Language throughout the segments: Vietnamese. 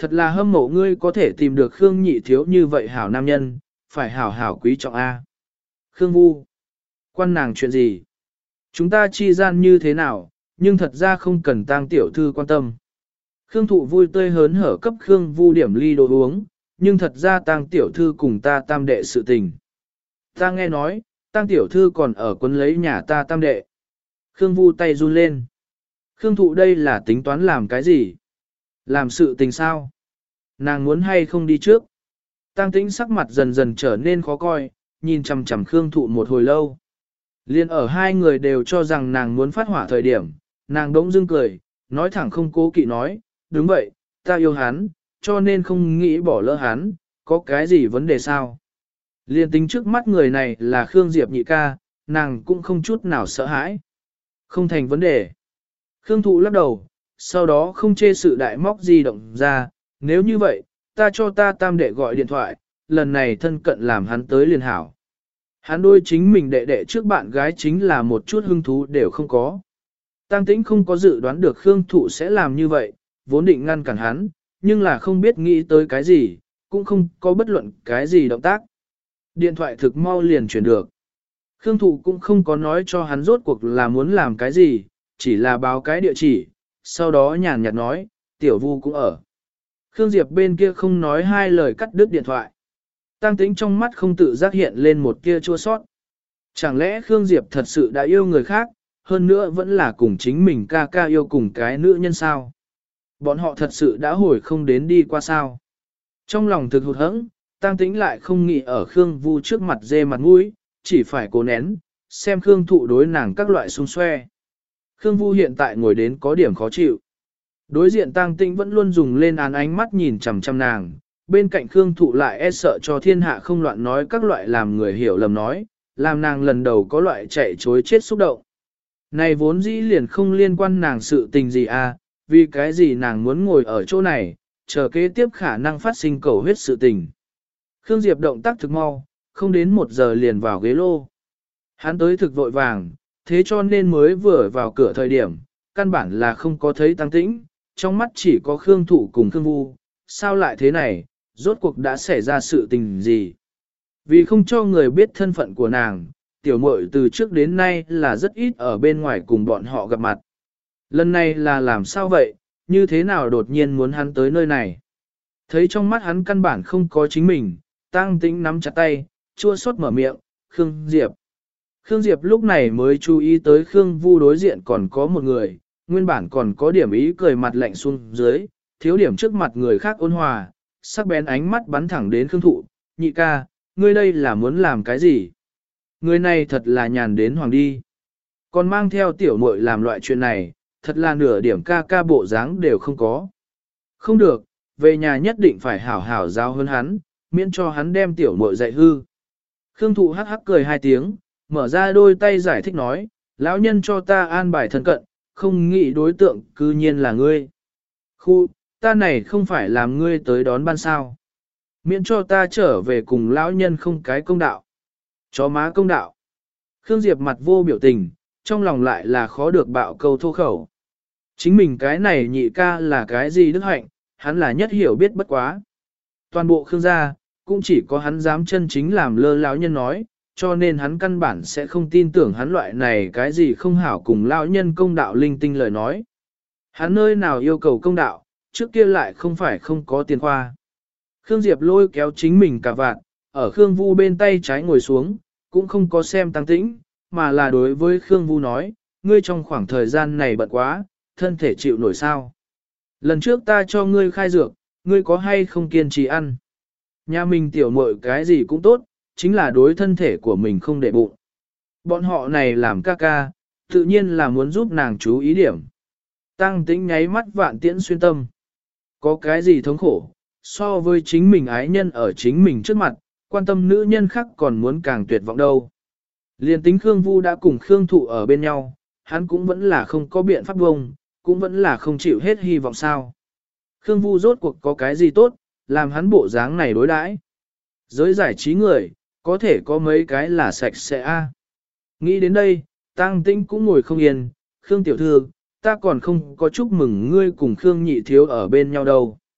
Thật là hâm mộ ngươi có thể tìm được Khương Nhị Thiếu như vậy hảo nam nhân, phải hảo hảo quý trọng A. Khương Vu, quan nàng chuyện gì? Chúng ta chi gian như thế nào, nhưng thật ra không cần tang tiểu thư quan tâm. Khương Thụ vui tươi hớn hở cấp Khương Vu điểm ly đồ uống, nhưng thật ra tang tiểu thư cùng ta tam đệ sự tình. Ta nghe nói, tang tiểu thư còn ở quấn lấy nhà ta tam đệ. Khương Vu tay run lên. Khương Thụ đây là tính toán làm cái gì? Làm sự tình sao? Nàng muốn hay không đi trước? Tang Tĩnh sắc mặt dần dần trở nên khó coi, nhìn chằm chằm Khương Thụ một hồi lâu. Liên ở hai người đều cho rằng nàng muốn phát hỏa thời điểm, nàng đỗng dưng cười, nói thẳng không cố kỵ nói, đúng vậy, ta yêu hắn, cho nên không nghĩ bỏ lỡ hắn, có cái gì vấn đề sao? Liên tính trước mắt người này là Khương Diệp nhị ca, nàng cũng không chút nào sợ hãi. Không thành vấn đề. Khương Thụ lắc đầu, sau đó không chê sự đại móc di động ra, nếu như vậy, ta cho ta tam đệ gọi điện thoại, lần này thân cận làm hắn tới liền hảo. Hắn đôi chính mình đệ đệ trước bạn gái chính là một chút hứng thú đều không có. Tang Tĩnh không có dự đoán được Khương Thụ sẽ làm như vậy, vốn định ngăn cản hắn, nhưng là không biết nghĩ tới cái gì, cũng không có bất luận cái gì động tác. Điện thoại thực mau liền chuyển được. Khương Thụ cũng không có nói cho hắn rốt cuộc là muốn làm cái gì, chỉ là báo cái địa chỉ, sau đó nhàn nhạt nói, Tiểu Vu cũng ở. Khương Diệp bên kia không nói hai lời cắt đứt điện thoại. Tang Tĩnh trong mắt không tự giác hiện lên một tia chua sót. Chẳng lẽ Khương Diệp thật sự đã yêu người khác, hơn nữa vẫn là cùng chính mình ca ca yêu cùng cái nữ nhân sao? Bọn họ thật sự đã hồi không đến đi qua sao? Trong lòng thực hụt hẫng, Tang Tĩnh lại không nghĩ ở Khương Vu trước mặt dê mặt mũi, chỉ phải cố nén, xem Khương Thụ đối nàng các loại xung xoe. Khương Vu hiện tại ngồi đến có điểm khó chịu. Đối diện Tang Tĩnh vẫn luôn dùng lên án ánh mắt nhìn chằm chằm nàng, bên cạnh Khương Thụ lại e sợ cho thiên hạ không loạn nói các loại làm người hiểu lầm nói, làm nàng lần đầu có loại chạy chối chết xúc động. Này vốn dĩ liền không liên quan nàng sự tình gì à, vì cái gì nàng muốn ngồi ở chỗ này, chờ kế tiếp khả năng phát sinh cầu huyết sự tình. Khương Diệp động tác thực mau, không đến 1 giờ liền vào ghế lô. Hắn tới thực vội vàng, thế cho nên mới vừa vào cửa thời điểm, căn bản là không có thấy Tang Tĩnh, trong mắt chỉ có Khương Thụ cùng Khương Vu. Sao lại thế này, rốt cuộc đã xảy ra sự tình gì? Vì không cho người biết thân phận của nàng, tiểu muội từ trước đến nay là rất ít ở bên ngoài cùng bọn họ gặp mặt. Lần này là làm sao vậy, như thế nào đột nhiên muốn hắn tới nơi này? Thấy trong mắt hắn căn bản không có chính mình, Tang Tĩnh nắm chặt tay, chua xót mở miệng, Khương Diệp. Khương Diệp lúc này mới chú ý tới Khương Vu đối diện còn có một người, nguyên bản còn có điểm ý cười mặt lạnh xuống dưới, thiếu điểm trước mặt người khác ôn hòa, sắc bén ánh mắt bắn thẳng đến Khương Thụ, nhị ca, ngươi đây là muốn làm cái gì? Người này thật là nhàn đến hoàng đi. Còn mang theo tiểu muội làm loại chuyện này, thật là nửa điểm ca ca bộ dáng đều không có. Không được, về nhà nhất định phải hảo hảo giao hơn hắn, miễn cho hắn đem tiểu muội dạy hư. Khương Thụ hắc hắc cười 2 tiếng, mở ra đôi tay giải thích nói, lão nhân cho ta an bài thân cận, không nghĩ đối tượng cư nhiên là ngươi. Khu, ta này không phải làm ngươi tới đón ban sao. Miễn cho ta trở về cùng lão nhân không cái công đạo. Chó má công đạo. Khương Diệp mặt vô biểu tình, trong lòng lại là khó được bạo câu thô khẩu. Chính mình cái này nhị ca là cái gì đức hạnh, hắn là nhất hiểu biết bất quá. Toàn bộ Khương gia, cũng chỉ có hắn dám chân chính làm lơ lão nhân nói, cho nên hắn căn bản sẽ không tin tưởng hắn loại này cái gì không hảo cùng lão nhân công đạo linh tinh lời nói. Hắn nơi nào yêu cầu công đạo, trước kia lại không phải không có tiền khoa. Khương Diệp lôi kéo chính mình cả vạn, ở Khương Vu bên tay trái ngồi xuống, cũng không có xem Tang Tĩnh, mà là đối với Khương Vu nói, ngươi trong khoảng thời gian này bận quá, thân thể chịu nổi sao. Lần trước ta cho ngươi khai dược, ngươi có hay không kiên trì ăn. Nhà mình tiểu muội cái gì cũng tốt, chính là đối thân thể của mình không để bụng. Bọn họ này làm ca ca, tự nhiên là muốn giúp nàng chú ý điểm. Tang Tĩnh nháy mắt vạn tiễn xuyên tâm. Có cái gì thống khổ, so với chính mình ái nhân ở chính mình trước mặt, quan tâm nữ nhân khác còn muốn càng tuyệt vọng đâu. Liên tính Khương Vu đã cùng Khương Thụ ở bên nhau, hắn cũng vẫn là không có biện pháp bông, cũng vẫn là không chịu hết hy vọng sao. Khương Vu rốt cuộc có cái gì tốt, làm hắn bộ dáng này đối đãi. Giới giải trí người, có thể có mấy cái là sạch sẽ a. Nghĩ đến đây, Tang Tĩnh cũng ngồi không yên, Khương tiểu thư, ta còn không có chúc mừng ngươi cùng Khương nhị thiếu ở bên nhau đâu.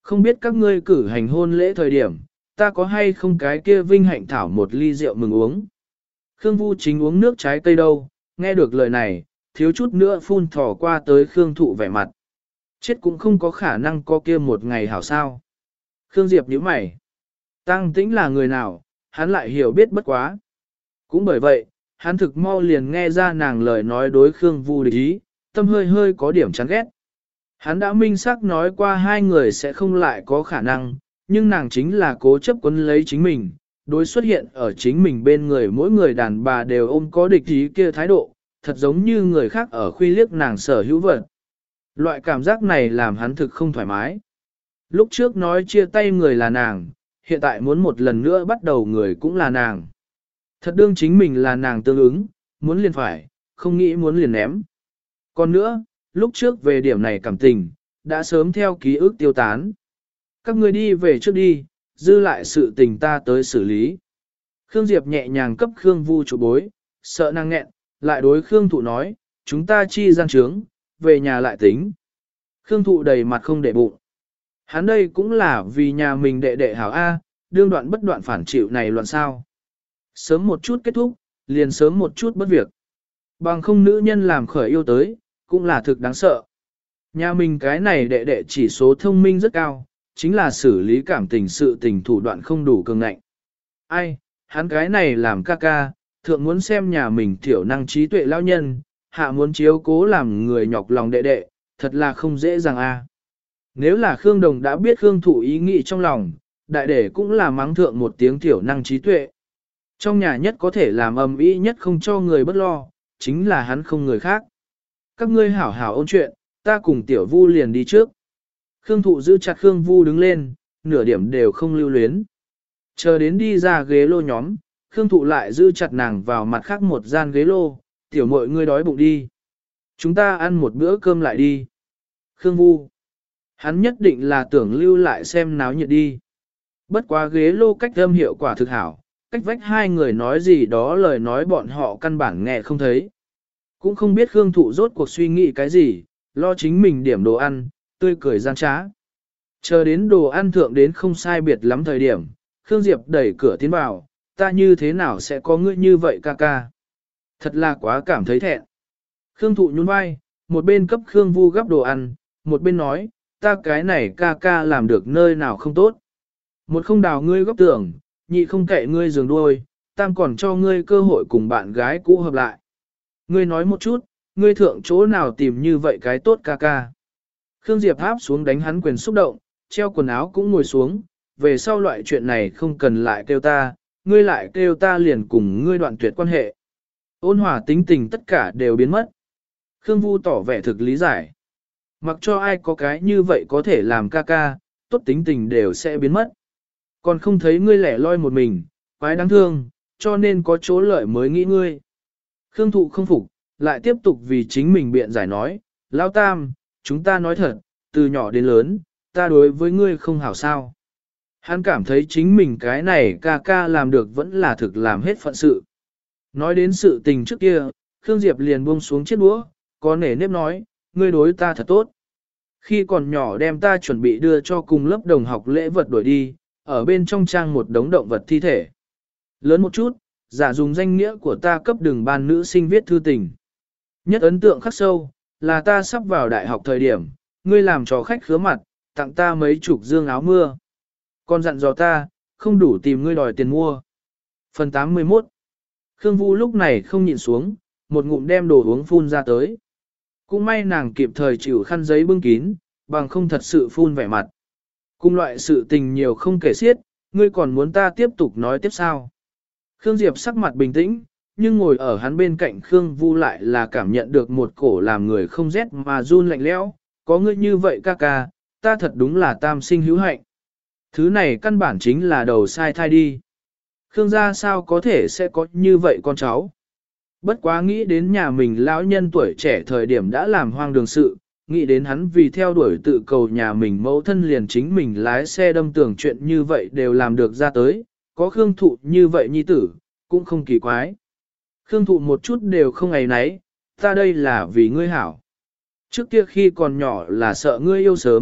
Không biết các ngươi cử hành hôn lễ thời điểm, ta có hay không cái kia vinh hạnh thảo một ly rượu mừng uống. Khương Vu chính uống nước trái cây đâu, nghe được lời này, thiếu chút nữa phun thỏ qua tới Khương Thụ vẻ mặt. Chết cũng không có khả năng có kia một ngày hảo sao. Khương Diệp nhíu mày. Tăng Tĩnh là người nào, hắn lại hiểu biết bất quá. Cũng bởi vậy, hắn thực mau liền nghe ra nàng lời nói đối Khương Vu địch ý, tâm hơi hơi có điểm chán ghét. Hắn đã minh xác nói qua hai người sẽ không lại có khả năng, nhưng nàng chính là cố chấp quấn lấy chính mình, đối xuất hiện ở chính mình bên người mỗi người đàn bà đều ôm có địch ý kia thái độ, thật giống như người khác ở khuy liếc nàng sở hữu vật. Loại cảm giác này làm hắn thực không thoải mái. Lúc trước nói chia tay người là nàng, hiện tại muốn một lần nữa bắt đầu người cũng là nàng. Thật đương chính mình là nàng tương ứng, muốn liền phải, không nghĩ muốn liền ném. Còn nữa, lúc trước về điểm này cảm tình, đã sớm theo ký ức tiêu tán. Các người đi về trước đi, dư lại sự tình ta tới xử lý. Khương Diệp nhẹ nhàng cấp Khương Vu trụ bối, sợ nàng nghẹn, lại đối Khương Thụ nói, chúng ta chi gian trướng, về nhà lại tính. Khương Thụ đầy mặt không để bụng. Hắn đây cũng là vì nhà mình đệ đệ hảo A, đương đoạn bất đoạn phản chịu này loạn sao. Sớm một chút kết thúc, liền sớm một chút bất việc. Bằng không nữ nhân làm khởi yêu tới, cũng là thực đáng sợ. Nhà mình cái này đệ đệ chỉ số thông minh rất cao, chính là xử lý cảm tình sự tình thủ đoạn không đủ cường ngạnh. Ai, hắn cái này làm ca ca, thượng muốn xem nhà mình thiểu năng trí tuệ lão nhân, hạ muốn chiếu cố làm người nhọc lòng đệ đệ, thật là không dễ dàng a. Nếu là Khương Đồng đã biết Khương Thụ ý nghĩ trong lòng, đại đệ cũng là mắng thượng một tiếng thiểu năng trí tuệ. Trong nhà nhất có thể làm ầm ĩ nhất không cho người bất lo, chính là hắn không người khác. Các ngươi hảo hảo ôn chuyện, ta cùng Tiểu Vu liền đi trước. Khương Thụ giữ chặt Khương Vu đứng lên, nửa điểm đều không lưu luyến. Chờ đến đi ra ghế lô nhóm, Khương Thụ lại giữ chặt nàng vào mặt khác một gian ghế lô, tiểu muội ngươi đói bụng đi. Chúng ta ăn một bữa cơm lại đi. Khương Vu. Hắn nhất định là tưởng lưu lại xem náo nhiệt đi. Bất quá ghế lô cách âm hiệu quả thực hảo, cách vách hai người nói gì đó lời nói bọn họ căn bản nghe không thấy. Cũng không biết Khương Thụ rốt cuộc suy nghĩ cái gì, lo chính mình điểm đồ ăn, tươi cười gian trá. Chờ đến đồ ăn thượng đến không sai biệt lắm thời điểm, Khương Diệp đẩy cửa tiến vào, ta như thế nào sẽ có ngươi như vậy ca ca. Thật là quá cảm thấy thẹn. Khương Thụ nhún vai, một bên cấp Khương Vu gắp đồ ăn, một bên nói, ta cái này ca ca làm được nơi nào không tốt. Một không đào ngươi góc tường, nhị không kệ ngươi giường đuôi, tam còn cho ngươi cơ hội cùng bạn gái cũ hợp lại. Ngươi nói một chút, ngươi thượng chỗ nào tìm như vậy cái tốt ca ca. Khương Diệp áp xuống đánh hắn quyền xúc động, treo quần áo cũng ngồi xuống, về sau loại chuyện này không cần lại kêu ta, ngươi lại kêu ta liền cùng ngươi đoạn tuyệt quan hệ. Ôn hòa tính tình tất cả đều biến mất. Khương Vu tỏ vẻ thực lý giải. Mặc cho ai có cái như vậy có thể làm ca ca, tốt tính tình đều sẽ biến mất. Còn không thấy ngươi lẻ loi một mình, quái đáng thương, cho nên có chỗ lợi mới nghĩ ngươi. Khương Thụ không phục, lại tiếp tục vì chính mình biện giải nói, Lão Tam, chúng ta nói thật, từ nhỏ đến lớn, ta đối với ngươi không hảo sao. Hắn cảm thấy chính mình cái này ca ca làm được vẫn là thực làm hết phận sự. Nói đến sự tình trước kia, Khương Diệp liền buông xuống chiếc đũa, có nể nếp nói, ngươi đối ta thật tốt. Khi còn nhỏ đem ta chuẩn bị đưa cho cùng lớp đồng học lễ vật đuổi đi, ở bên trong trang một đống động vật thi thể. Lớn một chút, giả dùng danh nghĩa của ta cấp đường ban nữ sinh viết thư tình. Nhất ấn tượng khắc sâu, là ta sắp vào đại học thời điểm, ngươi làm trò khách khứa mặt, tặng ta mấy chục dương áo mưa. Còn dặn dò ta, không đủ tìm ngươi đòi tiền mua. Phần 81. Khương Vu lúc này không nhịn xuống, một ngụm đem đồ uống phun ra tới. Cũng may nàng kịp thời chịu khăn giấy bưng kín, bằng không thật sự phun vẻ mặt. Cùng loại sự tình nhiều không kể xiết, ngươi còn muốn ta tiếp tục nói tiếp sao. Khương Diệp sắc mặt bình tĩnh, nhưng ngồi ở hắn bên cạnh Khương Vu lại là cảm nhận được một cổ làm người không rét mà run lạnh lẽo. Có ngươi như vậy ca ca, ta thật đúng là tam sinh hữu hạnh. Thứ này căn bản chính là đầu sai thai đi. Khương gia sao có thể sẽ có như vậy con cháu. Bất quá nghĩ đến nhà mình lão nhân tuổi trẻ thời điểm đã làm hoang đường sự, nghĩ đến hắn vì theo đuổi tự cầu nhà mình mẫu thân liền chính mình lái xe đâm tưởng chuyện như vậy đều làm được ra tới, có Khương Thụ như vậy nhi tử, cũng không kỳ quái. Khương Thụ một chút đều không ngày nấy, ta đây là vì ngươi hảo. Trước kia khi còn nhỏ là sợ ngươi yêu sớm,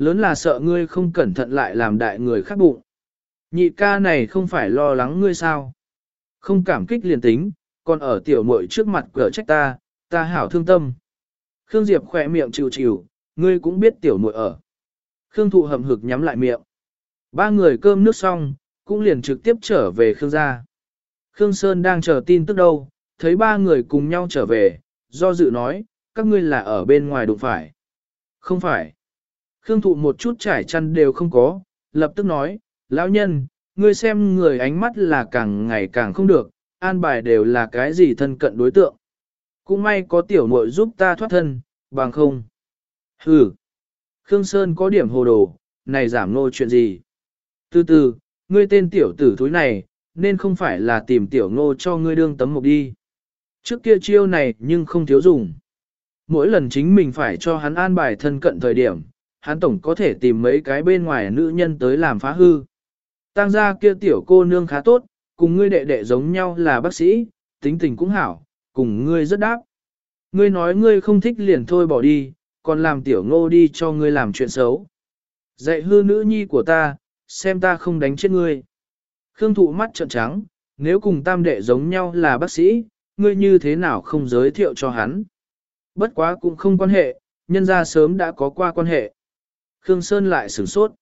Lớn là sợ ngươi không cẩn thận lại làm đại người khác bụng. Nhị ca này không phải lo lắng ngươi sao? Không cảm kích liền tính, còn ở tiểu muội trước mặt cỡ trách ta hảo thương tâm. Khương Diệp khỏe miệng chịu chịu, ngươi cũng biết tiểu muội ở. Khương Thụ hậm hực nhắm lại miệng. Ba người cơm nước xong, cũng liền trực tiếp trở về Khương gia. Khương Sơn đang chờ tin tức đâu, thấy ba người cùng nhau trở về, do dự nói, các ngươi là ở bên ngoài đụng phải. Không phải. Khương Thụ một chút trải chăn đều không có, lập tức nói, lão nhân, ngươi xem người ánh mắt là càng ngày càng không được, an bài đều là cái gì thân cận đối tượng. Cũng may có tiểu muội giúp ta thoát thân, bằng không. Hừ. Khương Sơn có điểm hồ đồ, này giảm nô chuyện gì. Từ từ, ngươi tên tiểu tử thúi này, nên không phải là tìm tiểu ngô cho ngươi đương tấm mục đi. Trước kia chiêu này nhưng không thiếu dùng. Mỗi lần chính mình phải cho hắn an bài thân cận thời điểm, hắn tổng có thể tìm mấy cái bên ngoài nữ nhân tới làm phá hư. Tăng gia kia tiểu cô nương khá tốt, cùng ngươi đệ đệ giống nhau là bác sĩ, tính tình cũng hảo, cùng ngươi rất đáp. Ngươi nói ngươi không thích liền thôi bỏ đi, còn làm tiểu ngô đi cho ngươi làm chuyện xấu. Dạy hư nữ nhi của ta, xem ta không đánh chết ngươi. Khương Thụ mắt trợn trắng, nếu cùng tam đệ giống nhau là bác sĩ, ngươi như thế nào không giới thiệu cho hắn. Bất quá cũng không quan hệ, nhân ra sớm đã có qua quan hệ. Khương Sơn lại sửng sốt.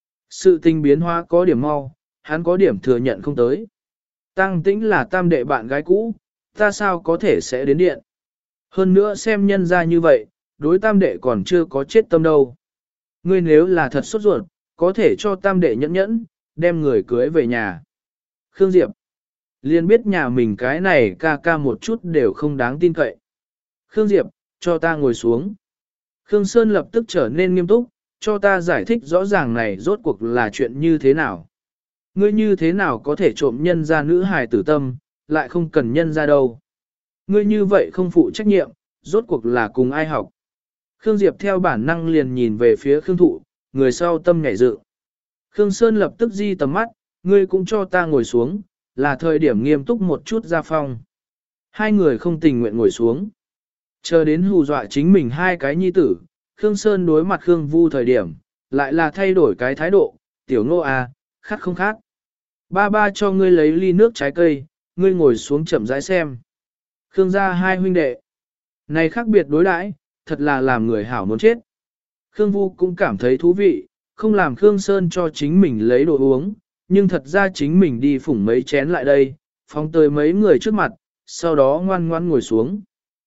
Sự tình biến hóa có điểm mau, hắn có điểm thừa nhận không tới. Tăng Tĩnh là tam đệ bạn gái cũ, ta sao có thể sẽ đến điện. Hơn nữa xem nhân ra như vậy, đối tam đệ còn chưa có chết tâm đâu. Ngươi nếu là thật sốt ruột, có thể cho tam đệ nhẫn nhẫn, đem người cưới về nhà. Khương Diệp liền biết nhà mình cái này ca ca một chút đều không đáng tin cậy. Khương Diệp, cho ta ngồi xuống. Khương Sơn lập tức trở nên nghiêm túc, cho ta giải thích rõ ràng này rốt cuộc là chuyện như thế nào. Ngươi như thế nào có thể trộm nhân ra nữ hài tử tâm, lại không cần nhân ra đâu. Ngươi như vậy không phụ trách nhiệm, rốt cuộc là cùng ai học. Khương Diệp theo bản năng liền nhìn về phía Khương Thụ, người sau tâm nhảy dự. Khương Sơn lập tức di tầm mắt, ngươi cũng cho ta ngồi xuống, là thời điểm nghiêm túc một chút ra phong. Hai người không tình nguyện ngồi xuống. Chờ đến hù dọa chính mình hai cái nhi tử, Khương Sơn đối mặt Khương Vu thời điểm, lại là thay đổi cái thái độ, tiểu Ngô à, khát không khát. Ba ba cho ngươi lấy ly nước trái cây, ngươi ngồi xuống chậm rãi xem. Khương gia hai huynh đệ. Này khác biệt đối đãi, thật là làm người hảo muốn chết. Khương Vu cũng cảm thấy thú vị, không làm Khương Sơn cho chính mình lấy đồ uống, nhưng thật ra chính mình đi phủng mấy chén lại đây, phóng tới mấy người trước mặt, sau đó ngoan ngoan ngồi xuống.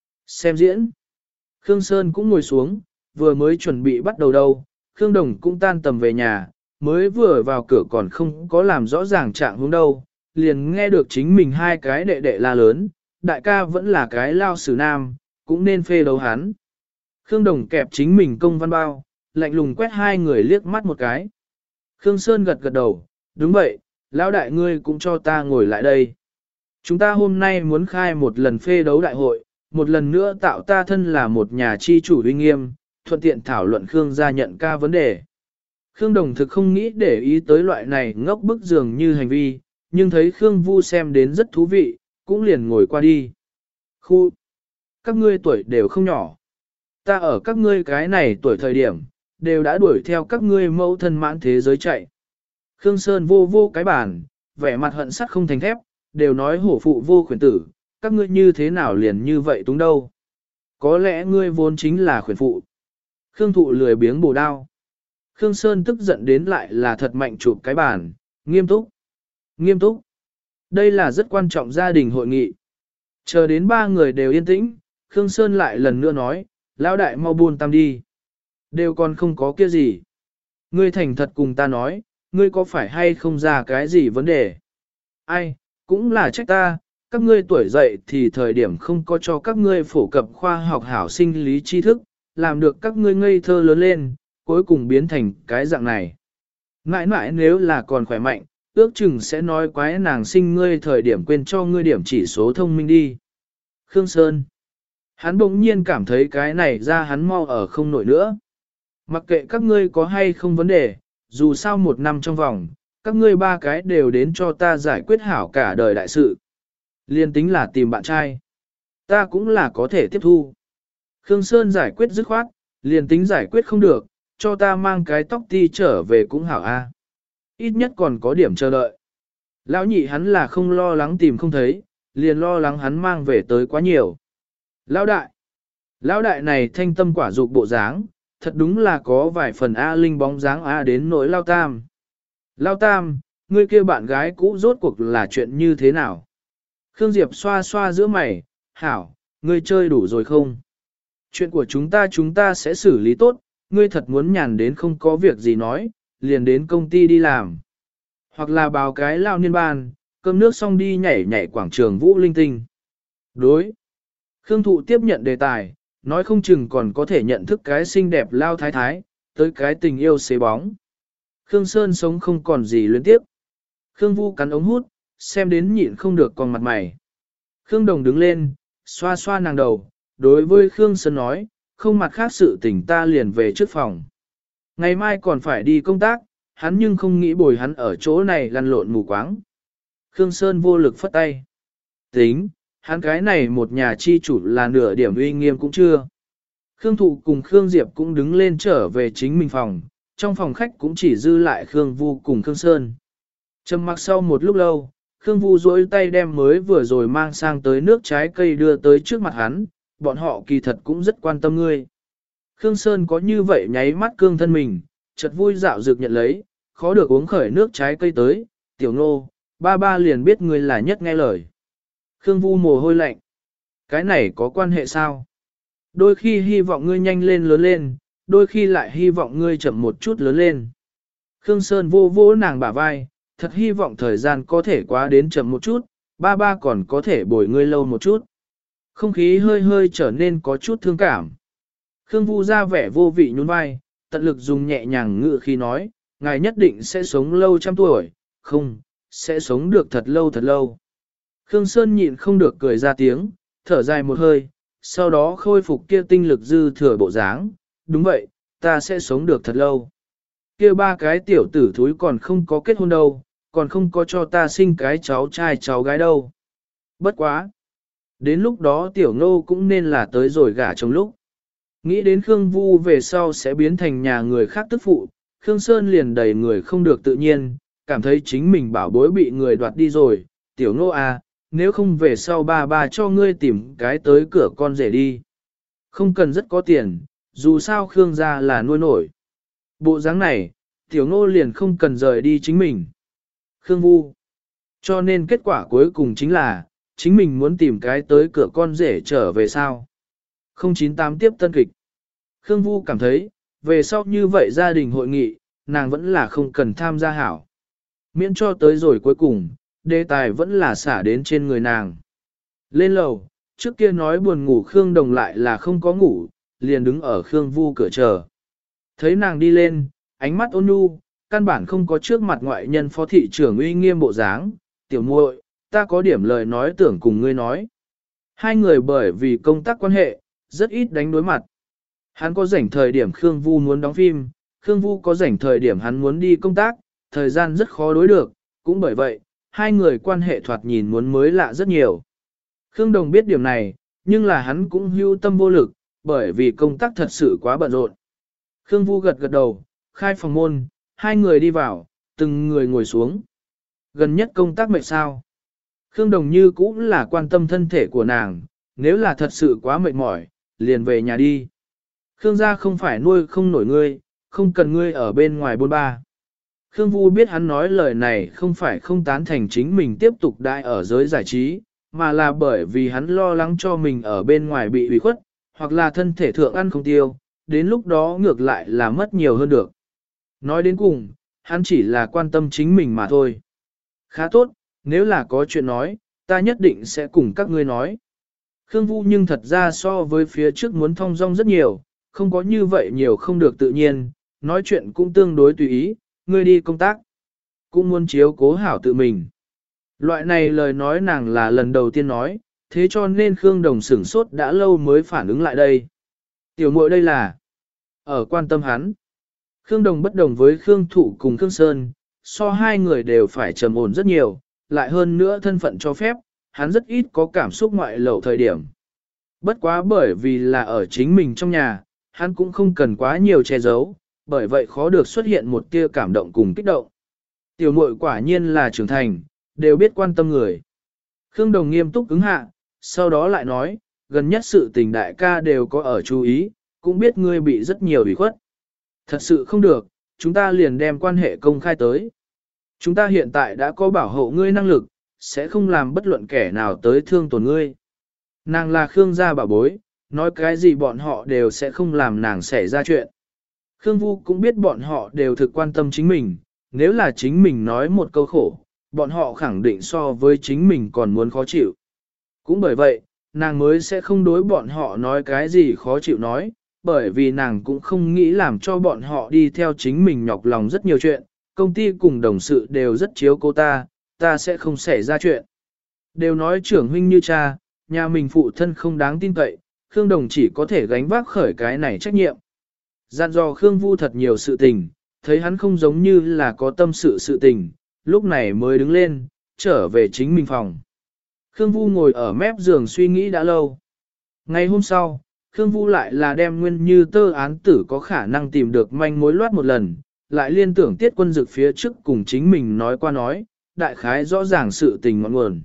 Xem diễn. Khương Sơn cũng ngồi xuống, vừa mới chuẩn bị bắt đầu đâu, Khương Đồng cũng tan tầm về nhà, mới vừa vào cửa còn không có làm rõ ràng trạng hướng đâu, liền nghe được chính mình hai cái đệ đệ la lớn, đại ca vẫn là cái lao sử nam, cũng nên phê đấu hắn. Khương Đồng kẹp chính mình công văn bao, lạnh lùng quét hai người liếc mắt một cái. Khương Sơn gật gật đầu, đúng vậy, lão đại ngươi cũng cho ta ngồi lại đây. Chúng ta hôm nay muốn khai một lần phê đấu đại hội, một lần nữa tạo ta thân là một nhà chi chủ uy nghiêm, thuận tiện thảo luận Khương gia nhận ca vấn đề. Khương Đồng thực không nghĩ để ý tới loại này ngốc bức dường như hành vi, nhưng thấy Khương Vu xem đến rất thú vị, cũng liền ngồi qua đi. Khu! Các ngươi tuổi đều không nhỏ. Ta ở các ngươi cái này tuổi thời điểm, đều đã đuổi theo các ngươi mẫu thân mãn thế giới chạy. Khương Sơn vô vô cái bản, vẻ mặt hận sắt không thành thép, đều nói hổ phụ vô khuyển tử, các ngươi như thế nào liền như vậy túng đâu. Có lẽ ngươi vốn chính là khuyển phụ. Khương Thụ lười biếng bổ đao. Khương Sơn tức giận đến lại là thật mạnh chụp cái bàn, nghiêm túc. Nghiêm túc. Đây là rất quan trọng gia đình hội nghị. Chờ đến ba người đều yên tĩnh, Khương Sơn lại lần nữa nói, lão đại mau buôn tam đi. Đều còn không có kia gì. Ngươi thành thật cùng ta nói, ngươi có phải hay không ra cái gì vấn đề? Ai, cũng là trách ta, các ngươi tuổi dậy thì thời điểm không có cho các ngươi phổ cập khoa học hảo sinh lý tri thức, làm được các ngươi ngây thơ lớn lên, cuối cùng biến thành cái dạng này. Mãi mãi nếu là còn khỏe mạnh, ước chừng sẽ nói quái nàng sinh ngươi thời điểm quên cho ngươi điểm chỉ số thông minh đi. Khương Sơn. Hắn bỗng nhiên cảm thấy cái này ra hắn mau ở không nổi nữa. Mặc kệ các ngươi có hay không vấn đề, dù sao một năm trong vòng, các ngươi ba cái đều đến cho ta giải quyết hảo cả đời đại sự. Liên tính là tìm bạn trai. Ta cũng là có thể tiếp thu. Khương Sơn giải quyết dứt khoát, liền tính giải quyết không được, cho ta mang cái tóc ti trở về cũng hảo a. Ít nhất còn có điểm chờ đợi. Lão nhị hắn là không lo lắng tìm không thấy, liền lo lắng hắn mang về tới quá nhiều. Lão đại này thanh tâm quả dục bộ dáng, thật đúng là có vài phần A Linh bóng dáng A đến nỗi Lao Tam. Lao Tam, ngươi kia bạn gái cũ rốt cuộc là chuyện như thế nào? Khương Diệp xoa xoa giữa mày, hảo, ngươi chơi đủ rồi không? Chuyện của chúng ta sẽ xử lý tốt, ngươi thật muốn nhàn đến không có việc gì nói, liền đến công ty đi làm. Hoặc là báo cái lao niên ban, cơm nước xong đi nhảy nhảy quảng trường vũ linh tinh. Đối. Khương Thụ tiếp nhận đề tài, nói không chừng còn có thể nhận thức cái xinh đẹp lao thái thái, tới cái tình yêu xế bóng. Khương Sơn sống không còn gì luyến tiếp. Khương Vu cắn ống hút, xem đến nhịn không được còn mặt mày. Khương Đồng đứng lên, xoa xoa nàng đầu, đối với Khương Sơn nói, không mặt khác sự tình ta liền về trước phòng. Ngày mai còn phải đi công tác, hắn nhưng không nghĩ bồi hắn ở chỗ này lăn lộn mù quáng. Khương Sơn vô lực phất tay. Tính, hắn cái này một nhà chi chủ là nửa điểm uy nghiêm cũng chưa. Khương Thụ cùng Khương Diệp cũng đứng lên trở về chính mình phòng, trong phòng khách cũng chỉ dư lại Khương Vu cùng Khương Sơn. Trầm mặc sau một lúc lâu, Khương Vu duỗi tay đem mới vừa rồi mang sang tới nước trái cây đưa tới trước mặt hắn, bọn họ kỳ thật cũng rất quan tâm ngươi. Khương Sơn có như vậy nháy mắt cương thân mình, chợt vui dạo dược nhận lấy, khó được uống khởi nước trái cây tới, tiểu Ngô, ba liền biết ngươi là nhất nghe lời. Khương Vu mồ hôi lạnh. Cái này có quan hệ sao? Đôi khi hy vọng ngươi nhanh lên lớn lên, đôi khi lại hy vọng ngươi chậm một chút lớn lên. Khương Sơn vô vô nàng bả vai, thật hy vọng thời gian có thể quá đến chậm một chút, ba còn có thể bồi ngươi lâu một chút. Không khí hơi hơi trở nên có chút thương cảm. Khương Vu ra vẻ vô vị nhún vai, tận lực dùng nhẹ nhàng ngữ khi nói, ngài nhất định sẽ sống lâu trăm tuổi, không, sẽ sống được thật lâu thật lâu. Khương Sơn nhịn không được cười ra tiếng, thở dài một hơi, sau đó khôi phục kia tinh lực dư thừa bộ dáng, đúng vậy, ta sẽ sống được thật lâu. Kia ba cái tiểu tử thúi còn không có kết hôn đâu, còn không có cho ta sinh cái cháu trai cháu gái đâu. Bất quá. Đến lúc đó tiểu Ngô cũng nên là tới rồi gả trong lúc. Nghĩ đến Khương Vu về sau sẽ biến thành nhà người khác tức phụ, Khương Sơn liền đầy người không được tự nhiên, cảm thấy chính mình bảo bối bị người đoạt đi rồi. Tiểu Ngô à, nếu không về sau ba cho ngươi tìm cái tới cửa con rể đi. Không cần rất có tiền, dù sao Khương gia là nuôi nổi. Bộ dáng này, Tiểu Ngô liền không cần rời đi chính mình. Khương Vu. Cho nên kết quả cuối cùng chính là, chính mình muốn tìm cái tới cửa con rể trở về sao. 098 tiếp tân kịch. Khương Vu cảm thấy, về sau như vậy gia đình hội nghị, nàng vẫn là không cần tham gia hảo. Miễn cho tới rồi cuối cùng, đề tài vẫn là xả đến trên người nàng. Lên lầu, trước kia nói buồn ngủ Khương Đồng lại là không có ngủ, liền đứng ở Khương Vu cửa chờ. Thấy nàng đi lên, ánh mắt ôn nhu, căn bản không có trước mặt ngoại nhân phó thị trưởng uy nghiêm bộ dáng, tiểu muội, ta có điểm lời nói tưởng cùng ngươi nói. Hai người bởi vì công tác quan hệ, rất ít đánh đối mặt. Hắn có rảnh thời điểm Khương Vu muốn đóng phim, Khương Vu có rảnh thời điểm hắn muốn đi công tác, thời gian rất khó đối được, cũng bởi vậy, hai người quan hệ thoạt nhìn muốn mới lạ rất nhiều. Khương Đồng biết điểm này, nhưng là hắn cũng hưu tâm vô lực, bởi vì công tác thật sự quá bận rộn. Khương Vu gật gật đầu, khai phòng môn, hai người đi vào, từng người ngồi xuống. Gần nhất công tác mệt sao? Khương Đồng như cũng là quan tâm thân thể của nàng, nếu là thật sự quá mệt mỏi, liền về nhà đi. Khương gia không phải nuôi không nổi ngươi, không cần ngươi ở bên ngoài bôn ba. Khương Vu biết hắn nói lời này không phải không tán thành chính mình tiếp tục đại ở giới giải trí, mà là bởi vì hắn lo lắng cho mình ở bên ngoài bị ủy khuất, hoặc là thân thể thượng ăn không tiêu, đến lúc đó ngược lại là mất nhiều hơn được. Nói đến cùng, hắn chỉ là quan tâm chính mình mà thôi. Khá tốt, nếu là có chuyện nói, ta nhất định sẽ cùng các ngươi nói. Khương Vu nhưng thật ra so với phía trước muốn thong dong rất nhiều, không có như vậy nhiều không được tự nhiên, nói chuyện cũng tương đối tùy ý, ngươi đi công tác, cũng muốn chiếu cố hảo tự mình. Loại này lời nói nàng là lần đầu tiên nói, thế cho nên Khương Đồng sửng sốt đã lâu mới phản ứng lại đây. Tiểu muội đây là ở quan tâm hắn. Khương Đồng bất đồng với Khương Thụ cùng Khương Sơn, so hai người đều phải trầm ổn rất nhiều, lại hơn nữa thân phận cho phép, hắn rất ít có cảm xúc ngoại lẩu thời điểm. Bất quá bởi vì là ở chính mình trong nhà, hắn cũng không cần quá nhiều che giấu, bởi vậy khó được xuất hiện một tia cảm động cùng kích động. Tiểu muội quả nhiên là trưởng thành, đều biết quan tâm người. Khương Đồng nghiêm túc ứng hạ, sau đó lại nói, gần nhất sự tình đại ca đều có ở chú ý, cũng biết ngươi bị rất nhiều ủy khuất. Thật sự không được, chúng ta liền đem quan hệ công khai tới. Chúng ta hiện tại đã có bảo hộ ngươi năng lực, sẽ không làm bất luận kẻ nào tới thương tổn ngươi. Nàng là Khương gia bảo bối, nói cái gì bọn họ đều sẽ không làm nàng xảy ra chuyện. Khương Vu cũng biết bọn họ đều thực quan tâm chính mình, nếu là chính mình nói một câu khổ, bọn họ khẳng định so với chính mình còn muốn khó chịu. Cũng bởi vậy, nàng mới sẽ không đối bọn họ nói cái gì khó chịu nói, bởi vì nàng cũng không nghĩ làm cho bọn họ đi theo chính mình nhọc lòng rất nhiều chuyện, công ty cùng đồng sự đều rất chiếu cô ta sẽ không xảy ra chuyện. Đều nói trưởng huynh như cha, nhà mình phụ thân không đáng tin cậy, Khương Đồng chỉ có thể gánh vác khởi cái này trách nhiệm. Dặn dò Khương Vu thật nhiều sự tình, thấy hắn không giống như là có tâm sự tình, lúc này mới đứng lên, trở về chính mình phòng. Khương Vu ngồi ở mép giường suy nghĩ đã lâu. Ngày hôm sau, Khương Vu lại là đem nguyên như tơ án tử có khả năng tìm được manh mối loát một lần, lại liên tưởng Tiết Quân Dực phía trước cùng chính mình nói qua nói, đại khái rõ ràng sự tình ngọn nguồn.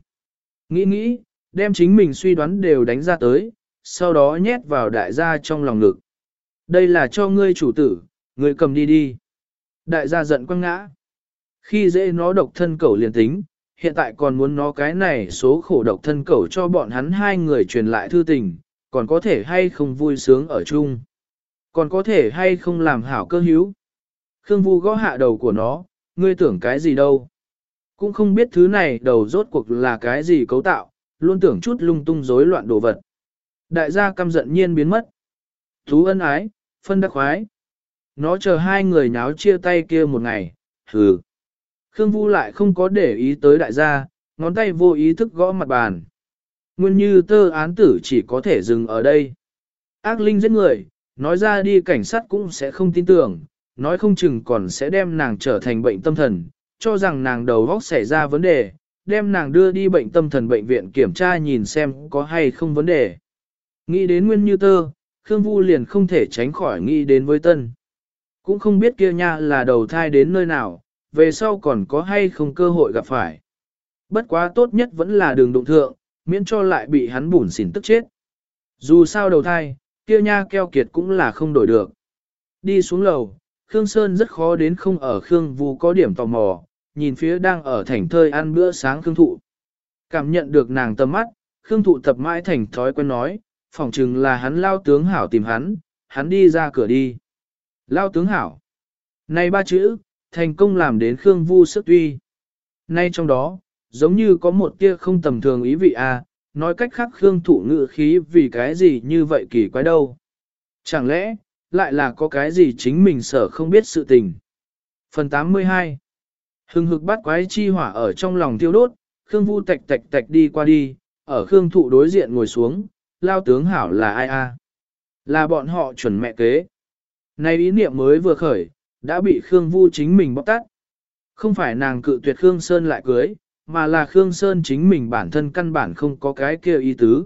Nghĩ, đem chính mình suy đoán đều đánh ra tới, sau đó nhét vào đại gia trong lòng ngực. Đây là cho ngươi chủ tử, ngươi cầm đi đi. Đại gia giận quăng ngã. Khi dễ nó độc thân cẩu liền tính, hiện tại còn muốn nó cái này số khổ độc thân cẩu cho bọn hắn hai người truyền lại thư tình, còn có thể hay không vui sướng ở chung. Còn có thể hay không làm hảo cơ hữu. Khương Vu gõ hạ đầu của nó, ngươi tưởng cái gì đâu. Cũng không biết thứ này đầu rốt cuộc là cái gì cấu tạo, luôn tưởng chút lung tung rối loạn đồ vật. Đại gia căm giận nhiên biến mất. Thú ân ái, phân đắc khoái. Nó chờ hai người nháo chia tay kia một ngày, hừ. Khương Vu lại không có để ý tới đại gia, ngón tay vô ý thức gõ mặt bàn. Nguyên như tơ án tử chỉ có thể dừng ở đây. Ác linh giết người, nói ra đi cảnh sát cũng sẽ không tin tưởng, nói không chừng còn sẽ đem nàng trở thành bệnh tâm thần, cho rằng nàng đầu óc xảy ra vấn đề, đem nàng đưa đi bệnh tâm thần bệnh viện kiểm tra nhìn xem có hay không vấn đề. Nghĩ đến nguyên như tơ, Khương Vu liền không thể tránh khỏi nghĩ đến với tân. Cũng không biết kia nha là đầu thai đến nơi nào, về sau còn có hay không cơ hội gặp phải. Bất quá tốt nhất vẫn là đường đụng thượng, miễn cho lại bị hắn bủn xỉn tức chết. Dù sao đầu thai, kia nha keo kiệt cũng là không đổi được. Đi xuống lầu, Khương Sơn rất khó đến không ở Khương Vu có điểm tò mò, nhìn phía đang ở thảnh thơi ăn bữa sáng Khương Thụ. Cảm nhận được nàng tầm mắt, Khương Thụ tập mãi thành thói quen nói, phỏng chừng là hắn lao tướng hảo tìm hắn đi ra cửa đi. Lao tướng hảo. Này ba chữ, thành công làm đến Khương Vu sức tuy. Nay trong đó, giống như có một tia không tầm thường ý vị nói cách khác Khương Thụ ngữ khí vì cái gì như vậy kỳ quái đâu. Chẳng lẽ, lại là có cái gì chính mình sợ không biết sự tình. Phần 82 Hừng hực bắt quái chi hỏa ở trong lòng tiêu đốt, Khương Vu tạch đi qua đi, ở Khương Thụ đối diện ngồi xuống, lao tướng hảo là ai Là bọn họ chuẩn mẹ kế. Này ý niệm mới vừa khởi, đã bị Khương Vu chính mình bóc tát. Không phải nàng cự tuyệt Khương Sơn lại cưới, mà là Khương Sơn chính mình bản thân căn bản không có cái kia ý tứ.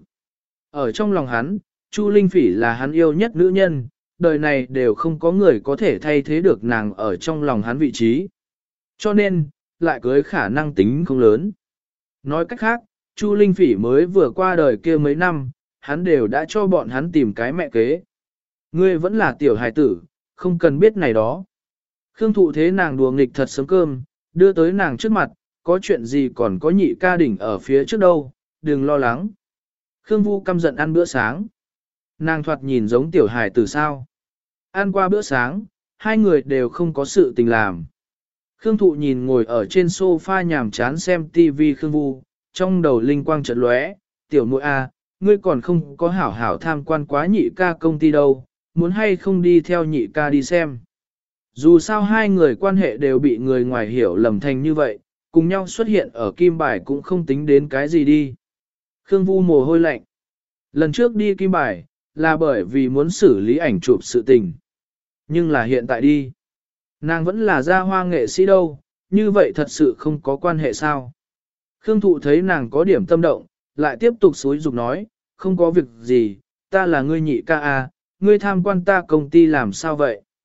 Ở trong lòng hắn, Chu Linh Phỉ là hắn yêu nhất nữ nhân, đời này đều không có người có thể thay thế được nàng ở trong lòng hắn vị trí. Cho nên, lại cưới khả năng tính không lớn. Nói cách khác, Chu Linh Phỉ mới vừa qua đời kia mấy năm, hắn đều đã cho bọn hắn tìm cái mẹ kế. Ngươi vẫn là tiểu hài tử, không cần biết này đó. Khương Thụ thế nàng đùa nghịch thật sớm cơm, đưa tới nàng trước mặt, có chuyện gì còn có nhị ca đỉnh ở phía trước đâu, đừng lo lắng. Khương Vu căm giận ăn bữa sáng. Nàng thoạt nhìn giống tiểu hài tử sao. Ăn qua bữa sáng, hai người đều không có sự tình làm. Khương Thụ nhìn ngồi ở trên sofa nhàm chán xem TV Khương Vu, trong đầu linh quang chợt lóe, tiểu muội ngươi còn không có hảo hảo tham quan quá nhị ca công ty đâu, muốn hay không đi theo nhị ca đi xem. Dù sao hai người quan hệ đều bị người ngoài hiểu lầm thành như vậy, cùng nhau xuất hiện ở Kim Bài cũng không tính đến cái gì đi. Khương Vu mồ hôi lạnh. Lần trước đi Kim Bài, là bởi vì muốn xử lý ảnh chụp sự tình. Nhưng là hiện tại đi. Nàng vẫn là gia hoa nghệ sĩ đâu, như vậy thật sự không có quan hệ sao. Khương Thụ thấy nàng có điểm tâm động, lại tiếp tục xúi dục nói, không có việc gì, ta là ngươi nhị ca ngươi tham quan ta công ty làm sao vậy?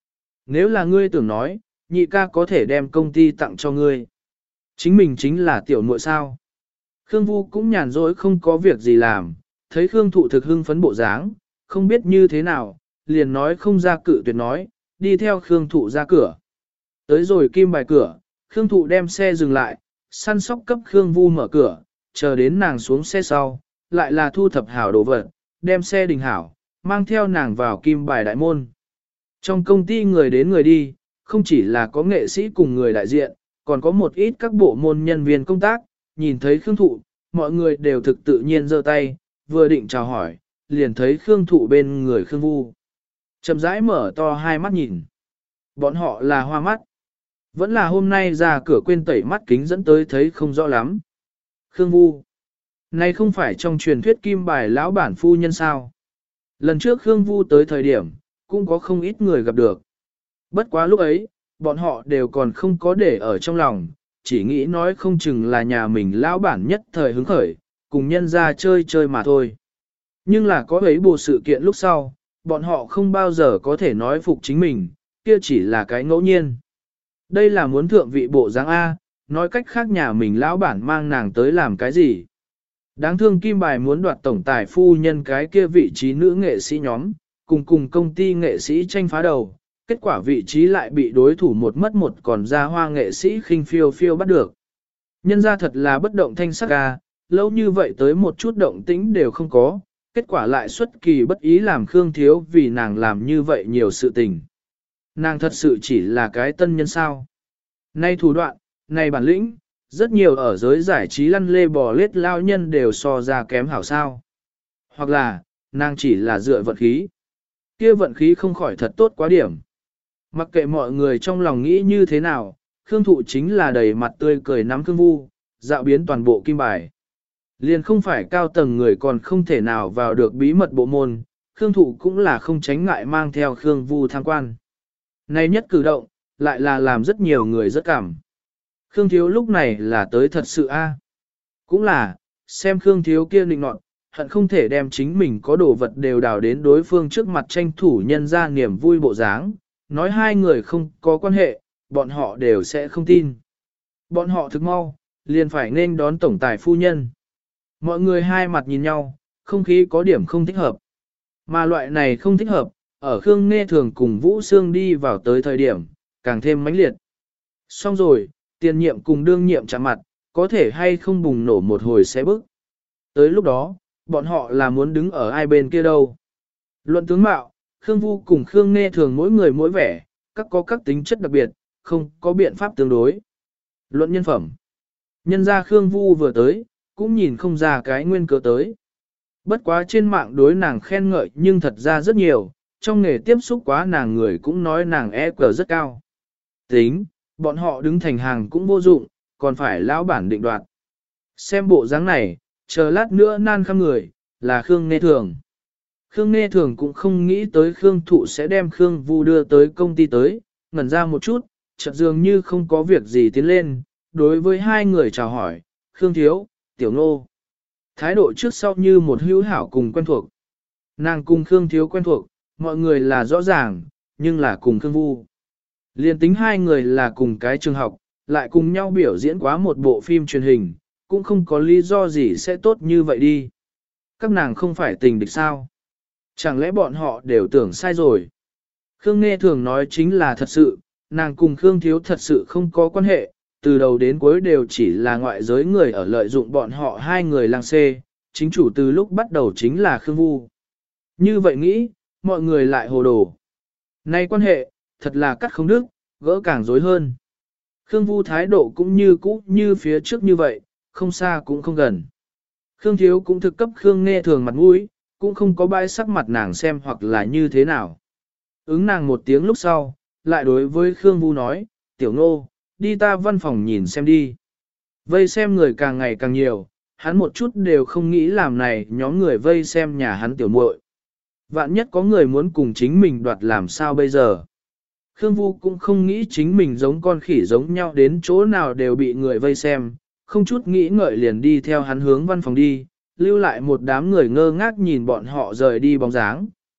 Nếu là ngươi tưởng nói, nhị ca có thể đem công ty tặng cho ngươi. Chính mình chính là tiểu muội sao. Khương Vu cũng nhàn rỗi không có việc gì làm, thấy Khương Thụ thực hưng phấn bộ dáng, không biết như thế nào, liền nói không ra cự tuyệt nói, đi theo Khương Thụ ra cửa. Tới rồi kim bài cửa, Khương Thụ đem xe dừng lại, săn sóc cấp Khương Vu mở cửa, chờ đến nàng xuống xe sau, lại là thu thập hảo đồ vật, đem xe đình hảo, mang theo nàng vào kim bài đại môn. Trong công ty người đến người đi, không chỉ là có nghệ sĩ cùng người đại diện, còn có một ít các bộ môn nhân viên công tác, nhìn thấy Khương Thụ, mọi người đều thực tự nhiên giơ tay, vừa định chào hỏi, liền thấy Khương Thụ bên người Khương Vu. Chậm rãi mở to hai mắt nhìn. Bọn họ là hoa mắt. Vẫn là hôm nay ra cửa quên tẩy mắt kính dẫn tới thấy không rõ lắm. Khương Vu. Này không phải trong truyền thuyết kim bài lão bản phu nhân sao. Lần trước Khương Vu tới thời điểm, cũng có không ít người gặp được. Bất quá lúc ấy, bọn họ đều còn không có để ở trong lòng, chỉ nghĩ nói không chừng là nhà mình lão bản nhất thời hứng khởi, cùng nhân ra chơi chơi mà thôi. Nhưng là có ấy bộ sự kiện lúc sau, bọn họ không bao giờ có thể nói phục chính mình, kia chỉ là cái ngẫu nhiên. Đây là muốn thượng vị bộ dáng A, nói cách khác nhà mình lão bản mang nàng tới làm cái gì. Đáng thương Kim Bài muốn đoạt tổng tài phu nhân cái kia vị trí nữ nghệ sĩ nhóm, cùng công ty nghệ sĩ tranh phá đầu, kết quả vị trí lại bị đối thủ một mất một còn ra hoa nghệ sĩ khinh phiêu phiêu bắt được. Nhân ra thật là bất động thanh sắc ca, lâu như vậy tới một chút động tĩnh đều không có, kết quả lại xuất kỳ bất ý làm Khương Thiếu vì nàng làm như vậy nhiều sự tình. Nàng thật sự chỉ là cái tân nhân sao. Nay thủ đoạn, nay bản lĩnh, rất nhiều ở giới giải trí lăn lê bò lết lao nhân đều so ra kém hảo sao. Hoặc là, nàng chỉ là dựa vận khí. Kia vận khí không khỏi thật tốt quá điểm. Mặc kệ mọi người trong lòng nghĩ như thế nào, Khương Thụ chính là đầy mặt tươi cười nắm Khương Vu, dạo biến toàn bộ kim bài. Liền không phải cao tầng người còn không thể nào vào được bí mật bộ môn, Khương Thụ cũng là không tránh ngại mang theo Khương Vu tham quan. Này nhất cử động, lại là làm rất nhiều người rất cảm. Khương Thiếu lúc này là tới thật sự a, cũng là, xem Khương Thiếu kia nịnh nọt, hận không thể đem chính mình có đồ vật đều đào đến đối phương trước mặt tranh thủ nhân ra niềm vui bộ dáng, nói hai người không có quan hệ, bọn họ đều sẽ không tin. Bọn họ thực mau, liền phải nên đón tổng tài phu nhân. Mọi người hai mặt nhìn nhau, không khí có điểm không thích hợp. Mà loại này không thích hợp, ở Khương Nghe Thường cùng Vũ Sương đi vào tới thời điểm, càng thêm mãnh liệt. Xong rồi, tiền nhiệm cùng đương nhiệm chạm mặt, có thể hay không bùng nổ một hồi sẽ bức. Tới lúc đó, bọn họ là muốn đứng ở ai bên kia đâu. Luận tướng mạo, Khương Vu cùng Khương Nghe Thường mỗi người mỗi vẻ, các có các tính chất đặc biệt, không có biện pháp tương đối. Luận nhân phẩm. Nhân ra Khương Vu vừa tới, cũng nhìn không ra cái nguyên cớ tới. Bất quá trên mạng đối nàng khen ngợi nhưng thật ra rất nhiều, trong nghề tiếp xúc quá nàng người cũng nói nàng EQ rất cao. Tính, bọn họ đứng thành hàng cũng vô dụng, còn phải lão bản định đoạt. Xem bộ dáng này, chờ lát nữa nan khăm người, là Khương Nghe Thường. Khương Nghe Thường cũng không nghĩ tới Khương Thụ sẽ đem Khương Vu đưa tới công ty tới, ngẩn ra một chút, chợt dường như không có việc gì tiến lên, đối với hai người chào hỏi, Khương Thiếu, Tiểu Ngô. Thái độ trước sau như một hữu hảo cùng quen thuộc. Nàng cùng Khương Thiếu quen thuộc, mọi người là rõ ràng, nhưng là cùng Khương Vu. Liên tính hai người là cùng cái trường học, lại cùng nhau biểu diễn quá một bộ phim truyền hình, cũng không có lý do gì sẽ tốt như vậy đi. Các nàng không phải tình địch sao? Chẳng lẽ bọn họ đều tưởng sai rồi? Khương Nghe Thường nói chính là thật sự, nàng cùng Khương Thiếu thật sự không có quan hệ, từ đầu đến cuối đều chỉ là ngoại giới người ở lợi dụng bọn họ hai người lang xê, chính chủ từ lúc bắt đầu chính là Khương Vu. Như vậy nghĩ, mọi người lại hồ đồ. Nay quan hệ, thật là cắt không đứt, gỡ càng rối hơn. Khương Vu thái độ cũng như cũ như phía trước như vậy, không xa cũng không gần. Khương Thiếu cũng thực cấp Khương Nghe Thường mặt mũi, cũng không có bãi sắc mặt nàng xem hoặc là như thế nào. Ứng nàng một tiếng lúc sau, lại đối với Khương Vu nói, Tiểu Ngô, đi ta văn phòng nhìn xem đi. Vây xem người càng ngày càng nhiều, hắn một chút đều không nghĩ làm này nhóm người vây xem nhà hắn tiểu muội. Vạn nhất có người muốn cùng chính mình đoạt làm sao bây giờ. Khương Vu cũng không nghĩ chính mình giống con khỉ giống nhau đến chỗ nào đều bị người vây xem, không chút nghĩ ngợi liền đi theo hắn hướng văn phòng đi, lưu lại một đám người ngơ ngác nhìn bọn họ rời đi bóng dáng.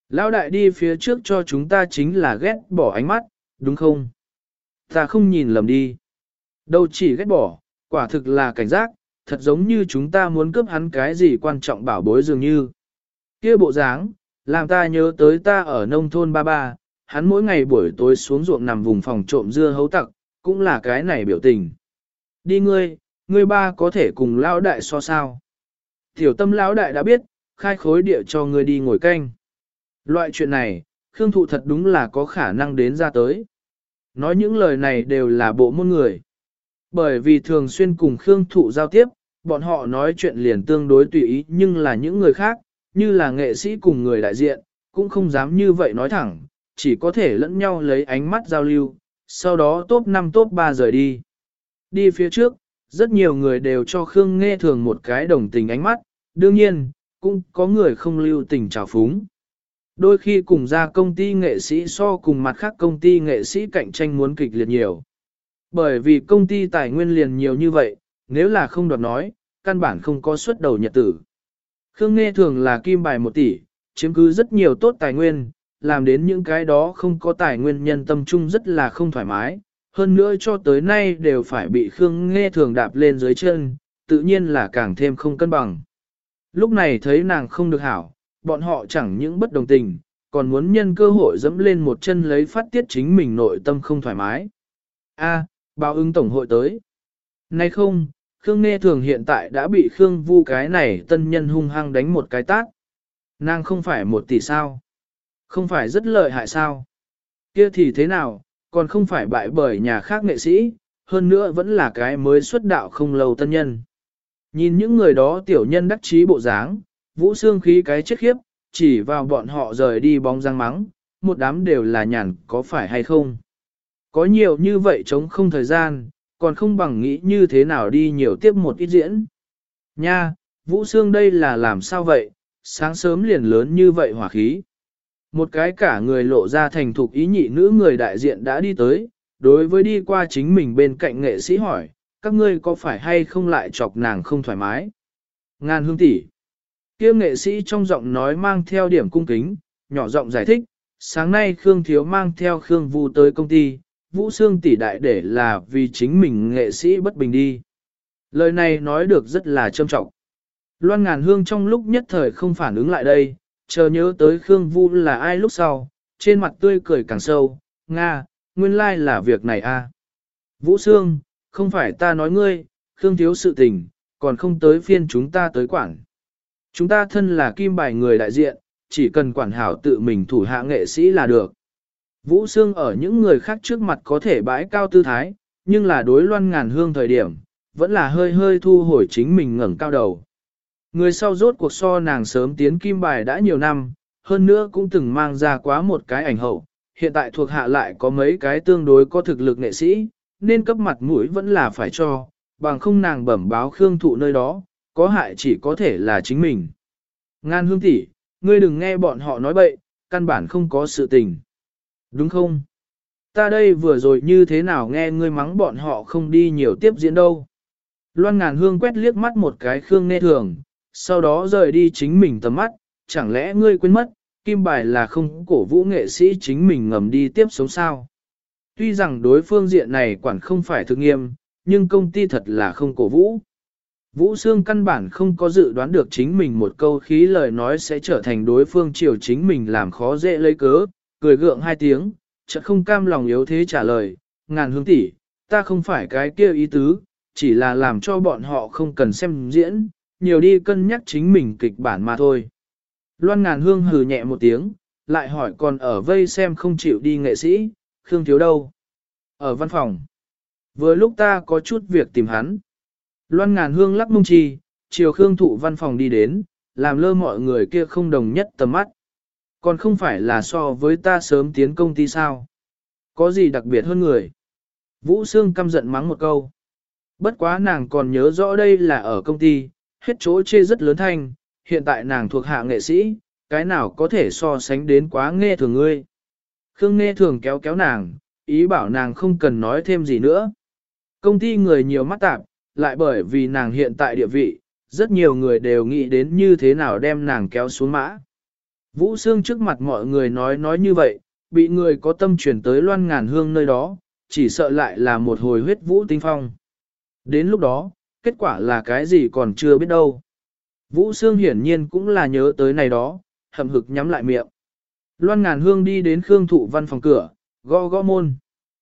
Lão đại đi phía trước cho chúng ta chính là ghét bỏ ánh mắt, đúng không? Ta không nhìn lầm đi. Đâu chỉ ghét bỏ, quả thực là cảnh giác, thật giống như chúng ta muốn cướp hắn cái gì quan trọng bảo bối dường như. Kia bộ dáng, làm ta nhớ tới ta ở nông thôn ba ba, hắn mỗi ngày buổi tối xuống ruộng nằm vùng phòng trộm dưa hấu tặc, cũng là cái này biểu tình. Đi ngươi ba có thể cùng lão đại so sao. Tiểu tâm lão đại đã biết, khai khối địa cho ngươi đi ngồi canh. Loại chuyện này, Khương Thụ thật đúng là có khả năng đến ra tới. Nói những lời này đều là bộ môn người. Bởi vì thường xuyên cùng Khương Thụ giao tiếp, bọn họ nói chuyện liền tương đối tùy ý, nhưng là những người khác, như là nghệ sĩ cùng người đại diện, cũng không dám như vậy nói thẳng, chỉ có thể lẫn nhau lấy ánh mắt giao lưu, sau đó top 5 top 3 rời đi. Đi phía trước, rất nhiều người đều cho Khương Nghê Thường một cái đồng tình ánh mắt, đương nhiên, cũng có người không lưu tình trào phúng. Đôi khi cùng ra công ty nghệ sĩ so cùng mặt khác công ty nghệ sĩ cạnh tranh muốn kịch liệt nhiều. Bởi vì công ty tài nguyên liền nhiều như vậy, nếu là không đoạt nói, căn bản không có suất đầu nhật tử. Khương Nghê Thường là kim bài 1 tỷ, chiếm cứ rất nhiều tốt tài nguyên, làm đến những cái đó không có tài nguyên nhân tâm trung rất là không thoải mái, hơn nữa cho tới nay đều phải bị Khương Nghê Thường đạp lên dưới chân, tự nhiên là càng thêm không cân bằng. Lúc này thấy nàng không được hảo, bọn họ chẳng những bất đồng tình, còn muốn nhân cơ hội dẫm lên một chân lấy phát tiết chính mình nội tâm không thoải mái. Báo ứng tổng hội tới. Nay không, Khương Nghê Thường hiện tại đã bị Khương Vu cái này tân nhân hung hăng đánh một cái tát. Nàng không phải 1 tỷ sao? Không phải rất lợi hại sao? Kia thì thế nào, còn không phải bại bởi nhà khác nghệ sĩ, hơn nữa vẫn là cái mới xuất đạo không lâu tân nhân. Nhìn những người đó tiểu nhân đắc chí bộ dáng, Vũ Xương khí cái chết khiếp, chỉ vào bọn họ rời đi bóng răng mắng, một đám đều là nhàn có phải hay không. Có nhiều như vậy chống không thời gian, còn không bằng nghĩ như thế nào đi nhiều tiếp một ít diễn. Nha, Vũ Xương đây là làm sao vậy, sáng sớm liền lớn như vậy hỏa khí. Một cái cả người lộ ra thành thục ý nhị nữ người đại diện đã đi tới, đối với đi qua chính mình bên cạnh nghệ sĩ hỏi, các ngươi có phải hay không lại chọc nàng không thoải mái? Ngàn Hương tỷ. Kia nghệ sĩ trong giọng nói mang theo điểm cung kính, nhỏ giọng giải thích, sáng nay Khương Thiếu mang theo Khương Vu tới công ty, Vũ Xương tỷ đại để là vì chính mình nghệ sĩ bất bình đi. Lời này nói được rất là trâm trọng. Loan Ngàn Hương trong lúc nhất thời không phản ứng lại đây, chờ nhớ tới Khương Vu là ai lúc sau, trên mặt tươi cười càng sâu, Nga, nguyên lai là việc này a. Vũ Xương, không phải ta nói ngươi, Khương Thiếu sự tình, còn không tới phiên chúng ta tới quản. Chúng ta thân là kim bài người đại diện, chỉ cần quản hảo tự mình thủ hạ nghệ sĩ là được. Vũ Xương ở những người khác trước mặt có thể bãi cao tư thái, nhưng là đối Loan Ngàn Hương thời điểm, vẫn là hơi hơi thu hồi chính mình ngẩng cao đầu. Người sau rốt cuộc so nàng sớm tiến kim bài đã nhiều năm, hơn nữa cũng từng mang ra quá một cái ảnh hậu, hiện tại thuộc hạ lại có mấy cái tương đối có thực lực nghệ sĩ, nên cấp mặt mũi vẫn là phải cho, bằng không nàng bẩm báo Khương Thụ nơi đó, có hại chỉ có thể là chính mình. Ngàn Hương tỷ, ngươi đừng nghe bọn họ nói bậy, căn bản không có sự tình. Đúng không? Ta đây vừa rồi như thế nào nghe ngươi mắng bọn họ không đi nhiều tiếp diễn đâu. Loan Ngàn Hương quét liếc mắt một cái Khương Nghê Thường, sau đó rời đi chính mình tầm mắt, chẳng lẽ ngươi quên mất, kim bài là không cổ vũ nghệ sĩ chính mình ngầm đi tiếp sống sao. Tuy rằng đối phương diện này quản không phải thực nghiêm, nhưng công ty thật là không cổ vũ. Vũ Xương căn bản không có dự đoán được chính mình một câu khí lời nói sẽ trở thành đối phương chiều chính mình làm khó dễ lấy cớ, cười gượng 2 tiếng, chợt không cam lòng yếu thế trả lời, Ngàn Hương tỷ, ta không phải cái kia ý tứ, chỉ là làm cho bọn họ không cần xem diễn, nhiều đi cân nhắc chính mình kịch bản mà thôi. Loan Ngàn Hương hừ nhẹ một tiếng, lại hỏi còn ở vây xem không chịu đi nghệ sĩ, Khương Thiếu đâu? Ở văn phòng. Vừa lúc ta có chút việc tìm hắn. Loan Ngàn Hương lắc mông chi, chiều Khương Thụ văn phòng đi đến, làm lơ mọi người kia không đồng nhất tầm mắt. Còn không phải là so với ta sớm tiến công ty sao? Có gì đặc biệt hơn người? Vũ Xương căm giận mắng một câu. Bất quá nàng còn nhớ rõ đây là ở công ty, hết chỗ chê rất lớn thanh, hiện tại nàng thuộc hạ nghệ sĩ, cái nào có thể so sánh đến quá Nghê Thường ngươi. Khương Nghê Thường kéo kéo nàng, ý bảo nàng không cần nói thêm gì nữa. Công ty người nhiều mắt tạp, lại bởi vì nàng hiện tại địa vị, rất nhiều người đều nghĩ đến như thế nào đem nàng kéo xuống mã. Vũ Sương trước mặt mọi người nói như vậy, bị người có tâm chuyển tới Loan Ngàn Hương nơi đó, chỉ sợ lại là một hồi huyết vũ tinh phong. Đến lúc đó, kết quả là cái gì còn chưa biết đâu. Vũ Sương hiển nhiên cũng là nhớ tới này đó, hậm hực nhắm lại miệng. Loan Ngàn Hương đi đến Khương Thụ văn phòng cửa, gõ gõ môn.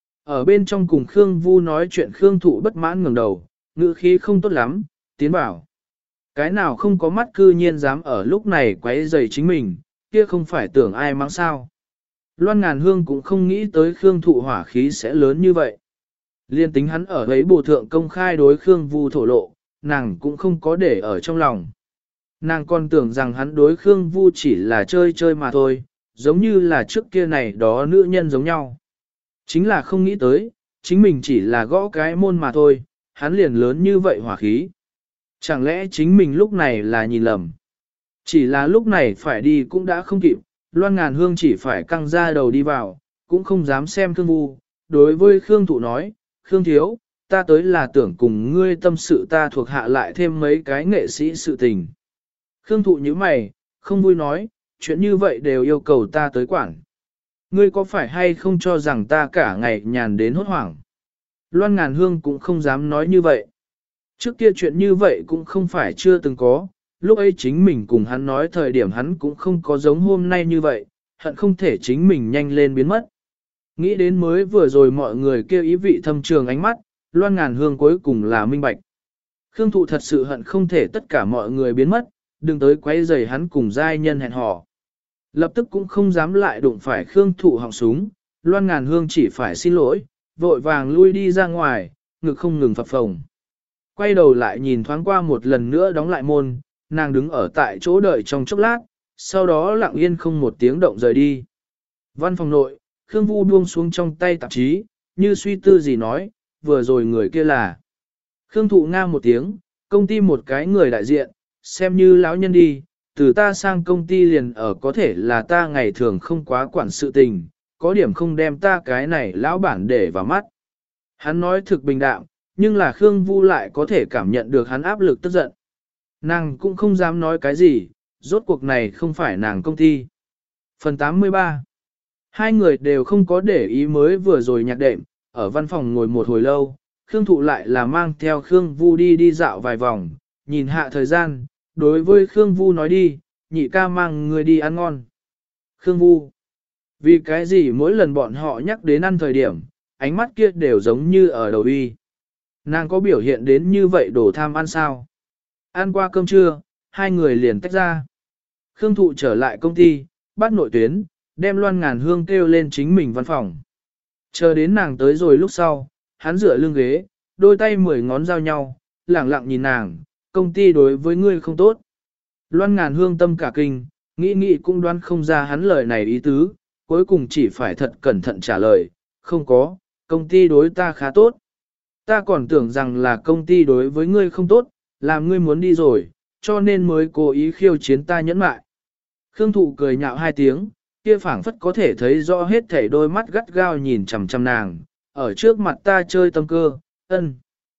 Ở bên trong cùng Khương Vu nói chuyện, Khương Thụ bất mãn ngẩng đầu, ngữ khí không tốt lắm, tiến bảo. Cái nào không có mắt cư nhiên dám ở lúc này quấy rầy chính mình, kia không phải tưởng ai mắng sao. Loan Ngàn Hương cũng không nghĩ tới Khương Thụ hỏa khí sẽ lớn như vậy. Liên tính hắn ở ấy bổ thượng công khai đối Khương Vu thổ lộ, nàng cũng không có để ở trong lòng. Nàng còn tưởng rằng hắn đối Khương Vu chỉ là chơi chơi mà thôi, giống như là trước kia này đó nữ nhân giống nhau. Chính là không nghĩ tới, chính mình chỉ là gõ cái môn mà thôi, hắn liền lớn như vậy hỏa khí. Chẳng lẽ chính mình lúc này là nhìn lầm? Chỉ là lúc này phải đi cũng đã không kịp, Loan Ngàn Hương chỉ phải căng ra đầu đi vào, cũng không dám xem Khương Vu. Đối với Khương Thụ nói, Khương Thiếu, ta tới là tưởng cùng ngươi tâm sự, ta thuộc hạ lại thêm mấy cái nghệ sĩ sự tình. Khương Thụ như mày, không vui nói, chuyện như vậy đều yêu cầu ta tới quản. Ngươi có phải hay không cho rằng ta cả ngày nhàn đến hốt hoảng? Loan Ngàn Hương cũng không dám nói như vậy. Trước kia chuyện như vậy cũng không phải chưa từng có, lúc ấy chính mình cùng hắn nói thời điểm hắn cũng không có giống hôm nay như vậy, hận không thể chính mình nhanh lên biến mất. Nghĩ đến mới vừa rồi mọi người kêu ý vị thâm trường ánh mắt, Loan Ngàn Hương cuối cùng là minh bạch. Khương Thụ thật sự hận không thể tất cả mọi người biến mất, đừng tới quấy rầy hắn cùng giai nhân hẹn hò. Lập tức cũng không dám lại đụng phải Khương Thụ họng súng, Loan Ngàn Hương chỉ phải xin lỗi, vội vàng lui đi ra ngoài, ngực không ngừng phập phồng. Quay đầu lại nhìn thoáng qua một lần nữa đóng lại môn, nàng đứng ở tại chỗ đợi trong chốc lát, sau đó lặng yên không một tiếng động rời đi. Văn phòng nội, Khương Vu buông xuống trong tay tạp chí, như suy tư gì nói, vừa rồi người kia là. Khương Thụ nga một tiếng, công ty một cái người đại diện, xem như lão nhân đi, từ ta sang công ty liền ở có thể là ta ngày thường không quá quản sự tình, có điểm không đem ta cái này lão bản để vào mắt. Hắn nói thực bình đạm, nhưng là Khương Vu lại có thể cảm nhận được hắn áp lực tức giận. Nàng cũng không dám nói cái gì, rốt cuộc này không phải nàng công ty. Phần 83. Hai người đều không có để ý mới vừa rồi nhạc đệm, ở văn phòng ngồi một hồi lâu, Khương Thụ lại là mang theo Khương Vu đi dạo vài vòng, nhìn hạ thời gian, đối với Khương Vu nói đi, nhị ca mang người đi ăn ngon. Khương Vu. Vì cái gì mỗi lần bọn họ nhắc đến ăn thời điểm, ánh mắt kia đều giống như ở đầu uy. Nàng có biểu hiện đến như vậy đổ tham ăn sao? Ăn qua cơm trưa, hai người liền tách ra. Khương Thụ trở lại công ty, bắt nội tuyến, đem Loan Ngàn Hương kêu lên chính mình văn phòng. Chờ đến nàng tới rồi lúc sau, hắn dựa lưng ghế, đôi tay 10 ngón giao nhau, lẳng lặng nhìn nàng, công ty đối với ngươi không tốt. Loan Ngàn Hương tâm cả kinh, nghĩ cũng đoán không ra hắn lời này ý tứ, cuối cùng chỉ phải thật cẩn thận trả lời, không có, công ty đối ta khá tốt. Ta còn tưởng rằng là công ty đối với ngươi không tốt, làm ngươi muốn đi rồi, cho nên mới cố ý khiêu chiến ta nhẫn mại. Khương Thụ cười nhạo hai tiếng, kia phảng phất có thể thấy rõ hết thảy đôi mắt gắt gao nhìn chằm chằm nàng, ở trước mặt ta chơi tâm cơ, ân.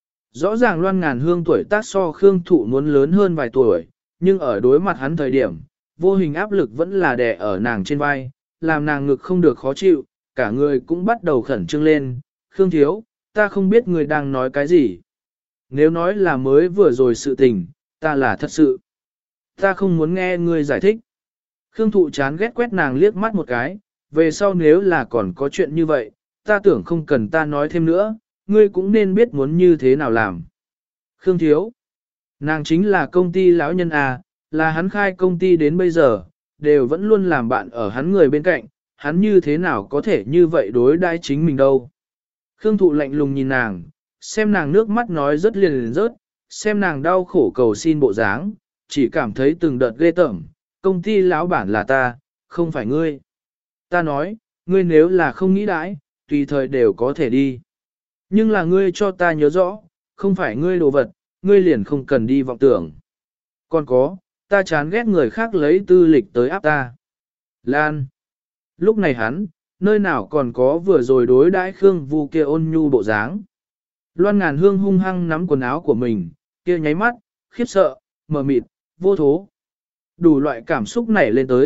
Rõ ràng Loan Ngàn Hương tuổi tác so Khương Thụ muốn lớn hơn vài tuổi, nhưng ở đối mặt hắn thời điểm, vô hình áp lực vẫn là đè ở nàng trên vai, làm nàng ngực không được khó chịu, cả người cũng bắt đầu khẩn trương lên. Khương Thiếu, ta không biết người đang nói cái gì. Nếu nói là mới vừa rồi sự tình, ta là thật sự. Ta không muốn nghe ngươi giải thích. Khương Thụ chán ghét quét nàng liếc mắt một cái, về sau nếu là còn có chuyện như vậy, ta tưởng không cần ta nói thêm nữa, ngươi cũng nên biết muốn như thế nào làm. Khương Thiếu, nàng chính là công ty lão nhân à, là hắn khai công ty đến bây giờ, đều vẫn luôn làm bạn ở hắn người bên cạnh, hắn như thế nào có thể như vậy đối đãi chính mình đâu. Khương Thụ lạnh lùng nhìn nàng, xem nàng nước mắt nói rất liền rớt, xem nàng đau khổ cầu xin bộ dáng, chỉ cảm thấy từng đợt ghê tởm, công ty lão bản là ta, không phải ngươi. Ta nói, ngươi nếu là không nghĩ đãi, tùy thời đều có thể đi. Nhưng là ngươi cho ta nhớ rõ, không phải ngươi đồ vật, ngươi liền không cần đi vọng tưởng. Còn có, ta chán ghét người khác lấy tư lịch tới áp ta. Lan. Lúc này hắn, nơi nào còn có vừa rồi đối đãi Khương Vu kia ôn nhu bộ dáng. Loan Ngàn Hương hung hăng nắm quần áo của mình, kia nháy mắt, khiếp sợ, mờ mịt, vô thố. Đủ loại cảm xúc nảy lên tới,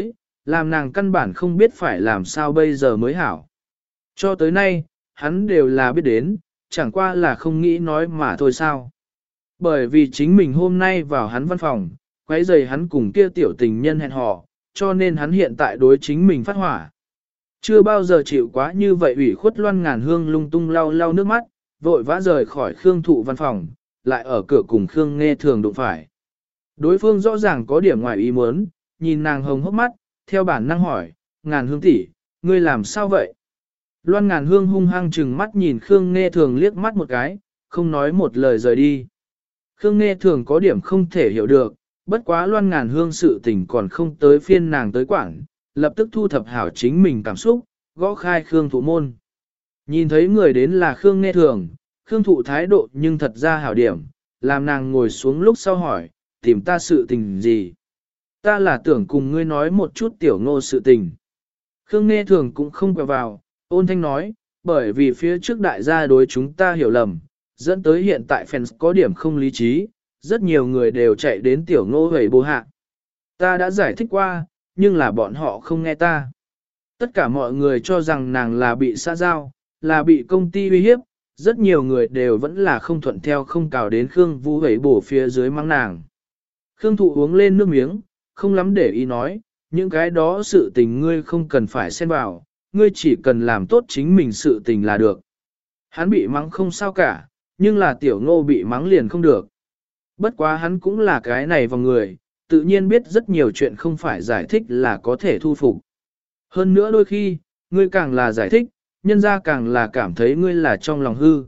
làm nàng căn bản không biết phải làm sao bây giờ mới hảo. Cho tới nay, hắn đều là biết đến, chẳng qua là không nghĩ nói mà thôi sao. Bởi vì chính mình hôm nay vào hắn văn phòng, quấy rầy hắn cùng kia tiểu tình nhân hẹn hò, cho nên hắn hiện tại đối chính mình phát hỏa. Chưa bao giờ chịu quá như vậy ủy khuất Loan Ngàn Hương lung tung lau lau nước mắt, vội vã rời khỏi Khương Thụ văn phòng, lại ở cửa cùng Khương Nghe Thường đụng phải. Đối phương rõ ràng có điểm ngoài ý muốn, nhìn nàng hồng hốc mắt, theo bản năng hỏi, Ngàn Hương tỷ, ngươi làm sao vậy? Loan Ngàn Hương hung hăng chừng mắt nhìn Khương Nghe Thường liếc mắt một cái, không nói một lời rời đi. Khương Nghe Thường có điểm không thể hiểu được, bất quá Loan Ngàn Hương sự tình còn không tới phiên nàng tới quảng, lập tức thu thập hảo chính mình cảm xúc, gõ khai Khương Thụ môn. Nhìn thấy người đến là Khương Nghe Thường, Khương Thụ thái độ nhưng thật ra hảo điểm, làm nàng ngồi xuống lúc sau hỏi, tìm ta sự tình gì? Ta là tưởng cùng ngươi nói một chút tiểu ngô sự tình. Khương Nghe Thường cũng không quẹo vào, ôn thanh nói, bởi vì phía trước đại gia đối chúng ta hiểu lầm, dẫn tới hiện tại fans có điểm không lý trí, rất nhiều người đều chạy đến tiểu ngô hầy bố hạ. Ta đã giải thích qua, nhưng là bọn họ không nghe ta. Tất cả mọi người cho rằng nàng là bị xã giao, là bị công ty uy hiếp, rất nhiều người đều vẫn là không thuận theo không cào đến Khương Vũ hầy bổ phía dưới mắng nàng. Khương Thụ uống lên nước miếng, không lắm để ý nói, những cái đó sự tình ngươi không cần phải xen vào, ngươi chỉ cần làm tốt chính mình sự tình là được. Hắn bị mắng không sao cả, nhưng là tiểu ngô bị mắng liền không được. Bất quá hắn cũng là cái này vào người, tự nhiên biết rất nhiều chuyện không phải giải thích là có thể thu phục. Hơn nữa đôi khi, ngươi càng là giải thích, nhân ra càng là cảm thấy ngươi là trong lòng hư.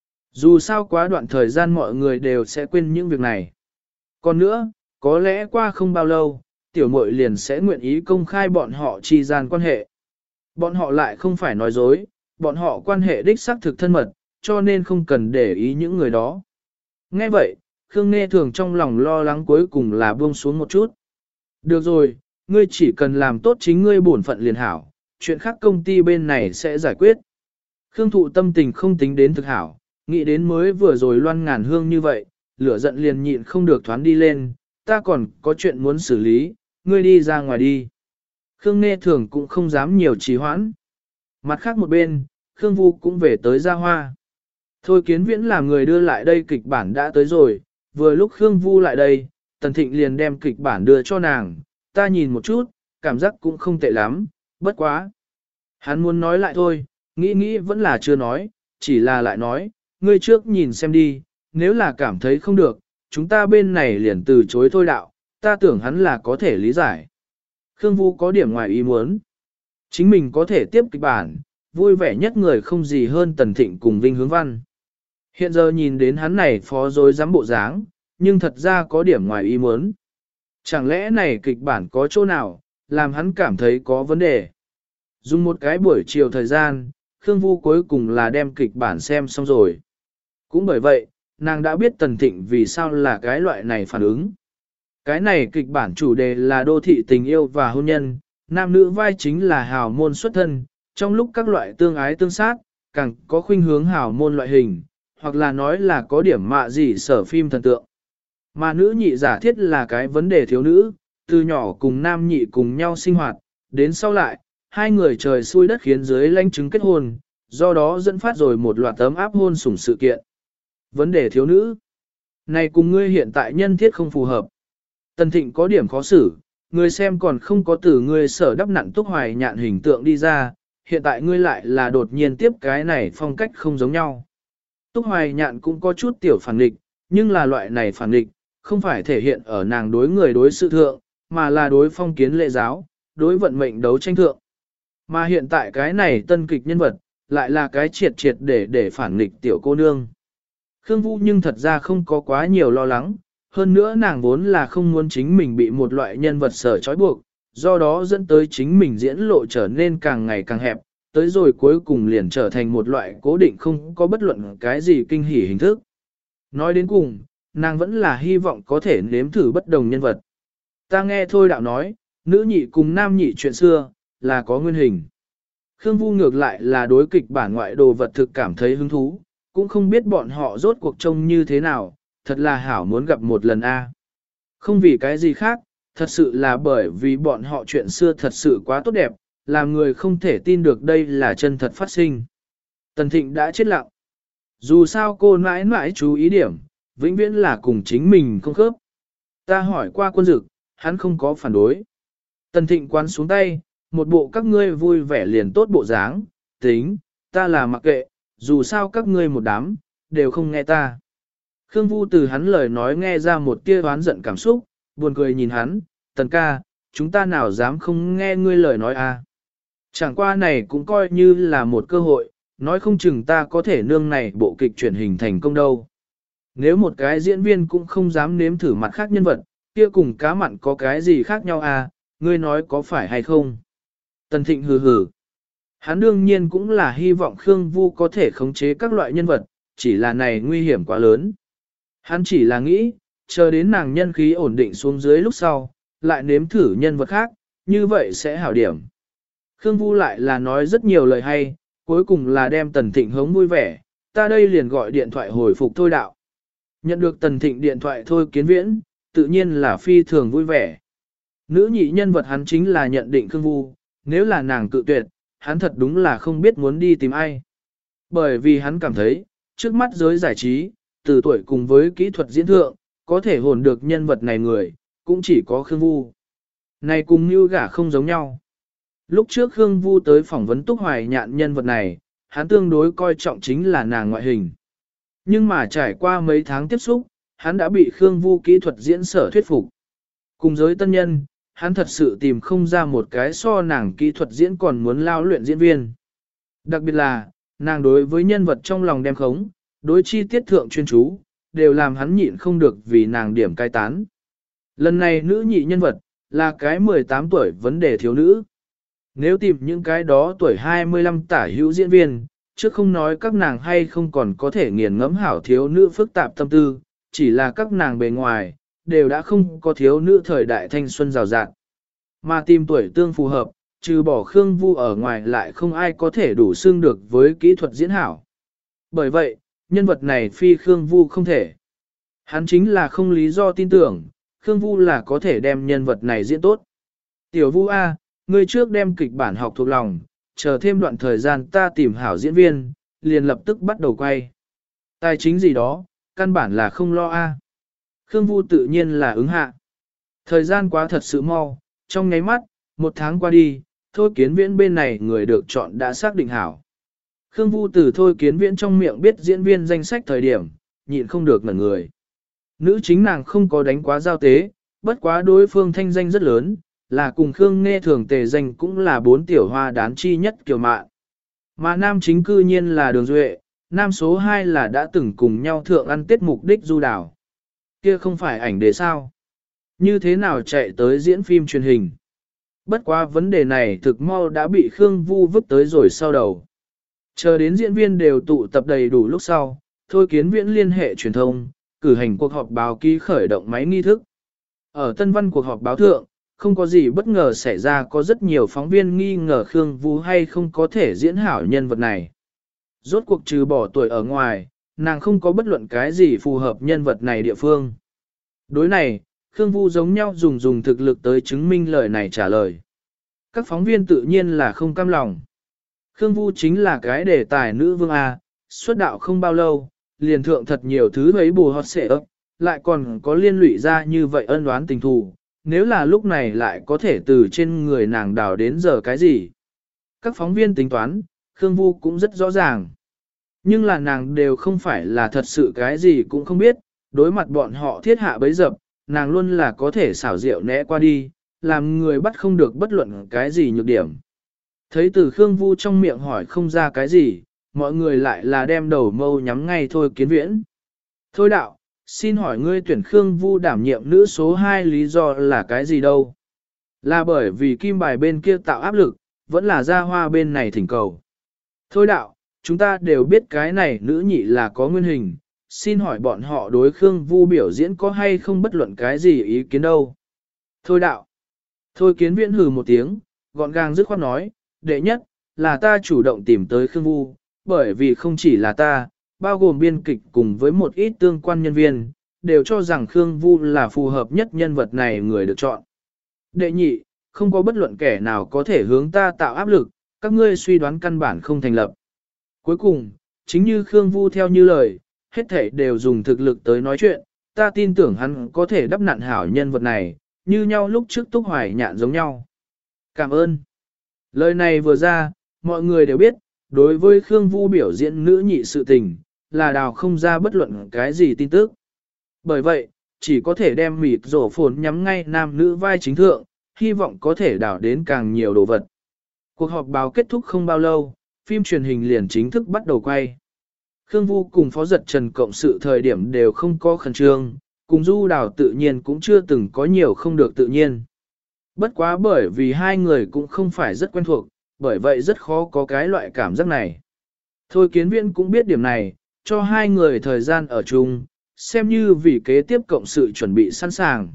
Dù sao quá đoạn thời gian mọi người đều sẽ quên những việc này. Còn nữa, có lẽ qua không bao lâu, tiểu muội liền sẽ nguyện ý công khai bọn họ chi gian quan hệ. Bọn họ lại không phải nói dối, bọn họ quan hệ đích xác thực thân mật, cho nên không cần để ý những người đó. Nghe vậy, Khương Nghe Thường trong lòng lo lắng cuối cùng là buông xuống một chút. Được rồi, ngươi chỉ cần làm tốt chính ngươi bổn phận liền hảo, chuyện khác công ty bên này sẽ giải quyết. Khương Thụ tâm tình không tính đến thực hảo, nghĩ đến mới vừa rồi Loan Ngàn Hương như vậy, lửa giận liền nhịn không được thoán đi lên, ta còn có chuyện muốn xử lý, ngươi đi ra ngoài đi. Khương Nghe Thường cũng không dám nhiều trì hoãn. Mặt khác một bên, Khương Vu cũng về tới Gia Hoa. Thôi Kiến Viễn làm người đưa lại đây kịch bản đã tới rồi, vừa lúc Khương Vu lại đây, Tần Thịnh liền đem kịch bản đưa cho nàng, ta nhìn một chút, cảm giác cũng không tệ lắm, bất quá. Hắn muốn nói lại thôi, nghĩ vẫn là chưa nói, chỉ là lại nói, ngươi trước nhìn xem đi, nếu là cảm thấy không được, chúng ta bên này liền từ chối thôi đạo, ta tưởng hắn là có thể lý giải. Khương Vu có điểm ngoài ý muốn. Chính mình có thể tiếp kịch bản, vui vẻ nhất người không gì hơn Tần Thịnh cùng Vinh Hướng Văn. Hiện giờ nhìn đến hắn này phó dối dám bộ dáng, nhưng thật ra có điểm ngoài ý muốn. Chẳng lẽ này kịch bản có chỗ nào, làm hắn cảm thấy có vấn đề. Dùng một cái buổi chiều thời gian, Khương Vu cuối cùng là đem kịch bản xem xong rồi. Cũng bởi vậy, nàng đã biết Tần Thịnh vì sao là cái loại này phản ứng. Cái này kịch bản chủ đề là đô thị tình yêu và hôn nhân, nam nữ vai chính là hào môn xuất thân, trong lúc các loại tương ái tương sát, càng có khuynh hướng hào môn loại hình, hoặc là nói là có điểm mạ gì sở phim thần tượng. Mà nữ nhị giả thiết là cái vấn đề thiếu nữ, từ nhỏ cùng nam nhị cùng nhau sinh hoạt, đến sau lại, hai người trời xui đất khiến dưới lãnh chứng kết hôn, do đó dẫn phát rồi một loạt tấm áp hôn sủng sự kiện. Vấn đề thiếu nữ này cùng ngươi hiện tại nhân thiết không phù hợp. Tần Thịnh có điểm khó xử, người xem còn không có từ ngươi sở đắp nặn Túc Hoài Nhạn hình tượng đi ra, hiện tại ngươi lại là đột nhiên tiếp cái này phong cách không giống nhau. Túc Hoài Nhạn cũng có chút tiểu phản nghịch, nhưng là loại này phản nghịch, không phải thể hiện ở nàng đối người đối sự thượng, mà là đối phong kiến lệ giáo, đối vận mệnh đấu tranh thượng. Mà hiện tại cái này tân kịch nhân vật, lại là cái triệt để phản nghịch tiểu cô nương. Khương Vũ nhưng thật ra không có quá nhiều lo lắng, hơn nữa nàng vốn là không muốn chính mình bị một loại nhân vật sở trói buộc, do đó dẫn tới chính mình diễn lộ trở nên càng ngày càng hẹp, tới rồi cuối cùng liền trở thành một loại cố định không có bất luận cái gì kinh hỉ hình thức. Nói đến cùng, nàng vẫn là hy vọng có thể nếm thử bất đồng nhân vật. Ta nghe thôi đạo nói, nữ nhị cùng nam nhị chuyện xưa, là có nguyên hình. Khương Vu ngược lại là đối kịch bản ngoại đồ vật thực cảm thấy hứng thú, cũng không biết bọn họ rốt cuộc trông như thế nào, thật là hảo muốn gặp một lần a. Không vì cái gì khác, thật sự là bởi vì bọn họ chuyện xưa thật sự quá tốt đẹp, làm người không thể tin được đây là chân thật phát sinh. Tần Thịnh đã chết lặng. Dù sao cô mãi mãi chú ý điểm, vĩnh viễn là cùng chính mình không khớp. Ta hỏi qua quân dực, hắn không có phản đối. Tần Thịnh quán xuống tay, một bộ các ngươi vui vẻ liền tốt bộ dáng, tính, ta là mặc kệ, dù sao các ngươi một đám, đều không nghe ta. Khương Vu từ hắn lời nói nghe ra một tia oán giận cảm xúc, buồn cười nhìn hắn, Tần ca, chúng ta nào dám không nghe ngươi lời nói à. Chẳng qua này cũng coi như là một cơ hội, nói không chừng ta có thể nương này bộ kịch truyền hình thành công đâu. Nếu một cái diễn viên cũng không dám nếm thử mặt khác nhân vật, kia cùng cá mặn có cái gì khác nhau à, ngươi nói có phải hay không? Tần Thịnh hừ hừ. Hắn đương nhiên cũng là hy vọng Khương Vu có thể khống chế các loại nhân vật, chỉ là này nguy hiểm quá lớn. Hắn chỉ là nghĩ, chờ đến nàng nhân khí ổn định xuống dưới lúc sau, lại nếm thử nhân vật khác, như vậy sẽ hảo điểm. Khương Vu lại là nói rất nhiều lời hay, cuối cùng là đem Tần Thịnh hống vui vẻ, ta đây liền gọi điện thoại hồi phục thôi đạo. Nhận được Tần Thịnh điện thoại thôi kiến viễn, tự nhiên là phi thường vui vẻ. Nữ nhị nhân vật hắn chính là nhận định Khương Vu, nếu là nàng cự tuyệt, hắn thật đúng là không biết muốn đi tìm ai. Bởi vì hắn cảm thấy, trước mắt giới giải trí, từ tuổi cùng với kỹ thuật diễn thượng, có thể hồn được nhân vật này người, cũng chỉ có Khương Vu. Này cùng như gả không giống nhau. Lúc trước Khương Vu tới phỏng vấn Túc Hoài Nhạn nhân vật này, hắn tương đối coi trọng chính là nàng ngoại hình. Nhưng mà trải qua mấy tháng tiếp xúc, hắn đã bị Khương Vu kỹ thuật diễn sở thuyết phục. Cùng giới tân nhân, hắn thật sự tìm không ra một cái so nàng kỹ thuật diễn còn muốn lao luyện diễn viên. Đặc biệt là, nàng đối với nhân vật trong lòng đem khống, đối chi tiết thượng chuyên chú, đều làm hắn nhịn không được vì nàng điểm cai tán. Lần này nữ nhị nhân vật, là cái 18 tuổi vấn đề thiếu nữ. Nếu tìm những cái đó tuổi 25 tả hữu diễn viên, chứ không nói các nàng hay không còn có thể nghiền ngẫm hảo thiếu nữ phức tạp tâm tư, chỉ là các nàng bề ngoài, đều đã không có thiếu nữ thời đại thanh xuân rào rạt. Mà tìm tuổi tương phù hợp, trừ bỏ Khương Vu ở ngoài lại không ai có thể đủ xương được với kỹ thuật diễn hảo. Bởi vậy, nhân vật này phi Khương Vu không thể. Hắn chính là không lý do tin tưởng, Khương Vu là có thể đem nhân vật này diễn tốt. Tiểu Vu A, ngươi trước đem kịch bản học thuộc lòng, chờ thêm đoạn thời gian ta tìm hảo diễn viên, liền lập tức bắt đầu quay. Tài chính gì đó, căn bản là không lo A. Khương Vu tự nhiên là ứng hạ. Thời gian quá thật sự mau, trong nháy mắt, một tháng qua đi, Thôi Kiến Viễn bên này người được chọn đã xác định hảo. Khương Vu từ Thôi Kiến Viễn trong miệng biết diễn viên danh sách thời điểm, nhịn không được ngẩn người. Nữ chính nàng không có đánh quá giao tế, bất quá đối phương thanh danh rất lớn, là cùng Khương Nghe Thường tề danh cũng là 4 tiểu hoa đán chi nhất kiều mạn. Mà nam chính cư nhiên là Đường Duệ, nam số 2 là đã từng cùng nhau thượng ăn tết mục đích du đảo. Kia không phải ảnh đề sao? Như thế nào chạy tới diễn phim truyền hình? Bất quá vấn đề này thực mau đã bị Khương Vu vứt tới rồi sau đầu. Chờ đến diễn viên đều tụ tập đầy đủ lúc sau, Thôi Kiến Viễn liên hệ truyền thông, cử hành cuộc họp báo ký khởi động máy nghi thức. Ở Tân Văn cuộc họp báo thượng, không có gì bất ngờ xảy ra, có rất nhiều phóng viên nghi ngờ Khương Vu hay không có thể diễn hảo nhân vật này. Rốt cuộc trừ bỏ tuổi ở ngoài, nàng không có bất luận cái gì phù hợp nhân vật này địa phương. Đối này, Khương Vu giống nhau dùng thực lực tới chứng minh lời này trả lời. Các phóng viên tự nhiên là không cam lòng. Khương Vu chính là cái đề tài nữ vương A, xuất đạo không bao lâu, liền thượng thật nhiều thứ ấy bù hot xệ ấp, lại còn có liên lụy ra như vậy ân oán tình thù, nếu là lúc này lại có thể từ trên người nàng đào đến giờ cái gì. Các phóng viên tính toán, Khương Vu cũng rất rõ ràng. Nhưng là nàng đều không phải là thật sự cái gì cũng không biết, đối mặt bọn họ thiết hạ bấy dập, nàng luôn là có thể xảo diệu né qua đi, làm người bắt không được bất luận cái gì nhược điểm. Thấy từ Khương Vu trong miệng hỏi không ra cái gì, mọi người lại là đem đầu mâu nhắm ngay Thôi Kiến Viễn. Thôi đạo, xin hỏi ngươi tuyển Khương Vu đảm nhiệm nữ số 2 lý do là cái gì đâu? Là bởi vì kim bài bên kia tạo áp lực, vẫn là gia hoa bên này thỉnh cầu. Thôi đạo, chúng ta đều biết cái này nữ nhị là có nguyên hình, xin hỏi bọn họ đối Khương Vu biểu diễn có hay không bất luận cái gì ý kiến đâu? Thôi đạo. Thôi Kiến Viễn hừ một tiếng, gọn gàng dứt khoát nói, đệ nhất, là ta chủ động tìm tới Khương Vu, bởi vì không chỉ là ta, bao gồm biên kịch cùng với một ít tương quan nhân viên, đều cho rằng Khương Vu là phù hợp nhất nhân vật này người được chọn. Đệ nhị, không có bất luận kẻ nào có thể hướng ta tạo áp lực, các ngươi suy đoán căn bản không thành lập. Cuối cùng, chính như Khương Vu theo như lời, hết thảy đều dùng thực lực tới nói chuyện, ta tin tưởng hắn có thể đắp nặn hảo nhân vật này, như nhau lúc trước Túc Hoài Nhạn giống nhau. Cảm ơn. Lời này vừa ra, mọi người đều biết, đối với Khương Vu biểu diễn nữ nhị sự tình, là đào không ra bất luận cái gì tin tức. Bởi vậy, chỉ có thể đem mịt rổ phồn nhắm ngay nam nữ vai chính thượng, hy vọng có thể đào đến càng nhiều đồ vật. Cuộc họp báo kết thúc không bao lâu, phim truyền hình liền chính thức bắt đầu quay. Khương Vu cùng Phó Giật Trần cộng sự thời điểm đều không có khẩn trương, cùng Du Đào tự nhiên cũng chưa từng có nhiều không được tự nhiên. Bất quá bởi vì hai người cũng không phải rất quen thuộc, bởi vậy rất khó có cái loại cảm giác này. Thôi Kiến Viễn cũng biết điểm này, cho hai người thời gian ở chung, xem như vì kế tiếp cộng sự chuẩn bị sẵn sàng.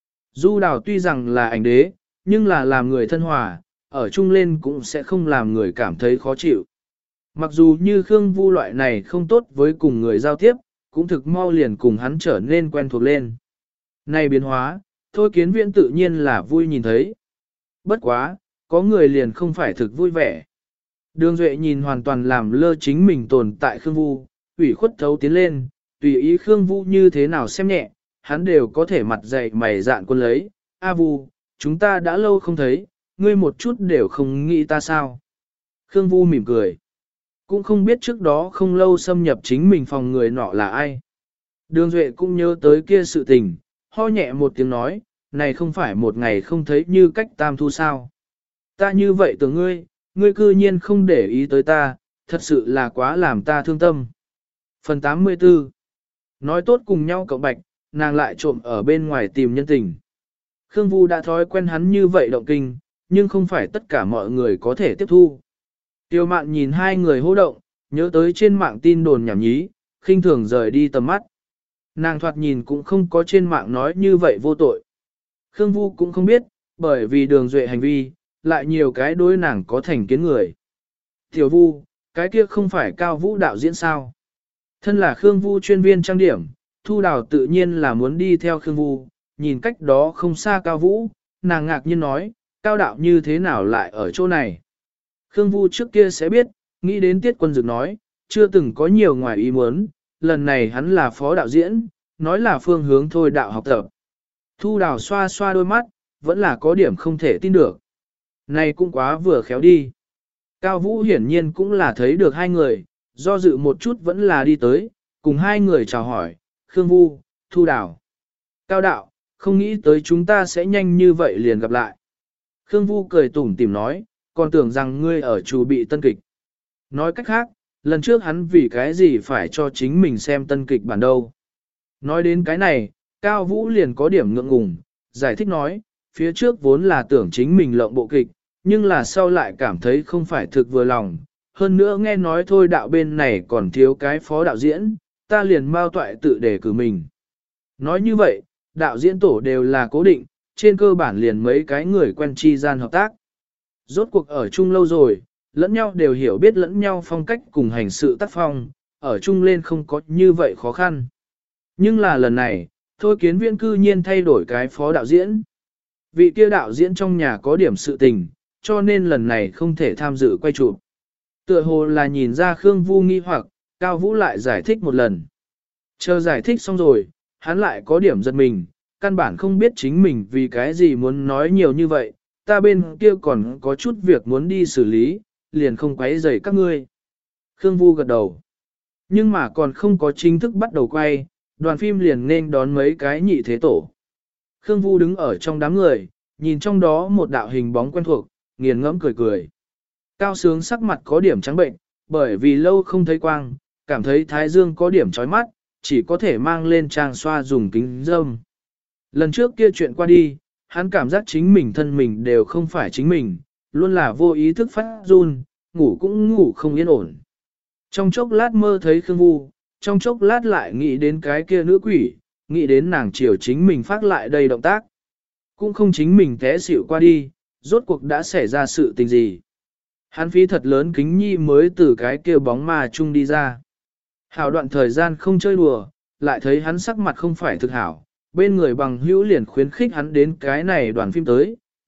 Du Đào tuy rằng là ảnh đế, nhưng là làm người thân hòa, ở chung lên cũng sẽ không làm người cảm thấy khó chịu. Mặc dù như Khương Vu loại này không tốt với cùng người giao tiếp, cũng thực mau liền cùng hắn trở nên quen thuộc lên. Này biến hóa, Thôi Kiến Viễn tự nhiên là vui nhìn thấy. Bất quá, có người liền không phải thực vui vẻ. Đường Duệ nhìn hoàn toàn làm lơ chính mình tồn tại Khương Vu, ủy khuất thấu tiến lên, tùy ý Khương Vu như thế nào xem nhẹ, hắn đều có thể mặt dày mày dạn quân lấy. A Vu, chúng ta đã lâu không thấy, ngươi một chút đều không nghĩ ta sao. Khương Vu mỉm cười. Cũng không biết trước đó không lâu xâm nhập chính mình phòng người nọ là ai. Đường Duệ cũng nhớ tới kia sự tình, ho nhẹ một tiếng nói, này không phải một ngày không thấy như cách tam thu sao. Ta như vậy tưởng ngươi, ngươi cư nhiên không để ý tới ta, thật sự là quá làm ta thương tâm. Phần 84 nói tốt cùng nhau cậu bạch, nàng lại trộm ở bên ngoài tìm nhân tình. Khương Vu đã thói quen hắn như vậy động kinh, nhưng không phải tất cả mọi người có thể tiếp thu. Tiêu mạn nhìn hai người hô động, nhớ tới trên mạng tin đồn nhảm nhí, khinh thường rời đi tầm mắt. Nàng thoạt nhìn cũng không có trên mạng nói như vậy vô tội. Khương Vu cũng không biết, bởi vì Đường Duệ hành vi, lại nhiều cái đối nàng có thành kiến người. Tiểu Vu, cái kia không phải Cao Vũ đạo diễn sao? Thân là Khương Vu chuyên viên trang điểm, Thu Đào tự nhiên là muốn đi theo Khương Vu, nhìn cách đó không xa Cao Vũ, nàng ngạc nhiên nói, Cao đạo như thế nào lại ở chỗ này? Khương Vu trước kia sẽ biết, nghĩ đến Tiết Quân Dực nói, chưa từng có nhiều ngoài ý muốn, lần này hắn là phó đạo diễn, nói là phương hướng thôi đạo học tập. Thu Đào xoa xoa đôi mắt, vẫn là có điểm không thể tin được. Này cũng quá vừa khéo đi. Cao Vũ hiển nhiên cũng là thấy được hai người, do dự một chút vẫn là đi tới, cùng hai người chào hỏi, Khương Vu, Thu Đào. Cao đạo, không nghĩ tới chúng ta sẽ nhanh như vậy liền gặp lại. Khương Vu cười tủm tỉm nói, còn tưởng rằng ngươi ở chủ bị tân kịch. Nói cách khác, lần trước hắn vì cái gì phải cho chính mình xem tân kịch bản đâu. Nói đến cái này, Cao Vũ liền có điểm ngượng ngùng, giải thích nói, phía trước vốn là tưởng chính mình lộng bộ kịch, nhưng là sau lại cảm thấy không phải thực vừa lòng. Hơn nữa nghe nói thôi đạo bên này còn thiếu cái phó đạo diễn, ta liền mau toại tự đề cử mình. Nói như vậy, đạo diễn tổ đều là cố định, trên cơ bản liền mấy cái người quen chi gian hợp tác. Rốt cuộc ở chung lâu rồi, lẫn nhau đều hiểu biết lẫn nhau phong cách cùng hành sự tác phong, ở chung lên không có như vậy khó khăn. Nhưng là lần này, Thôi Kiến Viễn cư nhiên thay đổi cái phó đạo diễn. Vị kia đạo diễn trong nhà có điểm sự tình, cho nên lần này không thể tham dự quay chụp. Tựa hồ là nhìn ra Khương Vu nghi hoặc, Cao Vũ lại giải thích một lần. Chờ giải thích xong rồi, hắn lại có điểm giật mình, căn bản không biết chính mình vì cái gì muốn nói nhiều như vậy, ta bên kia còn có chút việc muốn đi xử lý, liền không quấy rầy các ngươi. Khương Vu gật đầu. Nhưng mà còn không có chính thức bắt đầu quay, đoàn phim liền nên đón mấy cái nhị thế tổ. Khương Vu đứng ở trong đám người, nhìn trong đó một đạo hình bóng quen thuộc, nghiền ngẫm cười cười. Cao Sướng sắc mặt có điểm trắng bệnh, bởi vì lâu không thấy quang, cảm thấy thái dương có điểm chói mắt, chỉ có thể mang lên trang xoa dùng kính râm. Lần trước kia chuyện qua đi, hắn cảm giác chính mình thân mình đều không phải chính mình, luôn là vô ý thức phát run, ngủ cũng ngủ không yên ổn. Trong chốc lát mơ thấy Khương Vu, trong chốc lát lại nghĩ đến cái kia nữ quỷ, nghĩ đến nàng chiều chính mình phát lại đầy động tác. Cũng không chính mình té xỉu qua đi, rốt cuộc đã xảy ra sự tình gì. Hắn phí thật lớn kính nhi mới từ cái kia bóng ma chung đi ra. Hảo đoạn thời gian không chơi đùa, lại thấy hắn sắc mặt không phải thực hảo, bên người bằng hữu liền khuyến khích hắn đến cái này đoàn phim tới,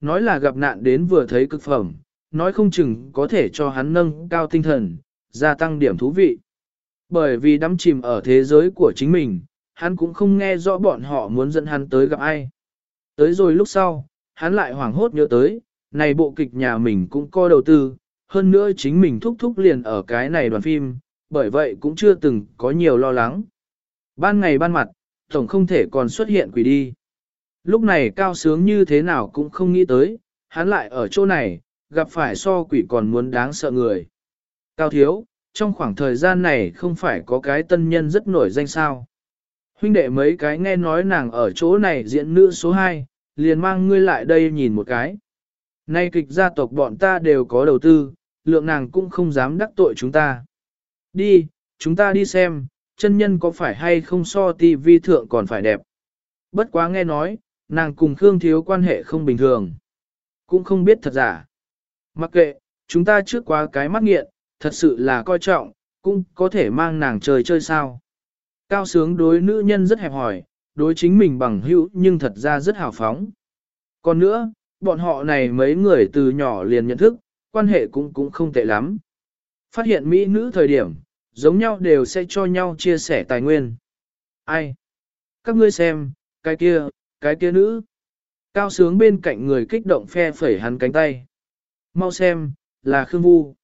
nói là gặp nạn đến vừa thấy cực phẩm, nói không chừng có thể cho hắn nâng cao tinh thần, gia tăng điểm thú vị. Bởi vì đắm chìm ở thế giới của chính mình, hắn cũng không nghe rõ bọn họ muốn dẫn hắn tới gặp ai. Tới rồi lúc sau, hắn lại hoảng hốt nhớ tới, này bộ kịch nhà mình cũng có đầu tư, hơn nữa chính mình thúc thúc liền ở cái này đoàn phim, bởi vậy cũng chưa từng có nhiều lo lắng. Ban ngày ban mặt, tổng không thể còn xuất hiện quỷ đi. Lúc này Cao Sướng như thế nào cũng không nghĩ tới, hắn lại ở chỗ này, gặp phải so quỷ còn muốn đáng sợ người. Cao Thiếu, trong khoảng thời gian này không phải có cái tân nhân rất nổi danh sao. Huynh đệ mấy cái nghe nói nàng ở chỗ này diễn nữ số 2, liền mang ngươi lại đây nhìn một cái. Nay kịch gia tộc bọn ta đều có đầu tư, lượng nàng cũng không dám đắc tội chúng ta. Đi, chúng ta đi xem, chân nhân có phải hay không so tivi thượng còn phải đẹp. Bất quá nghe nói, nàng cùng Khương Thiếu quan hệ không bình thường. Cũng không biết thật giả. Mặc kệ, chúng ta trước qua cái mắt nghiện, thật sự là coi trọng, cũng có thể mang nàng chơi chơi sao. Cao Sướng đối nữ nhân rất hẹp hòi, đối chính mình bằng hữu nhưng thật ra rất hào phóng. Còn nữa, bọn họ này mấy người từ nhỏ liền nhận thức, quan hệ cũng không tệ lắm. Phát hiện mỹ nữ thời điểm, giống nhau đều sẽ cho nhau chia sẻ tài nguyên. Ai? Các ngươi xem, cái kia nữ. Cao Sướng bên cạnh người kích động phe phẩy hắn cánh tay. Mau xem, là Khương Vu.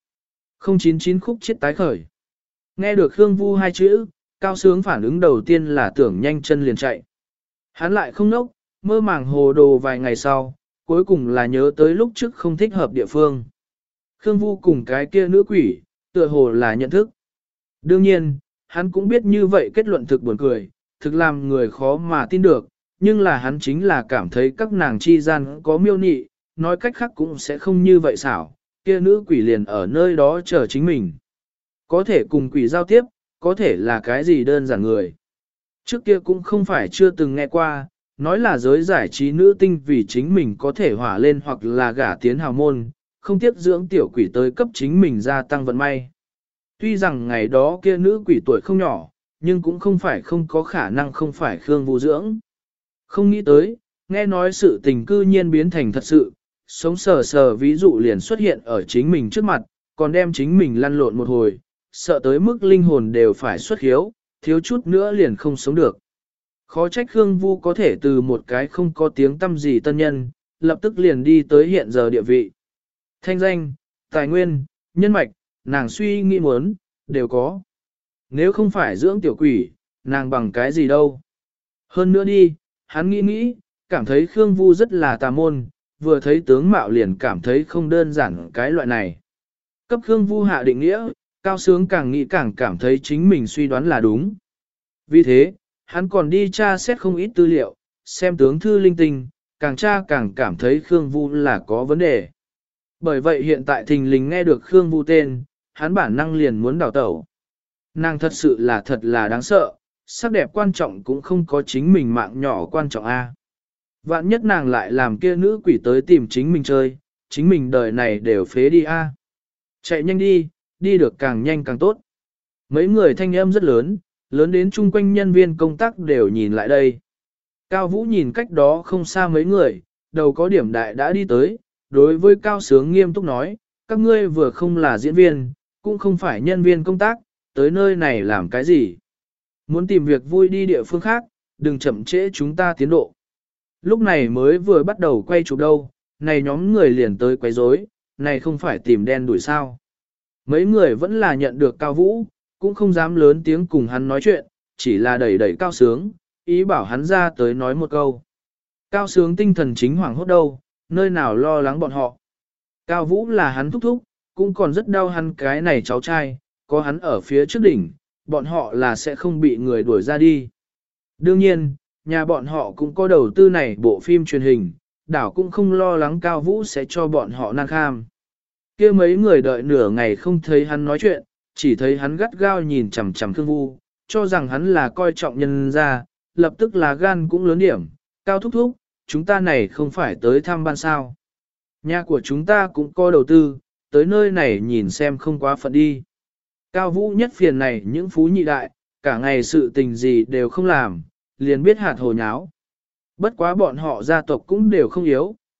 099 khúc chết tái khởi. Nghe được Khương Vu hai chữ, Cao Sướng phản ứng đầu tiên là tưởng nhanh chân liền chạy. Hắn lại không nốc, mơ màng hồ đồ vài ngày sau, cuối cùng là nhớ tới lúc trước không thích hợp địa phương. Khương Vu cùng cái kia nữ quỷ, tựa hồ là nhận thức. Đương nhiên, hắn cũng biết như vậy kết luận thực buồn cười, thực làm người khó mà tin được, nhưng là hắn chính là cảm thấy các nàng chi gian có miêu nị, nói cách khác cũng sẽ không như vậy xảo, kia nữ quỷ liền ở nơi đó chờ chính mình. Có thể cùng quỷ giao tiếp, có thể là cái gì đơn giản người. Trước kia cũng không phải chưa từng nghe qua, nói là giới giải trí nữ tinh vì chính mình có thể hỏa lên hoặc là gả tiến hào môn, không tiếc dưỡng tiểu quỷ tới cấp chính mình gia tăng vận may. Tuy rằng ngày đó kia nữ quỷ tuổi không nhỏ, nhưng cũng không phải không có khả năng không phải Khương Vu dưỡng. Không nghĩ tới, nghe nói sự tình cư nhiên biến thành thật sự, sống sờ sờ ví dụ liền xuất hiện ở chính mình trước mặt, còn đem chính mình lăn lộn một hồi, sợ tới mức linh hồn đều phải xuất hiếu, thiếu chút nữa liền không sống được. Khó trách Khương Vu có thể từ một cái không có tiếng tâm gì tân nhân, lập tức liền đi tới hiện giờ địa vị. Thanh danh, tài nguyên, nhân mạch, nàng suy nghĩ muốn, đều có. Nếu không phải dưỡng tiểu quỷ, nàng bằng cái gì đâu. Hơn nữa đi, hắn nghĩ, cảm thấy Khương Vu rất là tà môn, vừa thấy tướng mạo liền cảm thấy không đơn giản cái loại này. Cấp Khương Vu hạ định nghĩa, Cao Sướng càng nghĩ càng cảm thấy chính mình suy đoán là đúng. Vì thế, hắn còn đi tra xét không ít tư liệu, xem tướng thư linh tinh, càng tra càng cảm thấy Khương Vu là có vấn đề. Bởi vậy hiện tại thình lình nghe được Khương Vu tên, hắn bản năng liền muốn đào tẩu. Nàng thật sự là thật là đáng sợ, sắc đẹp quan trọng cũng không có chính mình mạng nhỏ quan trọng a. Vạn nhất nàng lại làm kia nữ quỷ tới tìm chính mình chơi, chính mình đời này đều phế đi a. Chạy nhanh đi, đi được càng nhanh càng tốt. Mấy người thanh âm rất lớn, lớn đến chung quanh nhân viên công tác đều nhìn lại đây. Cao Vũ nhìn cách đó không xa mấy người, đầu có điểm đại đã đi tới, đối với Cao Sướng nghiêm túc nói, các ngươi vừa không là diễn viên, cũng không phải nhân viên công tác, tới nơi này làm cái gì. Muốn tìm việc vui đi địa phương khác, đừng chậm trễ chúng ta tiến độ. Lúc này mới vừa bắt đầu quay chụp đâu, này nhóm người liền tới quấy rối, này không phải tìm đen đuổi sao. Mấy người vẫn là nhận được Cao Vũ, cũng không dám lớn tiếng cùng hắn nói chuyện, chỉ là đẩy đẩy Cao Sướng, ý bảo hắn ra tới nói một câu. Cao Sướng tinh thần chính hoảng hốt đâu, nơi nào lo lắng bọn họ. Cao Vũ là hắn thúc thúc, cũng còn rất đau hắn cái này cháu trai, có hắn ở phía trước đỉnh, bọn họ là sẽ không bị người đuổi ra đi. Đương nhiên, nhà bọn họ cũng có đầu tư này bộ phim truyền hình, đảo cũng không lo lắng Cao Vũ sẽ cho bọn họ nan kham. Kia mấy người đợi nửa ngày không thấy hắn nói chuyện, chỉ thấy hắn gắt gao nhìn chằm chằm Khương Vu, cho rằng hắn là coi trọng nhân ra, lập tức là gan cũng lớn điểm, Cao thúc thúc, chúng ta này không phải tới thăm ban sao. Nhà của chúng ta cũng có đầu tư, tới nơi này nhìn xem không quá phận đi. Cao Vũ nhất phiền này những phú nhị đại, cả ngày sự tình gì đều không làm, liền biết hạt hồ nháo. Bất quá bọn họ gia tộc cũng đều không yếu,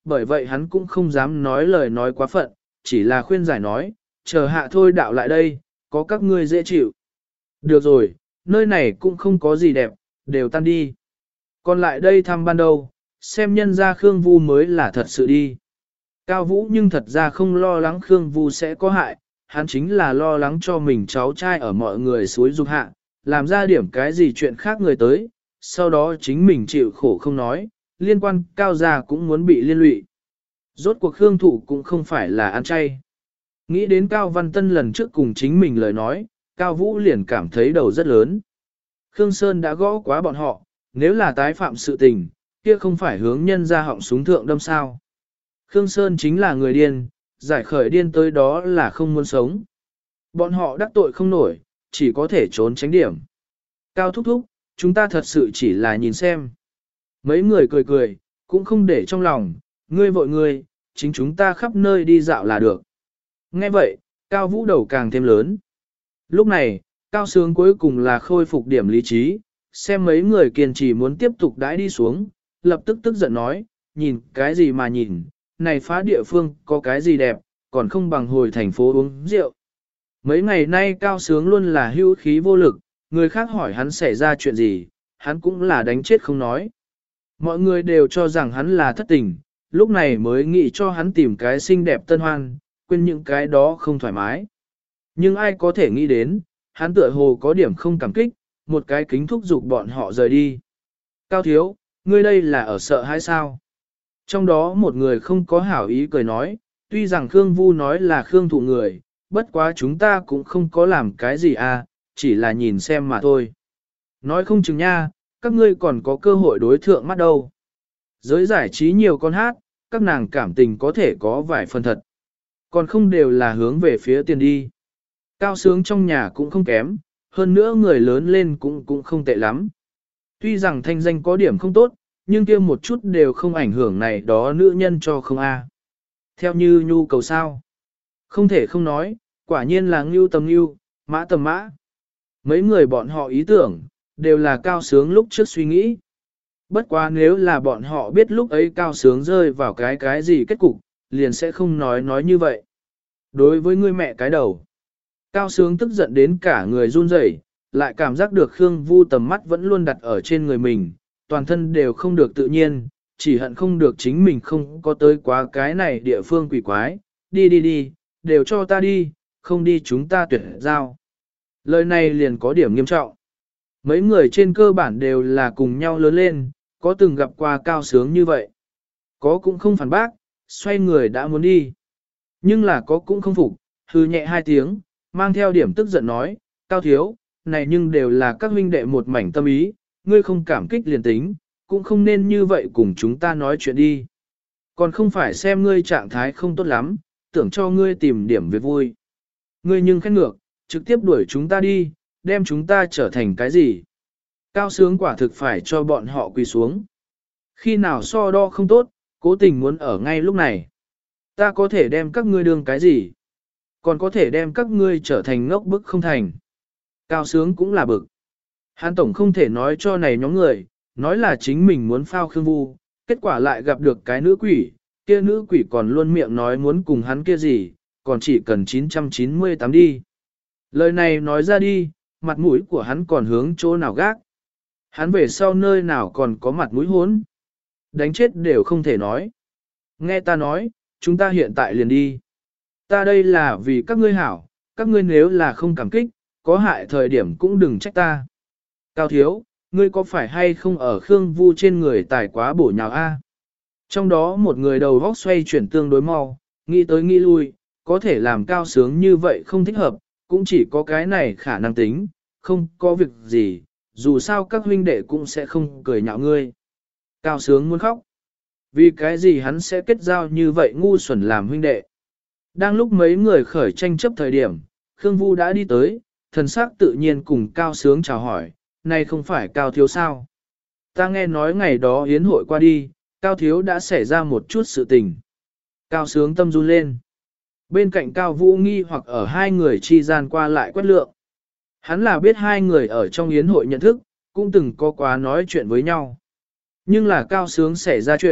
bởi vậy hắn cũng không dám nói lời nói quá phận, chỉ là khuyên giải nói, chờ hạ thôi đạo lại đây, có các ngươi dễ chịu. Được rồi, nơi này cũng không có gì đẹp, đều tan đi. Còn lại đây thăm ban đầu, xem nhân ra Khương Vu mới là thật sự đi. Cao Vũ nhưng thật ra không lo lắng Khương Vu sẽ có hại, hắn chính là lo lắng cho mình cháu trai ở mọi người suối dục hạ, làm ra điểm cái gì chuyện khác người tới, sau đó chính mình chịu khổ không nói, liên quan Cao gia cũng muốn bị liên lụy. Rốt cuộc Khương Thụ cũng không phải là ăn chay. Nghĩ đến Cao Văn Tân lần trước cùng chính mình lời nói, Cao Vũ liền cảm thấy đầu rất lớn. Khương Sơn đã gõ quá bọn họ, nếu là tái phạm sự tình, kia không phải hướng nhân ra họng súng thượng đâm sao. Khương Sơn chính là người điên, giải khởi điên tới đó là không muốn sống. Bọn họ đắc tội không nổi, chỉ có thể trốn tránh điểm. Cao thúc thúc, chúng ta thật sự chỉ là nhìn xem. Mấy người cười cười, cũng không để trong lòng, ngươi vội ngươi, chính chúng ta khắp nơi đi dạo là được. Nghe vậy, Cao Vũ đầu càng thêm lớn. Lúc này, Cao Sướng cuối cùng là khôi phục điểm lý trí, xem mấy người kiên trì muốn tiếp tục đãi đi xuống, lập tức tức giận nói, nhìn cái gì mà nhìn, này phá địa phương có cái gì đẹp, còn không bằng hồi thành phố uống rượu. Mấy ngày nay Cao Sướng luôn là hữu khí vô lực, người khác hỏi hắn xảy ra chuyện gì, hắn cũng là đánh chết không nói. Mọi người đều cho rằng hắn là thất tình, lúc này mới nghĩ cho hắn tìm cái xinh đẹp tân hoan, quên những cái đó không thoải mái. Nhưng ai có thể nghĩ đến, hắn tựa hồ có điểm không cảm kích, một cái kính thúc giục bọn họ rời đi. Cao thiếu, ngươi đây là ở sợ hay sao? Trong đó một người không có hảo ý cười nói, tuy rằng Khương Vu nói là Khương Thụ người, bất quá chúng ta cũng không có làm cái gì à, chỉ là nhìn xem mà thôi. Nói không chừng nha, các ngươi còn có cơ hội đối thượng mắt đâu. Giới giải trí nhiều con hát, các nàng cảm tình có thể có vài phần thật. Còn không đều là hướng về phía tiền đi. Cao Sướng trong nhà cũng không kém, hơn nữa người lớn lên cũng không tệ lắm. Tuy rằng thanh danh có điểm không tốt, nhưng kia một chút đều không ảnh hưởng này đó nữ nhân cho không a. Theo như nhu cầu sao. Không thể không nói, quả nhiên là ngưu tầm ngưu, mã tầm mã. Mấy người bọn họ ý tưởng, đều là Cao Sướng lúc trước suy nghĩ. Bất quá nếu là bọn họ biết lúc ấy Cao Sướng rơi vào cái gì kết cục, liền sẽ không nói như vậy. Đối với người mẹ cái đầu, Cao Sướng tức giận đến cả người run rẩy, lại cảm giác được Khương Vu tầm mắt vẫn luôn đặt ở trên người mình, toàn thân đều không được tự nhiên, chỉ hận không được chính mình không có tới quá cái này địa phương quỷ quái, đi, đều cho ta đi, không đi chúng ta tuyệt giao. Lời này liền có điểm nghiêm trọng. Mấy người trên cơ bản đều là cùng nhau lớn lên, có từng gặp qua Cao Sướng như vậy. Có cũng không phản bác, xoay người đã muốn đi. Nhưng là có cũng không phục, hừ nhẹ hai tiếng, mang theo điểm tức giận nói, Cao thiếu, này nhưng đều là các huynh đệ một mảnh tâm ý, ngươi không cảm kích liền tính, cũng không nên như vậy cùng chúng ta nói chuyện đi. Còn không phải xem ngươi trạng thái không tốt lắm, tưởng cho ngươi tìm điểm việc vui. Ngươi nhưng khét ngược, trực tiếp đuổi chúng ta đi, đem chúng ta trở thành cái gì? Cao Sướng quả thực phải cho bọn họ quỳ xuống. Khi nào so đo không tốt, cố tình muốn ở ngay lúc này. Ta có thể đem các ngươi đương cái gì? Còn có thể đem các ngươi trở thành ngốc bức không thành. Cao Sướng cũng là bực. Hán tổng không thể nói cho này nhóm người, nói là chính mình muốn phao Khương Vu, kết quả lại gặp được cái nữ quỷ, kia nữ quỷ còn luôn miệng nói muốn cùng hắn kia gì, còn chỉ cần 998 đi. Lời này nói ra đi, mặt mũi của hắn còn hướng chỗ nào gác. Hắn về sau nơi nào còn có mặt mũi hốn. Đánh chết đều không thể nói. Nghe ta nói, chúng ta hiện tại liền đi. Ta đây là vì các ngươi hảo, các ngươi nếu là không cảm kích, có hại thời điểm cũng đừng trách ta. Cao thiếu, ngươi có phải hay không ở Khương Vu trên người tài quá bổ nhào a? Trong đó một người đầu vóc xoay chuyển tương đối mau, nghĩ tới nghĩ lui, có thể làm Cao Sướng như vậy không thích hợp, cũng chỉ có cái này khả năng tính, không có việc gì, dù sao các huynh đệ cũng sẽ không cười nhạo ngươi. Cao Sướng muốn khóc. Vì cái gì hắn sẽ kết giao như vậy ngu xuẩn làm huynh đệ. Đang lúc mấy người khởi tranh chấp thời điểm, Khương Vu đã đi tới, thần sắc tự nhiên cùng Cao Sướng chào hỏi, này không phải Cao thiếu sao. Ta nghe nói ngày đó yến hội qua đi, Cao thiếu đã xảy ra một chút sự tình. Cao Sướng tâm run lên. Bên cạnh Cao Vũ nghi hoặc ở hai người chi gian qua lại quét lượng. Hắn là biết hai người ở trong yến hội nhận thức, cũng từng có quá nói chuyện với nhau. Nhưng là Cao Sướng xảy ra chuyện,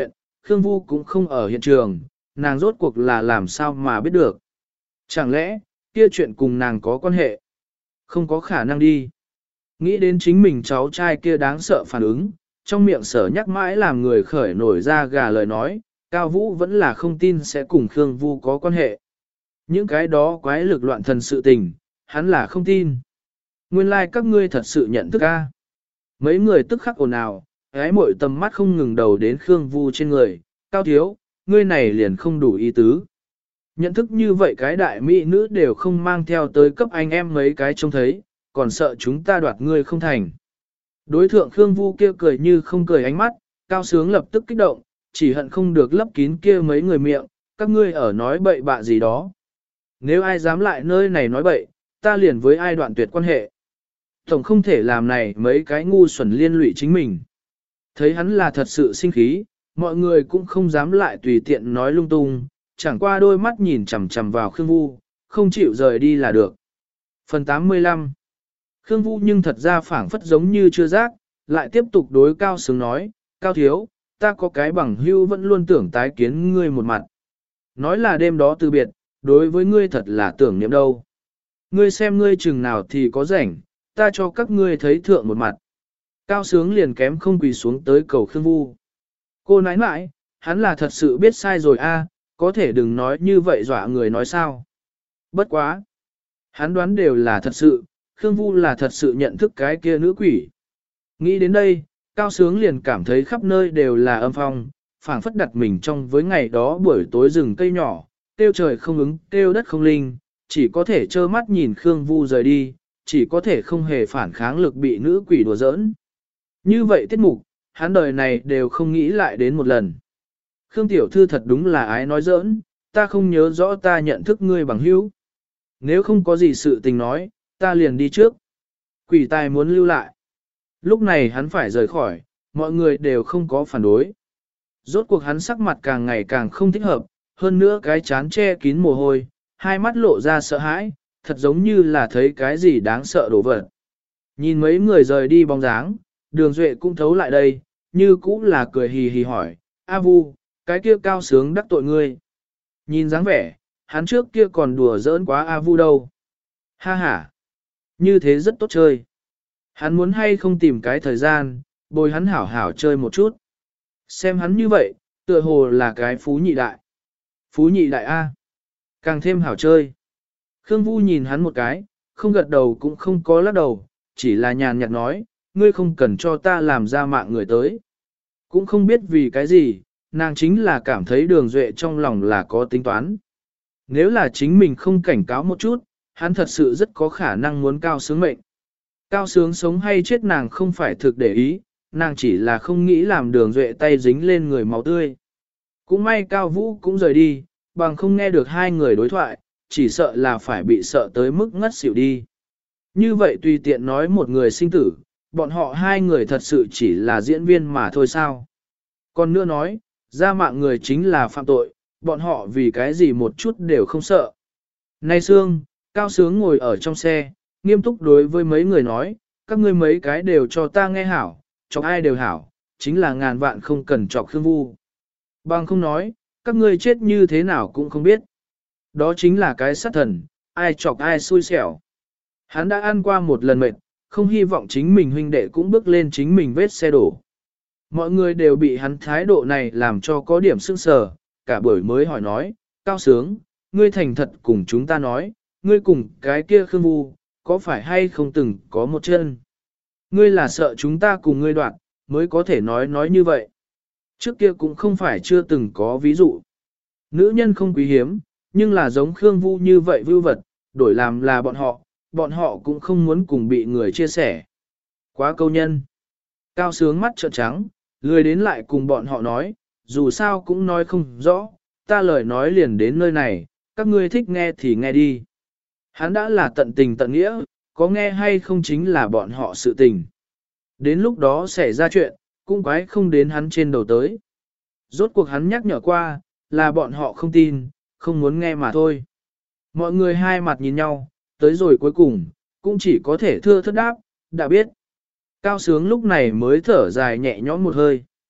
Khương Vu cũng không ở hiện trường, nàng rốt cuộc là làm sao mà biết được. Chẳng lẽ, kia chuyện cùng nàng có quan hệ? Không có khả năng đi. Nghĩ đến chính mình cháu trai kia đáng sợ phản ứng, trong miệng sở nhắc mãi làm người khởi nổi ra gà lời nói, Cao Vũ vẫn là không tin sẽ cùng Khương Vu có quan hệ. Những cái đó quái lực loạn thần sự tình, hắn là không tin. Nguyên lai like các ngươi thật sự nhận thức a. Mấy người tức khắc ồn ào, gái mội tầm mắt không ngừng đầu đến Khương Vu trên người, Cao thiếu, ngươi này liền không đủ ý tứ. Nhận thức như vậy cái đại mỹ nữ đều không mang theo tới cấp anh em mấy cái trông thấy, còn sợ chúng ta đoạt ngươi không thành. Đối thượng Khương Vu kia cười như không cười ánh mắt, Cao Sướng lập tức kích động, chỉ hận không được lấp kín kia mấy người miệng, các ngươi ở nói bậy bạ gì đó. Nếu ai dám lại nơi này nói bậy, ta liền với ai đoạn tuyệt quan hệ. Tổng không thể làm này mấy cái ngu xuẩn liên lụy chính mình. Thấy hắn là thật sự sinh khí, mọi người cũng không dám lại tùy tiện nói lung tung, chẳng qua đôi mắt nhìn chằm chằm vào Khương Vu, không chịu rời đi là được. Phần 85 Khương Vu nhưng thật ra phảng phất giống như chưa giác, lại tiếp tục đối Cao Sướng nói, Cao thiếu, ta có cái bằng hưu vẫn luôn tưởng tái kiến ngươi một mặt. Nói là đêm đó từ biệt, đối với ngươi thật là tưởng niệm đâu. Ngươi xem ngươi chừng nào thì có rảnh, ta cho các ngươi thấy thượng một mặt. Cao Sướng liền kém không quỳ xuống tới cầu Khương Vu. Cô nãi nãi, hắn là thật sự biết sai rồi a, có thể đừng nói như vậy dọa người nói sao. Bất quá. Hắn đoán đều là thật sự, Khương Vu là thật sự nhận thức cái kia nữ quỷ. Nghĩ đến đây, Cao Sướng liền cảm thấy khắp nơi đều là âm phong, phảng phất đặt mình trong với ngày đó buổi tối rừng cây nhỏ, tiêu trời không ứng, tiêu đất không linh, chỉ có thể trơ mắt nhìn Khương Vu rời đi, chỉ có thể không hề phản kháng lực bị nữ quỷ đùa giỡn. Như vậy tiết mục, hắn đời này đều không nghĩ lại đến một lần. Khương tiểu thư thật đúng là ái nói giỡn, ta không nhớ rõ ta nhận thức ngươi bằng hữu. Nếu không có gì sự tình nói, ta liền đi trước. Quỷ tài muốn lưu lại. Lúc này hắn phải rời khỏi, mọi người đều không có phản đối. Rốt cuộc hắn sắc mặt càng ngày càng không thích hợp, hơn nữa cái chán che kín mồ hôi, hai mắt lộ ra sợ hãi, thật giống như là thấy cái gì đáng sợ đổ vật. Nhìn mấy người rời đi bóng dáng, Đường Duệ cũng thấu lại đây, như cũng là cười hì hì hỏi, A Vu, cái kia Cao Sướng đắc tội ngươi. Nhìn dáng vẻ, hắn trước kia còn đùa giỡn quá A Vu đâu. Ha ha, như thế rất tốt chơi. Hắn muốn hay không tìm cái thời gian, bồi hắn hảo hảo chơi một chút. Xem hắn như vậy, tựa hồ là cái phú nhị đại. Phú nhị đại A. Càng thêm hảo chơi. Khương Vu nhìn hắn một cái, không gật đầu cũng không có lắc đầu, chỉ là nhàn nhạt nói, ngươi không cần cho ta làm ra mạng người tới. Cũng không biết vì cái gì, nàng chính là cảm thấy Đường Duệ trong lòng là có tính toán. Nếu là chính mình không cảnh cáo một chút, hắn thật sự rất có khả năng muốn Cao Sướng mệnh. Cao Sướng sống hay chết nàng không phải thực để ý, nàng chỉ là không nghĩ làm Đường Duệ tay dính lên người máu tươi. Cũng may Cao Vũ cũng rời đi, bằng không nghe được hai người đối thoại, chỉ sợ là phải bị sợ tới mức ngất xỉu đi. Như vậy tùy tiện nói một người sinh tử, bọn họ hai người thật sự chỉ là diễn viên mà thôi sao. Còn nữa nói, ra mạng người chính là phạm tội, bọn họ vì cái gì một chút đều không sợ. Nay Sương, Cao Sướng ngồi ở trong xe, nghiêm túc đối với mấy người nói, các ngươi mấy cái đều cho ta nghe hảo, chọc ai đều hảo, chính là ngàn vạn không cần chọc Khương Vu. Bằng không nói, các ngươi chết như thế nào cũng không biết. Đó chính là cái sát thần, ai chọc ai xui xẻo. Hắn đã ăn qua một lần mệt, không hy vọng chính mình huynh đệ cũng bước lên chính mình vết xe đổ. Mọi người đều bị hắn thái độ này làm cho có điểm sưng sờ, cả buổi mới hỏi nói, Cao Sướng, ngươi thành thật cùng chúng ta nói, ngươi cùng cái kia Khương Vu, có phải hay không từng có một chân? Ngươi là sợ chúng ta cùng ngươi đoạn, mới có thể nói như vậy. Trước kia cũng không phải chưa từng có ví dụ. Nữ nhân không quý hiếm, nhưng là giống Khương Vu như vậy vưu vật, đổi làm là bọn họ cũng không muốn cùng bị người chia sẻ. Quá câu nhân. Cao Sướng mắt trợn trắng, lười đến lại cùng bọn họ nói, dù sao cũng nói không rõ, ta lời nói liền đến nơi này, các ngươi thích nghe thì nghe đi. Hắn đã là tận tình tận nghĩa, có nghe hay không chính là bọn họ sự tình. Đến lúc đó xảy ra chuyện, cũng quái không đến hắn trên đầu tới. Rốt cuộc hắn nhắc nhở qua, là bọn họ không tin, không muốn nghe mà thôi. Mọi người hai mặt nhìn nhau, tới rồi cuối cùng, cũng chỉ có thể thưa thất đáp, đã biết. Cao Sướng lúc này mới thở dài nhẹ nhõm một hơi.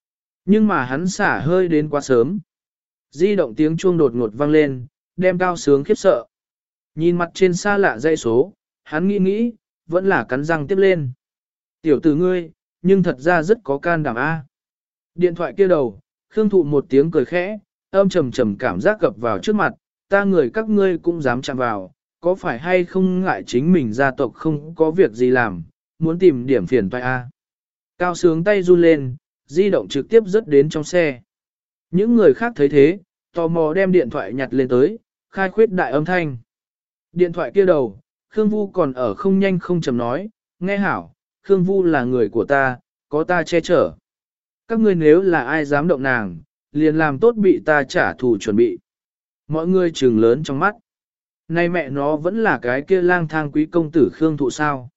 Nhưng mà hắn xả hơi đến quá sớm. Di động tiếng chuông đột ngột vang lên, đem Cao Sướng khiếp sợ. Nhìn mặt trên xa lạ dãy số, hắn nghĩ, vẫn là cắn răng tiếp lên. Tiểu tử ngươi, nhưng thật ra rất có can đảm a. Điện thoại kia đầu, Khương Thụ một tiếng cười khẽ, âm trầm trầm cảm giác gập vào trước mặt, ta người các ngươi cũng dám chạm vào, có phải hay không ngại chính mình gia tộc không có việc gì làm, muốn tìm điểm phiền toái a. Cao Sướng tay run lên, di động trực tiếp rớt đến trong xe. Những người khác thấy thế, tò mò đem điện thoại nhặt lên tới, khai khuyết đại âm thanh. Điện thoại kia đầu, Khương Vu còn ở không nhanh không chậm nói, nghe hảo, Khương Vu là người của ta, có ta che chở. Các ngươi nếu là ai dám động nàng, liền làm tốt bị ta trả thù chuẩn bị. Mọi người trừng lớn trong mắt. Này mẹ nó vẫn là cái kia lang thang quý công tử Khương Thụ sao?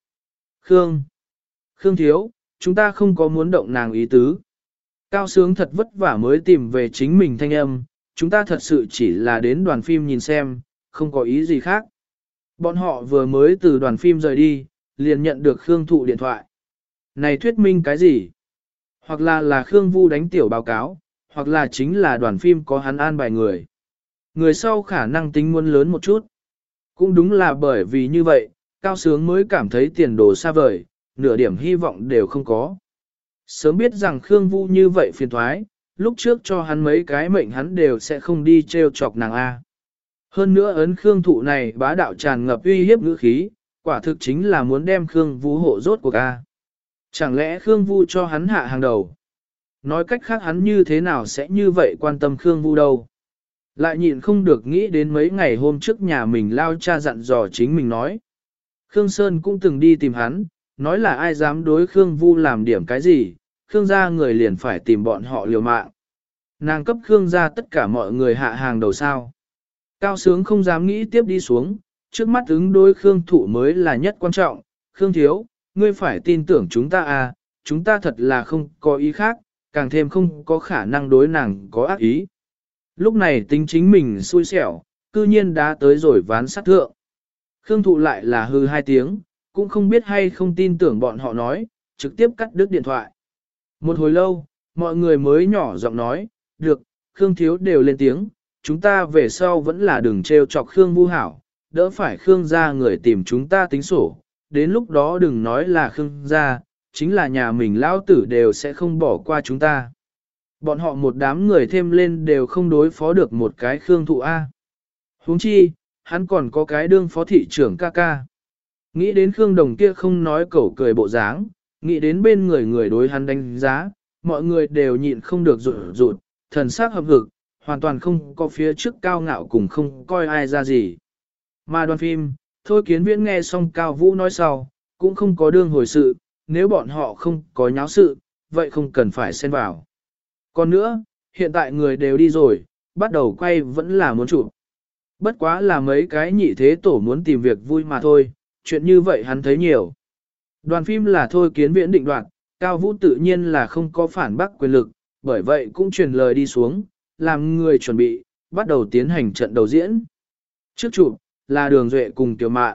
Khương thiếu, chúng ta không có muốn động nàng ý tứ. Cao Sướng thật vất vả mới tìm về chính mình thanh âm, chúng ta thật sự chỉ là đến đoàn phim nhìn xem, không có ý gì khác. Bọn họ vừa mới từ đoàn phim rời đi, liền nhận được Khương Thụ điện thoại. Này thuyết minh cái gì? Hoặc là Khương Vu đánh tiểu báo cáo, hoặc là chính là đoàn phim có hắn an bài người. Người sau khả năng tính muốn lớn một chút. Cũng đúng là bởi vì như vậy, Cao Sướng mới cảm thấy tiền đồ xa vời, nửa điểm hy vọng đều không có. Sớm biết rằng Khương Vu như vậy phiền thoái, lúc trước cho hắn mấy cái mệnh hắn đều sẽ không đi treo chọc nàng A. Hơn nữa ấn Khương Thụ này bá đạo tràn ngập uy hiếp ngữ khí, quả thực chính là muốn đem Khương Vu hộ rốt cuộc A. Chẳng lẽ Khương Vu cho hắn hạ hàng đầu? Nói cách khác hắn như thế nào sẽ như vậy quan tâm Khương Vu đâu? Lại nhịn không được nghĩ đến mấy ngày hôm trước nhà mình lao cha dặn dò chính mình nói. Khương Sơn cũng từng đi tìm hắn, nói là ai dám đối Khương Vu làm điểm cái gì, Khương gia người liền phải tìm bọn họ liều mạng. Nàng cấp Khương gia tất cả mọi người hạ hàng đầu sao. Cao Sướng không dám nghĩ tiếp đi xuống, trước mắt ứng đối Khương Thụ mới là nhất quan trọng. Khương thiếu, ngươi phải tin tưởng chúng ta à, chúng ta thật là không có ý khác, càng thêm không có khả năng đối nàng có ác ý. Lúc này tính chính mình xui xẻo, cư nhiên đã tới rồi ván sát thượng. Khương Thụ lại là hư hai tiếng, cũng không biết hay không tin tưởng bọn họ nói, trực tiếp cắt đứt điện thoại. Một hồi lâu, mọi người mới nhỏ giọng nói, được, Khương thiếu đều lên tiếng, chúng ta về sau vẫn là đừng trêu chọc Khương Vu hảo, đỡ phải Khương gia người tìm chúng ta tính sổ, đến lúc đó đừng nói là Khương gia, chính là nhà mình lão tử đều sẽ không bỏ qua chúng ta. Bọn họ một đám người thêm lên đều không đối phó được một cái Khương Thụ A. Huống chi, hắn còn có cái đương phó thị trưởng ca ca. Nghĩ đến Khương Đồng kia không nói cẩu cười bộ dáng, nghĩ đến bên người người đối hắn đánh giá, mọi người đều nhịn không được rụt rụt, thần sắc hợp hực, hoàn toàn không có phía trước cao ngạo cùng không coi ai ra gì. Mà đoàn phim, Thôi Kiến Viễn nghe xong Cao Vũ nói sau, cũng không có đương hồi sự, nếu bọn họ không có nháo sự, vậy không cần phải xen vào. Còn nữa, hiện tại người đều đi rồi, bắt đầu quay vẫn là muốn chụp. Bất quá là mấy cái nhị thế tổ muốn tìm việc vui mà thôi, chuyện như vậy hắn thấy nhiều. Đoàn phim là Thôi Kiến Viễn định đoạt, Cao Vũ tự nhiên là không có phản bác quyền lực, bởi vậy cũng truyền lời đi xuống, làm người chuẩn bị, bắt đầu tiến hành trận đầu diễn. Trước chụp là Đường Duệ cùng Tiểu Mạn.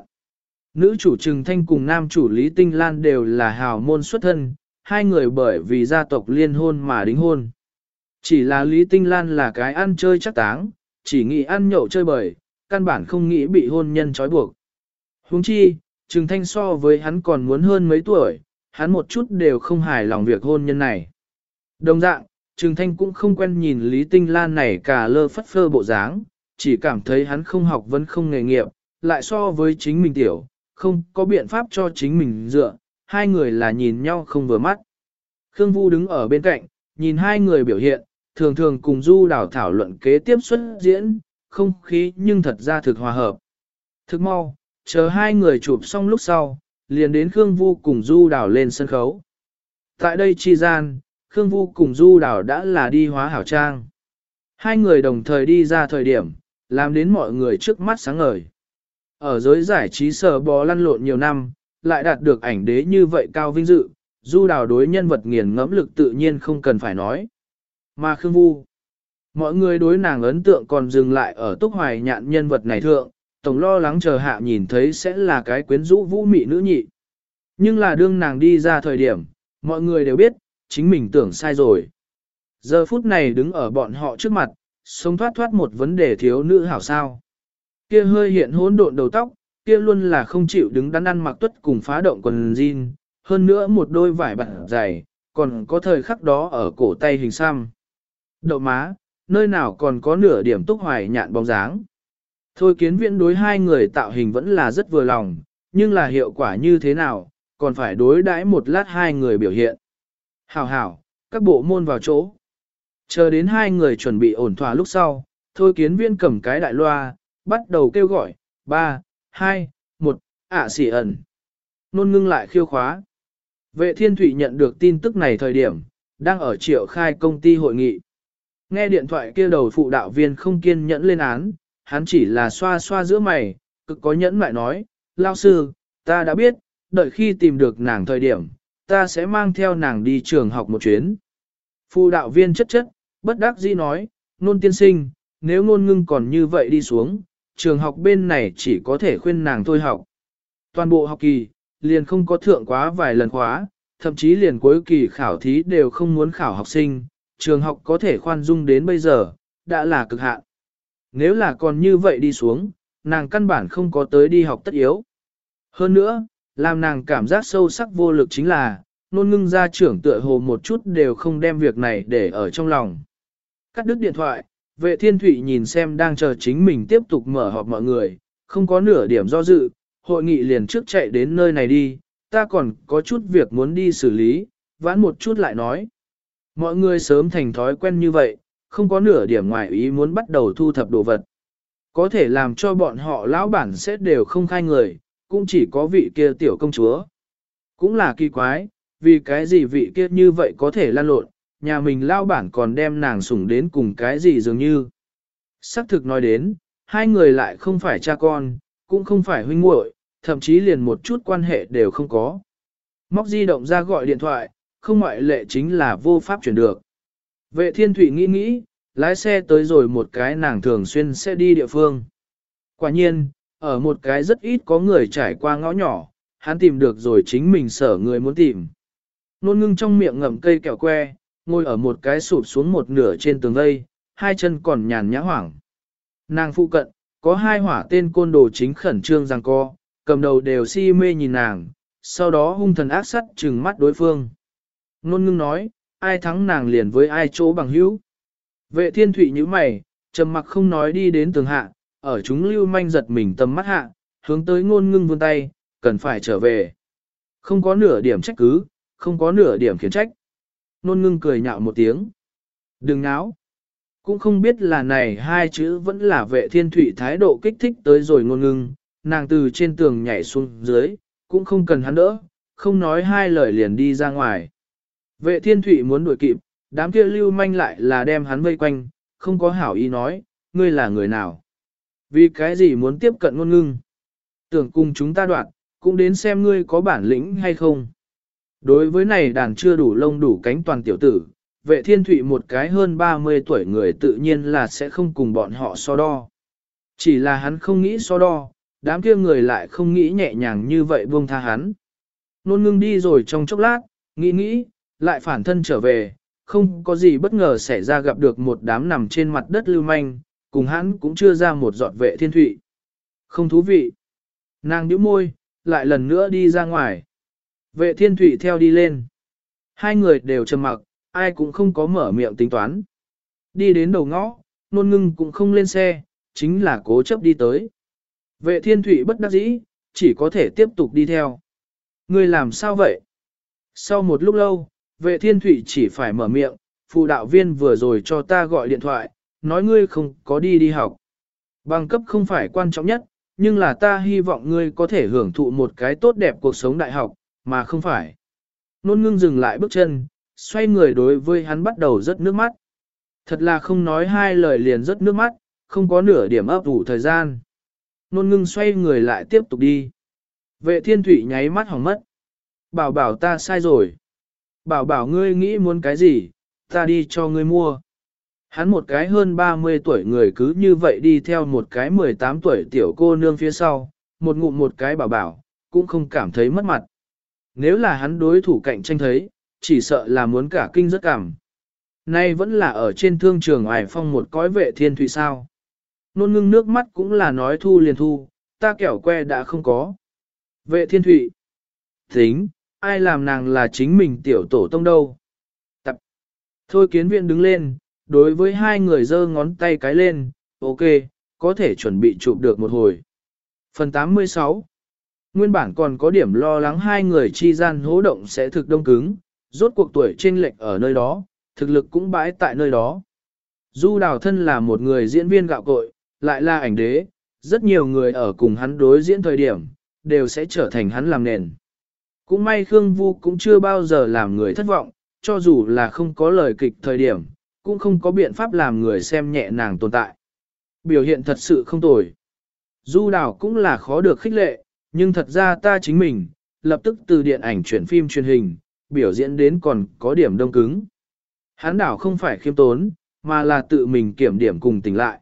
Nữ chủ Trừng Thanh cùng nam chủ Lý Tinh Lan đều là hào môn xuất thân, hai người bởi vì gia tộc liên hôn mà đính hôn. Chỉ là Lý Tinh Lan là cái ăn chơi chắc táng, chỉ nghĩ ăn nhậu chơi bời, căn bản không nghĩ bị hôn nhân trói buộc. Huống chi, Trừng Thanh so với hắn còn muốn hơn mấy tuổi, hắn một chút đều không hài lòng việc hôn nhân này. Đồng dạng, Trừng Thanh cũng không quen nhìn Lý Tinh Lan này cả lơ phất phơ bộ dáng, chỉ cảm thấy hắn không học vẫn không nghề nghiệp, lại so với chính mình tiểu, không có biện pháp cho chính mình dựa, hai người là nhìn nhau không vừa mắt. Khương Vu đứng ở bên cạnh, nhìn hai người biểu hiện, thường thường cùng Du Đào thảo luận kế tiếp xuất diễn, không khí nhưng thật ra thực hòa hợp. Thực mau, chờ hai người chụp xong lúc sau, liền đến Khương Vu cùng Du Đào lên sân khấu. Tại đây chi gian, Khương Vu cùng Du Đào đã là đi hóa hảo trang. Hai người đồng thời đi ra thời điểm, làm đến mọi người trước mắt sáng ngời. Ở giới giải trí sờ bò lăn lộn nhiều năm, lại đạt được ảnh đế như vậy cao vinh dự, Du Đào đối nhân vật nghiền ngẫm lực tự nhiên không cần phải nói. Mà Khương Vu, mọi người đối nàng ấn tượng còn dừng lại ở Túc Hoài Nhạn nhân vật này thượng, tổng lo lắng chờ hạ nhìn thấy sẽ là cái quyến rũ vũ mị nữ nhị. Nhưng là đương nàng đi ra thời điểm, mọi người đều biết, chính mình tưởng sai rồi. Giờ phút này đứng ở bọn họ trước mặt, sống thoát thoát một vấn đề thiếu nữ hảo sao. Kia hơi hiện hỗn độn đầu tóc, kia luôn là không chịu đứng đắn ăn mặc tuất cùng phá động quần jean, hơn nữa một đôi vải bạt dày, còn có thời khắc đó ở cổ tay hình xăm. Đậu má, nơi nào còn có nửa điểm túc hoài nhạn bóng dáng. Thôi Kiến Viễn đối hai người tạo hình vẫn là rất vừa lòng, nhưng là hiệu quả như thế nào, còn phải đối đãi một lát hai người biểu hiện. Hảo hảo, các bộ môn vào chỗ. Chờ đến hai người chuẩn bị ổn thỏa lúc sau, Thôi Kiến Viễn cầm cái đại loa, bắt đầu kêu gọi, 3, 2, 1, xỉ ẩn. Nôn ngưng lại khiêu khóa. Vệ Thiên Thụy nhận được tin tức này thời điểm, đang ở triệu khai công ty hội nghị. Nghe điện thoại kia đầu phụ đạo viên không kiên nhẫn lên án, hắn chỉ là xoa xoa giữa mày, cực có nhẫn mại nói, lao sư, ta đã biết, đợi khi tìm được nàng thời điểm, ta sẽ mang theo nàng đi trường học một chuyến. Phụ đạo viên chất chất, bất đắc dĩ nói, Nôn tiên sinh, nếu Nôn ngưng còn như vậy đi xuống, trường học bên này chỉ có thể khuyên nàng thôi học. Toàn bộ học kỳ, liền không có thượng quá vài lần khóa, thậm chí liền cuối kỳ khảo thí đều không muốn khảo học sinh, trường học có thể khoan dung đến bây giờ, đã là cực hạn. Nếu là còn như vậy đi xuống, nàng căn bản không có tới đi học tất yếu. Hơn nữa, làm nàng cảm giác sâu sắc vô lực chính là, Nôn ngưng gia trưởng tựa hồ một chút đều không đem việc này để ở trong lòng. Cắt đứt điện thoại, Vệ Thiên Thụy nhìn xem đang chờ chính mình tiếp tục mở họp mọi người, không có nửa điểm do dự, hội nghị liền trước chạy đến nơi này đi, ta còn có chút việc muốn đi xử lý, vãn một chút lại nói. Mọi người sớm thành thói quen như vậy, không có nửa điểm ngoài ý muốn bắt đầu thu thập đồ vật. Có thể làm cho bọn họ lão bản sẽ đều không khai người, cũng chỉ có vị kia tiểu công chúa. Cũng là kỳ quái, vì cái gì vị kia như vậy có thể lan lộn, nhà mình lão bản còn đem nàng sủng đến cùng cái gì dường như. Sắc thực nói đến, hai người lại không phải cha con, cũng không phải huynh muội, thậm chí liền một chút quan hệ đều không có. Móc di động ra gọi điện thoại, không ngoại lệ chính là vô pháp chuyển được. Vệ Thiên Thụy nghĩ nghĩ, lái xe tới rồi một cái nàng thường xuyên sẽ đi địa phương. Quả nhiên, ở một cái rất ít có người trải qua ngõ nhỏ, hắn tìm được rồi chính mình sở người muốn tìm. Nôn ngưng trong miệng ngậm cây kẹo que, ngồi ở một cái sụp xuống một nửa trên tường vây, hai chân còn nhàn nhã hoảng. Nàng phụ cận, có hai hỏa tên côn đồ chính khẩn trương giằng co, cầm đầu đều si mê nhìn nàng, sau đó hung thần ác sắt trừng mắt đối phương. Nôn ngưng nói, ai thắng nàng liền với ai chỗ bằng hữu. Vệ Thiên Thụy như mày, trầm mặc không nói đi đến tường hạ, ở chúng lưu manh giật mình tầm mắt hạ, hướng tới Ngôn ngưng vươn tay, cần phải trở về. Không có nửa điểm trách cứ, không có nửa điểm khiển trách. Ngôn ngưng cười nhạo một tiếng. Đừng náo. Cũng không biết là này hai chữ vẫn là Vệ Thiên Thụy thái độ kích thích tới rồi Ngôn ngưng, nàng từ trên tường nhảy xuống dưới, cũng không cần hắn đỡ, không nói hai lời liền đi ra ngoài. Vệ Thiên Thụy muốn đuổi kịp, đám kia lưu manh lại là đem hắn vây quanh, không có hảo ý nói, ngươi là người nào? Vì cái gì muốn tiếp cận Ngôn ngưng? Tưởng cùng chúng ta đoạn, cũng đến xem ngươi có bản lĩnh hay không. Đối với này đàn chưa đủ lông đủ cánh toàn tiểu tử, Vệ Thiên Thụy một cái hơn 30 tuổi người tự nhiên là sẽ không cùng bọn họ so đo. Chỉ là hắn không nghĩ so đo, đám kia người lại không nghĩ nhẹ nhàng như vậy buông tha hắn. Nôn ngưng đi rồi trong chốc lát, nghĩ, lại phản thân trở về, không có gì bất ngờ xảy ra gặp được một đám nằm trên mặt đất lưu manh, cùng hắn cũng chưa ra một giọt Vệ Thiên Thụy. Không thú vị. Nàng nhíu môi, lại lần nữa đi ra ngoài. Vệ Thiên Thụy theo đi lên. Hai người đều trầm mặc, ai cũng không có mở miệng tính toán. Đi đến đầu ngõ, Nôn ngưng cũng không lên xe, chính là cố chấp đi tới. Vệ Thiên Thụy bất đắc dĩ, chỉ có thể tiếp tục đi theo. Ngươi làm sao vậy? Sau một lúc lâu, Vệ Thiên Thụy chỉ phải mở miệng, phụ đạo viên vừa rồi cho ta gọi điện thoại, nói ngươi không có đi học. Bằng cấp không phải quan trọng nhất, nhưng là ta hy vọng ngươi có thể hưởng thụ một cái tốt đẹp cuộc sống đại học, mà không phải. Nôn ngưng dừng lại bước chân, xoay người đối với hắn bắt đầu rớt nước mắt. Thật là không nói hai lời liền rớt nước mắt, không có nửa điểm ấp ủ thời gian. Nôn ngưng xoay người lại tiếp tục đi. Vệ Thiên Thụy nháy mắt hỏng mất. Bảo bảo ta sai rồi. Bảo bảo ngươi nghĩ muốn cái gì, ta đi cho ngươi mua. Hắn một cái hơn 30 tuổi người cứ như vậy đi theo một cái 18 tuổi tiểu cô nương phía sau, một ngụm một cái bảo bảo, cũng không cảm thấy mất mặt. Nếu là hắn đối thủ cạnh tranh thấy, chỉ sợ là muốn cả kinh rất cảm. Nay vẫn là ở trên thương trường Hoài Phong một cõi Vệ Thiên Thụy sao. Nôn ngưng nước mắt cũng là nói thu liền thu, ta kẻo que đã không có. Vệ Thiên Thụy. Tính, ai làm nàng là chính mình tiểu tổ tông đâu. Tập. Thôi Kiến Viện đứng lên, đối với hai người giơ ngón tay cái lên, ok, có thể chuẩn bị chụp được một hồi. Phần 86. Nguyên bản còn có điểm lo lắng hai người chi gian hố động sẽ thực đông cứng, rốt cuộc tuổi chênh lệch ở nơi đó, thực lực cũng bãi tại nơi đó. Du Đào thân là một người diễn viên gạo cội, lại là ảnh đế, rất nhiều người ở cùng hắn đối diễn thời điểm, đều sẽ trở thành hắn làm nền. Cũng may Khương Vu cũng chưa bao giờ làm người thất vọng, cho dù là không có lời kịch thời điểm, cũng không có biện pháp làm người xem nhẹ nàng tồn tại. Biểu hiện thật sự không tồi. Du Đào cũng là khó được khích lệ, nhưng thật ra ta chính mình, lập tức từ điện ảnh chuyển phim truyền hình, biểu diễn đến còn có điểm đông cứng. Hắn đảo không phải khiêm tốn, mà là tự mình kiểm điểm cùng tỉnh lại.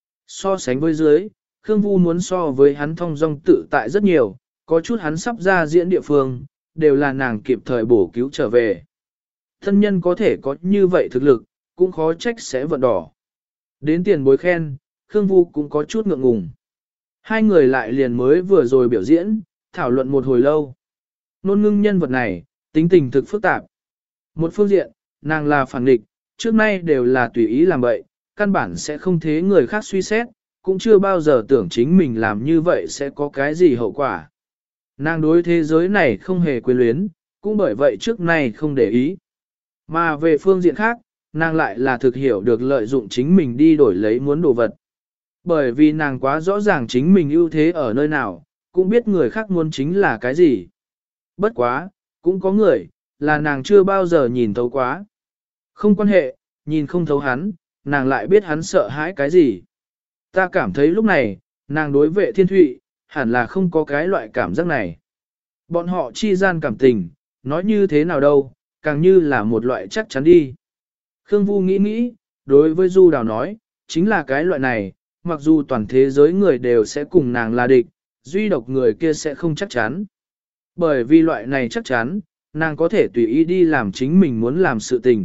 So sánh với dưới, Khương Vu muốn so với hắn thong dong tự tại rất nhiều, có chút hắn sắp ra diễn địa phương, đều là nàng kịp thời bổ cứu trở về. Thân nhân có thể có như vậy thực lực, cũng khó trách sẽ vận đỏ. Đến tiền bối khen, Khương Vu cũng có chút ngượng ngùng. Hai người lại liền mới vừa rồi biểu diễn, thảo luận một hồi lâu. Nôn ngưng nhân vật này, tính tình thực phức tạp. Một phương diện, nàng là phản nghịch, trước nay đều là tùy ý làm vậy, căn bản sẽ không thế người khác suy xét, cũng chưa bao giờ tưởng chính mình làm như vậy sẽ có cái gì hậu quả. Nàng đối thế giới này không hề quyến luyến, cũng bởi vậy trước nay không để ý. Mà về phương diện khác, nàng lại là thực hiểu được lợi dụng chính mình đi đổi lấy muốn đồ vật. Bởi vì nàng quá rõ ràng chính mình ưu thế ở nơi nào, cũng biết người khác muốn chính là cái gì. Bất quá, cũng có người, là nàng chưa bao giờ nhìn thấu quá. Không quan hệ, nhìn không thấu hắn, nàng lại biết hắn sợ hãi cái gì. Ta cảm thấy lúc này, nàng đối Vệ Thiên Thụy, hẳn là không có cái loại cảm giác này. Bọn họ chi gian cảm tình, nói như thế nào đâu, càng như là một loại chắc chắn đi. Khương Vu nghĩ nghĩ, đối với Du Đào nói, chính là cái loại này, mặc dù toàn thế giới người đều sẽ cùng nàng là địch, duy độc người kia sẽ không chắc chắn. Bởi vì loại này chắc chắn, nàng có thể tùy ý đi làm chính mình muốn làm sự tình.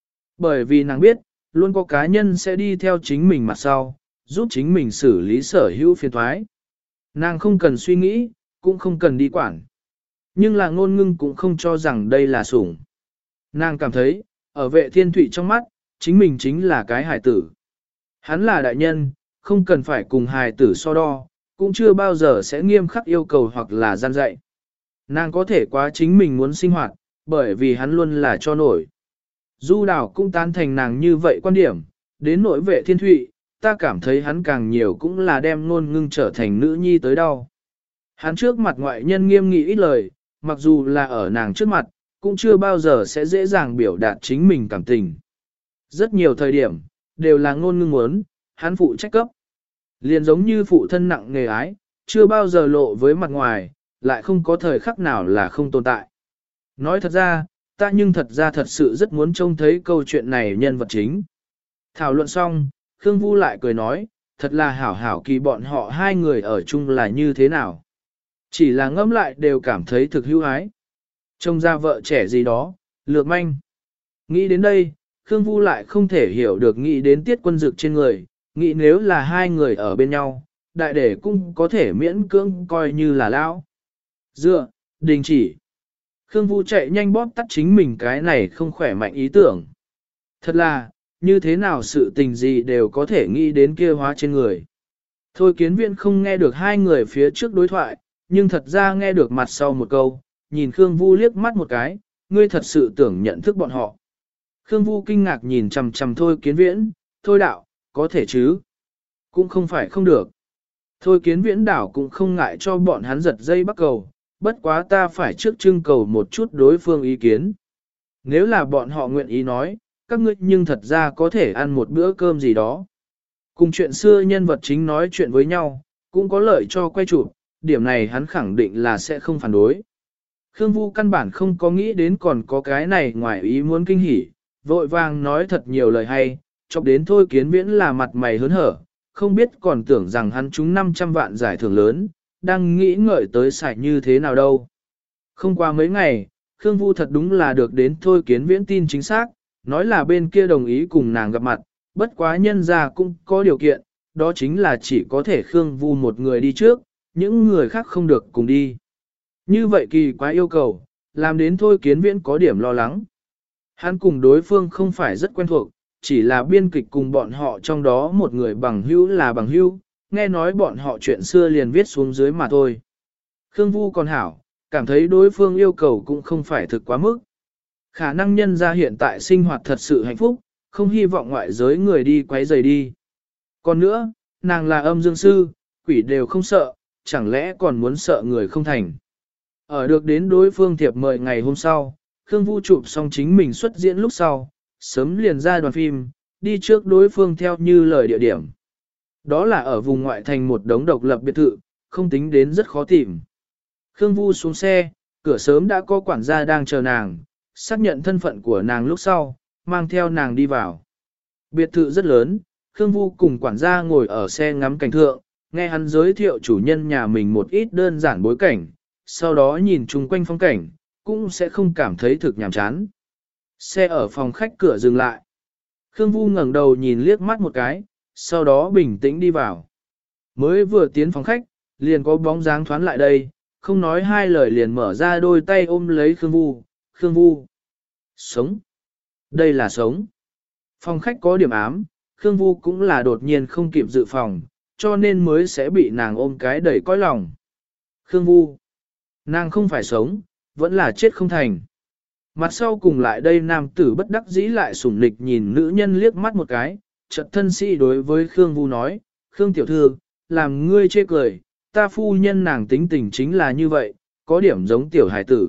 Bởi vì nàng biết, luôn có cá nhân sẽ đi theo chính mình mặt sau, giúp chính mình xử lý sở hữu phiền thoái. Nàng không cần suy nghĩ, cũng không cần đi quản. Nhưng là Ngôn Ngưng cũng không cho rằng đây là sủng. Nàng cảm thấy, ở Vệ Thiên Thụy trong mắt, chính mình chính là cái hài tử. Hắn là đại nhân, không cần phải cùng hài tử so đo, cũng chưa bao giờ sẽ nghiêm khắc yêu cầu hoặc là gian dạy. Nàng có thể quá chính mình muốn sinh hoạt, bởi vì hắn luôn là cho nổi. Du Đào cũng tán thành nàng như vậy quan điểm, đến nỗi Vệ Thiên Thụy, ta cảm thấy hắn càng nhiều cũng là đem Ngôn Ngưng trở thành nữ nhi tới đau. Hắn trước mặt ngoại nhân nghiêm nghị ít lời, mặc dù là ở nàng trước mặt, cũng chưa bao giờ sẽ dễ dàng biểu đạt chính mình cảm tình. Rất nhiều thời điểm, đều là Ngôn Ngưng muốn, hắn phụ trách cấp. Liền giống như phụ thân nặng nghề ái, chưa bao giờ lộ với mặt ngoài, lại không có thời khắc nào là không tồn tại. Nói thật ra, ta nhưng thật ra thật sự rất muốn trông thấy câu chuyện này nhân vật chính. Thảo luận xong, Khương Vu lại cười nói, thật là hảo hảo kỳ bọn họ hai người ở chung là như thế nào. Chỉ là ngẫm lại đều cảm thấy thực hữu ái. Trông ra vợ trẻ gì đó, lược manh. Nghĩ đến đây, Khương Vu lại không thể hiểu được nghĩ đến Tiết Quân Dực trên người, nghĩ nếu là hai người ở bên nhau, đại đệ cũng có thể miễn cưỡng coi như là lão. Dựa, đình chỉ. Khương Vu chạy nhanh bóp tắt chính mình cái này không khỏe mạnh ý tưởng. Thật là, như thế nào sự tình gì đều có thể nghĩ đến kia hóa trên người. Thôi Kiến Viễn không nghe được hai người phía trước đối thoại, nhưng thật ra nghe được mặt sau một câu, nhìn Khương Vu liếc mắt một cái, ngươi thật sự tưởng nhận thức bọn họ. Khương Vu kinh ngạc nhìn chằm chằm Thôi Kiến Viễn, thôi đạo, có thể chứ? Cũng không phải không được. Thôi Kiến Viễn đảo cũng không ngại cho bọn hắn giật dây bắt cầu, bất quá ta phải trước trưng cầu một chút đối phương ý kiến. Nếu là bọn họ nguyện ý nói, các ngươi nhưng thật ra có thể ăn một bữa cơm gì đó. Cùng chuyện xưa nhân vật chính nói chuyện với nhau, cũng có lợi cho quay chụp, điểm này hắn khẳng định là sẽ không phản đối. Khương Vu căn bản không có nghĩ đến còn có cái này ngoài ý muốn kinh hỉ, vội vàng nói thật nhiều lời hay, chọc đến Thôi Kiến Viễn là mặt mày hớn hở, không biết còn tưởng rằng hắn trúng 500 vạn giải thưởng lớn, đang nghĩ ngợi tới xài như thế nào đâu. Không qua mấy ngày, Khương Vu thật đúng là được đến Thôi Kiến Viễn tin chính xác, nói là bên kia đồng ý cùng nàng gặp mặt, bất quá nhân ra cũng có điều kiện, đó chính là chỉ có thể Khương Vu một người đi trước, những người khác không được cùng đi. Như vậy kỳ quá yêu cầu, làm đến Thôi Kiến Viễn có điểm lo lắng. Hắn cùng đối phương không phải rất quen thuộc, chỉ là biên kịch cùng bọn họ trong đó một người bằng hữu là bằng hữu, nghe nói bọn họ chuyện xưa liền viết xuống dưới mà thôi. Khương Vu còn hảo, cảm thấy đối phương yêu cầu cũng không phải thực quá mức. Khả năng nhân ra hiện tại sinh hoạt thật sự hạnh phúc, không hy vọng ngoại giới người đi quấy rầy đi. Còn nữa, nàng là âm dương sư, quỷ đều không sợ, chẳng lẽ còn muốn sợ người không thành. Ở được đến đối phương thiệp mời ngày hôm sau, Khương Vu chụp xong chính mình xuất diễn lúc sau, sớm liền ra đoàn phim, đi trước đối phương theo như lời địa điểm. Đó là ở vùng ngoại thành một đống độc lập biệt thự, không tính đến rất khó tìm. Khương Vu xuống xe, cửa sớm đã có quản gia đang chờ nàng, xác nhận thân phận của nàng lúc sau, mang theo nàng đi vào. Biệt thự rất lớn, Khương Vu cùng quản gia ngồi ở xe ngắm cảnh thượng, nghe hắn giới thiệu chủ nhân nhà mình một ít đơn giản bối cảnh, sau đó nhìn chung quanh phong cảnh, cũng sẽ không cảm thấy thực nhàm chán. Xe ở phòng khách cửa dừng lại. Khương Vu ngẩng đầu nhìn liếc mắt một cái, sau đó bình tĩnh đi vào. Mới vừa tiến phòng khách, liền có bóng dáng thoán lại đây, không nói hai lời liền mở ra đôi tay ôm lấy Khương Vu. Khương Vu. Sống. Đây là sống. Phòng khách có điểm ám, Khương Vu cũng là đột nhiên không kịp dự phòng, cho nên mới sẽ bị nàng ôm cái đẩy cõi lòng. Khương Vu. Nàng không phải sống, vẫn là chết không thành. Mặt sau cùng lại đây nam tử bất đắc dĩ lại sủng nịch nhìn nữ nhân liếc mắt một cái, chợt thân sĩ đối với Khương Vu nói, Khương tiểu thư, làm ngươi chê cười, ta phu nhân nàng tính tình chính là như vậy, có điểm giống tiểu hải tử.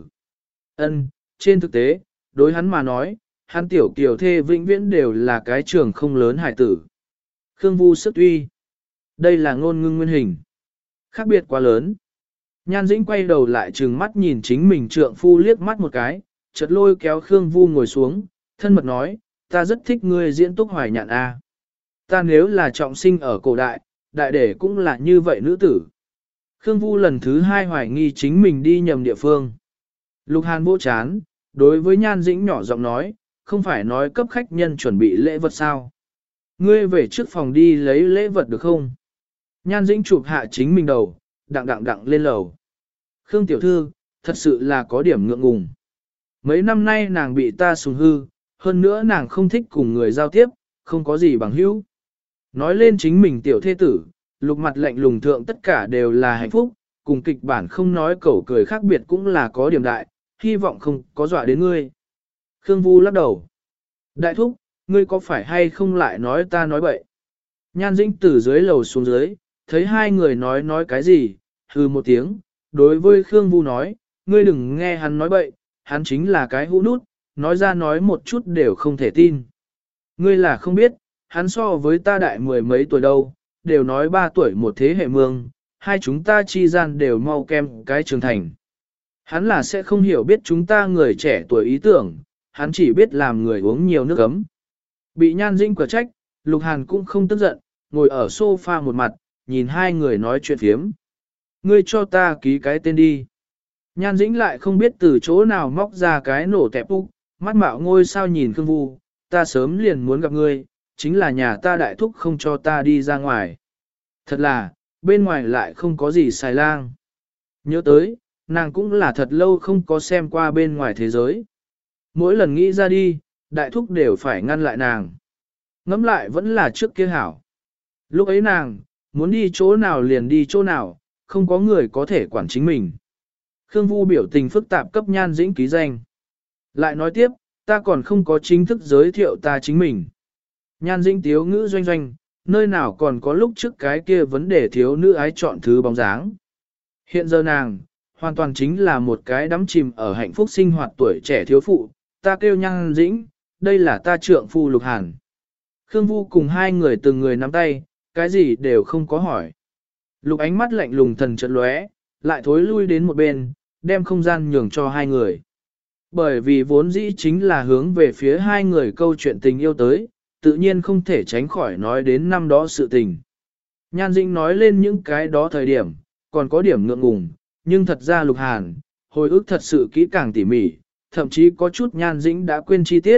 Ân, trên thực tế, đối hắn mà nói, hắn tiểu kiều thê vĩnh viễn đều là cái trường không lớn hải tử. Khương Vu sức uy. Đây là ngôn ngưng nguyên hình. Khác biệt quá lớn. Nhan Dĩnh quay đầu lại trừng mắt nhìn chính mình trượng phu liếc mắt một cái, chợt lôi kéo Khương Vu ngồi xuống, thân mật nói, ta rất thích ngươi diễn Túc Hoài Nhạn a. Ta nếu là trọng sinh ở cổ đại, đại đệ cũng là như vậy nữ tử. Khương Vu lần thứ hai hoài nghi chính mình đi nhầm địa phương. Lục Hàn vỗ chán, đối với Nhan Dĩnh nhỏ giọng nói, không phải nói cấp khách nhân chuẩn bị lễ vật sao. Ngươi về trước phòng đi lấy lễ vật được không? Nhan Dĩnh chụp hạ chính mình đầu, đặng lên lầu. Khương tiểu thư, thật sự là có điểm ngượng ngùng. Mấy năm nay nàng bị ta sùng hư, hơn nữa nàng không thích cùng người giao tiếp, không có gì bằng hữu. Nói lên chính mình tiểu thê tử, lục mặt lạnh lùng thượng tất cả đều là hạnh phúc, cùng kịch bản không nói cẩu cười khác biệt cũng là có điểm đại, hy vọng không có dọa đến ngươi. Khương Vu lắc đầu. Đại thúc, ngươi có phải hay không lại nói ta nói bậy? Nhan Dĩnh từ dưới lầu xuống dưới, thấy hai người nói cái gì, hừ một tiếng, đối với Khương Vu nói, ngươi đừng nghe hắn nói bậy, hắn chính là cái hũ nút, nói ra nói một chút đều không thể tin. Ngươi là không biết, hắn so với ta đại mười mấy tuổi đâu, đều nói 3 tuổi một thế hệ mương, hai chúng ta chi gian đều mau kem cái trưởng thành. Hắn là sẽ không hiểu biết chúng ta người trẻ tuổi ý tưởng, hắn chỉ biết làm người uống nhiều nước ấm. Bị Nhan Dĩnh quả trách, Lục Hàn cũng không tức giận, ngồi ở sofa một mặt, nhìn hai người nói chuyện phiếm. Ngươi cho ta ký cái tên đi. Nhan Dĩnh lại không biết từ chỗ nào móc ra cái nổ tẹp úc, mắt mạo ngôi sao nhìn Khương Vu, ta sớm liền muốn gặp ngươi, chính là nhà ta đại thúc không cho ta đi ra ngoài. Thật là, bên ngoài lại không có gì xài lang. Nhớ tới, nàng cũng là thật lâu không có xem qua bên ngoài thế giới. Mỗi lần nghĩ ra đi, đại thúc đều phải ngăn lại nàng. Ngẫm lại vẫn là trước kia hảo. Lúc ấy nàng, muốn đi chỗ nào liền đi chỗ nào, không có người có thể quản chính mình. Khương Vu biểu tình phức tạp cấp Nhan Dĩnh ký danh. Lại nói tiếp, ta còn không có chính thức giới thiệu ta chính mình. Nhan Dĩnh tiếu ngữ doanh doanh, nơi nào còn có lúc trước cái kia vấn đề thiếu nữ ái chọn thứ bóng dáng. Hiện giờ nàng, hoàn toàn chính là một cái đắm chìm ở hạnh phúc sinh hoạt tuổi trẻ thiếu phụ, ta kêu Nhan Dĩnh, đây là ta trượng phu Lục Hàn. Khương Vu cùng hai người từng người nắm tay, cái gì đều không có hỏi. Lục ánh mắt lạnh lùng thần chợt lóe, lại thối lui đến một bên, đem không gian nhường cho hai người. Bởi vì vốn dĩ chính là hướng về phía hai người câu chuyện tình yêu tới, tự nhiên không thể tránh khỏi nói đến năm đó sự tình. Nhan Dĩnh nói lên những cái đó thời điểm, còn có điểm ngượng ngùng, nhưng thật ra Lục Hàn, hồi ức thật sự kỹ càng tỉ mỉ, thậm chí có chút Nhan Dĩnh đã quên chi tiết,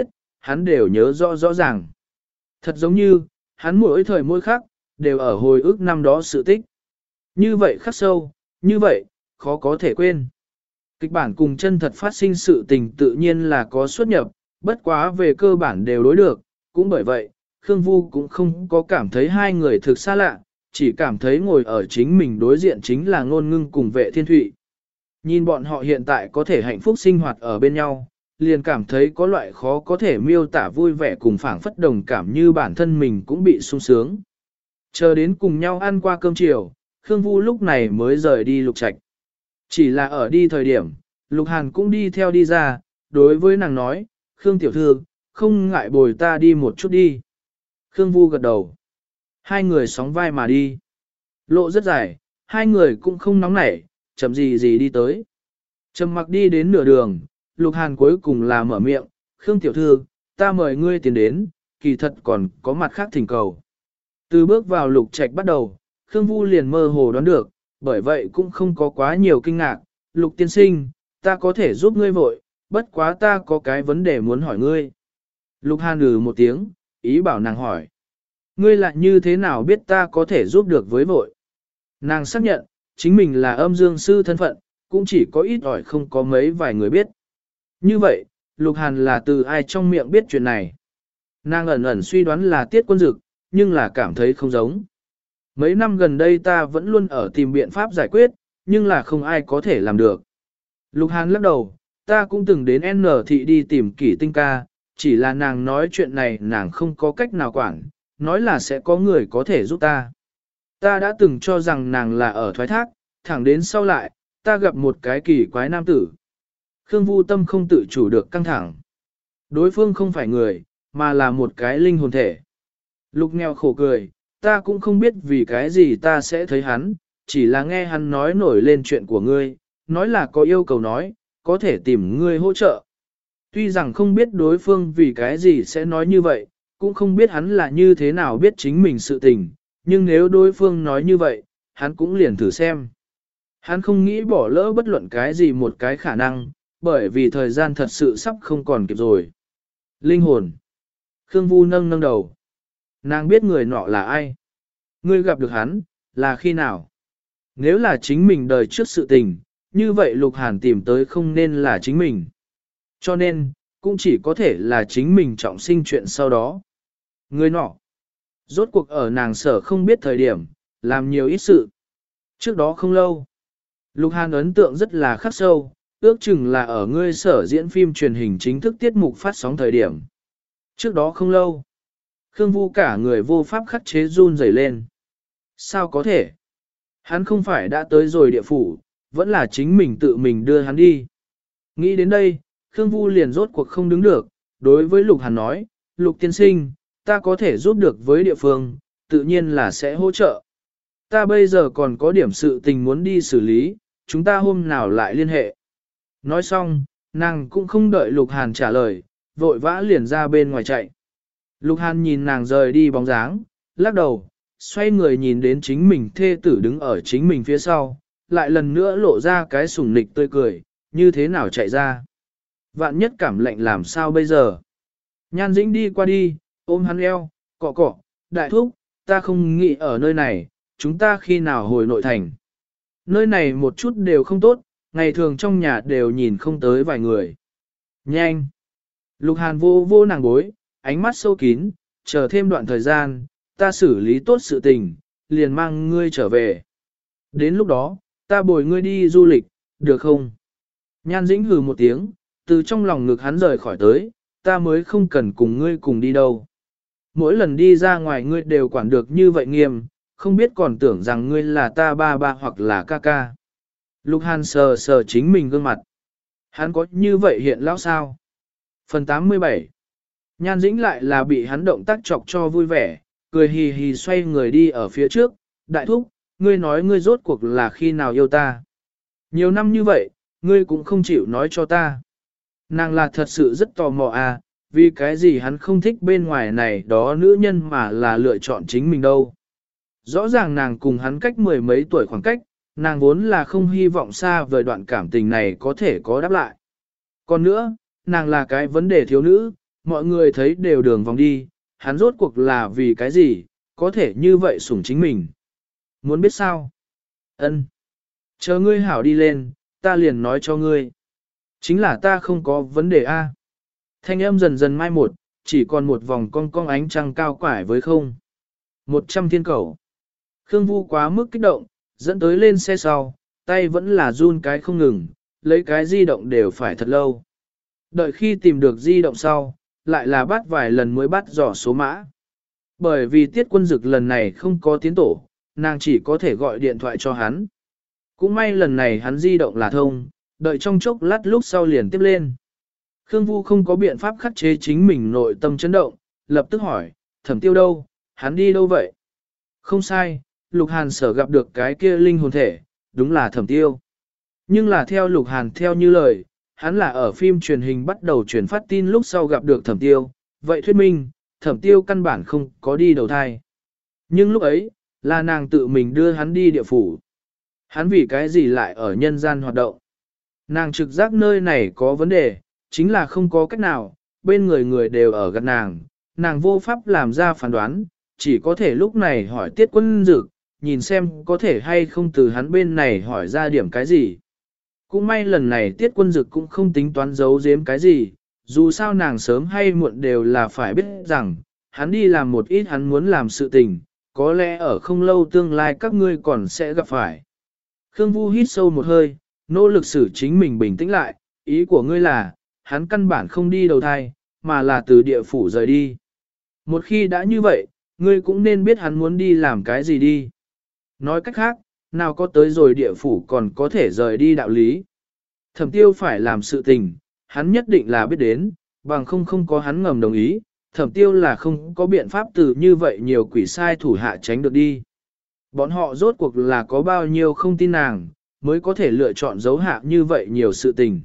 hắn đều nhớ rõ rõ ràng. Thật giống như, hắn mỗi thời mỗi khắc, đều ở hồi ức năm đó sự tích. Như vậy khắc sâu, như vậy, khó có thể quên. Kịch bản cùng chân thật phát sinh sự tình tự nhiên là có xuất nhập, bất quá về cơ bản đều đối được, cũng bởi vậy, Khương Vu cũng không có cảm thấy hai người thực xa lạ, chỉ cảm thấy ngồi ở chính mình đối diện chính là Ngôn Ngưng cùng Vệ Thiên Thụy. Nhìn bọn họ hiện tại có thể hạnh phúc sinh hoạt ở bên nhau, liền cảm thấy có loại khó có thể miêu tả vui vẻ cùng phảng phất đồng cảm như bản thân mình cũng bị sung sướng. Chờ đến cùng nhau ăn qua cơm chiều, Khương Vu lúc này mới rời đi Lục Trạch. Chỉ là ở đi thời điểm, Lục Hàn cũng đi theo đi ra, đối với nàng nói, Khương tiểu thư, không ngại bồi ta đi một chút đi. Khương Vu gật đầu. Hai người sóng vai mà đi. Lộ rất dài, hai người cũng không nóng nảy, chậm gì gì đi tới. Trầm mặc đi đến nửa đường, Lục Hàn cuối cùng là mở miệng, Khương tiểu thư, ta mời ngươi tiến đến, kỳ thật còn có mặt khác thỉnh cầu. Từ bước vào Lục Trạch bắt đầu, Khương Vu liền mơ hồ đoán được, bởi vậy cũng không có quá nhiều kinh ngạc. Lục tiên sinh, ta có thể giúp ngươi vội, bất quá ta có cái vấn đề muốn hỏi ngươi. Lục Hàn một tiếng, ý bảo nàng hỏi. Ngươi lại như thế nào biết ta có thể giúp được với vội? Nàng xác nhận, chính mình là âm dương sư thân phận, cũng chỉ có ít ỏi không có mấy vài người biết. Như vậy, Lục Hàn là từ ai trong miệng biết chuyện này? Nàng ẩn ẩn suy đoán là Tiết Quân Dực, nhưng là cảm thấy không giống. Mấy năm gần đây ta vẫn luôn ở tìm biện pháp giải quyết, nhưng là không ai có thể làm được. Lục Hàn lắc đầu, ta cũng từng đến N thị đi tìm Kỷ Tinh ca, chỉ là nàng nói chuyện này nàng không có cách nào quản, nói là sẽ có người có thể giúp ta. Ta đã từng cho rằng nàng là ở thoái thác, thẳng đến sau lại, ta gặp một cái kỳ quái nam tử. Khương Vu tâm không tự chủ được căng thẳng. Đối phương không phải người, mà là một cái linh hồn thể. Lục nghèo khổ cười, ta cũng không biết vì cái gì ta sẽ thấy hắn, chỉ là nghe hắn nói nổi lên chuyện của ngươi, nói là có yêu cầu nói, có thể tìm ngươi hỗ trợ. Tuy rằng không biết đối phương vì cái gì sẽ nói như vậy, cũng không biết hắn là như thế nào biết chính mình sự tình, nhưng nếu đối phương nói như vậy, hắn cũng liền thử xem. Hắn không nghĩ bỏ lỡ bất luận cái gì một cái khả năng, bởi vì thời gian thật sự sắp không còn kịp rồi. Linh hồn. Khương Vu nâng nâng đầu. Nàng biết người nọ là ai. Ngươi gặp được hắn, là khi nào? Nếu là chính mình đời trước sự tình, như vậy Lục Hàn tìm tới không nên là chính mình. Cho nên, cũng chỉ có thể là chính mình trọng sinh chuyện sau đó. Người nọ. Rốt cuộc ở nàng sở không biết thời điểm, làm nhiều ít sự. Trước đó không lâu, Lục Hàn ấn tượng rất là khắc sâu, ước chừng là ở ngươi sở diễn phim truyền hình chính thức tiết mục phát sóng thời điểm. Trước đó không lâu, Khương Vu cả người vô pháp khắc chế run rẩy lên. Sao có thể? Hắn không phải đã tới rồi địa phủ, vẫn là chính mình tự mình đưa hắn đi. Nghĩ đến đây, Khương Vu liền rốt cuộc không đứng được, đối với Lục Hàn nói, Lục tiên sinh, ta có thể giúp được với địa phương, tự nhiên là sẽ hỗ trợ. Ta bây giờ còn có điểm sự tình muốn đi xử lý, chúng ta hôm nào lại liên hệ. Nói xong, nàng cũng không đợi Lục Hàn trả lời, vội vã liền ra bên ngoài chạy. Lục Hàn nhìn nàng rời đi bóng dáng, lắc đầu, xoay người nhìn đến chính mình thê tử đứng ở chính mình phía sau, lại lần nữa lộ ra cái sủng nịch tươi cười, như thế nào chạy ra. Vạn nhất cảm lạnh làm sao bây giờ. Nhan Dĩnh đi qua đi, ôm hắn eo, cọ cọ, đại thúc, ta không nghĩ ở nơi này, chúng ta khi nào hồi nội thành. Nơi này một chút đều không tốt, ngày thường trong nhà đều nhìn không tới vài người. Nhanh! Lục Hàn vô vô nàng bối, ánh mắt sâu kín, chờ thêm đoạn thời gian, ta xử lý tốt sự tình, liền mang ngươi trở về. Đến lúc đó, ta bồi ngươi đi du lịch, được không? Nhan Dĩnh hừ một tiếng, từ trong lòng ngực hắn rời khỏi tới, ta mới không cần cùng ngươi cùng đi đâu. Mỗi lần đi ra ngoài ngươi đều quản được như vậy nghiêm, không biết còn tưởng rằng ngươi là ta ba hoặc là ca ca. Lục Hàn sờ sờ chính mình gương mặt. Hắn có như vậy hiện lão sao? Phần 87. Nhan Dĩnh lại là bị hắn động tác chọc cho vui vẻ, cười hì hì xoay người đi ở phía trước. Đại thúc, ngươi nói ngươi rốt cuộc là khi nào yêu ta? Nhiều năm như vậy, ngươi cũng không chịu nói cho ta. Nàng là thật sự rất tò mò à, vì cái gì hắn không thích bên ngoài này đó nữ nhân mà là lựa chọn chính mình đâu. Rõ ràng nàng cùng hắn cách mười mấy tuổi khoảng cách, nàng vốn là không hy vọng xa vời đoạn cảm tình này có thể có đáp lại. Còn nữa, nàng là cái vấn đề thiếu nữ, mọi người thấy đều đường vòng đi, hắn rốt cuộc là vì cái gì, có thể như vậy sủng chính mình. Muốn biết sao? Ân, chờ ngươi hảo đi lên, ta liền nói cho ngươi. Chính là ta không có vấn đề a. Thanh âm dần dần mai một, chỉ còn một vòng cong cong ánh trăng cao quải với không. 100 thiên cầu. Khương Vu quá mức kích động, dẫn tới lên xe sau, tay vẫn là run cái không ngừng, lấy cái di động đều phải thật lâu. Đợi khi tìm được di động sau, lại là bắt vài lần mới bắt dò số mã. Bởi vì Tiết Quân Dực lần này không có tiến tổ, nàng chỉ có thể gọi điện thoại cho hắn. Cũng may lần này hắn di động là thông, đợi trong chốc lát lúc sau liền tiếp lên. Khương Vu không có biện pháp khắc chế chính mình nội tâm chấn động, lập tức hỏi, Thẩm Tiêu đâu, hắn đi đâu vậy? Không sai, Lục Hàn Sở gặp được cái kia linh hồn thể, đúng là Thẩm Tiêu. Nhưng là theo Lục Hàn theo như lời, hắn là ở phim truyền hình bắt đầu truyền phát tin lúc sau gặp được Thẩm Tiêu, vậy thuyết minh, Thẩm Tiêu căn bản không có đi đầu thai. Nhưng lúc ấy, là nàng tự mình đưa hắn đi địa phủ. Hắn vì cái gì lại ở nhân gian hoạt động? Nàng trực giác nơi này có vấn đề, chính là không có cách nào, bên người người đều ở gần nàng vô pháp làm ra phán đoán, chỉ có thể lúc này hỏi Tiết Quân Dực, nhìn xem có thể hay không từ hắn bên này hỏi ra điểm cái gì. Cũng may lần này Tiết Quân Dực cũng không tính toán giấu giếm cái gì, dù sao nàng sớm hay muộn đều là phải biết rằng, hắn đi làm một ít hắn muốn làm sự tình, có lẽ ở không lâu tương lai các ngươi còn sẽ gặp phải. Khương Vu hít sâu một hơi, nỗ lực xử chính mình bình tĩnh lại, ý của ngươi là, hắn căn bản không đi đầu thai, mà là từ địa phủ rời đi. Một khi đã như vậy, ngươi cũng nên biết hắn muốn đi làm cái gì đi. Nói cách khác, nào có tới rồi địa phủ còn có thể rời đi đạo lý. Thẩm Tiêu phải làm sự tình, hắn nhất định là biết đến, bằng không có hắn ngầm đồng ý, Thẩm Tiêu là không có biện pháp từ như vậy nhiều quỷ sai thủ hạ tránh được đi. Bọn họ rốt cuộc là có bao nhiêu không tin nàng, mới có thể lựa chọn giấu hạ như vậy nhiều sự tình.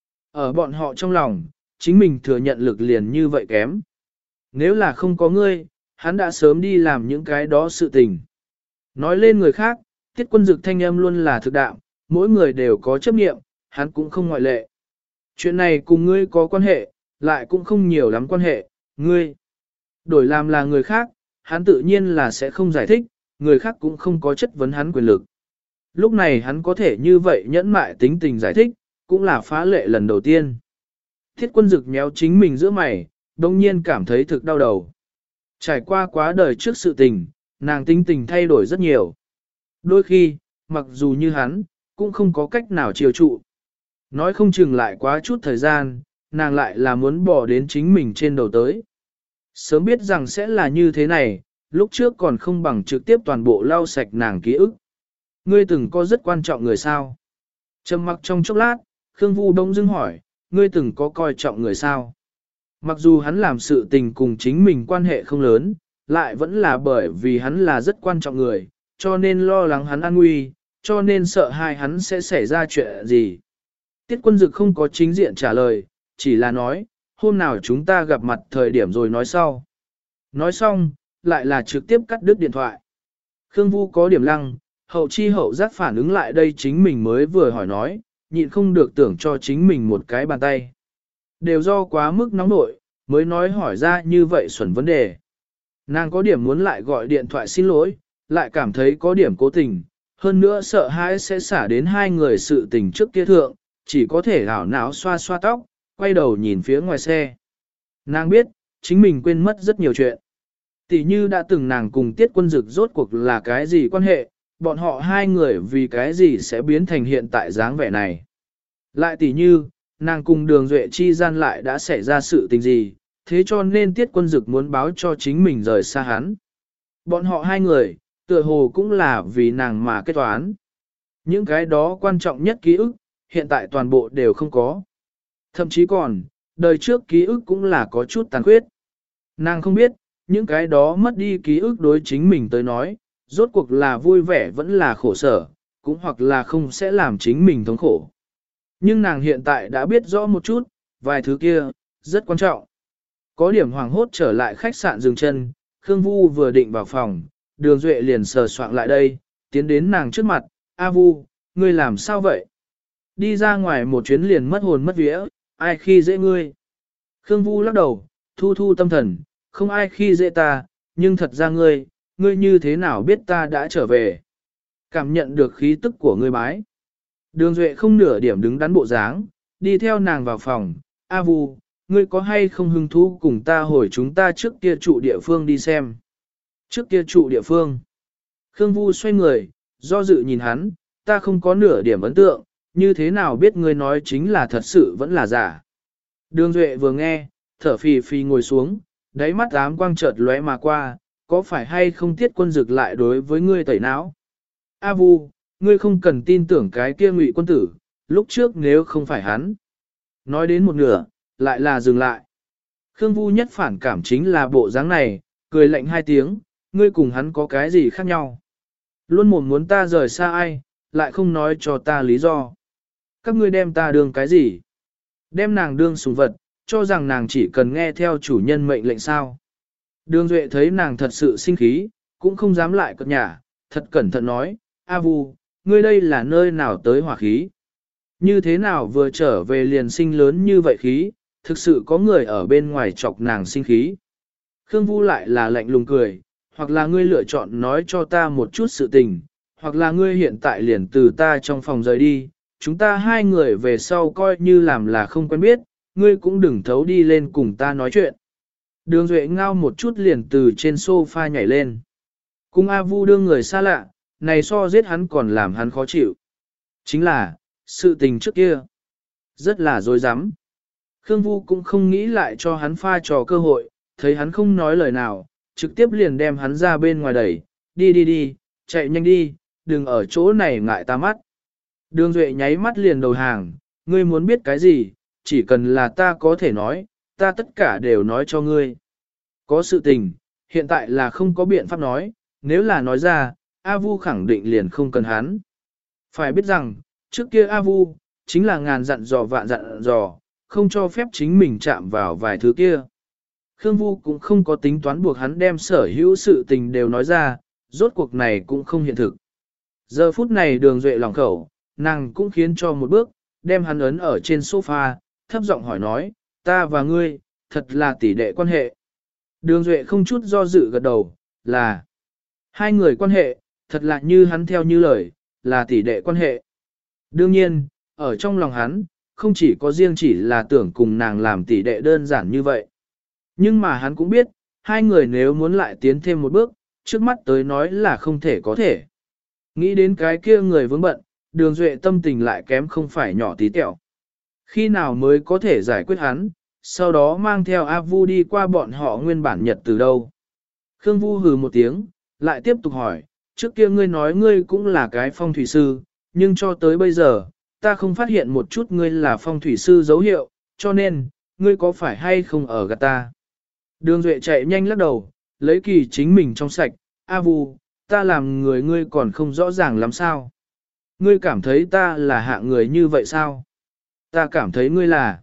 Ở bọn họ trong lòng, chính mình thừa nhận lực liền như vậy kém. Nếu là không có ngươi, hắn đã sớm đi làm những cái đó sự tình. Nói lên người khác, Tiết Quân Dực thanh âm luôn là thực đạo, mỗi người đều có chấp nghiệm, hắn cũng không ngoại lệ. Chuyện này cùng ngươi có quan hệ, lại cũng không nhiều lắm quan hệ, ngươi. Đổi làm là người khác, hắn tự nhiên là sẽ không giải thích, người khác cũng không có chất vấn hắn quyền lực. Lúc này hắn có thể như vậy nhẫn mại tính tình giải thích, cũng là phá lệ lần đầu tiên. Thiết Quân Dực méo chính mình giữa mày, đồng nhiên cảm thấy thực đau đầu. Trải qua quá đời trước sự tình, nàng tính tình thay đổi rất nhiều. Đôi khi, mặc dù như hắn, cũng không có cách nào chiều trụ. Nói không chừng lại quá chút thời gian, nàng lại là muốn bỏ đến chính mình trên đầu tới. Sớm biết rằng sẽ là như thế này, lúc trước còn không bằng trực tiếp toàn bộ lau sạch nàng ký ức. Ngươi từng có rất quan trọng người sao? Trầm mặc trong chốc lát, Khương Vu đông dưng hỏi, ngươi từng có coi trọng người sao? Mặc dù hắn làm sự tình cùng chính mình quan hệ không lớn, lại vẫn là bởi vì hắn là rất quan trọng người, cho nên lo lắng hắn an nguy, cho nên sợ hai hắn sẽ xảy ra chuyện gì. Tiết Quân Dực không có chính diện trả lời, chỉ là nói, hôm nào chúng ta gặp mặt thời điểm rồi nói sau. Nói xong, lại là trực tiếp cắt đứt điện thoại. Khương Vu có điểm lăng, hậu chi hậu giác phản ứng lại đây chính mình mới vừa hỏi nói, nhịn không được tưởng cho chính mình một cái bàn tay. Đều do quá mức nóng nội, mới nói hỏi ra như vậy xuẩn vấn đề. Nàng có điểm muốn lại gọi điện thoại xin lỗi, lại cảm thấy có điểm cố tình, hơn nữa sợ hãi sẽ xả đến hai người sự tình trước kia thượng, chỉ có thể ảo não xoa xoa tóc, quay đầu nhìn phía ngoài xe. Nàng biết, chính mình quên mất rất nhiều chuyện. Tỷ như đã từng nàng cùng Tiết Quân Dực rốt cuộc là cái gì quan hệ, bọn họ hai người vì cái gì sẽ biến thành hiện tại dáng vẻ này. Lại tỷ như, nàng cùng Đường Duệ chi gian lại đã xảy ra sự tình gì, thế cho nên Tiết Quân Dực muốn báo cho chính mình rời xa hắn. Bọn họ hai người, tựa hồ cũng là vì nàng mà kết toán. Những cái đó quan trọng nhất ký ức, hiện tại toàn bộ đều không có. Thậm chí còn, đời trước ký ức cũng là có chút tàn khuyết. Nàng không biết, những cái đó mất đi ký ức đối chính mình tới nói, rốt cuộc là vui vẻ vẫn là khổ sở, cũng hoặc là không sẽ làm chính mình thống khổ. Nhưng nàng hiện tại đã biết rõ một chút, vài thứ kia, rất quan trọng. Có điểm hoàng hốt trở lại khách sạn dừng chân, Khương Vu vừa định vào phòng, Đường Duệ liền sờ soạng lại đây, tiến đến nàng trước mặt, A Vu, ngươi làm sao vậy? Đi ra ngoài một chuyến liền mất hồn mất vía, ai khi dễ ngươi? Khương Vu lắc đầu, thu thu tâm thần, không ai khi dễ ta, nhưng thật ra ngươi như thế nào biết ta đã trở về. Cảm nhận được khí tức của ngươi bái. Đường Duệ không nửa điểm đứng đắn bộ dáng, đi theo nàng vào phòng, A Vu, ngươi có hay không hứng thú cùng ta hồi chúng ta trước kia trụ địa phương đi xem. Trước kia trụ địa phương. Khương Vu xoay người, do dự nhìn hắn, ta không có nửa điểm ấn tượng, như thế nào biết ngươi nói chính là thật sự vẫn là giả. Đường Duệ vừa nghe, thở phì phì ngồi xuống, đáy mắt ám quang chợt lóe mà qua, có phải hay không Tiết Quân Dực lại đối với ngươi tẩy não? A Vu, ngươi không cần tin tưởng cái kia Ngụy quân tử, lúc trước nếu không phải hắn. Nói đến một nửa, lại là dừng lại. Khương Vu nhất phản cảm chính là bộ dáng này, cười lạnh hai tiếng, ngươi cùng hắn có cái gì khác nhau. Luôn mồm muốn ta rời xa ai, lại không nói cho ta lý do. Các ngươi đem ta đương cái gì? Đem nàng đương sủng vật, cho rằng nàng chỉ cần nghe theo chủ nhân mệnh lệnh sao. Đường Duệ thấy nàng thật sự sinh khí, cũng không dám lại cất nhả, thật cẩn thận nói, A Vu, ngươi đây là nơi nào tới hỏa khí? Như thế nào vừa trở về liền sinh lớn như vậy khí, thực sự có người ở bên ngoài chọc nàng sinh khí. Khương Vu lại là lạnh lùng cười, hoặc là ngươi lựa chọn nói cho ta một chút sự tình, hoặc là ngươi hiện tại liền từ ta trong phòng rời đi, chúng ta hai người về sau coi như làm là không quen biết, ngươi cũng đừng thấu đi lên cùng ta nói chuyện. Đường Duệ ngao một chút liền từ trên sofa nhảy lên. Cùng A Vu đương người xa lạ, này so giết hắn còn làm hắn khó chịu. Chính là, sự tình trước kia, rất là dối rắm. Khương Vu cũng không nghĩ lại cho hắn pha trò cơ hội, thấy hắn không nói lời nào, trực tiếp liền đem hắn ra bên ngoài đẩy, đi, chạy nhanh đi, đừng ở chỗ này ngại ta mắt. Đường Duệ nháy mắt liền đầu hàng, ngươi muốn biết cái gì, chỉ cần là ta có thể nói, ta tất cả đều nói cho ngươi. Có sự tình, hiện tại là không có biện pháp nói, nếu là nói ra, A Vu khẳng định liền không cần hắn. Phải biết rằng, trước kia A Vu, chính là ngàn dặn dò vạn dặn dò, không cho phép chính mình chạm vào vài thứ kia. Khương Vu cũng không có tính toán buộc hắn đem sở hữu sự tình đều nói ra, rốt cuộc này cũng không hiện thực. Giờ phút này Đường Duệ lòng khẩu, nàng cũng khiến cho một bước, đem hắn ấn ở trên sofa, thấp giọng hỏi nói, ta và ngươi, thật là tỷ đệ quan hệ. Đường Duệ không chút do dự gật đầu, là hai người quan hệ, thật là như hắn theo như lời, là tỷ đệ quan hệ. Đương nhiên, ở trong lòng hắn, không chỉ có riêng chỉ là tưởng cùng nàng làm tỷ đệ đơn giản như vậy. Nhưng mà hắn cũng biết, hai người nếu muốn lại tiến thêm một bước, trước mắt tới nói là không thể có thể. Nghĩ đến cái kia người vướng bận, Đường Duệ tâm tình lại kém không phải nhỏ tí tẹo. Khi nào mới có thể giải quyết hắn, sau đó mang theo A Vu đi qua bọn họ nguyên bản nhật từ đâu. Khương Vu hừ một tiếng, lại tiếp tục hỏi, trước kia ngươi nói ngươi cũng là cái phong thủy sư, nhưng cho tới bây giờ, ta không phát hiện một chút ngươi là phong thủy sư dấu hiệu, cho nên, ngươi có phải hay không ở gạt ta? Đường Duệ chạy nhanh lắc đầu, lấy kỳ chính mình trong sạch, A Vu, ta làm người ngươi còn không rõ ràng lắm sao? Ngươi cảm thấy ta là hạ người như vậy sao? Ta cảm thấy ngươi là...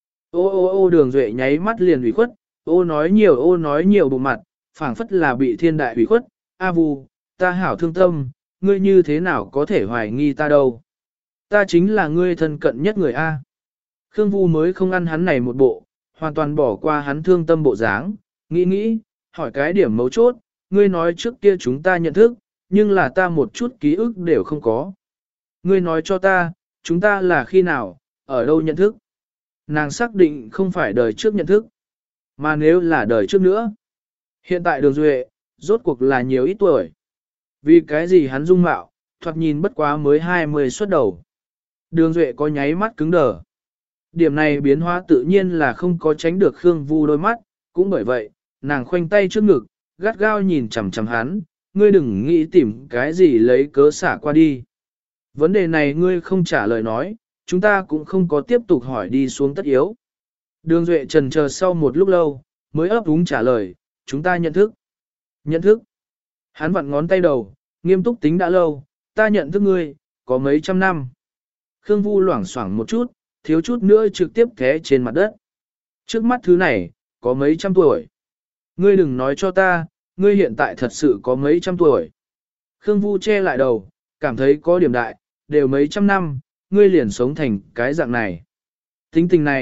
Ô Đường Duệ nháy mắt liền ủy khuất, ô nói nhiều bụng mặt, phảng phất là bị thiên đại ủy khuất, A Vu, ta hảo thương tâm, ngươi như thế nào có thể hoài nghi ta đâu? Ta chính là ngươi thân cận nhất người A. Khương Vu mới không ăn hắn này một bộ, hoàn toàn bỏ qua hắn thương tâm bộ dáng, nghĩ, hỏi cái điểm mấu chốt, ngươi nói trước kia chúng ta nhận thức, nhưng là ta một chút ký ức đều không có. Ngươi nói cho ta, chúng ta là khi nào, ở đâu nhận thức? Nàng xác định không phải đời trước nhận thức, mà nếu là đời trước nữa. Hiện tại Đường Duệ, rốt cuộc là nhiều ít tuổi. Vì cái gì hắn dung mạo, thoạt nhìn bất quá mới 20 xuất đầu. Đường Duệ có nháy mắt cứng đờ. Điểm này biến hóa tự nhiên là không có tránh được Khương Vu đôi mắt, cũng bởi vậy, nàng khoanh tay trước ngực, gắt gao nhìn chằm chằm hắn, ngươi đừng nghĩ tìm cái gì lấy cớ xả qua đi. Vấn đề này ngươi không trả lời nói, chúng ta cũng không có tiếp tục hỏi đi xuống tất yếu. Đường Duệ trần chờ sau một lúc lâu, mới ấp úng trả lời, chúng ta nhận thức. Nhận thức. Hắn vặn ngón tay đầu, nghiêm túc tính đã lâu, ta nhận thức ngươi, có mấy trăm năm. Khương Vu loảng xoảng một chút, thiếu chút nữa trực tiếp té trên mặt đất. Trước mắt thứ này, có mấy trăm tuổi. Ngươi đừng nói cho ta, ngươi hiện tại thật sự có mấy trăm tuổi. Khương Vu che lại đầu, cảm thấy có điểm đại, đều mấy trăm năm, ngươi liền sống thành cái dạng này. Tính tình này,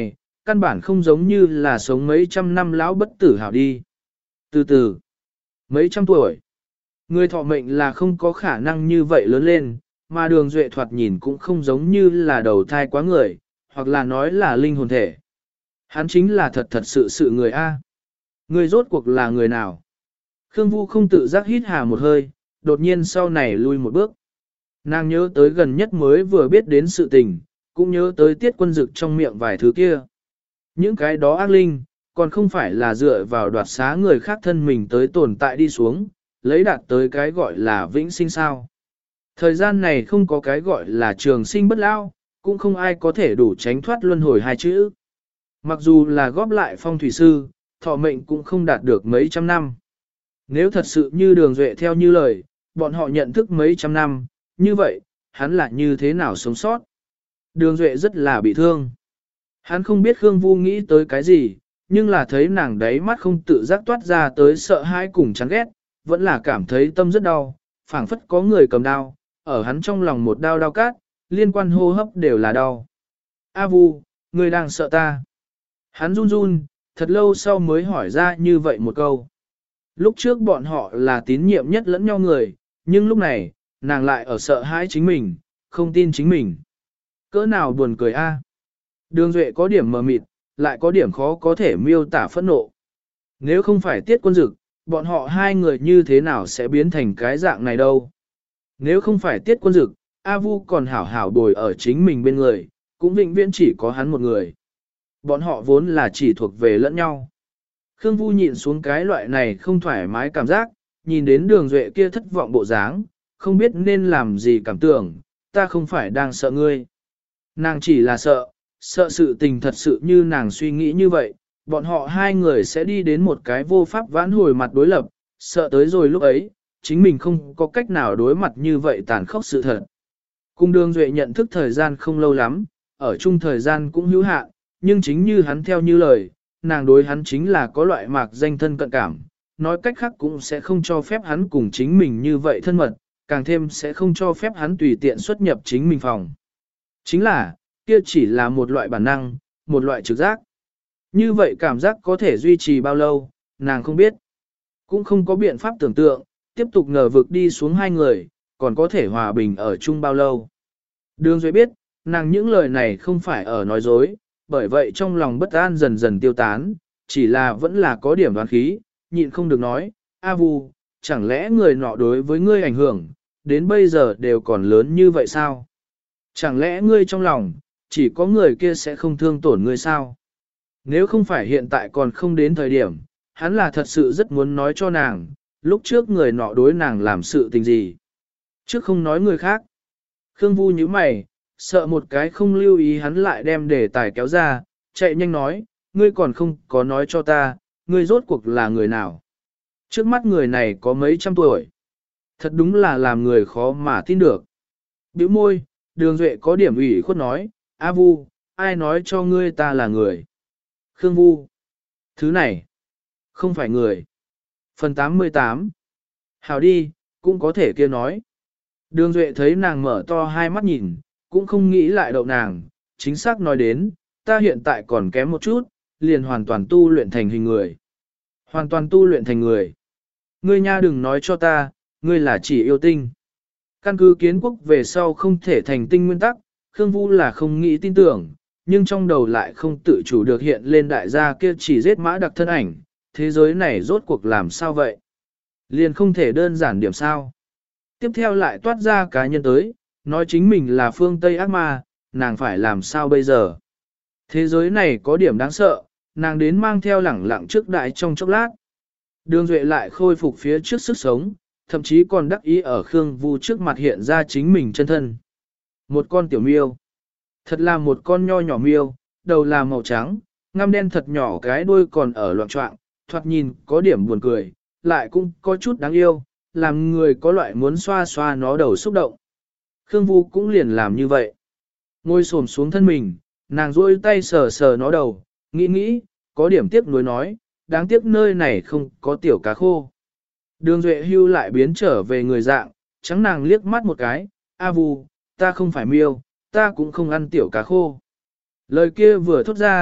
căn bản không giống như là sống mấy trăm năm lão bất tử hảo đi. Từ từ, mấy trăm tuổi, người thọ mệnh là không có khả năng như vậy lớn lên, mà Đường Duệ thoạt nhìn cũng không giống như là đầu thai quá người, hoặc là nói là linh hồn thể. Hắn chính là thật thật sự người A. Người rốt cuộc là người nào? Khương Vu không tự giác hít hà một hơi, đột nhiên sau này lui một bước. Nàng nhớ tới gần nhất mới vừa biết đến sự tình, cũng nhớ tới Tiết Quân Dực trong miệng vài thứ kia. Những cái đó ác linh, còn không phải là dựa vào đoạt xá người khác thân mình tới tồn tại đi xuống, lấy đạt tới cái gọi là vĩnh sinh sao. Thời gian này không có cái gọi là trường sinh bất lao, cũng không ai có thể đủ tránh thoát luân hồi hai chữ. Mặc dù là góp lại phong thủy sư, thọ mệnh cũng không đạt được mấy trăm năm. Nếu thật sự như Đường Duệ theo như lời, bọn họ nhận thức mấy trăm năm, như vậy, hắn lại như thế nào sống sót? Đường Duệ rất là bị thương. Hắn không biết Khương Vu nghĩ tới cái gì, nhưng là thấy nàng đấy mắt không tự giác toát ra tới sợ hãi cùng chán ghét, vẫn là cảm thấy tâm rất đau, phảng phất có người cầm đao, ở hắn trong lòng một đao đao cát, liên quan hô hấp đều là đau. A Vu, ngươi đang sợ ta. Hắn run run, thật lâu sau mới hỏi ra như vậy một câu. Lúc trước bọn họ là tín nhiệm nhất lẫn nhau người, nhưng lúc này, nàng lại ở sợ hãi chính mình, không tin chính mình. Cỡ nào buồn cười a. Đường Duệ có điểm mờ mịt, lại có điểm khó có thể miêu tả phẫn nộ. Nếu không phải Tiết Quân Dực, bọn họ hai người như thế nào sẽ biến thành cái dạng này đâu. Nếu không phải Tiết Quân Dực, A Vu còn hảo hảo bồi ở chính mình bên người, cũng vĩnh viễn chỉ có hắn một người. Bọn họ vốn là chỉ thuộc về lẫn nhau. Khương Vu nhịn xuống cái loại này không thoải mái cảm giác, nhìn đến Đường Duệ kia thất vọng bộ dáng, không biết nên làm gì cảm tưởng, ta không phải đang sợ ngươi. Nàng chỉ là sợ sự tình thật sự như nàng suy nghĩ như vậy, bọn họ hai người sẽ đi đến một cái vô pháp vãn hồi mặt đối lập, sợ tới rồi lúc ấy, chính mình không có cách nào đối mặt như vậy tàn khốc sự thật. Cùng Đường Duệ nhận thức thời gian không lâu lắm, ở chung thời gian cũng hữu hạn, nhưng chính như hắn theo như lời, nàng đối hắn chính là có loại mạc danh thân cận cảm, nói cách khác cũng sẽ không cho phép hắn cùng chính mình như vậy thân mật, càng thêm sẽ không cho phép hắn tùy tiện xuất nhập chính mình phòng. Chính là, kia chỉ là một loại bản năng, một loại trực giác. Như vậy cảm giác có thể duy trì bao lâu, nàng không biết. Cũng không có biện pháp tưởng tượng, tiếp tục ngờ vực đi xuống hai người, còn có thể hòa bình ở chung bao lâu. Đường Duệ biết, nàng những lời này không phải ở nói dối, bởi vậy trong lòng bất an dần dần tiêu tán, chỉ là vẫn là có điểm đoán khí, nhịn không được nói, A Vu, chẳng lẽ người nọ đối với ngươi ảnh hưởng, đến bây giờ đều còn lớn như vậy sao? Chẳng lẽ ngươi trong lòng, chỉ có người kia sẽ không thương tổn ngươi sao? Nếu không phải hiện tại còn không đến thời điểm, hắn là thật sự rất muốn nói cho nàng, lúc trước người nọ đối nàng làm sự tình gì. Trước không nói người khác. Khương Vu như mày, sợ một cái không lưu ý hắn lại đem đề tài kéo ra, chạy nhanh nói, ngươi còn không có nói cho ta, ngươi rốt cuộc là người nào. Trước mắt người này có mấy trăm tuổi. Thật đúng là làm người khó mà tin được. Bĩu môi, Đường Duệ có điểm ủy khuất nói, A Vu, ai nói cho ngươi ta là người. Khương Vu, thứ này, không phải người. Phần 88. Hào đi, cũng có thể kia nói. Đường Duệ thấy nàng mở to hai mắt nhìn, cũng không nghĩ lại đậu nàng, chính xác nói đến, ta hiện tại còn kém một chút, liền hoàn toàn tu luyện thành hình người. Hoàn toàn tu luyện thành người. Ngươi nha đừng nói cho ta, ngươi là chỉ yêu tinh. Căn cứ kiến quốc về sau không thể thành tinh nguyên tắc, Khương Vu là không nghĩ tin tưởng, nhưng trong đầu lại không tự chủ được hiện lên đại gia kia chỉ giết mã đặc thân ảnh, thế giới này rốt cuộc làm sao vậy? Liền không thể đơn giản điểm sao? Tiếp theo lại toát ra cá nhân tới, nói chính mình là phương Tây ác ma, nàng phải làm sao bây giờ? Thế giới này có điểm đáng sợ, nàng đến mang theo lẳng lặng trước đại trong chốc lát. Đường Duệ lại khôi phục phía trước sức sống, thậm chí còn đắc ý ở Khương Vu trước mặt hiện ra chính mình chân thân. Một con tiểu miêu. Thật là một con nho nhỏ miêu, đầu là màu trắng, ngăm đen thật nhỏ cái đuôi còn ở loạn trọng, thoạt nhìn có điểm buồn cười, lại cũng có chút đáng yêu, làm người có loại muốn xoa xoa nó đầu xúc động. Khương Vu cũng liền làm như vậy. Ngồi xổm xuống thân mình, nàng duỗi tay sờ sờ nó đầu, nghĩ nghĩ, có điểm tiếc nuối nói, đáng tiếc nơi này không có tiểu cá khô. Đường Duệ hưu lại biến trở về người dạng, trắng nàng liếc mắt một cái, A Vu, ta không phải miêu, ta cũng không ăn tiểu cá khô. Lời kia vừa thốt ra,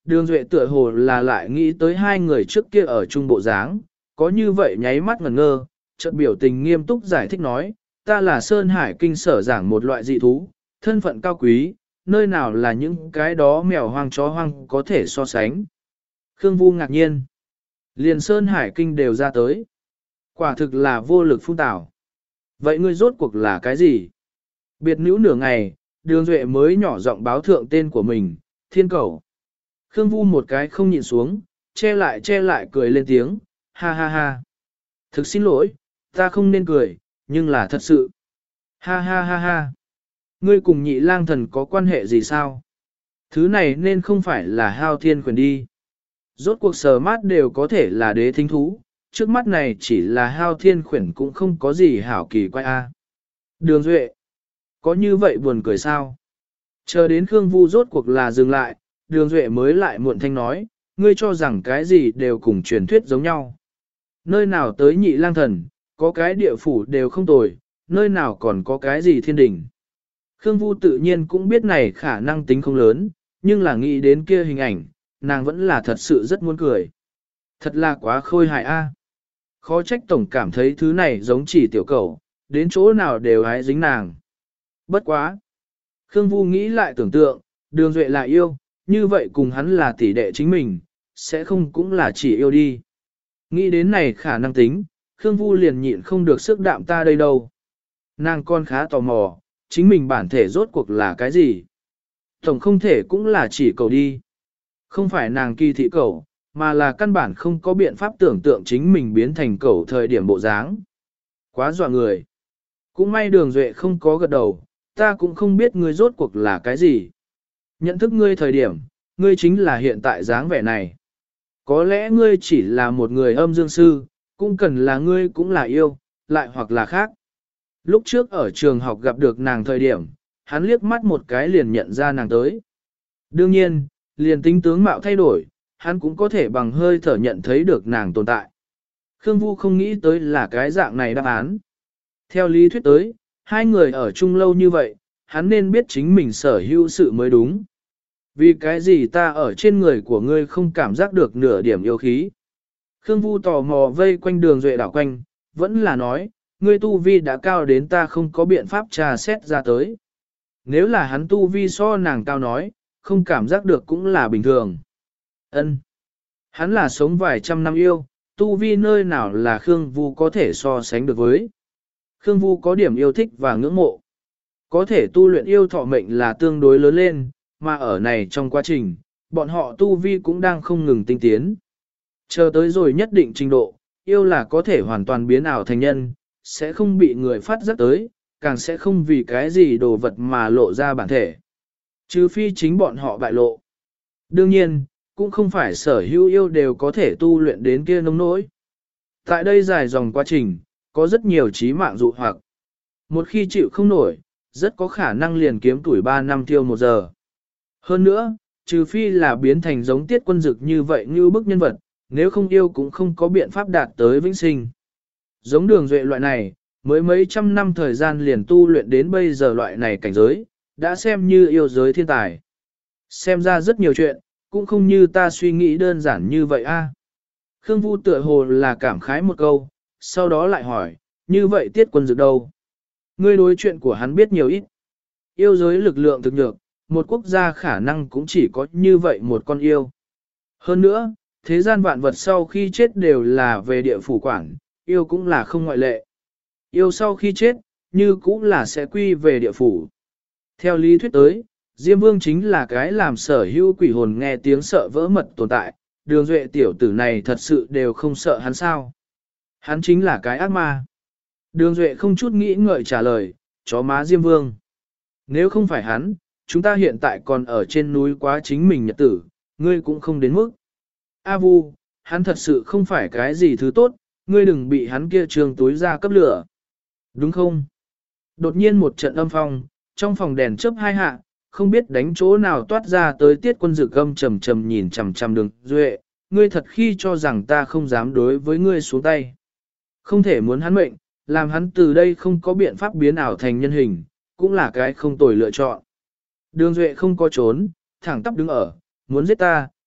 Đường Duệ tựa hồ là lại nghĩ tới hai người trước kia ở chung bộ dáng, có như vậy nháy mắt ngẩn ngơ, chợt biểu tình nghiêm túc giải thích nói, ta là Sơn Hải Kinh sở giảng một loại dị thú, thân phận cao quý, nơi nào là những cái đó mèo hoang chó hoang có thể so sánh. Khương Vu ngạc nhiên, liền Sơn Hải Kinh đều ra tới. Quả thực là vô lực phun tảo. Vậy ngươi rốt cuộc là cái gì? Biệt nữ nửa ngày, Đường Duệ mới nhỏ giọng báo thượng tên của mình, Thiên Cẩu. Khương Vu một cái không nhịn xuống, che lại cười lên tiếng, ha ha ha. Thực xin lỗi, ta không nên cười, nhưng là thật sự. Ha ha ha ha. Ngươi cùng nhị lang thần có quan hệ gì sao? Thứ này nên không phải là hao thiên quyền đi. Rốt cuộc sờ mát đều có thể là đế thính thú, trước mắt này chỉ là hao thiên khuyển cũng không có gì hảo kỳ quay a. Đường Duệ, có như vậy buồn cười sao? Chờ đến Khương Vu rốt cuộc là dừng lại, Đường Duệ mới lại muộn thanh nói, ngươi cho rằng cái gì đều cùng truyền thuyết giống nhau. Nơi nào tới nhị lang thần, có cái địa phủ đều không tồi, nơi nào còn có cái gì thiên đình. Khương Vu tự nhiên cũng biết này khả năng tính không lớn, nhưng là nghĩ đến kia hình ảnh, nàng vẫn là thật sự rất muốn cười. Thật là quá khôi hài a. Khó trách tổng cảm thấy thứ này giống chỉ tiểu cầu, đến chỗ nào đều hái dính nàng. Bất quá. Khương Vu nghĩ lại tưởng tượng, Đường Duệ là yêu, như vậy cùng hắn là tỷ đệ chính mình, sẽ không cũng là chỉ yêu đi. Nghĩ đến này khả năng tính, Khương Vu liền nhịn không được sức đạm ta đây đâu. Nàng con khá tò mò, chính mình bản thể rốt cuộc là cái gì? Tổng không thể cũng là chỉ cầu đi. Không phải nàng kỳ thị cầu, mà là căn bản không có biện pháp tưởng tượng chính mình biến thành cầu thời điểm bộ dáng. Quá dọa người. Cũng may Đường Duệ không có gật đầu, ta cũng không biết ngươi rốt cuộc là cái gì. Nhận thức ngươi thời điểm, ngươi chính là hiện tại dáng vẻ này. Có lẽ ngươi chỉ là một người âm dương sư, cũng cần là ngươi cũng là yêu, lại hoặc là khác. Lúc trước ở trường học gặp được nàng thời điểm, hắn liếc mắt một cái liền nhận ra nàng tới. Đương nhiên, liền tính tướng mạo thay đổi, hắn cũng có thể bằng hơi thở nhận thấy được nàng tồn tại. Khương Vu không nghĩ tới là cái dạng này đáp án. Theo lý thuyết tới, hai người ở chung lâu như vậy, hắn nên biết chính mình sở hữu sự mới đúng. Vì cái gì ta ở trên người của ngươi không cảm giác được nửa điểm yêu khí? Khương Vu tò mò vây quanh Đường Duệ đảo quanh, vẫn là nói, ngươi tu vi đã cao đến ta không có biện pháp trà xét ra tới. Nếu là hắn tu vi so nàng cao nói, không cảm giác được cũng là bình thường. Ân, hắn là sống vài trăm năm yêu, tu vi nơi nào là Khương Vu có thể so sánh được với. Khương Vu có điểm yêu thích và ngưỡng mộ. Có thể tu luyện yêu thọ mệnh là tương đối lớn lên, mà ở này trong quá trình, bọn họ tu vi cũng đang không ngừng tinh tiến. Chờ tới rồi nhất định trình độ, yêu là có thể hoàn toàn biến ảo thành nhân, sẽ không bị người phát giác tới, càng sẽ không vì cái gì đồ vật mà lộ ra bản thể. Trừ phi chính bọn họ bại lộ. Đương nhiên, cũng không phải sở hữu yêu đều có thể tu luyện đến kia nông nỗi. Tại đây dài dòng quá trình, có rất nhiều chí mạng dụ hoặc. Một khi chịu không nổi, rất có khả năng liền kiếm tuổi 3 năm tiêu 1 giờ. Hơn nữa, trừ phi là biến thành giống Tiết Quân Dực như vậy như bức nhân vật, nếu không yêu cũng không có biện pháp đạt tới vĩnh sinh. Giống Đường Duệ loại này, mới mấy trăm năm thời gian liền tu luyện đến bây giờ loại này cảnh giới, đã xem như yêu giới thiên tài. Xem ra rất nhiều chuyện, cũng không như ta suy nghĩ đơn giản như vậy a. Khương Vu tựa hồ là cảm khái một câu, sau đó lại hỏi, như vậy Tiết Quân Dực đâu? Ngươi đối chuyện của hắn biết nhiều ít. Yêu giới lực lượng thực nhược, một quốc gia khả năng cũng chỉ có như vậy một con yêu. Hơn nữa, thế gian vạn vật sau khi chết đều là về địa phủ quản, yêu cũng là không ngoại lệ. Yêu sau khi chết, như cũng là sẽ quy về địa phủ. Theo lý thuyết tới, Diêm Vương chính là cái làm sở hữu quỷ hồn nghe tiếng sợ vỡ mật tồn tại, Đường Duệ tiểu tử này thật sự đều không sợ hắn sao. Hắn chính là cái ác ma. Đường Duệ không chút nghĩ ngợi trả lời, chó má Diêm Vương. Nếu không phải hắn, chúng ta hiện tại còn ở trên núi quá chính mình nhật tử, ngươi cũng không đến mức. A Vu, hắn thật sự không phải cái gì thứ tốt, ngươi đừng bị hắn kia trường túi ra cấp lửa. Đúng không? Đột nhiên một trận âm phong, trong phòng đèn chớp hai hạ, không biết đánh chỗ nào toát ra tới Tiết Quân Dực gâm trầm trầm nhìn chằm chằm Đường Duệ, ngươi thật khi cho rằng ta không dám đối với ngươi xuống tay. Không thể muốn hắn mệnh, làm hắn từ đây không có biện pháp biến ảo thành nhân hình, cũng là cái không tồi lựa chọn. Đường Duệ không có trốn, thẳng tắp đứng ở, muốn giết ta,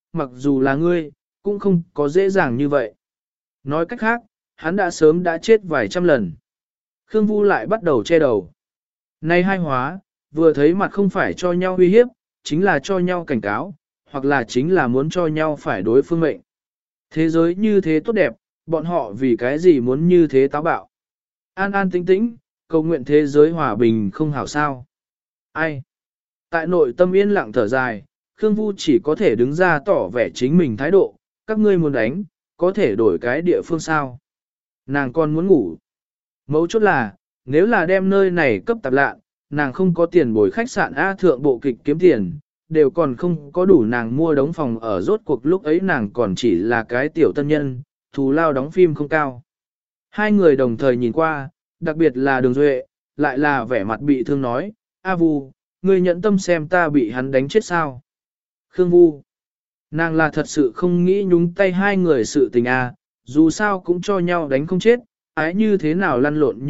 mặc dù là ngươi, cũng không có dễ dàng như vậy. Nói cách khác, hắn đã sớm đã chết vài trăm lần. Khương Vu lại bắt đầu che đầu. Nay hai hóa, vừa thấy mặt không phải cho nhau uy hiếp, chính là cho nhau cảnh cáo, hoặc là chính là muốn cho nhau phải đối phương mệnh. Thế giới như thế tốt đẹp, bọn họ vì cái gì muốn như thế táo bạo. An an tĩnh tĩnh, cầu nguyện thế giới hòa bình không hảo sao. Ai? Tại nội tâm yên lặng thở dài, Khương Vu chỉ có thể đứng ra tỏ vẻ chính mình thái độ, các ngươi muốn đánh, có thể đổi cái địa phương sao. Nàng còn muốn ngủ. Mấu chốt là, nếu là đem nơi này cấp tạp lạ, nàng không có tiền bồi khách sạn A thượng bộ kịch kiếm tiền, đều còn không có đủ nàng mua đống phòng ở rốt cuộc lúc ấy nàng còn chỉ là cái tiểu tân nhân, thù lao đóng phim không cao. Hai người đồng thời nhìn qua, đặc biệt là Đường Duệ, lại là vẻ mặt bị thương nói, A Vu, ngươi nhẫn tâm xem ta bị hắn đánh chết sao. Khương Vu, nàng là thật sự không nghĩ nhúng tay hai người sự tình a, dù sao cũng cho nhau đánh không chết, ái như thế nào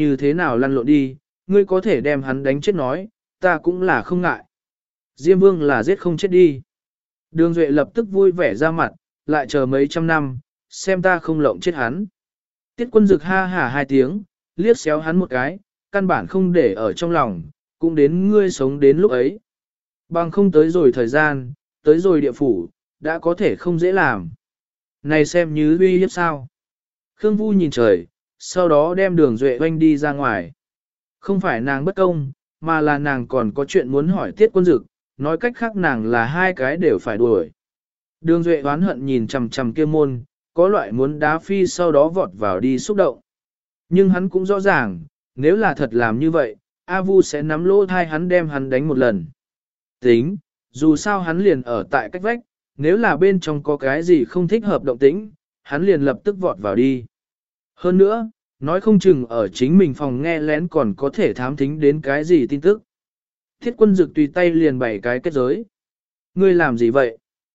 lăn lộn đi, ngươi có thể đem hắn đánh chết nói, ta cũng là không ngại. Diêm Vương là giết không chết đi. Đường Duệ lập tức vui vẻ ra mặt, lại chờ mấy trăm năm, xem ta không lộng chết hắn. Tiết Quân Dực ha hả hai tiếng, liếc xéo hắn một cái, căn bản không để ở trong lòng, cũng đến ngươi sống đến lúc ấy. Bằng không tới rồi thời gian, tới rồi địa phủ, đã có thể không dễ làm. Này xem như uy hiếp sao. Khương Vu nhìn trời, sau đó đem Đường Duệ oanh đi ra ngoài. Không phải nàng bất công, mà là nàng còn có chuyện muốn hỏi Tiết Quân Dực, nói cách khác nàng là hai cái đều phải đuổi. Đường Duệ oán hận nhìn chằm chằm kia môn, có loại muốn đá phi sau đó vọt vào đi xúc động. Nhưng hắn cũng rõ ràng, nếu là thật làm như vậy, A Vu sẽ nắm lỗ thai hắn đem hắn đánh một lần. Tính, dù sao hắn liền ở tại cách vách, nếu là bên trong có cái gì không thích hợp động tĩnh, hắn liền lập tức vọt vào đi. Hơn nữa, nói không chừng ở chính mình phòng nghe lén còn có thể thám thính đến cái gì tin tức. Thiết Quân Dực tùy tay liền bày cái kết giới. Ngươi làm gì vậy?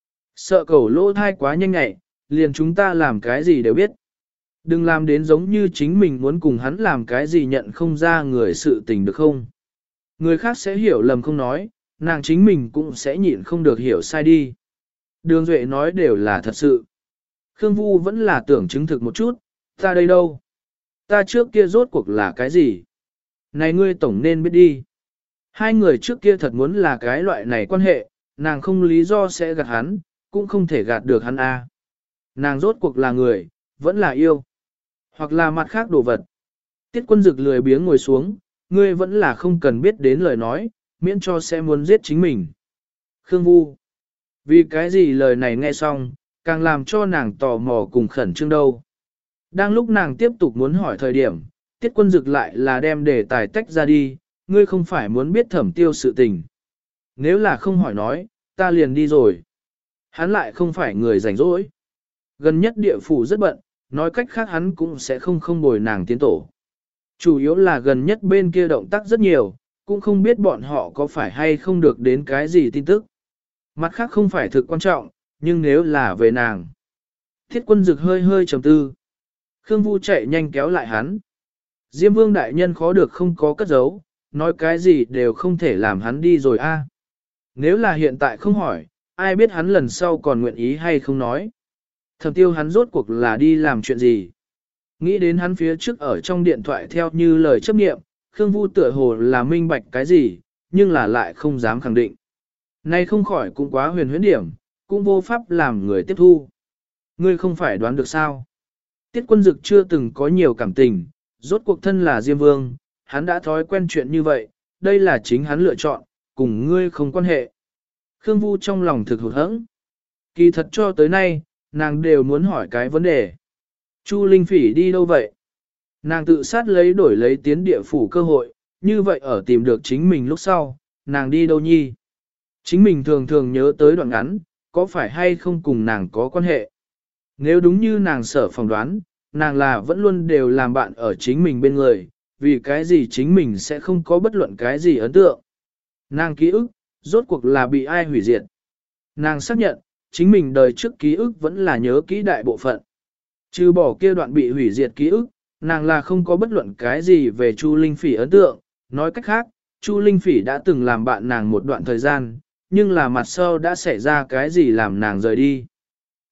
Sợ cẩu lỗ thai quá nhanh nhạy, liền chúng ta làm cái gì đều biết. Đừng làm đến giống như chính mình muốn cùng hắn làm cái gì nhận không ra người sự tình được không? Người khác sẽ hiểu lầm không nói, nàng chính mình cũng sẽ nhịn không được hiểu sai đi. Đường Duệ nói đều là thật sự. Khương Vu vẫn là tưởng chứng thực một chút, ta đây đâu? Ta trước kia rốt cuộc là cái gì? Này ngươi tổng nên biết đi. Hai người trước kia thật muốn là cái loại này quan hệ, nàng không lý do sẽ gạt hắn, cũng không thể gạt được hắn a. Nàng rốt cuộc là người, vẫn là yêu, hoặc là mặt khác đồ vật. Tiết Quân Dực lười biếng ngồi xuống, ngươi vẫn là không cần biết đến lời nói, miễn cho sẽ muốn giết chính mình. Khương Vu, vì cái gì lời này nghe xong, càng làm cho nàng tò mò cùng khẩn trương đâu. Đang lúc nàng tiếp tục muốn hỏi thời điểm, Tiết Quân Dực lại là đem đề tài tách ra đi, ngươi không phải muốn biết Thẩm Tiêu sự tình. Nếu là không hỏi nói, ta liền đi rồi. Hắn lại không phải người rảnh rỗi. Gần nhất địa phủ rất bận, nói cách khác hắn cũng sẽ không bồi nàng tiến tổ. Chủ yếu là gần nhất bên kia động tác rất nhiều, cũng không biết bọn họ có phải hay không được đến cái gì tin tức. Mặt khác không phải thực quan trọng, nhưng nếu là về nàng. Thiết Quân Dực hơi hơi trầm tư. Khương Vu chạy nhanh kéo lại hắn. Diêm Vương đại nhân khó được không có cất giấu, nói cái gì đều không thể làm hắn đi rồi a. Nếu là hiện tại không hỏi, ai biết hắn lần sau còn nguyện ý hay không nói. Thẩm Tiêu hắn rốt cuộc là đi làm chuyện gì. Nghĩ đến hắn phía trước ở trong điện thoại theo như lời chấp nghiệm, Khương Vu tựa hồ là minh bạch cái gì, nhưng là lại không dám khẳng định. Nay không khỏi cũng quá huyền huyễn điểm, cũng vô pháp làm người tiếp thu. Ngươi không phải đoán được sao. Tiết Quân Dực chưa từng có nhiều cảm tình, rốt cuộc thân là Diêm Vương, hắn đã thói quen chuyện như vậy, đây là chính hắn lựa chọn, cùng ngươi không quan hệ. Khương Vu trong lòng thực hụt hẫng. Kỳ thật cho tới nay, nàng đều muốn hỏi cái vấn đề. Chu Linh Phỉ đi đâu vậy? Nàng tự sát lấy đổi lấy tiến địa phủ cơ hội, như vậy ở tìm được chính mình lúc sau, nàng đi đâu nhi? Chính mình thường thường nhớ tới đoạn ngắn, có phải hay không cùng nàng có quan hệ? Nếu đúng như nàng sở phỏng đoán, nàng là vẫn luôn đều làm bạn ở chính mình bên người, vì cái gì chính mình sẽ không có bất luận cái gì ấn tượng. Nàng ký ức, rốt cuộc là bị ai hủy diệt. Nàng xác nhận, chính mình đời trước ký ức vẫn là nhớ kỹ đại bộ phận. Trừ bỏ kia đoạn bị hủy diệt ký ức, nàng là không có bất luận cái gì về Chu Linh Phỉ ấn tượng. Nói cách khác, Chu Linh Phỉ đã từng làm bạn nàng một đoạn thời gian, nhưng là mặt sau đã xảy ra cái gì làm nàng rời đi.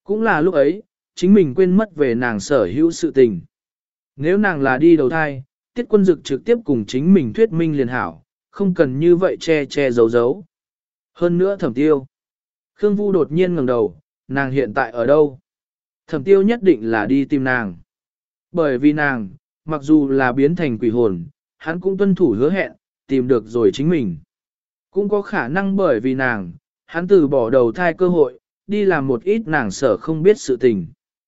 Cũng là lúc ấy, chính mình quên mất về nàng sở hữu sự tình. Nếu nàng là đi đầu thai, Tiết Quân Dực trực tiếp cùng chính mình thuyết minh liền hảo, không cần như vậy che che giấu giấu. Hơn nữa Thẩm Tiêu. Khương Vu đột nhiên ngẩng đầu, nàng hiện tại ở đâu? Thẩm Tiêu nhất định là đi tìm nàng. Bởi vì nàng, mặc dù là biến thành quỷ hồn, hắn cũng tuân thủ hứa hẹn, tìm được rồi chính mình. Cũng có khả năng bởi vì nàng, hắn từ bỏ đầu thai cơ hội, đi làm một ít nàng sở không biết sự tình.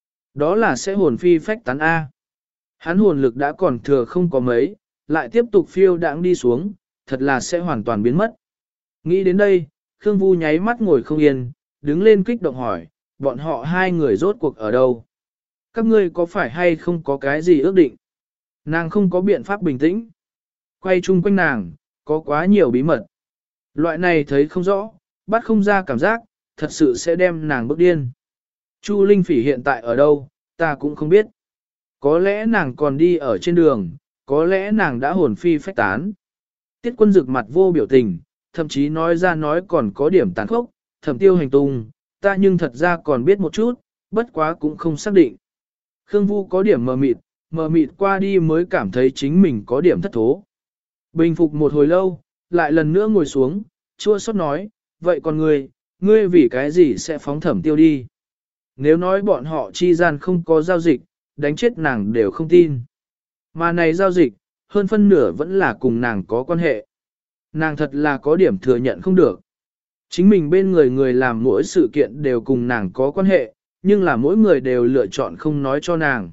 Đó là sẽ hồn phi phách tán A. Hắn hồn lực đã còn thừa không có mấy, lại tiếp tục phiêu đãng đi xuống, thật là sẽ hoàn toàn biến mất. Nghĩ đến đây, Khương Vu nháy mắt ngồi không yên, đứng lên kích động hỏi, bọn họ hai người rốt cuộc ở đâu? Các ngươi có phải hay không có cái gì ước định? Nàng không có biện pháp bình tĩnh. Quay chung quanh nàng, có quá nhiều bí mật. Loại này thấy không rõ, bắt không ra cảm giác, thật sự sẽ đem nàng bức điên. Chu Linh Phỉ hiện tại ở đâu, ta cũng không biết. Có lẽ nàng còn đi ở trên đường, có lẽ nàng đã hồn phi phách tán. Tiết Quân Dực mặt vô biểu tình, thậm chí nói ra nói còn có điểm tàn khốc, Thẩm Tiêu hành tung, ta nhưng thật ra còn biết một chút, bất quá cũng không xác định. Khương Vu có điểm mờ mịt qua đi mới cảm thấy chính mình có điểm thất thố. Bình phục một hồi lâu, lại lần nữa ngồi xuống, chua xót nói, vậy còn ngươi vì cái gì sẽ phóng Thẩm Tiêu đi? Nếu nói bọn họ chi gian không có giao dịch, đánh chết nàng đều không tin. Mà này giao dịch, hơn phân nửa vẫn là cùng nàng có quan hệ. Nàng thật là có điểm thừa nhận không được. Chính mình bên người làm mỗi sự kiện đều cùng nàng có quan hệ, nhưng là mỗi người đều lựa chọn không nói cho nàng.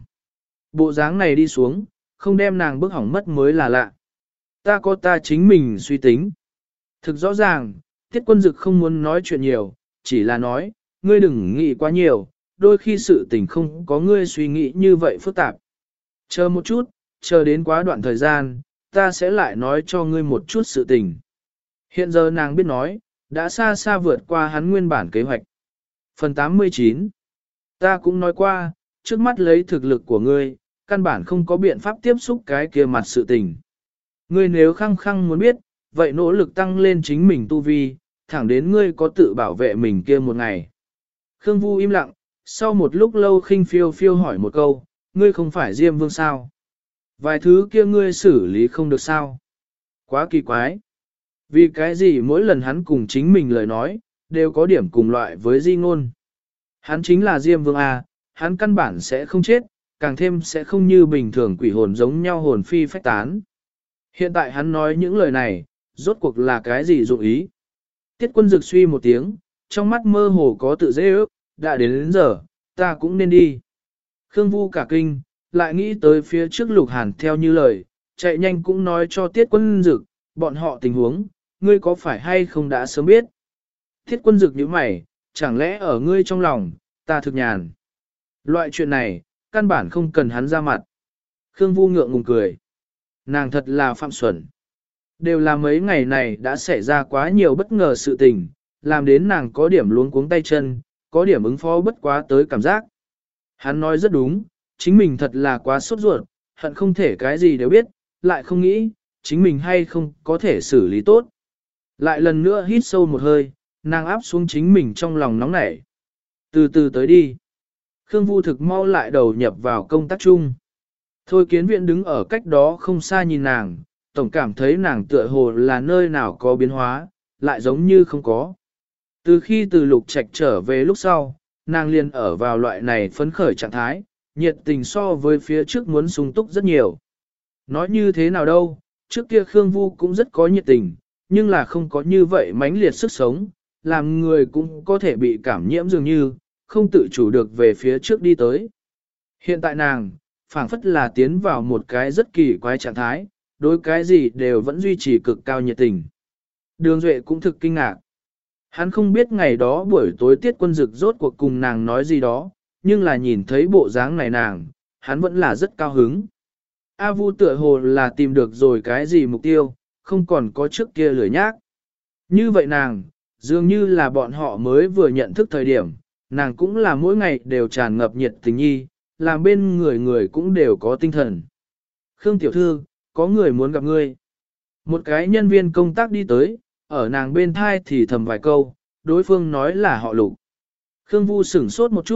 Bộ dáng này đi xuống, không đem nàng bức hỏng mất mới là lạ. Ta có ta chính mình suy tính. Thực rõ ràng, Tiết Quân Dực không muốn nói chuyện nhiều, chỉ là nói, ngươi đừng nghĩ quá nhiều, đôi khi sự tình không có ngươi suy nghĩ như vậy phức tạp. Chờ một chút, chờ đến quá đoạn thời gian, ta sẽ lại nói cho ngươi một chút sự tình. Hiện giờ nàng biết nói, đã xa xa vượt qua hắn nguyên bản kế hoạch. Phần 89. Ta cũng nói qua, trước mắt lấy thực lực của ngươi, căn bản không có biện pháp tiếp xúc cái kia mặt sự tình. Ngươi nếu khăng khăng muốn biết, vậy nỗ lực tăng lên chính mình tu vi, thẳng đến ngươi có tự bảo vệ mình kia một ngày. Khương Vu im lặng, sau một lúc lâu khinh phiêu phiêu hỏi một câu, ngươi không phải Diêm Vương sao? Vài thứ kia ngươi xử lý không được sao? Quá kỳ quái. Vì cái gì mỗi lần hắn cùng chính mình lời nói, đều có điểm cùng loại với di ngôn. Hắn chính là Diêm Vương A, hắn căn bản sẽ không chết, càng thêm sẽ không như bình thường quỷ hồn giống nhau hồn phi phách tán. Hiện tại hắn nói những lời này, rốt cuộc là cái gì dụng ý? Tiết Quân Dực suy một tiếng, trong mắt mơ hồ có tự dễ ước, đã đến giờ, ta cũng nên đi. Khương Vu cả kinh, lại nghĩ tới phía trước Lục Hàn theo như lời, chạy nhanh cũng nói cho Tiết Quân Dực, bọn họ tình huống, ngươi có phải hay không đã sớm biết. Tiết Quân Dực nhíu mày, chẳng lẽ ở ngươi trong lòng, ta thực nhàn. Loại chuyện này, căn bản không cần hắn ra mặt. Khương Vu ngượng ngùng cười. Nàng thật là phạm xuẩn. Đều là mấy ngày này đã xảy ra quá nhiều bất ngờ sự tình, làm đến nàng có điểm luống cuống tay chân, có điểm ứng phó bất quá tới cảm giác. Hắn nói rất đúng, chính mình thật là quá sốt ruột, hận không thể cái gì đều biết, lại không nghĩ, chính mình hay không có thể xử lý tốt. Lại lần nữa hít sâu một hơi, nàng áp xuống chính mình trong lòng nóng nảy. Từ từ tới đi. Khương Vu thực mau lại đầu nhập vào công tác chung. Thôi Kiến Viện đứng ở cách đó không xa nhìn nàng, tổng cảm thấy nàng tựa hồ là nơi nào có biến hóa, lại giống như không có. Từ khi từ Lục Trạch trở về lúc sau, nàng liền ở vào loại này phấn khởi trạng thái, nhiệt tình so với phía trước muốn sung túc rất nhiều. Nói như thế nào đâu, trước kia Khương Vu cũng rất có nhiệt tình, nhưng là không có như vậy mãnh liệt sức sống, làm người cũng có thể bị cảm nhiễm dường như, không tự chủ được về phía trước đi tới. Hiện tại nàng, phảng phất là tiến vào một cái rất kỳ quái trạng thái, đối cái gì đều vẫn duy trì cực cao nhiệt tình. Đường Duệ cũng thực kinh ngạc. Hắn không biết ngày đó buổi tối Tiết Quân Dực rốt cuộc cùng nàng nói gì đó, nhưng là nhìn thấy bộ dáng này nàng, hắn vẫn là rất cao hứng. A Vu tựa hồ là tìm được rồi cái gì mục tiêu, không còn có trước kia lười nhác. Như vậy nàng, dường như là bọn họ mới vừa nhận thức thời điểm, nàng cũng là mỗi ngày đều tràn ngập nhiệt tình nhi, làm bên người cũng đều có tinh thần. Khương tiểu thư, có người muốn gặp ngươi. Một cái nhân viên công tác đi tới, ở nàng bên thai thì thầm vài câu, đối phương nói là họ Lục. Khương Vu sửng sốt một chút,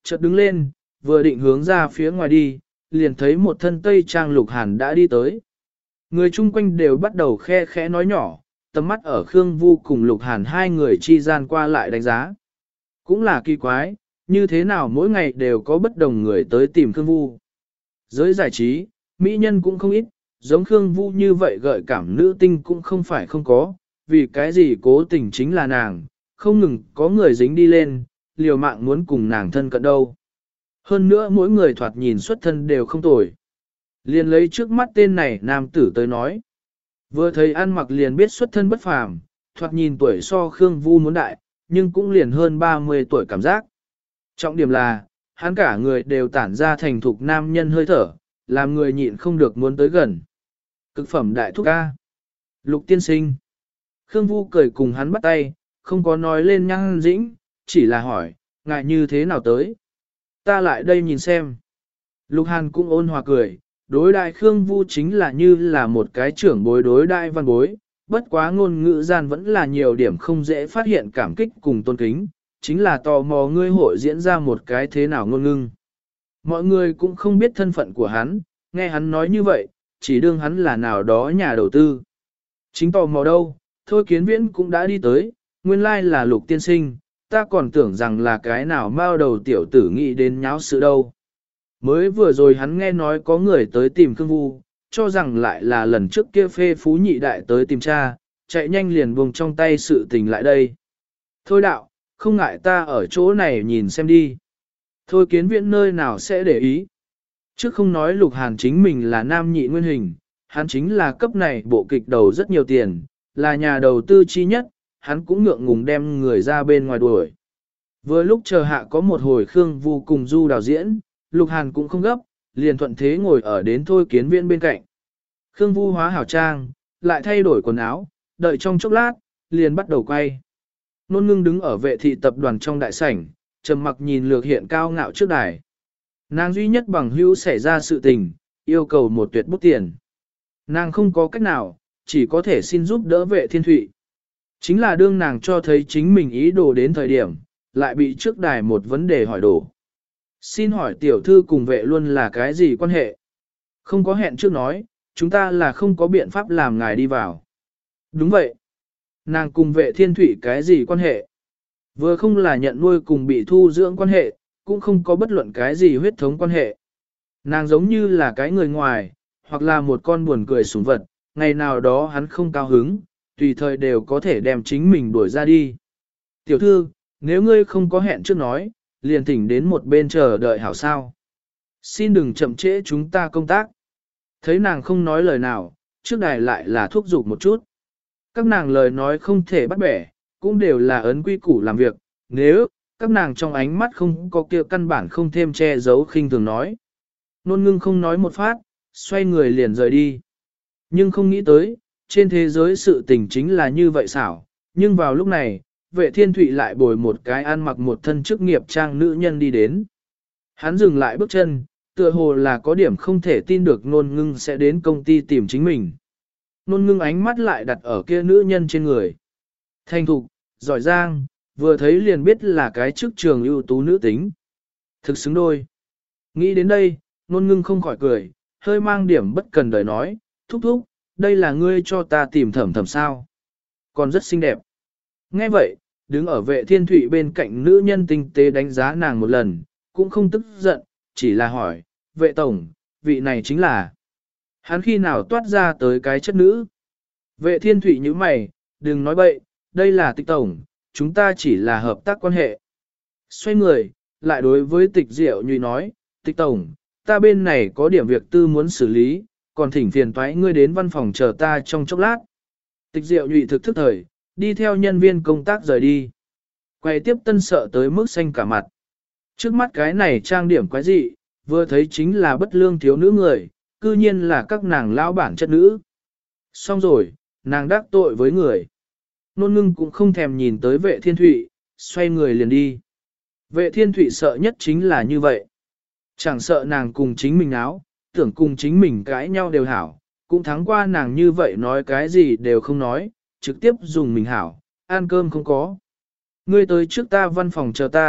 chợt đứng lên, vừa định hướng ra phía ngoài đi, liền thấy một thân tây trang Lục Hàn đã đi tới. Người chung quanh đều bắt đầu khe khẽ nói nhỏ, tầm mắt ở Khương Vu cùng Lục Hàn hai người chi gian qua lại đánh giá. Cũng là kỳ quái, như thế nào mỗi ngày đều có bất đồng người tới tìm Khương Vu. Giới giải trí, mỹ nhân cũng không ít, giống Khương Vu như vậy gợi cảm nữ tinh cũng không phải không có, vì cái gì cố tình chính là nàng, không ngừng có người dính đi lên, liều mạng muốn cùng nàng thân cận đâu. Hơn nữa mỗi người thoạt nhìn xuất thân đều không tồi. Liền lấy trước mắt tên này nam tử tới nói. Vừa thấy ăn mặc liền biết xuất thân bất phàm, thoạt nhìn tuổi so Khương Vu muốn đại, nhưng cũng liền hơn 30 tuổi cảm giác. Trọng điểm là, hắn cả người đều tản ra thành thục nam nhân hơi thở, làm người nhịn không được muốn tới gần. Cực phẩm đại thúc ca. Lục tiên sinh. Khương Vu cười cùng hắn bắt tay, không có nói lên nhăng dĩnh, chỉ là hỏi, ngại như thế nào tới. Ta lại đây nhìn xem. Lục Hàn cũng ôn hòa cười, đối đại Khương Vu chính là như là một cái trưởng bối đối đại văn bối, bất quá ngôn ngữ gian vẫn là nhiều điểm không dễ phát hiện cảm kích cùng tôn kính, chính là tò mò ngươi hội diễn ra một cái thế nào ngôn ngưng. Mọi người cũng không biết thân phận của hắn, nghe hắn nói như vậy, chỉ đương hắn là nào đó nhà đầu tư. Chính tò mò đâu, thôi kiến viễn cũng đã đi tới, nguyên lai là Lục tiên sinh, ta còn tưởng rằng là cái nào mao đầu tiểu tử nghĩ đến nháo sự đâu. Mới vừa rồi hắn nghe nói có người tới tìm Khương Vu, cho rằng lại là lần trước kia phê phú nhị đại tới tìm cha, chạy nhanh liền buông trong tay sự tình lại đây. Thôi đạo, không ngại ta ở chỗ này nhìn xem đi. Thôi kiến viễn nơi nào sẽ để ý. Trước không nói Lục Hàn chính mình là nam nhị nguyên hình, hắn chính là cấp này bộ kịch đầu rất nhiều tiền, là nhà đầu tư chi nhất, hắn cũng ngượng ngùng đem người ra bên ngoài đuổi. Vừa lúc chờ hạ có một hồi Khương Vu cùng Du đào diễn, Lục Hàn cũng không gấp, liền thuận thế ngồi ở đến thôi kiến viễn bên cạnh. Khương Vu hóa hảo trang, lại thay đổi quần áo, đợi trong chốc lát, liền bắt đầu quay. Nôn ngưng đứng ở vệ thị tập đoàn trong đại sảnh, trầm mặc nhìn lược hiện cao ngạo trước đài. Nàng duy nhất bằng hữu xảy ra sự tình, yêu cầu một tuyệt bút tiền. Nàng không có cách nào, chỉ có thể xin giúp đỡ vệ thiên thụy. Chính là đương nàng cho thấy chính mình ý đồ đến thời điểm, lại bị trước đài một vấn đề hỏi đổ. Xin hỏi tiểu thư cùng vệ luôn là cái gì quan hệ? Không có hẹn trước nói, chúng ta là không có biện pháp làm ngài đi vào. Đúng vậy. Nàng cùng vệ thiên thủy cái gì quan hệ? Vừa không là nhận nuôi cùng bị thu dưỡng quan hệ, cũng không có bất luận cái gì huyết thống quan hệ. Nàng giống như là cái người ngoài, hoặc là một con buồn cười sủng vật, ngày nào đó hắn không cao hứng, tùy thời đều có thể đem chính mình đuổi ra đi. Tiểu thư, nếu ngươi không có hẹn trước nói, liền thỉnh đến một bên chờ đợi hảo sao. Xin đừng chậm trễ chúng ta công tác. Thấy nàng không nói lời nào, trước đài lại là thúc giục một chút. Các nàng lời nói không thể bắt bẻ, cũng đều là ấn quy củ làm việc, nếu các nàng trong ánh mắt không có kia căn bản không thêm che giấu khinh thường nói. Nôn ngưng không nói một phát, xoay người liền rời đi. Nhưng không nghĩ tới, trên thế giới sự tình chính là như vậy xảo, nhưng vào lúc này, vệ thiên thụy lại bồi một cái ăn mặc một thân chức nghiệp trang nữ nhân đi đến. Hắn dừng lại bước chân, tựa hồ là có điểm không thể tin được nôn ngưng sẽ đến công ty tìm chính mình. Nôn ngưng ánh mắt lại đặt ở kia nữ nhân trên người. Thanh thục, giỏi giang, vừa thấy liền biết là cái chức trường ưu tú nữ tính. Thực xứng đôi. Nghĩ đến đây, nôn ngưng không khỏi cười, hơi mang điểm bất cần đời nói, thúc thúc, đây là ngươi cho ta tìm thẩm thẩm sao. Còn rất xinh đẹp. Nghe vậy, đứng ở vệ thiên thụy bên cạnh nữ nhân tinh tế đánh giá nàng một lần, cũng không tức giận, chỉ là hỏi, vệ tổng, vị này chính là. Hắn khi nào toát ra tới cái chất nữ. Vệ thiên thụy như mày, đừng nói bậy, đây là tịch tổng, chúng ta chỉ là hợp tác quan hệ. Xoay người, lại đối với tịch diệu như nói, tịch tổng, ta bên này có điểm việc tư muốn xử lý, còn thỉnh phiền toái ngươi đến văn phòng chờ ta trong chốc lát. Tịch diệu nhụy thực thức thời, đi theo nhân viên công tác rời đi. Quay tiếp tân sợ tới mức xanh cả mặt. Trước mắt cái này trang điểm quái dị, vừa thấy chính là bất lương thiếu nữ người, cư nhiên là các nàng lão bản chất nữ. Xong rồi, nàng đắc tội với người. Nôn ngưng cũng không thèm nhìn tới vệ thiên thụy, xoay người liền đi. Vệ thiên thụy sợ nhất chính là như vậy. Chẳng sợ nàng cùng chính mình áo, tưởng cùng chính mình cãi nhau đều hảo, cũng thắng qua nàng như vậy nói cái gì đều không nói, trực tiếp dùng mình hảo, ăn cơm không có. Ngươi tới trước ta văn phòng chờ ta,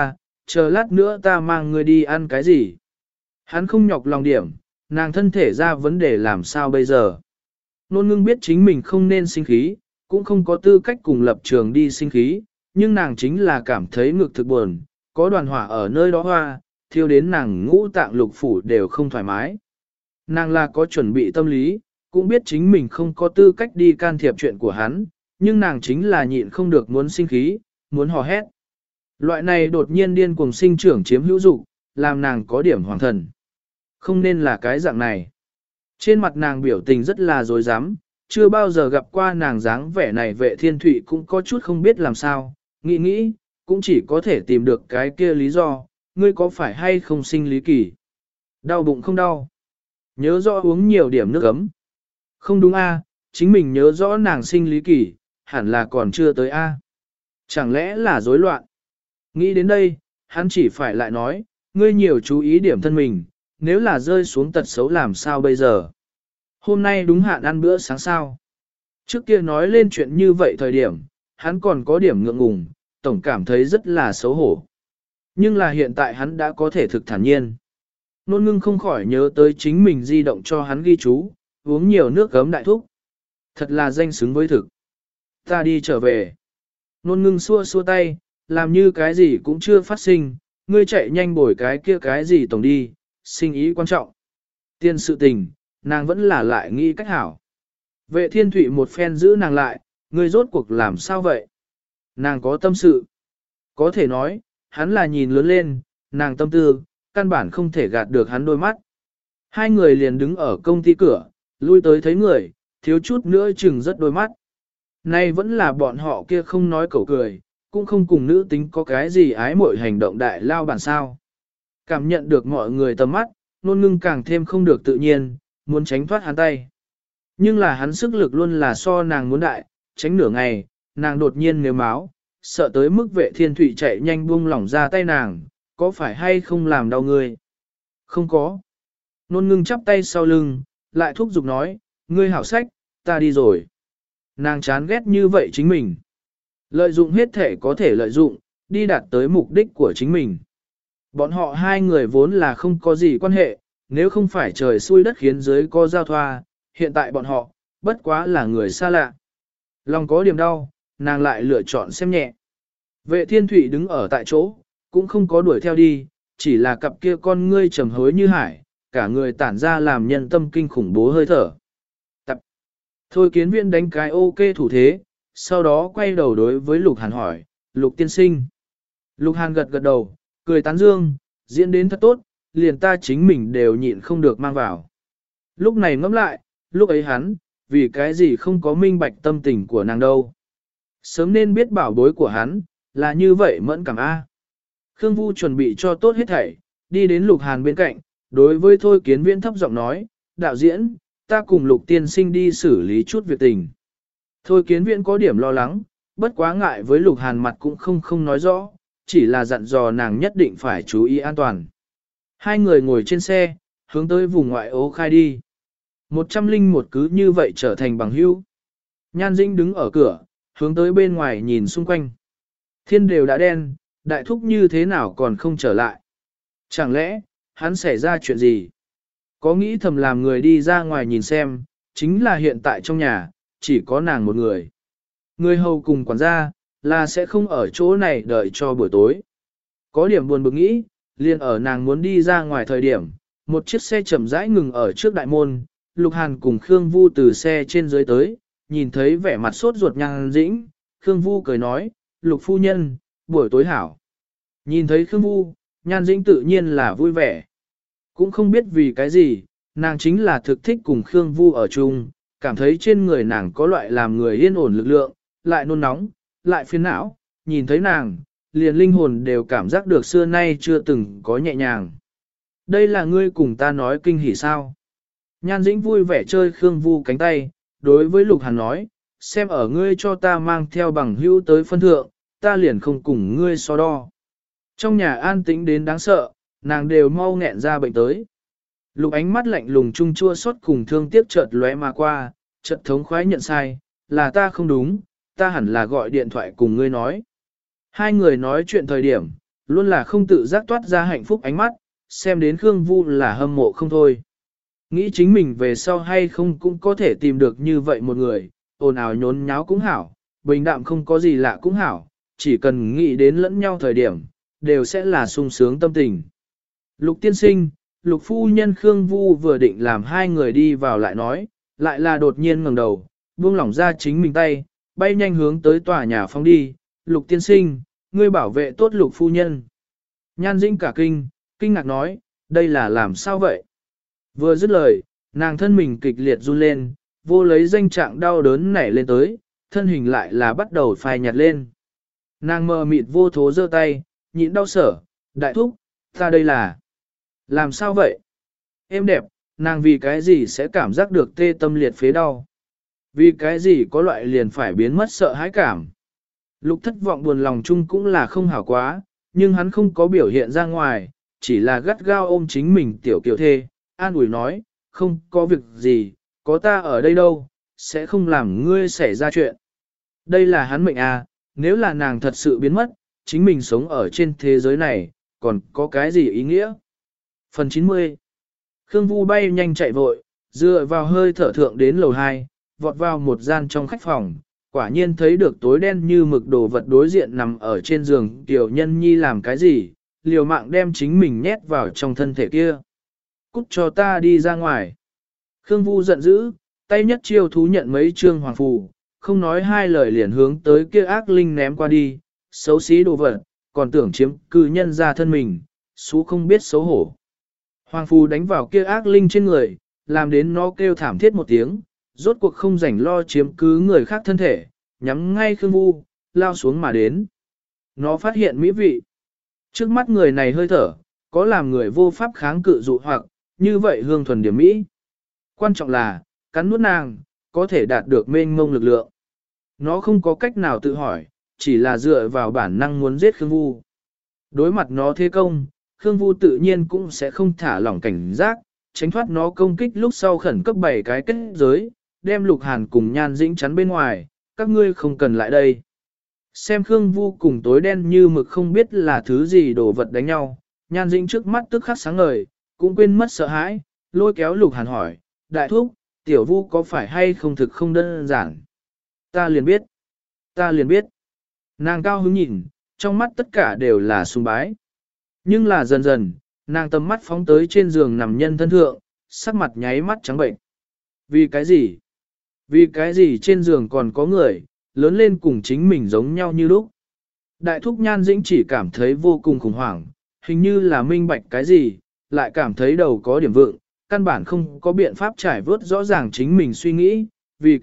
chờ lát nữa ta mang ngươi đi ăn cái gì. Hắn không nhọc lòng điểm, nàng thân thể ra vấn đề làm sao bây giờ. Nôn ngưng biết chính mình không nên sinh khí, cũng không có tư cách cùng lập trường đi sinh khí, nhưng nàng chính là cảm thấy ngực thực buồn, có đoàn hỏa ở nơi đó hoa, thiêu đến nàng ngũ tạng lục phủ đều không thoải mái. Nàng là có chuẩn bị tâm lý, cũng biết chính mình không có tư cách đi can thiệp chuyện của hắn, nhưng nàng chính là nhịn không được muốn sinh khí, muốn hò hét. Loại này đột nhiên điên cuồng sinh trưởng chiếm hữu dục, làm nàng có điểm hoàng thần. Không nên là cái dạng này. Trên mặt nàng biểu tình rất là dối rắm, chưa bao giờ gặp qua nàng dáng vẻ này. Vệ Thiên Thụy cũng có chút không biết làm sao, nghĩ, cũng chỉ có thể tìm được cái kia lý do, ngươi có phải hay không sinh lý kỳ? Đau bụng không đau? Nhớ rõ uống nhiều điểm nước ấm. Không đúng a, chính mình nhớ rõ nàng sinh lý kỳ, hẳn là còn chưa tới a. Chẳng lẽ là rối loạn? Nghĩ đến đây, hắn chỉ phải lại nói, ngươi nhiều chú ý điểm thân mình, nếu là rơi xuống tật xấu làm sao bây giờ? Hôm nay đúng hạn ăn bữa sáng sao? Trước kia nói lên chuyện như vậy thời điểm, hắn còn có điểm ngượng ngùng, tổng cảm thấy rất là xấu hổ. Nhưng là hiện tại hắn đã có thể thực thản nhiên. Nôn ngưng không khỏi nhớ tới chính mình di động cho hắn ghi chú, uống nhiều nước gấm đại thúc. Thật là danh xứng với thực. Ta đi trở về. Nôn ngưng xua tay, làm như cái gì cũng chưa phát sinh, ngươi chạy nhanh bồi cái kia cái gì tổng đi, sinh ý quan trọng. Tiên sự tình, nàng vẫn là lại nghĩ cách hảo. Vệ Thiên Thụy một phen giữ nàng lại, ngươi rốt cuộc làm sao vậy? Nàng có tâm sự. Có thể nói, hắn là nhìn lớn lên, nàng tâm tư, căn bản không thể gạt được hắn đôi mắt. Hai người liền đứng ở công ty cửa, lui tới thấy người, thiếu chút nữa chừng rất đôi mắt. Nay vẫn là bọn họ kia không nói cẩu cười, cũng không cùng nữ tính có cái gì ái mội hành động đại lao bản sao. Cảm nhận được mọi người tầm mắt, nôn ngưng càng thêm không được tự nhiên, muốn tránh thoát hắn tay. Nhưng là hắn sức lực luôn là so nàng muốn đại, tránh nửa ngày, nàng đột nhiên nếu máu, sợ tới mức Vệ Thiên Thụy chạy nhanh buông lỏng ra tay nàng, có phải hay không làm đau ngươi? Không có. Nôn ngưng chắp tay sau lưng, lại thúc giục nói, ngươi hảo sách, ta đi rồi. Nàng chán ghét như vậy chính mình. Lợi dụng hết thể có thể lợi dụng, đi đạt tới mục đích của chính mình. Bọn họ hai người vốn là không có gì quan hệ, nếu không phải trời xui đất khiến dưới có giao thoa, hiện tại bọn họ, bất quá là người xa lạ. Lòng có điểm đau, nàng lại lựa chọn xem nhẹ. Vệ Thiên Thụy đứng ở tại chỗ, cũng không có đuổi theo đi, chỉ là cặp kia con ngươi trầm hối như hải, cả người tản ra làm nhân tâm kinh khủng bố hơi thở. Tập. Thôi Kiến Viễn đánh cái ok thủ thế, sau đó quay đầu đối với Lục Hàn hỏi, Lục tiên sinh. Lục Hàn gật gật đầu, cười tán dương, diễn đến thật tốt, liền ta chính mình đều nhịn không được mang vào. Lúc này ngẫm lại, lúc ấy hắn, vì cái gì không có minh bạch tâm tình của nàng đâu. Sớm nên biết bảo bối của hắn, là như vậy mẫn cảm A. Khương Vu chuẩn bị cho tốt hết thảy, đi đến Lục Hàn bên cạnh, đối với Thôi Kiến Viễn thấp giọng nói, đạo diễn, ta cùng Lục tiên sinh đi xử lý chút việc tình. Thôi Kiến Viễn có điểm lo lắng, bất quá ngại với Lục Hàn mặt cũng không nói rõ, chỉ là dặn dò nàng nhất định phải chú ý an toàn. Hai người ngồi trên xe, hướng tới vùng ngoại ô khai đi. 101 cứ như vậy trở thành bằng hữu. Nhan Dĩnh đứng ở cửa, hướng tới bên ngoài nhìn xung quanh. Thiên đều đã đen, đại thúc như thế nào còn không trở lại. Chẳng lẽ, hắn xảy ra chuyện gì? Có nghĩ thầm làm người đi ra ngoài nhìn xem, chính là hiện tại trong nhà, chỉ có nàng một người. Người hầu cùng quản gia, là sẽ không ở chỗ này đợi cho buổi tối. Có điểm buồn bực nghĩ, liền ở nàng muốn đi ra ngoài thời điểm, một chiếc xe chậm rãi ngừng ở trước đại môn, Lục Hàn cùng Khương Vu từ xe trên dưới tới, nhìn thấy vẻ mặt sốt ruột Nhan Dĩnh, Khương Vu cười nói, Lục phu nhân, buổi tối hảo. Nhìn thấy Khương Vu, Nhan Dĩnh tự nhiên là vui vẻ. Cũng không biết vì cái gì, nàng chính là thực thích cùng Khương Vu ở chung, cảm thấy trên người nàng có loại làm người yên ổn lực lượng, lại nôn nóng, lại phiền não, nhìn thấy nàng, liền linh hồn đều cảm giác được xưa nay chưa từng có nhẹ nhàng. Đây là ngươi cùng ta nói kinh hỉ sao? Nhan Dĩnh vui vẻ chơi Khương Vu cánh tay, đối với Lục Hàn nói, xem ở ngươi cho ta mang theo bằng hữu tới phân thượng, ta liền không cùng ngươi so đo. Trong nhà an tĩnh đến đáng sợ, nàng đều mau nghẹn ra bệnh tới. Lục ánh mắt lạnh lùng chung chua xót cùng thương tiếc chợt lóe mà qua, chợt thống khoái nhận sai, là ta không đúng, ta hẳn là gọi điện thoại cùng ngươi nói. Hai người nói chuyện thời điểm, luôn là không tự giác toát ra hạnh phúc ánh mắt, xem đến Khương Vu là hâm mộ không thôi. Nghĩ chính mình về sau hay không cũng có thể tìm được như vậy một người, ồn ào nhốn nháo cũng hảo, bình đạm không có gì lạ cũng hảo, chỉ cần nghĩ đến lẫn nhau thời điểm, đều sẽ là sung sướng tâm tình. Lục tiên sinh, lục phu nhân Khương Vu vừa định làm hai người đi vào lại nói, lại là đột nhiên ngẩng đầu, buông lỏng ra chính mình tay, bay nhanh hướng tới tòa nhà phóng đi, lục tiên sinh, ngươi bảo vệ tốt lục phu nhân. Nhan Dĩnh cả kinh ngạc nói, đây là làm sao vậy? Vừa dứt lời, nàng thân mình kịch liệt run lên, vô lấy danh trạng đau đớn nảy lên tới, thân hình lại là bắt đầu phai nhạt lên. Nàng mờ mịt vô thố giơ tay, nhịn đau sở, đại thúc, ta đây là... Làm sao vậy? Em đẹp, nàng vì cái gì sẽ cảm giác được tê tâm liệt phế đau? Vì cái gì có loại liền phải biến mất sợ hãi cảm? Lục thất vọng buồn lòng chung cũng là không hảo quá, nhưng hắn không có biểu hiện ra ngoài, chỉ là gắt gao ôm chính mình tiểu kiều thê, an ủi nói, không có việc gì, có ta ở đây đâu, sẽ không làm ngươi xảy ra chuyện. Đây là hắn mệnh à, nếu là nàng thật sự biến mất, chính mình sống ở trên thế giới này, còn có cái gì ý nghĩa? Phần 90 Khương Vu bay nhanh chạy vội, dựa vào hơi thở thượng đến lầu 2, vọt vào một gian trong khách phòng, quả nhiên thấy được tối đen như mực đồ vật đối diện nằm ở trên giường tiểu nhân nhi làm cái gì, liều mạng đem chính mình nhét vào trong thân thể kia. Cút cho ta đi ra ngoài. Khương Vu giận dữ, tay nhất chiêu thú nhận mấy trương hoàng phù, không nói hai lời liền hướng tới kia ác linh ném qua đi, xấu xí đồ vật, còn tưởng chiếm cư nhân ra thân mình, xú không biết xấu hổ. Hoàng phù đánh vào kia ác linh trên người, làm đến nó kêu thảm thiết một tiếng, rốt cuộc không rảnh lo chiếm cứ người khác thân thể, nhắm ngay Khương Vu, lao xuống mà đến. Nó phát hiện mỹ vị. Trước mắt người này hơi thở, có làm người vô pháp kháng cự dụ hoặc, như vậy hương thuần điểm mỹ. Quan trọng là, cắn nuốt nàng, có thể đạt được mênh mông lực lượng. Nó không có cách nào tự hỏi, chỉ là dựa vào bản năng muốn giết Khương Vu. Đối mặt nó thế công, Khương Vu tự nhiên cũng sẽ không thả lỏng cảnh giác, tránh thoát nó công kích lúc sau khẩn cấp 7 cái kết giới, đem Lục Hàn cùng Nhan Dĩnh chắn bên ngoài, các ngươi không cần lại đây. Xem Khương Vu cùng tối đen như mực không biết là thứ gì đồ vật đánh nhau, Nhan Dĩnh trước mắt tức khắc sáng ngời, cũng quên mất sợ hãi, lôi kéo Lục Hàn hỏi, đại thúc, tiểu Vu có phải hay không thực không đơn giản? Ta liền biết. Nàng cao hứng nhìn, trong mắt tất cả đều là sùng bái. Nhưng là dần dần, nàng tầm mắt phóng tới trên giường nằm nhân thân thượng, sắc mặt nháy mắt trắng bệnh. Vì cái gì? Vì cái gì trên giường còn có người, lớn lên cùng chính mình giống nhau như lúc? Đại thúc Nhan Dĩnh chỉ cảm thấy vô cùng khủng hoảng, hình như là minh bạch cái gì, lại cảm thấy đầu có điểm vượng, căn bản không có biện pháp trải vớt rõ ràng chính mình suy nghĩ, vì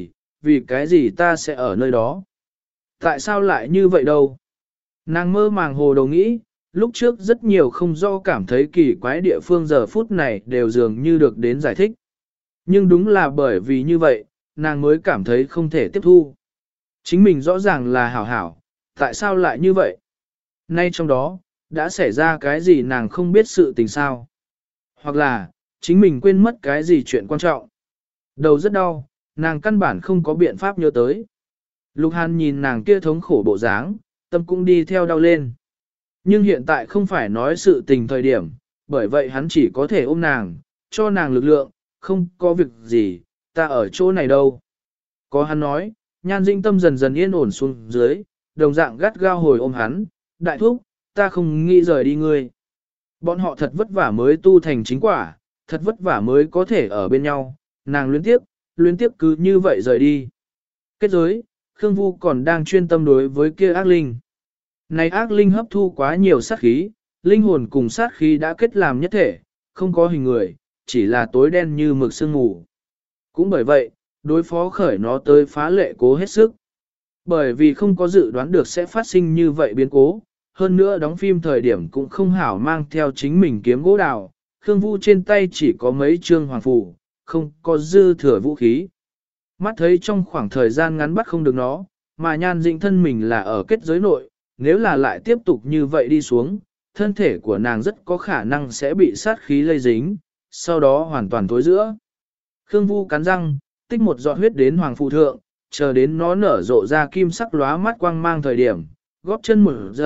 cái gì ta sẽ ở nơi đó? Tại sao lại như vậy đâu? Nàng mơ màng hồ đồ nghĩ, lúc trước rất nhiều không do cảm thấy kỳ quái địa phương giờ phút này đều dường như được đến giải thích. Nhưng đúng là bởi vì như vậy, nàng mới cảm thấy không thể tiếp thu. Chính mình rõ ràng là hảo hảo, tại sao lại như vậy? Nay trong đó, đã xảy ra cái gì nàng không biết sự tình sao? Hoặc là, chính mình quên mất cái gì chuyện quan trọng? Đầu rất đau, nàng căn bản không có biện pháp nhớ tới. Lục Hàn nhìn nàng kia thống khổ bộ dáng, tâm cũng đi theo đau lên. Nhưng hiện tại không phải nói sự tình thời điểm, bởi vậy hắn chỉ có thể ôm nàng, cho nàng lực lượng, không có việc gì, ta ở chỗ này đâu. Có hắn nói, Nhan Dĩnh tâm dần dần yên ổn xuống dưới, đồng dạng gắt gao hồi ôm hắn, đại thúc, ta không nghĩ rời đi ngươi. Bọn họ thật vất vả mới tu thành chính quả, thật vất vả mới có thể ở bên nhau, nàng luyến tiếp cứ như vậy rời đi. Kết giới, Khương Vu còn đang chuyên tâm đối với kia ác linh. Này ác linh hấp thu quá nhiều sát khí, linh hồn cùng sát khí đã kết làm nhất thể, không có hình người, chỉ là tối đen như mực sương mù. Cũng bởi vậy, đối phó khởi nó tới phá lệ cố hết sức. Bởi vì không có dự đoán được sẽ phát sinh như vậy biến cố, hơn nữa đóng phim thời điểm cũng không hảo mang theo chính mình kiếm gỗ đào, Khương Vu trên tay chỉ có mấy trương hoàng phù, không có dư thừa vũ khí. Mắt thấy trong khoảng thời gian ngắn bắt không được nó, mà Nhan Dĩnh thân mình là ở kết giới nội, nếu là lại tiếp tục như vậy đi xuống, thân thể của nàng rất có khả năng sẽ bị sát khí lây dính, sau đó hoàn toàn tối giữa. Khương Vu cắn răng, tích một giọt huyết đến hoàng phù thượng, chờ đến nó nở rộ ra kim sắc lóa mắt quang mang thời điểm, góp chân mở rộng,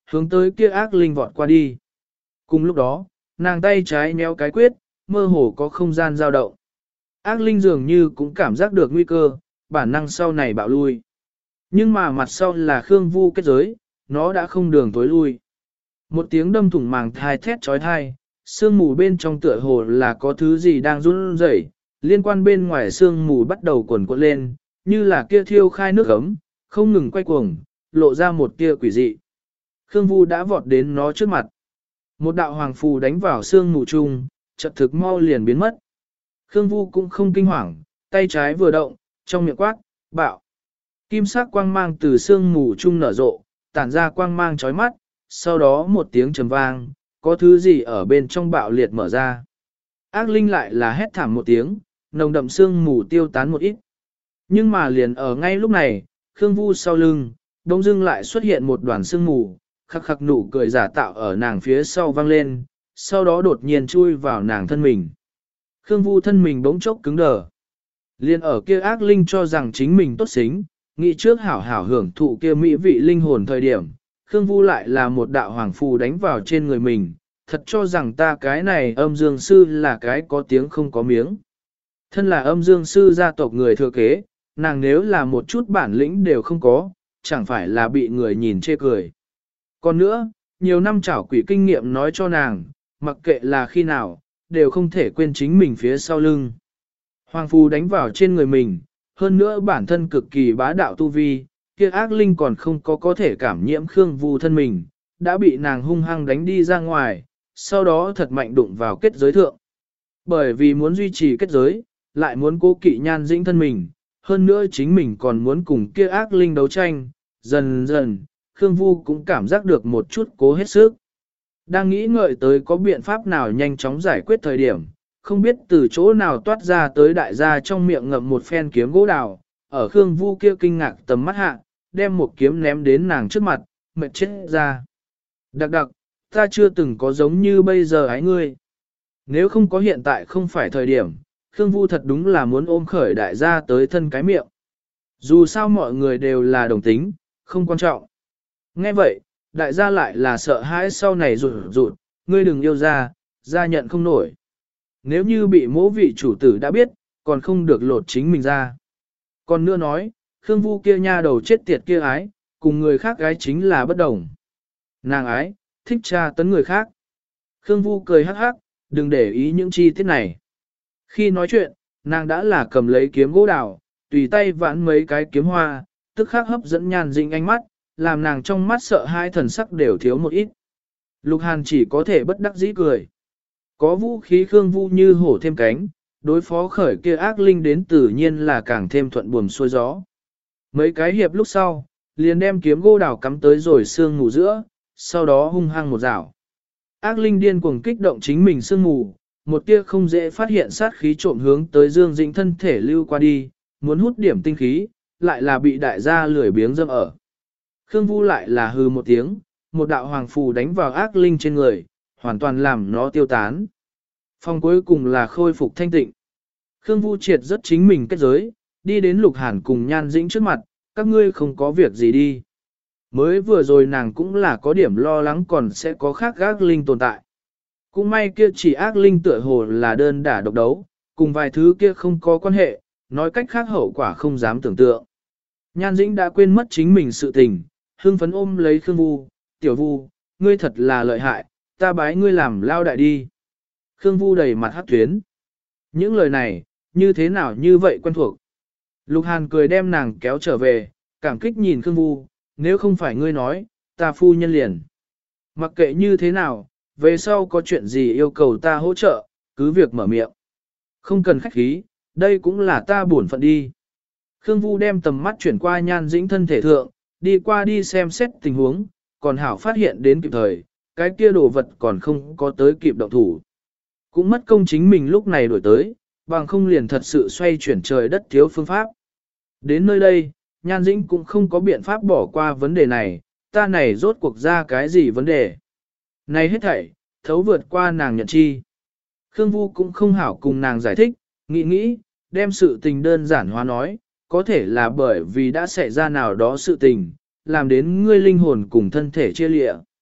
hướng tới kia ác linh vọt qua đi. Cùng lúc đó, nàng tay trái nhéo cái quyết, mơ hồ có không gian dao động. Ác linh dường như cũng cảm giác được nguy cơ, bản năng sau này bạo lui. Nhưng mà mặt sau là Khương Vu kết giới, nó đã không đường tối lui. Một tiếng đâm thủng màng thai thét trói thai, sương mù bên trong tựa hồ là có thứ gì đang run rẩy, liên quan bên ngoài sương mù bắt đầu cuộn cuộn lên, như là kia thiêu khai nước ấm, không ngừng quay cuồng, lộ ra một tia quỷ dị. Khương Vu đã vọt đến nó trước mặt. Một đạo hoàng phù đánh vào sương mù chung, chợt thực mau liền biến mất. Khương Vu cũng không kinh hoàng, tay trái vừa động, trong miệng quát, bạo. Kim sắc quang mang từ sương mù chung nở rộ, tản ra quang mang chói mắt, sau đó một tiếng trầm vang, có thứ gì ở bên trong bạo liệt mở ra. Ác linh lại là hét thảm một tiếng, nồng đậm sương mù tiêu tán một ít. Nhưng mà liền ở ngay lúc này, Khương Vu sau lưng, đông dưng lại xuất hiện một đoàn sương mù, khắc khắc nụ cười giả tạo ở nàng phía sau vang lên, sau đó đột nhiên chui vào nàng thân mình. Khương Vu thân mình bỗng chốc cứng đờ. Liên ở kia ác linh cho rằng chính mình tốt xính, nghĩ trước hảo hảo hưởng thụ kia mỹ vị linh hồn thời điểm, Khương Vu lại là một đạo hoàng phù đánh vào trên người mình, thật cho rằng ta cái này âm dương sư là cái có tiếng không có miếng. Thân là âm dương sư gia tộc người thừa kế, nàng nếu là một chút bản lĩnh đều không có, chẳng phải là bị người nhìn chê cười. Còn nữa, nhiều năm trảo quỷ kinh nghiệm nói cho nàng, mặc kệ là khi nào, đều không thể quên chính mình phía sau lưng. Hoàng phù đánh vào trên người mình, hơn nữa bản thân cực kỳ bá đạo tu vi, kia ác linh còn không có thể cảm nhiễm Khương Vu thân mình, đã bị nàng hung hăng đánh đi ra ngoài, sau đó thật mạnh đụng vào kết giới thượng. Bởi vì muốn duy trì kết giới, lại muốn cố kỵ Nhan Dĩnh thân mình, hơn nữa chính mình còn muốn cùng kia ác linh đấu tranh, dần dần, Khương Vu cũng cảm giác được một chút cố hết sức. Đang nghĩ ngợi tới có biện pháp nào nhanh chóng giải quyết thời điểm, không biết từ chỗ nào toát ra tới đại gia trong miệng ngậm một phen kiếm gỗ đào, ở Khương Vu kia kinh ngạc tầm mắt hạ, đem một kiếm ném đến nàng trước mặt, mệt chết ra. Đặc đặc, ta chưa từng có giống như bây giờ ái ngươi. Nếu không có hiện tại không phải thời điểm, Khương Vu thật đúng là muốn ôm khởi đại gia tới thân cái miệng. Dù sao mọi người đều là đồng tính, không quan trọng. Nghe vậy, đại gia lại là sợ hãi sau này rụt rụt, ngươi đừng yêu ra, gia nhận không nổi. Nếu như bị mỗ vị chủ tử đã biết, còn không được lột chính mình ra. Còn nữa nói, Khương Vu kia nha đầu chết tiệt kia ái, cùng người khác gái chính là bất đồng. Nàng ái, thích tra tấn người khác. Khương Vu cười hắc hắc, đừng để ý những chi tiết này. Khi nói chuyện, nàng đã là cầm lấy kiếm gỗ đào, tùy tay vãn mấy cái kiếm hoa, tức khắc hấp dẫn Nhan Dĩnh ánh mắt, làm nàng trong mắt sợ hai thần sắc đều thiếu một ít. Lục Hàn chỉ có thể bất đắc dĩ cười. Có vũ khí Khương Vu như hổ thêm cánh, đối phó khởi kia ác linh đến tự nhiên là càng thêm thuận buồm xuôi gió. Mấy cái hiệp lúc sau, liền đem kiếm gỗ đào cắm tới rồi sương mù giữa, sau đó hung hăng một rảo. Ác linh điên cuồng kích động chính mình sương mù, một tia không dễ phát hiện sát khí trộm hướng tới Dương Dĩnh thân thể lưu qua đi, muốn hút điểm tinh khí, lại là bị đại gia lười biếng dâm ở. Khương Vu lại là hừ một tiếng, một đạo hoàng phù đánh vào ác linh trên người, hoàn toàn làm nó tiêu tán. Phòng cuối cùng là khôi phục thanh tịnh. Khương Vu triệt rất chính mình kết giới, đi đến Lục Hàn cùng Nhan Dĩnh trước mặt, các ngươi không có việc gì đi. Mới vừa rồi nàng cũng là có điểm lo lắng còn sẽ có khác ác linh tồn tại. Cũng may kia chỉ ác linh tựa hồ là đơn đả độc đấu, cùng vài thứ kia không có quan hệ, nói cách khác hậu quả không dám tưởng tượng. Nhan Dĩnh đã quên mất chính mình sự tình, hưng phấn ôm lấy Khương Vu, tiểu Vu, ngươi thật là lợi hại, ta bái ngươi làm lao đại đi. Khương Vu đầy mặt hắc tuyến. Những lời này, như thế nào như vậy quen thuộc. Lục Hàn cười đem nàng kéo trở về, cảm kích nhìn Khương Vu, nếu không phải ngươi nói, ta phu nhân liền. Mặc kệ như thế nào, về sau có chuyện gì yêu cầu ta hỗ trợ, cứ việc mở miệng. Không cần khách khí, đây cũng là ta bổn phận đi. Khương Vu đem tầm mắt chuyển qua Nhan Dĩnh thân thể thượng, đi qua đi xem xét tình huống, còn hảo phát hiện đến kịp thời, cái kia đồ vật còn không có tới kịp động thủ. Cũng mất công chính mình lúc này đổi tới, bằng không liền thật sự xoay chuyển trời đất thiếu phương pháp. Đến nơi đây, Nhan Dĩnh cũng không có biện pháp bỏ qua vấn đề này, ta này rốt cuộc ra cái gì vấn đề. Này hết thảy, thấu vượt qua nàng nhận chi. Khương Vu cũng không hảo cùng nàng giải thích, nghĩ, đem sự tình đơn giản hóa nói, có thể là bởi vì đã xảy ra nào đó sự tình, làm đến ngươi linh hồn cùng thân thể chia lịa.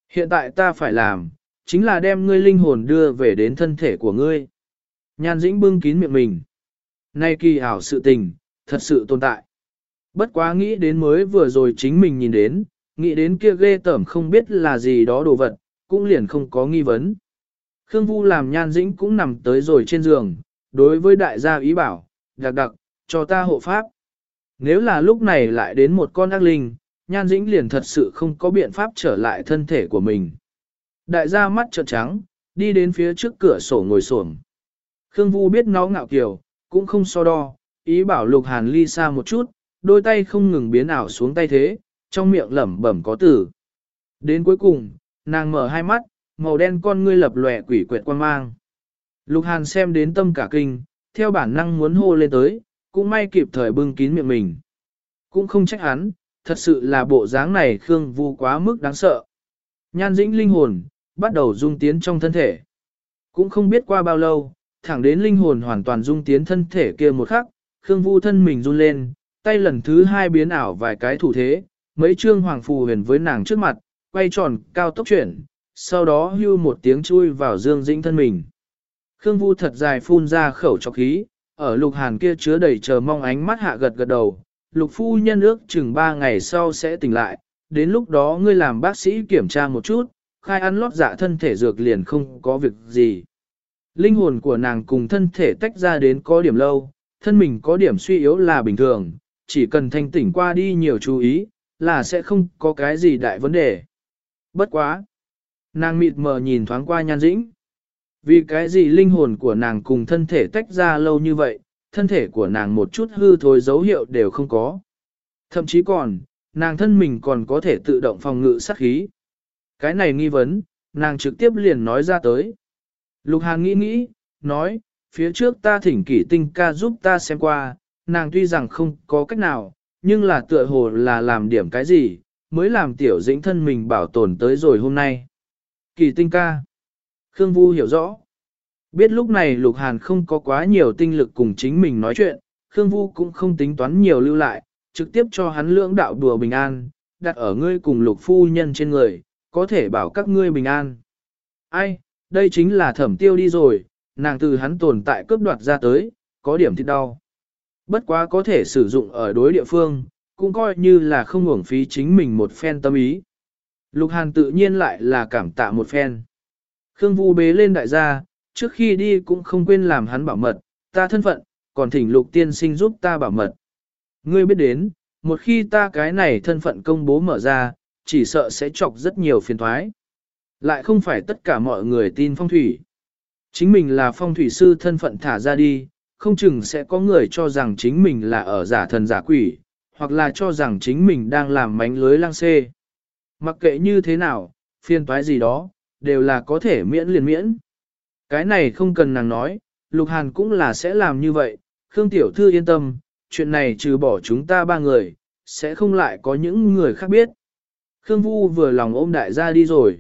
Hiện tại ta phải làm, chính là đem ngươi linh hồn đưa về đến thân thể của ngươi. Nhan Dĩnh bưng kín miệng mình. Nay kỳ ảo sự tình, thật sự tồn tại. Bất quá nghĩ đến mới vừa rồi chính mình nhìn đến, nghĩ đến kia ghê tởm không biết là gì đó đồ vật, cũng liền không có nghi vấn. Khương Vu làm Nhan Dĩnh cũng nằm tới rồi trên giường, đối với đại gia ý bảo, đặc đặc, cho ta hộ pháp. Nếu là lúc này lại đến một con ác linh, Nhan Dĩnh liền thật sự không có biện pháp trở lại thân thể của mình. Đại gia mắt trợn trắng, đi đến phía trước cửa sổ ngồi xổm. Khương Vu biết nó ngạo kiều, cũng không so đo, ý bảo Lục Hàn ly xa một chút, đôi tay không ngừng biến ảo xuống tay thế, trong miệng lẩm bẩm có từ. Đến cuối cùng, nàng mở hai mắt, màu đen con ngươi lập lòe quỷ quyệt quan mang. Lục Hàn xem đến tâm cả kinh, theo bản năng muốn hô lên tới, cũng may kịp thời bưng kín miệng mình. Cũng không trách hắn, thật sự là bộ dáng này Khương Vu quá mức đáng sợ. Nhan Dĩnh linh hồn, bắt đầu dung tiến trong thân thể. Cũng không biết qua bao lâu, thẳng đến linh hồn hoàn toàn dung tiến thân thể kia một khắc, Khương Vu thân mình run lên, tay lần thứ hai biến ảo vài cái thủ thế, mấy chương hoàng phù huyền với nàng trước mặt, quay tròn cao tốc chuyển, sau đó hưu một tiếng chui vào Dương Dĩnh thân mình. Khương Vu thật dài phun ra khẩu trọc khí, ở Lục Hàn kia chứa đầy chờ mong ánh mắt hạ gật gật đầu, Lục phu nhân ước chừng 3 ngày sau sẽ tỉnh lại, đến lúc đó ngươi làm bác sĩ kiểm tra một chút, khai ăn lót dạ thân thể dược liền không có việc gì. Linh hồn của nàng cùng thân thể tách ra đến có điểm lâu, thân mình có điểm suy yếu là bình thường, chỉ cần thanh tỉnh qua đi nhiều chú ý, là sẽ không có cái gì đại vấn đề. Bất quá. Nàng mịt mờ nhìn thoáng qua Nhan Dĩnh. Vì cái gì linh hồn của nàng cùng thân thể tách ra lâu như vậy, thân thể của nàng một chút hư thối dấu hiệu đều không có. Thậm chí còn, nàng thân mình còn có thể tự động phòng ngự sát khí. Cái này nghi vấn, nàng trực tiếp liền nói ra tới. Lục Hàn nghĩ, nói, phía trước ta thỉnh Kỷ Tinh ca giúp ta xem qua, nàng tuy rằng không có cách nào, nhưng là tựa hồ là làm điểm cái gì, mới làm tiểu Dĩnh thân mình bảo tồn tới rồi hôm nay. Kỷ Tinh ca. Khương Vu hiểu rõ. Biết lúc này Lục Hàn không có quá nhiều tinh lực cùng chính mình nói chuyện, Khương Vu cũng không tính toán nhiều lưu lại, trực tiếp cho hắn lưỡng đạo đùa bình an, đặt ở ngươi cùng Lục phu nhân trên người, có thể bảo các ngươi bình an. Ai, đây chính là Thẩm Tiêu đi rồi, nàng từ hắn tồn tại cướp đoạt ra tới, có điểm thịt đau. Bất quá có thể sử dụng ở đối địa phương, cũng coi như là không uổng phí chính mình một phen tâm ý. Lục Hàn tự nhiên lại là cảm tạ một phen. Khương Vu bế lên đại gia, trước khi đi cũng không quên làm hắn bảo mật, ta thân phận, còn thỉnh Lục tiên sinh giúp ta bảo mật. Ngươi biết đến, một khi ta cái này thân phận công bố mở ra, chỉ sợ sẽ chọc rất nhiều phiền toái. Lại không phải tất cả mọi người tin phong thủy. Chính mình là phong thủy sư thân phận thả ra đi, không chừng sẽ có người cho rằng chính mình là ở giả thần giả quỷ, hoặc là cho rằng chính mình đang làm mánh lưới lang xê. Mặc kệ như thế nào, phiền toái gì đó, đều là có thể miễn liền miễn. Cái này không cần nàng nói, Lục Hàn cũng là sẽ làm như vậy, Khương Tiểu Thư yên tâm, chuyện này trừ bỏ chúng ta 3 người, sẽ không lại có những người khác biết. Khương Vu vừa lòng ôm đại gia đi rồi.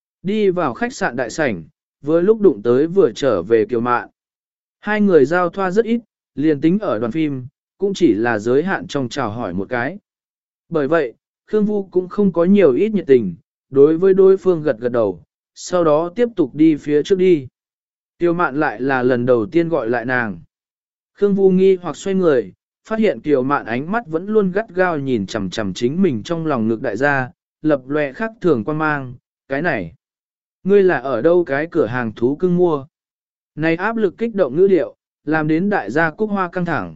Đi vào khách sạn đại sảnh, vừa lúc đụng tới vừa trở về Kiều Mạn. Hai người giao thoa rất ít, liền tính ở đoàn phim, cũng chỉ là giới hạn trong chào hỏi một cái. Bởi vậy, Khương Vu cũng không có nhiều ít nhiệt tình, đối với đối phương gật gật đầu, sau đó tiếp tục đi phía trước đi. Kiều Mạn lại là lần đầu tiên gọi lại nàng. Khương Vu nghi hoặc xoay người, phát hiện Kiều Mạn ánh mắt vẫn luôn gắt gao nhìn chằm chằm chính mình trong lòng ngực đại gia, lập lòe khác thường quan mang, cái này. Ngươi là ở đâu cái cửa hàng thú cưng mua? Này áp lực kích động ngữ điệu, làm đến đại gia Cúc Hoa căng thẳng.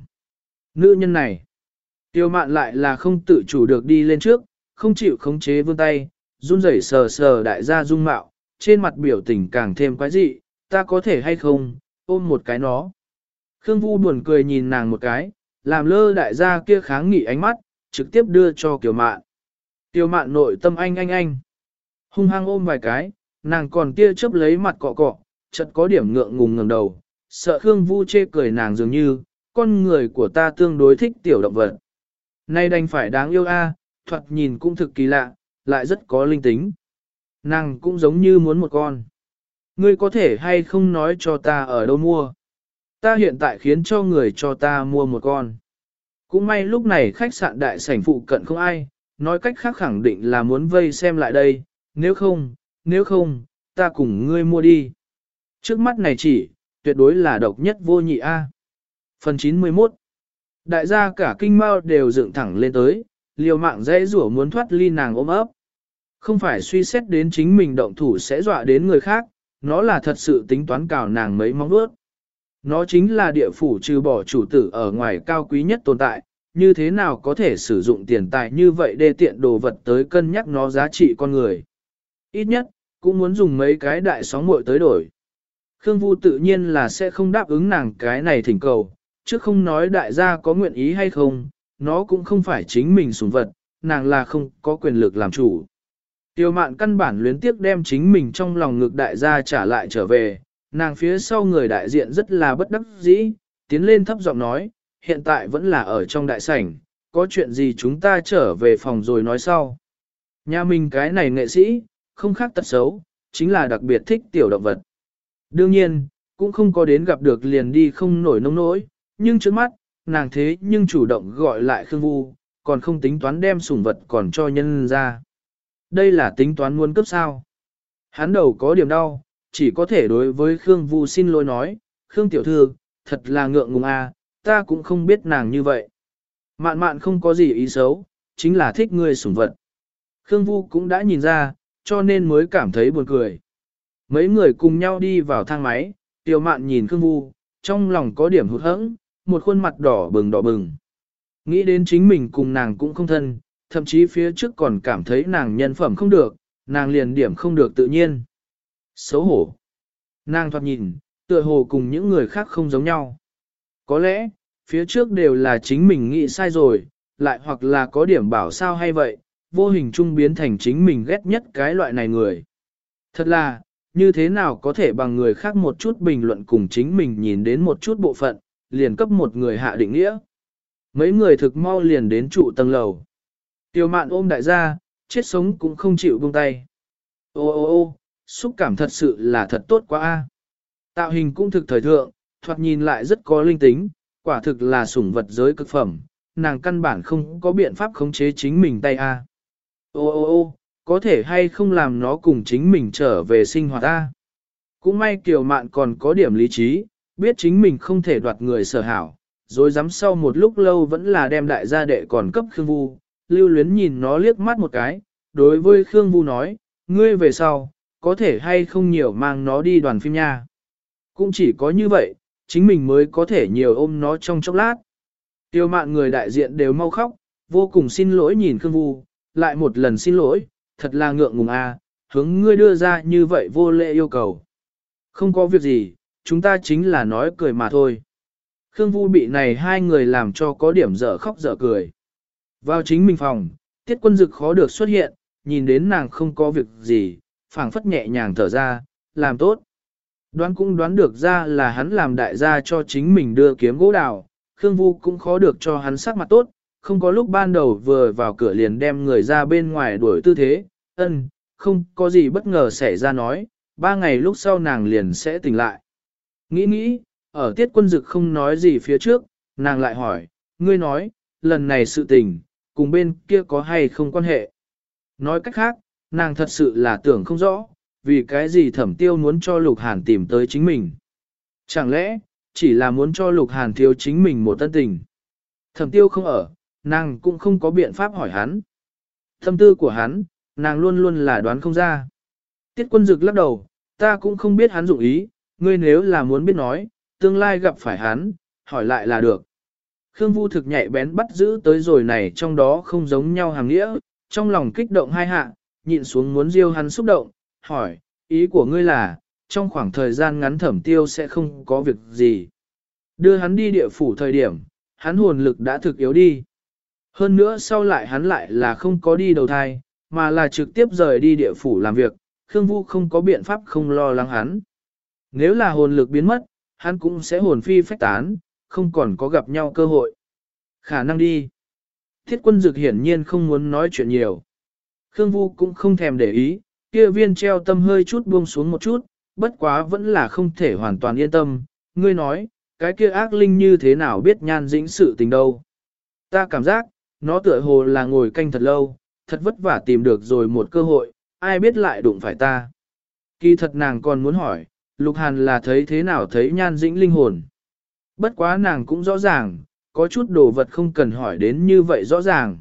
Nữ nhân này, Tiêu Mạn lại là không tự chủ được đi lên trước, không chịu khống chế vươn tay, run rẩy sờ sờ đại gia dung mạo, trên mặt biểu tình càng thêm quái dị, ta có thể hay không, ôm một cái nó. Khương Vu buồn cười nhìn nàng một cái, làm lơ đại gia kia kháng nghị ánh mắt, trực tiếp đưa cho Kiều Mạn. Kiều Mạn nội tâm anh. Hung hăng ôm vài cái, nàng còn tia chớp lấy mặt cọ cọ, chợt có điểm ngượng ngùng ngẩng đầu, sợ Khương Vu chê cười nàng dường như, con người của ta tương đối thích tiểu động vật. Nay đành phải đáng yêu a, thoạt nhìn cũng thực kỳ lạ, lại rất có linh tính. Nàng cũng giống như muốn một con. Ngươi có thể hay không nói cho ta ở đâu mua? Ta hiện tại khiến cho người cho ta mua một con. Cũng may lúc này khách sạn đại sảnh phụ cận không ai, nói cách khác khẳng định là muốn vây xem lại đây, nếu không, ta cùng ngươi mua đi. Trước mắt này chỉ, tuyệt đối là độc nhất vô nhị A. Phần 91. Đại gia cả kinh mao đều dựng thẳng lên tới, liều mạng dễ rủa muốn thoát ly nàng ôm ấp. Không phải suy xét đến chính mình động thủ sẽ dọa đến người khác, nó là thật sự tính toán cào nàng mấy móng vuốt. Nó chính là địa phủ trừ bỏ chủ tử ở ngoài cao quý nhất tồn tại, như thế nào có thể sử dụng tiền tài như vậy để tiện đồ vật tới cân nhắc nó giá trị con người. Ít nhất, cũng muốn dùng mấy cái đại sóng muội tới đổi. Khương Vu tự nhiên là sẽ không đáp ứng nàng cái này thỉnh cầu, chứ không nói đại gia có nguyện ý hay không, nó cũng không phải chính mình sủng vật, nàng là không có quyền lực làm chủ. Tiêu mạn căn bản luyến tiếc đem chính mình trong lòng ngực đại gia trả lại trở về, nàng phía sau người đại diện rất là bất đắc dĩ, tiến lên thấp giọng nói, hiện tại vẫn là ở trong đại sảnh, có chuyện gì chúng ta trở về phòng rồi nói sau. Nhà mình cái này nghệ sĩ, không khác tật xấu, chính là đặc biệt thích tiểu động vật. Đương nhiên, cũng không có đến gặp được liền đi không nổi nông nỗi, nhưng trước mắt, nàng thế nhưng chủ động gọi lại Khương Vu, còn không tính toán đem sủng vật còn cho nhân ra. Đây là tính toán muốn cấp sao. Hắn đầu có điểm đau, chỉ có thể đối với Khương Vu xin lỗi nói, Khương tiểu thư, thật là ngượng ngùng a, ta cũng không biết nàng như vậy. Mạn mạn không có gì ý xấu, chính là thích ngươi sủng vật. Khương Vu cũng đã nhìn ra, cho nên mới cảm thấy buồn cười. Mấy người cùng nhau đi vào thang máy, Tiểu Mạn nhìn Khương Vu, trong lòng có điểm hụt hẫng, một khuôn mặt đỏ bừng. Nghĩ đến chính mình cùng nàng cũng không thân, thậm chí phía trước còn cảm thấy nàng nhân phẩm không được, nàng liền điểm không được tự nhiên. Xấu hổ. Nàng thoạt nhìn, tựa hồ cùng những người khác không giống nhau. Có lẽ, phía trước đều là chính mình nghĩ sai rồi, lại hoặc là có điểm bảo sao hay vậy, vô hình trung biến thành chính mình ghét nhất cái loại này người. Thật là, như thế nào có thể bằng người khác một chút bình luận cùng chính mình nhìn đến một chút bộ phận, liền cấp một người hạ định nghĩa. Mấy người thực mau liền đến trụ tầng lầu. Tiêu Mạn ôm đại gia, chết sống cũng không chịu buông tay. Ô, xúc cảm thật sự là thật tốt quá a. Tạo hình cũng thực thời thượng, thoạt nhìn lại rất có linh tính, quả thực là sủng vật giới cực phẩm, nàng căn bản không có biện pháp khống chế chính mình tay a. Ô, có thể hay không làm nó cùng chính mình trở về sinh hoạt a. Cũng may Kiều Mạn còn có điểm lý trí, biết chính mình không thể đoạt người sở hảo, rồi dám sau một lúc lâu vẫn là đem đại gia đệ còn cấp Khương Vu, lưu luyến nhìn nó liếc mắt một cái, đối với Khương Vu nói, ngươi về sau, có thể hay không nhiều mang nó đi đoàn phim nha. Cũng chỉ có như vậy, chính mình mới có thể nhiều ôm nó trong chốc lát. Tiêu Mạn người đại diện đều mau khóc, vô cùng xin lỗi nhìn Khương Vu, lại một lần xin lỗi, thật là ngượng ngùng a, hướng ngươi đưa ra như vậy vô lễ yêu cầu. Không có việc gì, chúng ta chính là nói cười mà thôi. Khương Vu bị này hai người làm cho có điểm dở khóc dở cười. Vào chính mình phòng, Tiết Quân Dực khó được xuất hiện, nhìn đến nàng không có việc gì, phảng phất nhẹ nhàng thở ra, làm tốt. Đoán cũng đoán được ra là hắn làm đại gia cho chính mình đưa kiếm gỗ đào, Khương Vu cũng khó được cho hắn sắc mặt tốt, không có lúc ban đầu vừa vào cửa liền đem người ra bên ngoài đuổi tư thế, không có gì bất ngờ xảy ra nói, 3 ngày lúc sau nàng liền sẽ tỉnh lại. Nghĩ, ở Tiết Quân Dực không nói gì phía trước, nàng lại hỏi, ngươi nói, lần này sự tình, cùng bên kia có hay không quan hệ. Nói cách khác, nàng thật sự là tưởng không rõ, vì cái gì Thẩm Tiêu muốn cho Lục Hàn tìm tới chính mình. Chẳng lẽ, chỉ là muốn cho Lục Hàn thiếu chính mình một tân tình. Thẩm Tiêu không ở, nàng cũng không có biện pháp hỏi hắn. Tâm tư của hắn, nàng luôn luôn là đoán không ra. Tiết Quân Dực lắc đầu, ta cũng không biết hắn dụng ý, ngươi nếu là muốn biết nói, tương lai gặp phải hắn, hỏi lại là được. Khương Vu thực nhạy bén bắt giữ tới rồi này trong đó không giống nhau hàng nghĩa, trong lòng kích động hai hạ, nhịn xuống muốn diêu hắn xúc động, hỏi, ý của ngươi là, trong khoảng thời gian ngắn Thẩm Tiêu sẽ không có việc gì. Đưa hắn đi địa phủ thời điểm, hắn hồn lực đã thực yếu đi. Hơn nữa sau lại hắn lại là không có đi đầu thai, mà là trực tiếp rời đi địa phủ làm việc, Khương Vu không có biện pháp không lo lắng hắn. Nếu là hồn lực biến mất, hắn cũng sẽ hồn phi phách tán, không còn có gặp nhau cơ hội. Khả năng đi. Thiết Quân Dực hiển nhiên không muốn nói chuyện nhiều. Khương Vu cũng không thèm để ý, kia viên treo tâm hơi chút buông xuống một chút, bất quá vẫn là không thể hoàn toàn yên tâm. Ngươi nói, cái kia ác linh như thế nào biết Nhan Dĩnh sự tình đâu. Ta cảm giác, nó tựa hồ là ngồi canh thật lâu, thật vất vả tìm được rồi một cơ hội, ai biết lại đụng phải ta. Kỳ thật nàng còn muốn hỏi, Lục Hàn là thấy thế nào thấy Nhan Dĩnh linh hồn. Bất quá nàng cũng rõ ràng, có chút đồ vật không cần hỏi đến như vậy rõ ràng.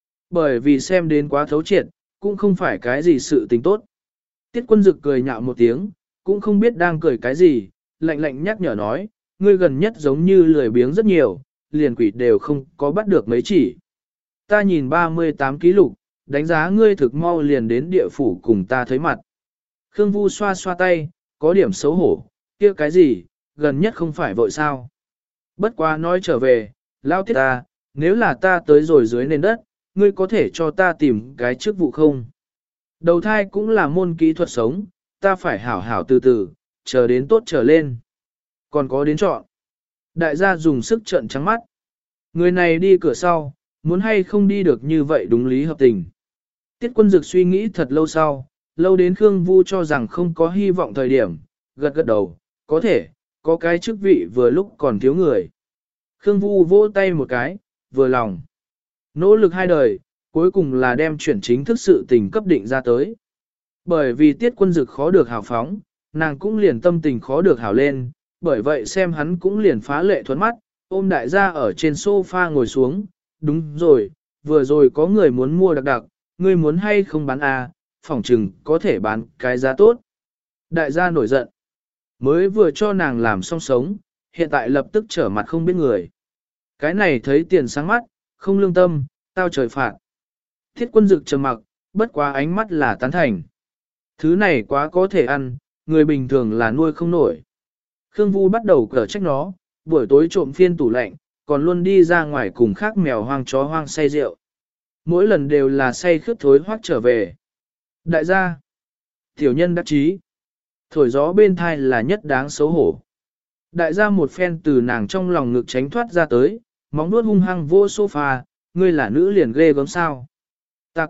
Bởi vì xem đến quá thấu triệt, cũng không phải cái gì sự tình tốt. Tiết Quân Dực cười nhạo một tiếng, cũng không biết đang cười cái gì, lạnh lạnh nhắc nhở nói, ngươi gần nhất giống như lười biếng rất nhiều, liền quỷ đều không có bắt được mấy chỉ. Ta nhìn 38 ký lục, đánh giá ngươi thực mau liền đến địa phủ cùng ta thấy mặt. Khương Vu xoa xoa tay, có điểm xấu hổ, kia cái gì, gần nhất không phải vội sao. Bất quá nói trở về, lao Tiết ta, nếu là ta tới rồi dưới nền đất, ngươi có thể cho ta tìm cái chức vụ không? Đầu thai cũng là môn kỹ thuật sống, ta phải hảo hảo từ từ, chờ đến tốt trở lên. Còn có đến chọn. Đại gia dùng sức trợn trắng mắt. Người này đi cửa sau, muốn hay không đi được như vậy đúng lý hợp tình. Tiết Quân Dực suy nghĩ thật lâu sau, lâu đến Khương Vu cho rằng không có hy vọng thời điểm, gật gật đầu, có thể, có cái chức vị vừa lúc còn thiếu người. Khương Vu vỗ tay một cái, vừa lòng. Nỗ lực hai đời, cuối cùng là đem chuyển chính thức sự tình cấp định ra tới. Bởi vì Tiết Quân Dực khó được hào phóng, nàng cũng liền tâm tình khó được hào lên, bởi vậy xem hắn cũng liền phá lệ thuẫn mắt, ôm đại gia ở trên sofa ngồi xuống, đúng rồi, vừa rồi có người muốn mua đặc đặc, ngươi muốn hay không bán à, phỏng chừng có thể bán cái giá tốt. Đại gia nổi giận, mới vừa cho nàng làm xong sống, hiện tại lập tức trở mặt không biết người. Cái này thấy tiền sáng mắt, không lương tâm, tao trời phạt. Thiết Quân Dực trầm mặc, bất quá ánh mắt là tán thành. Thứ này quá có thể ăn, người bình thường là nuôi không nổi. Khương Vu bắt đầu cở trách nó, buổi tối trộm phiên tủ lạnh, còn luôn đi ra ngoài cùng khác mèo hoang chó hoang say rượu. Mỗi lần đều là say khướt thối hoác trở về. Đại gia, tiểu nhân đắc chí, thổi gió bên thai là nhất đáng xấu hổ. Đại gia một phen từ nàng trong lòng ngực tránh thoát ra tới, móng nuốt hung hăng vô sofa, ngươi là nữ liền ghê gớm sao. Ta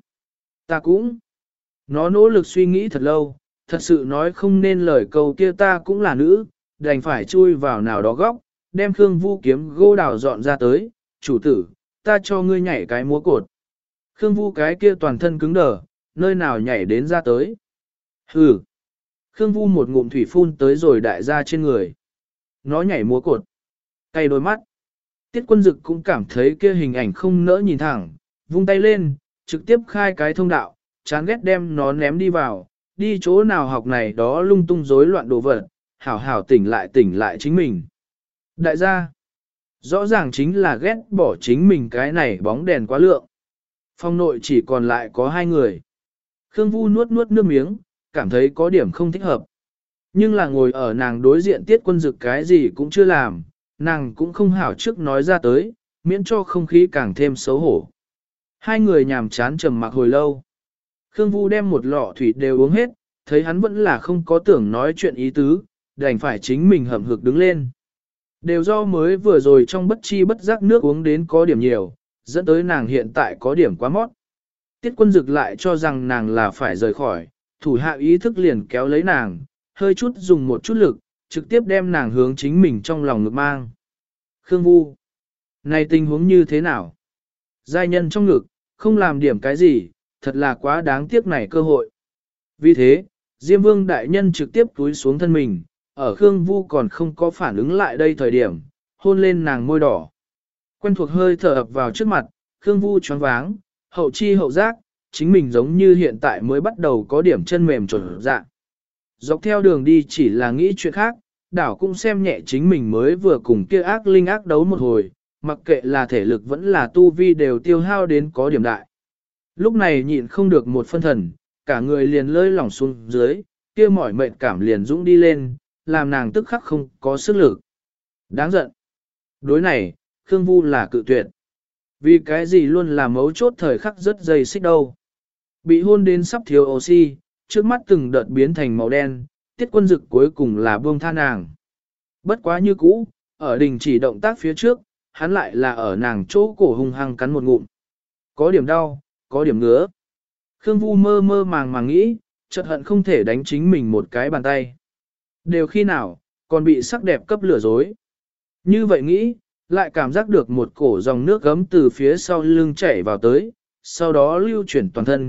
cũng. Nó nỗ lực suy nghĩ thật lâu, thật sự nói không nên lời câu kia ta cũng là nữ, đành phải chui vào nào đó góc, đem Khương Vu kiếm gỗ đào dọn ra tới, chủ tử, ta cho ngươi nhảy cái múa cột. Khương Vu cái kia toàn thân cứng đờ, nơi nào nhảy đến ra tới. Hừ. Khương Vu một ngụm thủy phun tới rồi đại gia trên người. Nó nhảy múa cột. Cay đôi mắt. Tiết Quân Dực cũng cảm thấy kia hình ảnh không nỡ nhìn thẳng, vung tay lên, trực tiếp khai cái thông đạo, chán ghét đem nó ném đi vào, đi chỗ nào học này đó lung tung rối loạn đồ vật, hảo hảo tỉnh lại chính mình. Đại gia, rõ ràng chính là ghét bỏ chính mình cái này bóng đèn quá lượng. Phòng nội chỉ còn lại có hai người. Khương Vu nuốt nước miếng, cảm thấy có điểm không thích hợp. Nhưng là ngồi ở nàng đối diện Tiết Quân Dực cái gì cũng chưa làm, nàng cũng không hảo trước nói ra tới, miễn cho không khí càng thêm xấu hổ. Hai người nhàm chán trầm mặc hồi lâu. Khương Vu đem một lọ thủy đều uống hết, thấy hắn vẫn là không có tưởng nói chuyện ý tứ, đành phải chính mình hậm hực đứng lên. Đều do mới vừa rồi trong bất chi bất giác nước uống đến có điểm nhiều, dẫn tới nàng hiện tại có điểm quá mót. Tiết Quân Dực lại cho rằng nàng là phải rời khỏi, thủ hạ ý thức liền kéo lấy nàng, hơi chút dùng một chút lực, trực tiếp đem nàng hướng chính mình trong lòng ngực mang. Khương Vu, này tình huống như thế nào? Giai nhân trong ngực, không làm điểm cái gì, thật là quá đáng tiếc này cơ hội. Vì thế, Diêm Vương đại nhân trực tiếp túi xuống thân mình, ở Khương Vu còn không có phản ứng lại đây thời điểm, hôn lên nàng môi đỏ. Quen thuộc hơi thở ập vào trước mặt, Khương Vu choáng váng, hậu chi hậu giác, chính mình giống như hiện tại mới bắt đầu có điểm chân mềm trộn dạ. Dọc theo đường đi chỉ là nghĩ chuyện khác, đảo cũng xem nhẹ chính mình mới vừa cùng kia ác linh ác đấu một hồi, mặc kệ là thể lực vẫn là tu vi đều tiêu hao đến có điểm đại. Lúc này nhịn không được một phân thần, cả người liền lơi lỏng xuống dưới, kia mỏi mệt cảm liền dũng đi lên, làm nàng tức khắc không có sức lực. Đáng giận. Đối này, Khương Vu là cự tuyệt. Vì cái gì luôn là mấu chốt thời khắc rất dây xích đâu. Bị hôn đến sắp thiếu oxy, trước mắt từng đợt biến thành màu đen, Tiết Quân Dực cuối cùng là buông tha nàng. Bất quá như cũ, ở đình chỉ động tác phía trước, hắn lại là ở nàng chỗ cổ hung hăng cắn một ngụm. Có điểm đau, có điểm ngứa. Khương Vu mơ mơ màng nghĩ, chợt hận không thể đánh chính mình một cái bàn tay. Đều khi nào, còn bị sắc đẹp cấp lửa dối. Như vậy nghĩ, lại cảm giác được một cổ dòng nước gấm từ phía sau lưng chảy vào tới, sau đó lưu chuyển toàn thân,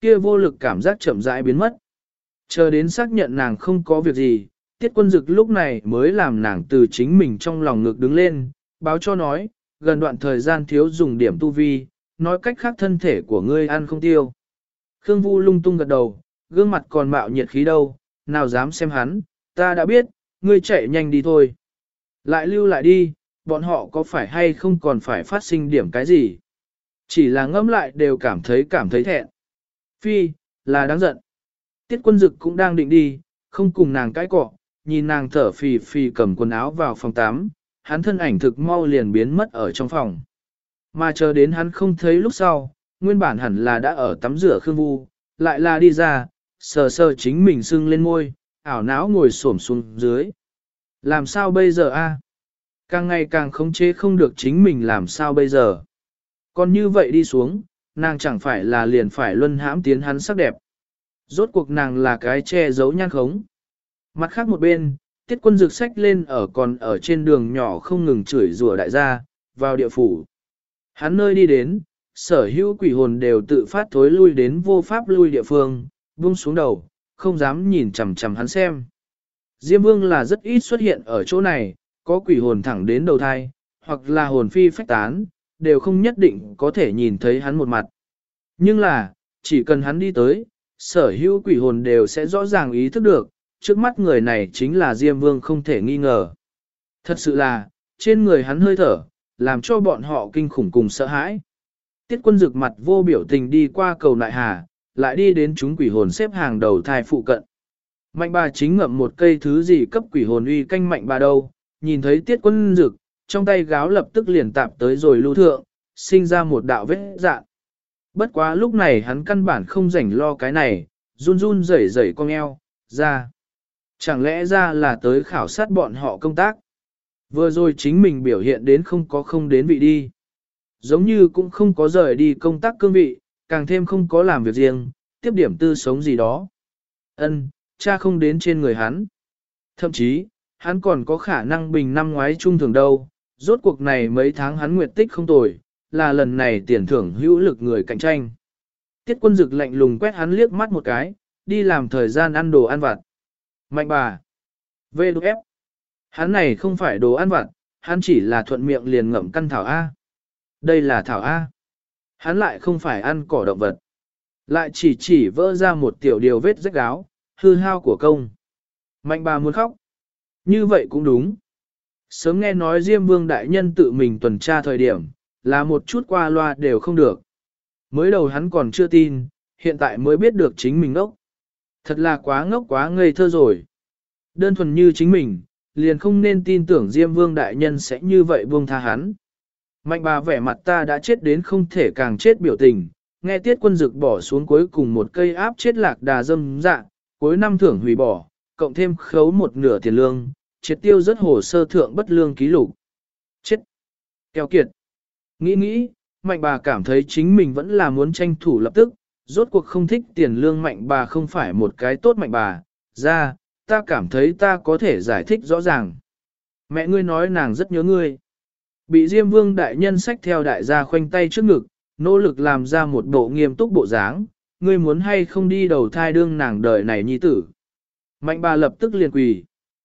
kia vô lực cảm giác chậm rãi biến mất. Chờ đến xác nhận nàng không có việc gì, Tiết Quân Dực lúc này mới làm nàng từ chính mình trong lòng ngực đứng lên, báo cho nói, gần đoạn thời gian thiếu dùng điểm tu vi, nói cách khác thân thể của ngươi ăn không tiêu. Khương Vu lung tung gật đầu, gương mặt còn mạo nhiệt khí đâu, nào dám xem hắn, ta đã biết, ngươi chạy nhanh đi thôi. Lại lưu lại đi, bọn họ có phải hay không còn phải phát sinh điểm cái gì? Chỉ là ngẫm lại đều cảm thấy thẹn. Phi, là đáng giận. Tiết Quân Dực cũng đang định đi, không cùng nàng cãi cọ, nhìn nàng thở phì phì cầm quần áo vào phòng 8, hắn thân ảnh thực mau liền biến mất ở trong phòng. Mà chờ đến hắn không thấy lúc sau, nguyên bản hẳn là đã ở tắm rửa Khương Vu, lại là đi ra, sờ sờ chính mình sưng lên môi, ảo não ngồi xổm xuống dưới. Làm sao bây giờ a? Càng ngày càng khống chế không được chính mình làm sao bây giờ. Còn như vậy đi xuống, nàng chẳng phải là liền phải luân hãm tiến hắn sắc đẹp. Rốt cuộc nàng là cái che giấu nhan khống. Mặt khác một bên, Tiết Quân Dực xách lên còn ở trên đường nhỏ không ngừng chửi rủa đại gia, vào địa phủ. Hắn nơi đi đến, sở hữu quỷ hồn đều tự phát thối lui đến vô pháp lui địa phương, buông xuống đầu, không dám nhìn chằm chằm hắn xem. Diêm Vương là rất ít xuất hiện ở chỗ này, có quỷ hồn thẳng đến đầu thai, hoặc là hồn phi phách tán, đều không nhất định có thể nhìn thấy hắn một mặt. Nhưng là, chỉ cần hắn đi tới, sở hữu quỷ hồn đều sẽ rõ ràng ý thức được, trước mắt người này chính là Diêm Vương không thể nghi ngờ. Thật sự là, trên người hắn hơi thở, làm cho bọn họ kinh khủng cùng sợ hãi. Tiết Quân Dực mặt vô biểu tình đi qua cầu nại hà, lại đi đến chúng quỷ hồn xếp hàng đầu thai phụ cận. Mạnh bà chính ngậm một cây thứ gì cấp quỷ hồn uy canh mạnh bà đâu, nhìn thấy Tiết Quân Dực, trong tay gáo lập tức liền tạp tới rồi lưu thượng, sinh ra một đạo vết dạn. Bất quá lúc này hắn căn bản không rảnh lo cái này, run run rẩy rẩy cong eo, ra. Chẳng lẽ ra là tới khảo sát bọn họ công tác? Vừa rồi chính mình biểu hiện đến không đến vị đi. Giống như cũng không có rời đi công tác cương vị, càng thêm không có làm việc riêng, tiếp điểm tư sống gì đó. Cha không đến trên người hắn. Thậm chí, hắn còn có khả năng bình năm ngoái trung thường đâu, rốt cuộc này mấy tháng hắn nguyệt tích không tồi, là lần này tiền thưởng hữu lực người cạnh tranh. Tiết Quân Dực lạnh lùng quét hắn liếc mắt một cái, đi làm thời gian ăn đồ ăn vặt. Mạnh bà. VF. Hắn này không phải đồ ăn vặt, hắn chỉ là thuận miệng liền ngậm căn thảo A. Đây là thảo A. Hắn lại không phải ăn cỏ động vật. Lại chỉ vỡ ra một tiểu điều vết rách áo, hư hao của công. Mạnh bà muốn khóc. Như vậy cũng đúng. Sớm nghe nói Diêm Vương đại nhân tự mình tuần tra thời điểm, là một chút qua loa đều không được. Mới đầu hắn còn chưa tin, hiện tại mới biết được chính mình ngốc. Thật là quá ngốc quá ngây thơ rồi. Đơn thuần như chính mình, liền không nên tin tưởng Diêm Vương đại nhân sẽ như vậy buông tha hắn. Mạnh bà vẻ mặt ta đã chết đến không thể càng chết biểu tình, nghe Tiết Quân Dực bỏ xuống cuối cùng một cây áp chết lạc đà dâm dạ, cuối năm thưởng hủy bỏ, cộng thêm khấu một nửa tiền lương, triệt tiêu rất hồ sơ thượng bất lương ký lục. Chết! Keo kiệt! Nghĩ, mạnh bà cảm thấy chính mình vẫn là muốn tranh thủ lập tức, rốt cuộc không thích tiền lương mạnh bà không phải một cái tốt mạnh bà, ra, ta cảm thấy ta có thể giải thích rõ ràng. Mẹ ngươi nói nàng rất nhớ ngươi. Bị Diêm Vương đại nhân xách theo đại gia khoanh tay trước ngực, nỗ lực làm ra một bộ nghiêm túc bộ dáng, ngươi muốn hay không đi đầu thai đương nàng đời này nhi tử. Mạnh bà lập tức liền quỳ.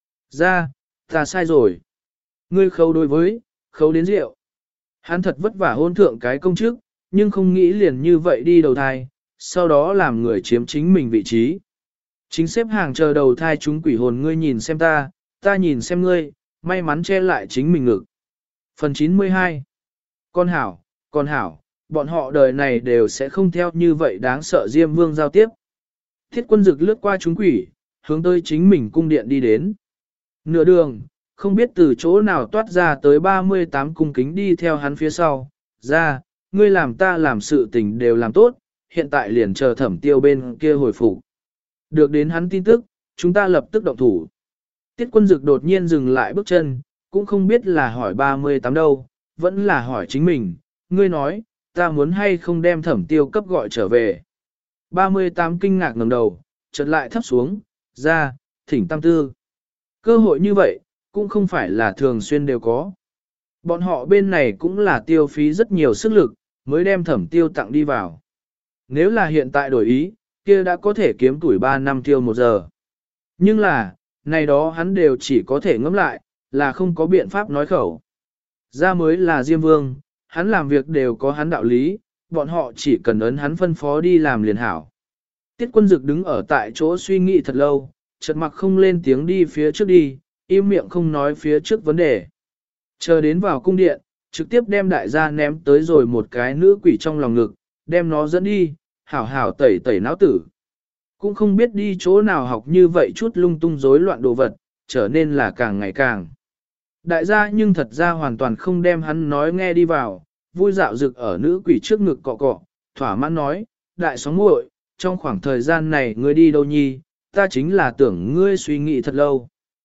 Ra, ta sai rồi. Ngươi khấu đối với, khấu đến rượu. Hắn thật vất vả hôn thượng cái công chức, nhưng không nghĩ liền như vậy đi đầu thai, sau đó làm người chiếm chính mình vị trí. Chính xếp hàng chờ đầu thai chúng quỷ hồn ngươi nhìn xem ta nhìn xem ngươi, may mắn che lại chính mình ngực. Phần 92 Con hảo, bọn họ đời này đều sẽ không theo như vậy đáng sợ Diêm Vương giao tiếp. Thiết Quân Dực lướt qua chúng quỷ, hướng tới chính mình cung điện đi đến. Nửa đường, không biết từ chỗ nào toát ra tới 38 cung kính đi theo hắn phía sau. Ra, ngươi làm ta làm sự tình đều làm tốt, hiện tại liền chờ Thẩm Tiêu bên kia hồi phục. Được đến hắn tin tức, chúng ta lập tức động thủ. Tiết Quân Dực đột nhiên dừng lại bước chân, cũng không biết là hỏi 38 đâu, vẫn là hỏi chính mình. Ngươi nói, ta muốn hay không đem Thẩm Tiêu cấp gọi trở về. 38 kinh ngạc ngẩng đầu, chợt lại thấp xuống, ra, thỉnh tam tư. Cơ hội như vậy, cũng không phải là thường xuyên đều có. Bọn họ bên này cũng là tiêu phí rất nhiều sức lực, mới đem Thẩm Tiêu tặng đi vào. Nếu là hiện tại đổi ý, kia đã có thể kiếm tuổi 3 năm tiêu 1 giờ. Nhưng là, này đó hắn đều chỉ có thể ngẫm lại, là không có biện pháp nói khẩu. Ra mới là Diêm Vương, hắn làm việc đều có hắn đạo lý, bọn họ chỉ cần ấn hắn phân phó đi làm liền hảo. Tiết Quân Dực đứng ở tại chỗ suy nghĩ thật lâu, chợt mặc không lên tiếng đi phía trước đi, im miệng không nói phía trước vấn đề. Chờ đến vào cung điện, trực tiếp đem đại gia ném tới rồi một cái nữ quỷ trong lòng ngực, đem nó dẫn đi, hảo hảo tẩy tẩy não tử. Cũng không biết đi chỗ nào học như vậy chút lung tung rối loạn đồ vật, trở nên là càng ngày càng. Đại gia nhưng thật ra hoàn toàn không đem hắn nói nghe đi vào, vui dạo rực ở nữ quỷ trước ngực cọ cọ, thỏa mãn nói, đại sóng muội, trong khoảng thời gian này ngươi đi đâu nhi, ta chính là tưởng ngươi suy nghĩ thật lâu.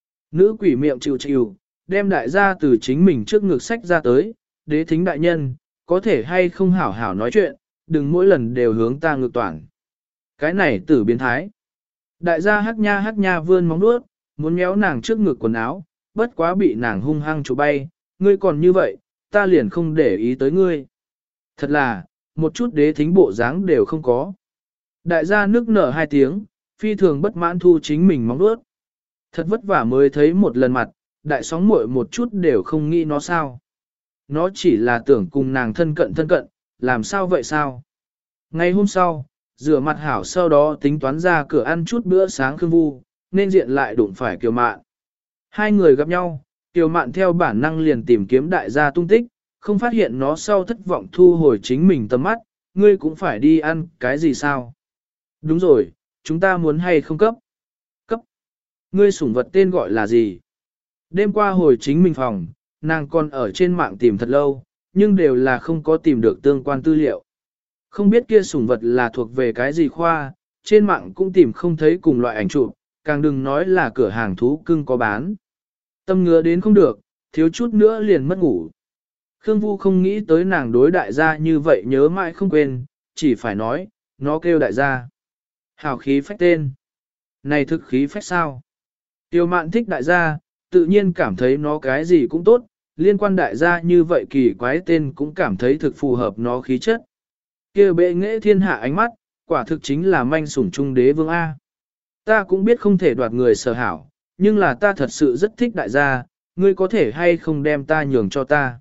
Nữ quỷ miệng chịu chịu, đem đại gia từ chính mình trước ngực sách ra tới, đế thính đại nhân, có thể hay không hảo hảo nói chuyện, đừng mỗi lần đều hướng ta ngược toàn. Cái này tử biến thái. Đại gia hắc nha vươn móng vuốt, muốn méo nàng trước ngực quần áo, bất quá bị nàng hung hăng chụp bay, ngươi còn như vậy, ta liền không để ý tới ngươi. Thật là, một chút đế thính bộ dáng đều không có. Đại gia nước nở 2 tiếng, phi thường bất mãn thu chính mình móng vuốt. Thật vất vả mới thấy một lần mặt, đại sóng muội một chút đều không nghĩ nó sao. Nó chỉ là tưởng cùng nàng thân cận, làm sao vậy sao? Ngày hôm sau, rửa mặt hảo sau đó tính toán ra cửa ăn chút bữa sáng Khương Vu, nên diện lại đụng phải Kiều Mạn. Hai người gặp nhau, Kiều Mạn theo bản năng liền tìm kiếm đại gia tung tích, không phát hiện nó sau thất vọng thu hồi chính mình tầm mắt, ngươi cũng phải đi ăn cái gì sao? Đúng rồi, chúng ta muốn hay không cấp? Cấp. Ngươi sủng vật tên gọi là gì? Đêm qua hồi chính mình phòng, nàng còn ở trên mạng tìm thật lâu, nhưng đều là không có tìm được tương quan tư liệu. Không biết kia sủng vật là thuộc về cái gì khoa, trên mạng cũng tìm không thấy cùng loại ảnh chụp, càng đừng nói là cửa hàng thú cưng có bán. Tâm ngứa đến không được, thiếu chút nữa liền mất ngủ. Khương Vu không nghĩ tới nàng đối đại gia như vậy nhớ mãi không quên, chỉ phải nói, nó kêu đại gia. Hào khí phách tên. Này thực khí phách sao? Tiêu Mạn thích đại gia, tự nhiên cảm thấy nó cái gì cũng tốt, liên quan đại gia như vậy kỳ quái tên cũng cảm thấy thực phù hợp nó khí chất. Kia bệ nghệ thiên hạ ánh mắt, quả thực chính là manh sủng trung đế vương A. Ta cũng biết không thể đoạt người sở hảo, nhưng là ta thật sự rất thích đại gia, ngươi có thể hay không đem ta nhường cho ta.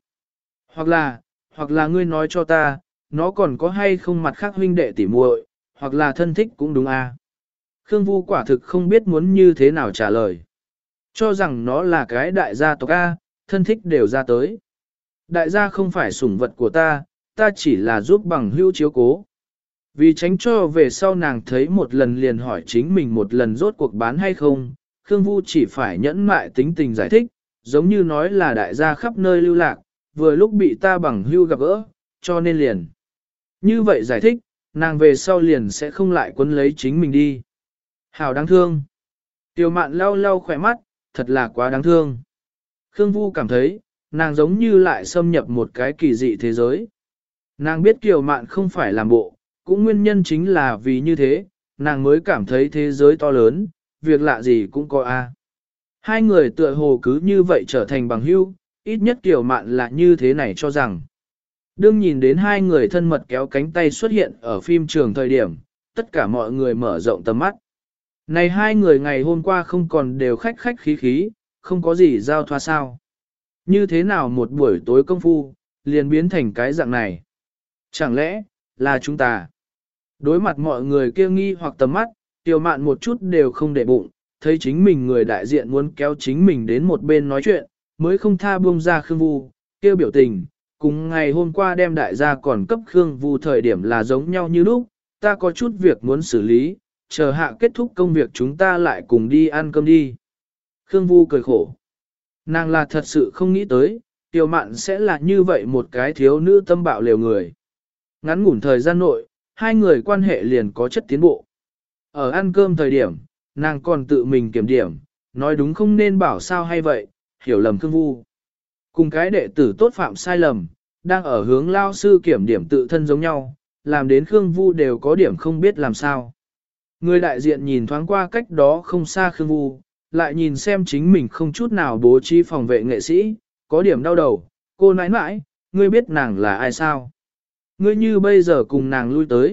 Hoặc là ngươi nói cho ta, nó còn có hay không mặt khác huynh đệ tỉ muội, hoặc là thân thích cũng đúng A. Khương Vu quả thực không biết muốn như thế nào trả lời. Cho rằng nó là cái đại gia tộc A, thân thích đều ra tới. Đại gia không phải sủng vật của ta, ta chỉ là giúp bằng hữu chiếu cố. Vì tránh cho về sau nàng thấy một lần liền hỏi chính mình một lần rốt cuộc bán hay không, Khương Vu chỉ phải nhẫn mại tính tình giải thích, giống như nói là đại gia khắp nơi lưu lạc, vừa lúc bị ta bằng hữu gặp gỡ, cho nên liền. Như vậy giải thích, nàng về sau liền sẽ không lại quấn lấy chính mình đi. Hảo đáng thương. Tiêu Mạn lau lau khỏe mắt, thật là quá đáng thương. Khương Vu cảm thấy, nàng giống như lại xâm nhập một cái kỳ dị thế giới. Nàng biết Kiều Mạn không phải làm bộ, cũng nguyên nhân chính là vì như thế, nàng mới cảm thấy thế giới to lớn, việc lạ gì cũng có a. Hai người tựa hồ cứ như vậy trở thành bằng hữu, ít nhất Kiều Mạn là như thế này cho rằng. Đương nhìn đến hai người thân mật kéo cánh tay xuất hiện ở phim trường thời điểm, tất cả mọi người mở rộng tầm mắt. Này hai người ngày hôm qua không còn đều khách khách khí khí, không có gì giao thoa sao. Như thế nào một buổi tối công phu, liền biến thành cái dạng này. Chẳng lẽ, là chúng ta? Đối mặt mọi người kia nghi hoặc tầm mắt, Tiểu Mạn một chút đều không để bụng, thấy chính mình người đại diện muốn kéo chính mình đến một bên nói chuyện, mới không tha buông ra Khương Vu, kêu biểu tình, cùng ngày hôm qua đem đại gia còn cấp Khương Vu thời điểm là giống nhau như lúc, ta có chút việc muốn xử lý, chờ hạ kết thúc công việc chúng ta lại cùng đi ăn cơm đi. Khương Vu cười khổ. Nàng là thật sự không nghĩ tới, Tiểu Mạn sẽ là như vậy một cái thiếu nữ tâm bạo liều người. Ngắn ngủn thời gian nội, hai người quan hệ liền có chất tiến bộ. Ở ăn cơm thời điểm, nàng còn tự mình kiểm điểm, nói đúng không nên bảo sao hay vậy, hiểu lầm Khương Vu. Cùng cái đệ tử tốt phạm sai lầm, đang ở hướng lao sư kiểm điểm tự thân giống nhau, làm đến Khương Vu đều có điểm không biết làm sao. Người đại diện nhìn thoáng qua cách đó không xa Khương Vu, lại nhìn xem chính mình không chút nào bố trí phòng vệ nghệ sĩ, có điểm đau đầu, cô nãi nãi, ngươi biết nàng là ai sao? Ngươi như bây giờ cùng nàng lui tới,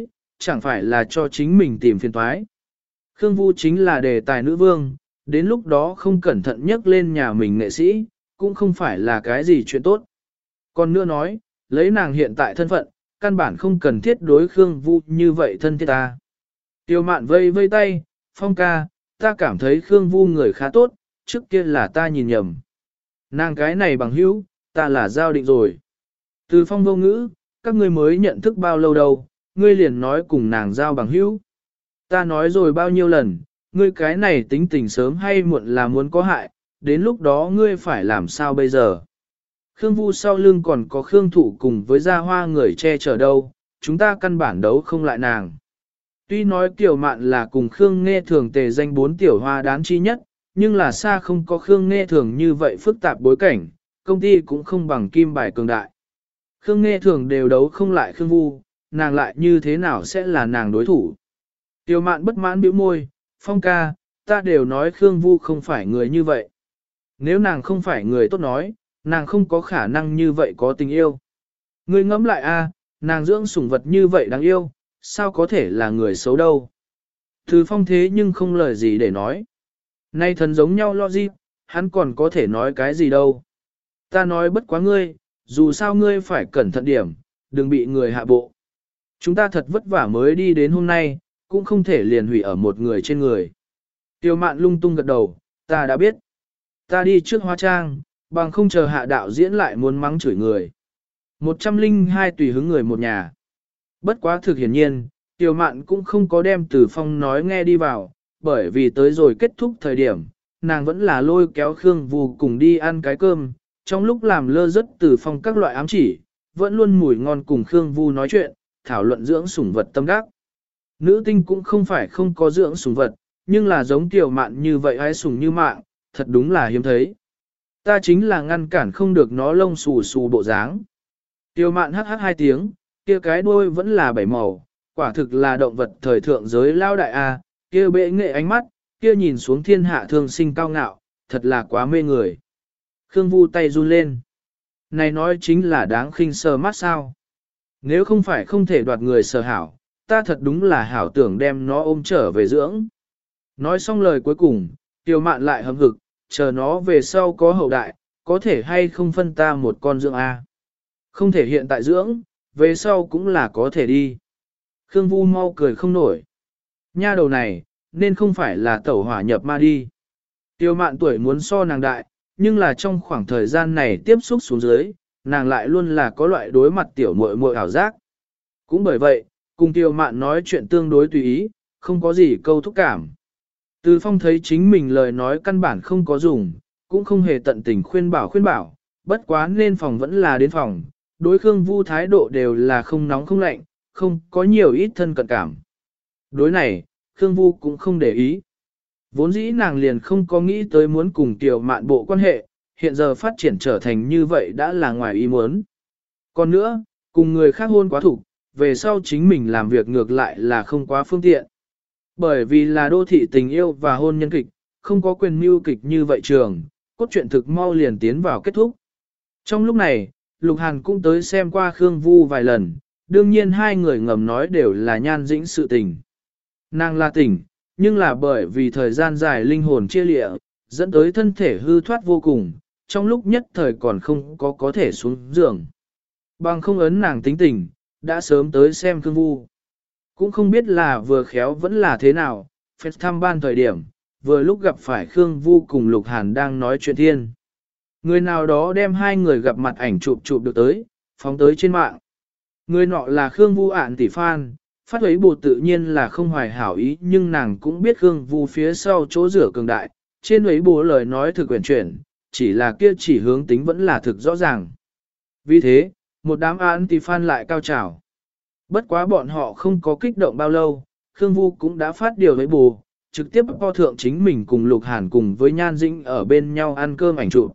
chẳng phải là cho chính mình tìm phiền toái. Khương Vu chính là đề tài nữ vương, đến lúc đó không cẩn thận nhắc lên nhà mình nghệ sĩ, cũng không phải là cái gì chuyện tốt. Còn nữa nói, lấy nàng hiện tại thân phận, căn bản không cần thiết đối Khương Vu như vậy thân thiết ta. Tiêu mạn vây vây tay, Phong ca, ta cảm thấy Khương Vu người khá tốt, trước kia là ta nhìn nhầm. Nàng cái này bằng hữu, ta là giao định rồi. Từ Phong vô ngữ, các ngươi mới nhận thức bao lâu đâu, ngươi liền nói cùng nàng giao bằng hữu. Ta nói rồi bao nhiêu lần, ngươi cái này tính tình sớm hay muộn là muốn có hại, đến lúc đó ngươi phải làm sao bây giờ. Khương Vu sau lưng còn có Khương Thụ cùng với gia hoa người che chở đâu, chúng ta căn bản đấu không lại nàng. Tuy nói Kiều Mạn là cùng Khương Nghe Thường tề danh 4 tiểu hoa đáng chi nhất, nhưng là xa không có Khương Nghe Thường như vậy phức tạp bối cảnh, công ty cũng không bằng kim bài cường đại. Khương Nghe Thường đều đấu không lại Khương Vu, nàng lại như thế nào sẽ là nàng đối thủ. Kiều Mạn bất mãn bĩu môi, Phong ca, ta đều nói Khương Vu không phải người như vậy. Nếu nàng không phải người tốt nói, nàng không có khả năng như vậy có tình yêu. Ngươi ngẫm lại a, nàng dưỡng sủng vật như vậy đáng yêu, sao có thể là người xấu đâu. Từ Phong thế nhưng không lời gì để nói. Nay thần giống nhau logic, hắn còn có thể nói cái gì đâu. Ta nói bất quá ngươi, dù sao ngươi phải cẩn thận điểm, đừng bị người hạ bộ. Chúng ta thật vất vả mới đi đến hôm nay, cũng không thể liền hủy ở một người trên người. Tiêu Mạn lung tung gật đầu, ta đã biết. Ta đi trước hóa trang, bằng không chờ hạ đạo diễn lại muốn mắng chửi người. 102 tùy hứng người một nhà. Bất quá thực hiển nhiên, Tiêu Mạn cũng không có đem Từ Phong nói nghe đi vào, bởi vì tới rồi kết thúc thời điểm, nàng vẫn là lôi kéo Khương Vu cùng đi ăn cái cơm, trong lúc làm lơ rất Từ Phong các loại ám chỉ, vẫn luôn mùi ngon cùng Khương Vu nói chuyện, thảo luận dưỡng sủng vật tâm đắc. Nữ tinh cũng không phải không có dưỡng sủng vật, nhưng là giống Tiêu Mạn như vậy ai sủng như mạng, thật đúng là hiếm thấy. Ta chính là ngăn cản không được nó lông xù xù bộ dáng. Tiêu Mạn hắc hắc 2 tiếng, kia cái đuôi vẫn là 7 màu, quả thực là động vật thời thượng giới lao đại A, kia bệ nghệ ánh mắt, kia nhìn xuống thiên hạ thương sinh cao ngạo, thật là quá mê người. Khương Vu tay run lên. Này nói chính là đáng khinh sờ mắt sao. Nếu không phải không thể đoạt người sở hảo, ta thật đúng là hảo tưởng đem nó ôm trở về dưỡng. Nói xong lời cuối cùng, Tiêu Mạn lại hâm hực, chờ nó về sau có hậu đại, có thể hay không phân ta một con dưỡng A. Không thể hiện tại dưỡng, về sau cũng là có thể đi. Khương Vu mau cười không nổi. Nha đầu này, nên không phải là tẩu hỏa nhập ma đi. Tiêu Mạn tuổi muốn so nàng đại, nhưng là trong khoảng thời gian này tiếp xúc xuống dưới, nàng lại luôn là có loại đối mặt tiểu muội muội ảo giác. Cũng bởi vậy, cùng Tiêu Mạn nói chuyện tương đối tùy ý, không có gì câu thúc cảm. Từ Phong thấy chính mình lời nói căn bản không có dùng, cũng không hề tận tình khuyên bảo, bất quá nên phòng vẫn là đến phòng, đối Khương Vu thái độ đều là không nóng không lạnh, không có nhiều ít thân cận cảm. Đối này, Khương Vu cũng không để ý. Vốn dĩ nàng liền không có nghĩ tới muốn cùng Tiểu Mạn bộ quan hệ, hiện giờ phát triển trở thành như vậy đã là ngoài ý muốn. Còn nữa, cùng người khác hôn quá thủ, về sau chính mình làm việc ngược lại là không quá phương tiện. Bởi vì là đô thị tình yêu và hôn nhân kịch, không có quyền mưu kịch như vậy trường, cốt truyện thực mau liền tiến vào kết thúc. Trong lúc này, Lục Hàn cũng tới xem qua Khương Vu vài lần, đương nhiên hai người ngầm nói đều là nhan dĩnh sự tình. Nàng là tỉnh, nhưng là bởi vì thời gian dài linh hồn chia lịa, dẫn tới thân thể hư thoát vô cùng, trong lúc nhất thời còn không có thể xuống giường. Bằng không ấn nàng tính tình, đã sớm tới xem Khương Vu. Cũng không biết là vừa khéo vẫn là thế nào, phép thăm ban thời điểm, vừa lúc gặp phải Khương Vu cùng Lục Hàn đang nói chuyện thiên. Người nào đó đem hai người gặp mặt ảnh chụp được tới, phóng tới trên mạng. Người nọ là Khương Vu ạn tỷ fan, phát ấy bột tự nhiên là không hoài hảo ý nhưng nàng cũng biết Khương Vu phía sau chỗ rửa cường đại, trên ấy bố lời nói thực quyển chuyển, chỉ là kia chỉ hướng tính vẫn là thực rõ ràng. Vì thế, một đám ạn tỷ fan lại cao trào. Bất quá bọn họ không có kích động bao lâu, Khương Vu cũng đã phát điều với bù, trực tiếp po thượng chính mình cùng Lục Hàn cùng với Nhan Dĩnh ở bên nhau ăn cơm ảnh chụp.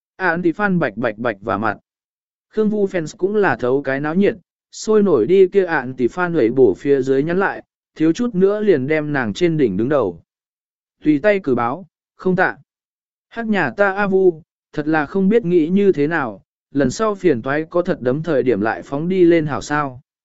Tỷ fan bạch và mặt. Khương Vu fans cũng là thấu cái náo nhiệt, sôi nổi đi kia tỷ fan hủy bổ phía dưới nhắn lại, thiếu chút nữa liền đem nàng trên đỉnh đứng đầu. Tùy tay cử báo, không tạ. Hắc nhà ta A Vu, thật là không biết nghĩ như thế nào, lần sau phiền toái có thật đấm thời điểm lại phóng đi lên hảo sao.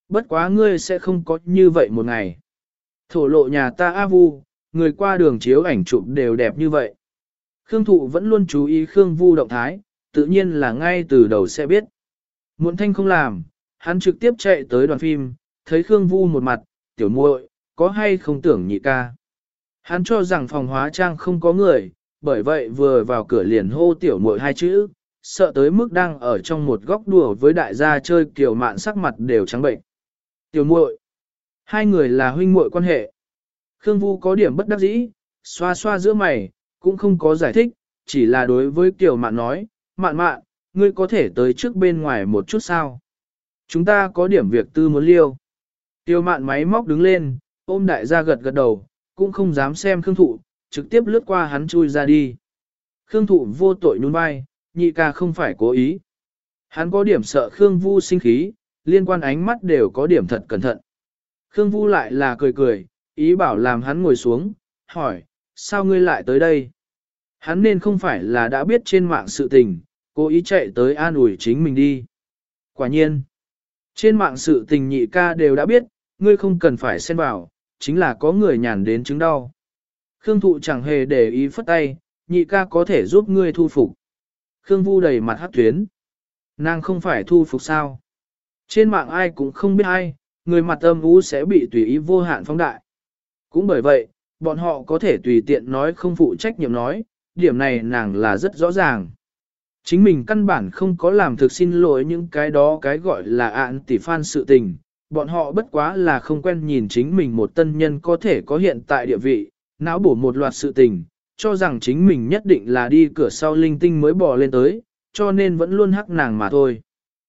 Bất quá ngươi sẽ không có như vậy một ngày. Thổ lộ nhà ta A Vu, người qua đường chiếu ảnh chụp đều đẹp như vậy. Khương Thụ vẫn luôn chú ý Khương Vu động thái, tự nhiên là ngay từ đầu sẽ biết. Muộn thanh không làm, hắn trực tiếp chạy tới đoàn phim, thấy Khương Vu một mặt, tiểu muội, có hay không tưởng nhị ca. Hắn cho rằng phòng hóa trang không có người, bởi vậy vừa vào cửa liền hô tiểu muội hai chữ, sợ tới mức đang ở trong một góc đùa với đại gia chơi kiểu mạn sắc mặt đều trắng bệnh. Tiểu muội, hai người là huynh muội quan hệ. Khương Vu có điểm bất đắc dĩ, xoa xoa giữa mày, cũng không có giải thích, chỉ là đối với Kiều Mạn nói, Mạn Mạn, ngươi có thể tới trước bên ngoài một chút sao? Chúng ta có điểm việc tư muốn liêu. Kiều Mạn máy móc đứng lên, ôm đại gia gật gật đầu, cũng không dám xem Khương Thụ, trực tiếp lướt qua hắn chui ra đi. Khương Thụ vô tội nhún vai, nhị ca không phải cố ý. Hắn có điểm sợ Khương Vu sinh khí, liên quan ánh mắt đều có điểm thật cẩn thận. Khương Vu lại là cười cười, ý bảo làm hắn ngồi xuống, hỏi, sao ngươi lại tới đây? Hắn nên không phải là đã biết trên mạng sự tình, cố ý chạy tới an ủi chính mình đi. Quả nhiên, trên mạng sự tình nhị ca đều đã biết, ngươi không cần phải xen vào, chính là có người nhàn đến chứng đau. Khương Thụ chẳng hề để ý phất tay, nhị ca có thể giúp ngươi thu phục. Khương Vu đầy mặt hắc tuyến. Nàng không phải thu phục sao? Trên mạng ai cũng không biết ai, người mặt âm u sẽ bị tùy ý vô hạn phóng đại. Cũng bởi vậy, bọn họ có thể tùy tiện nói không phụ trách nhiệm nói, điểm này nàng là rất rõ ràng. Chính mình căn bản không có làm thực xin lỗi những cái đó cái gọi là ạn tỷ fan sự tình, bọn họ bất quá là không quen nhìn chính mình một tân nhân có thể có hiện tại địa vị, não bổ một loạt sự tình, cho rằng chính mình nhất định là đi cửa sau linh tinh mới bò lên tới, cho nên vẫn luôn hắc nàng mà thôi.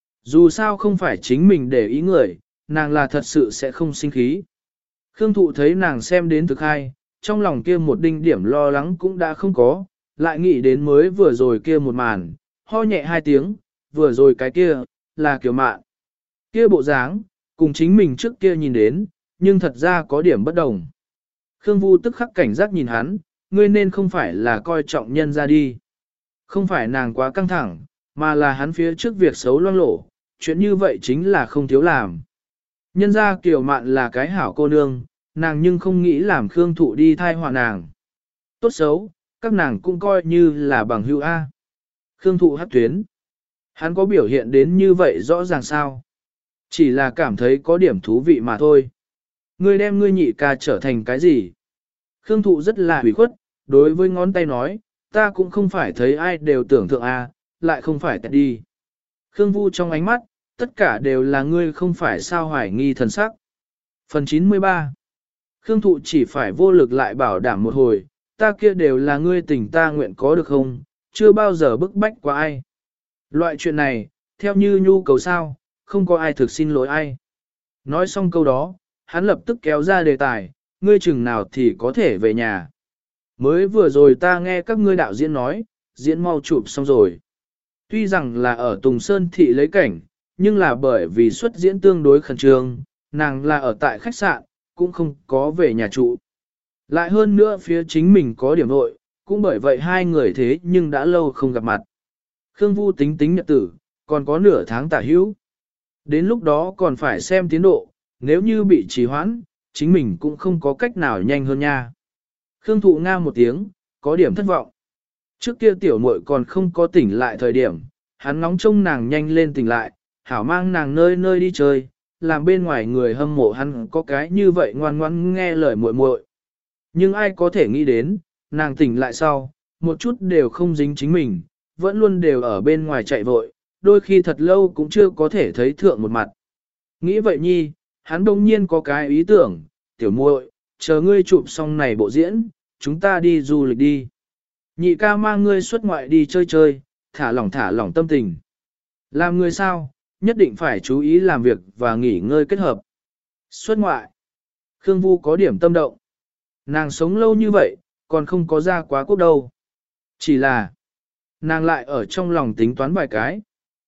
Dù sao không phải chính mình để ý người, nàng là thật sự sẽ không sinh khí. Khương Thụ thấy nàng xem đến thực hay, trong lòng kia một đinh điểm lo lắng cũng đã không có, lại nghĩ đến mới vừa rồi kia một màn, ho nhẹ hai tiếng, vừa rồi cái kia, là Kiều Mạn. Kia bộ dáng, cùng chính mình trước kia nhìn đến, nhưng thật ra có điểm bất đồng. Khương Vu tức khắc cảnh giác nhìn hắn, ngươi nên không phải là coi trọng nhân ra đi. Không phải nàng quá căng thẳng, mà là hắn phía trước việc xấu loang lổ, chuyện như vậy chính là không thiếu làm. Nhân ra Kiều Mạn là cái hảo cô nương, nàng nhưng không nghĩ làm Khương Thụ đi thai họa nàng. Tốt xấu, các nàng cũng coi như là bằng hữu A. Khương Thụ hát tuyến. Hắn có biểu hiện đến như vậy rõ ràng sao? Chỉ là cảm thấy có điểm thú vị mà thôi. Ngươi đem ngươi nhị ca trở thành cái gì? Khương Thụ rất là hủy khuất, đối với ngón tay nói, ta cũng không phải thấy ai đều tưởng thượng A, lại không phải tẹt đi. Khương Vu trong ánh mắt, tất cả đều là ngươi không phải sao hoài nghi thần sắc. Phần 93 Khương Thụ chỉ phải vô lực lại bảo đảm một hồi, ta kia đều là ngươi tình ta nguyện có được không, chưa bao giờ bức bách qua ai. Loại chuyện này, theo như nhu cầu sao, không có ai thực xin lỗi ai. Nói xong câu đó, hắn lập tức kéo ra đề tài, ngươi chừng nào thì có thể về nhà. Mới vừa rồi ta nghe các ngươi đạo diễn nói, diễn mau chụp xong rồi. Tuy rằng là ở Tùng Sơn Thị lấy cảnh, nhưng là bởi vì xuất diễn tương đối khẩn trương, nàng là ở tại khách sạn, cũng không có về nhà trụ. Lại hơn nữa phía chính mình có điểm nội, cũng bởi vậy hai người thế nhưng đã lâu không gặp mặt. Khương Vu tính tính nhật tử, còn có nửa tháng tả hữu. Đến lúc đó còn phải xem tiến độ, nếu như bị trì hoãn, chính mình cũng không có cách nào nhanh hơn nha. Khương Thụ nga một tiếng, có điểm thất vọng. Trước kia tiểu muội còn không có tỉnh lại thời điểm, hắn ngóng trông nàng nhanh lên tỉnh lại, hảo mang nàng nơi nơi đi chơi, làm bên ngoài người hâm mộ hắn có cái như vậy ngoan ngoãn nghe lời muội muội. Nhưng ai có thể nghĩ đến, nàng tỉnh lại sau, một chút đều không dính chính mình, vẫn luôn đều ở bên ngoài chạy vội, đôi khi thật lâu cũng chưa có thể thấy thượng một mặt. Nghĩ vậy nhi, hắn đông nhiên có cái ý tưởng, tiểu muội, chờ ngươi chụp xong này bộ diễn, chúng ta đi du lịch đi. Nhị ca mang ngươi xuất ngoại đi chơi chơi, thả lỏng tâm tình. Làm người sao, nhất định phải chú ý làm việc và nghỉ ngơi kết hợp. Xuất ngoại. Khương Vu có điểm tâm động. Nàng sống lâu như vậy, còn không có ra quá quốc đâu. Chỉ là, nàng lại ở trong lòng tính toán vài cái.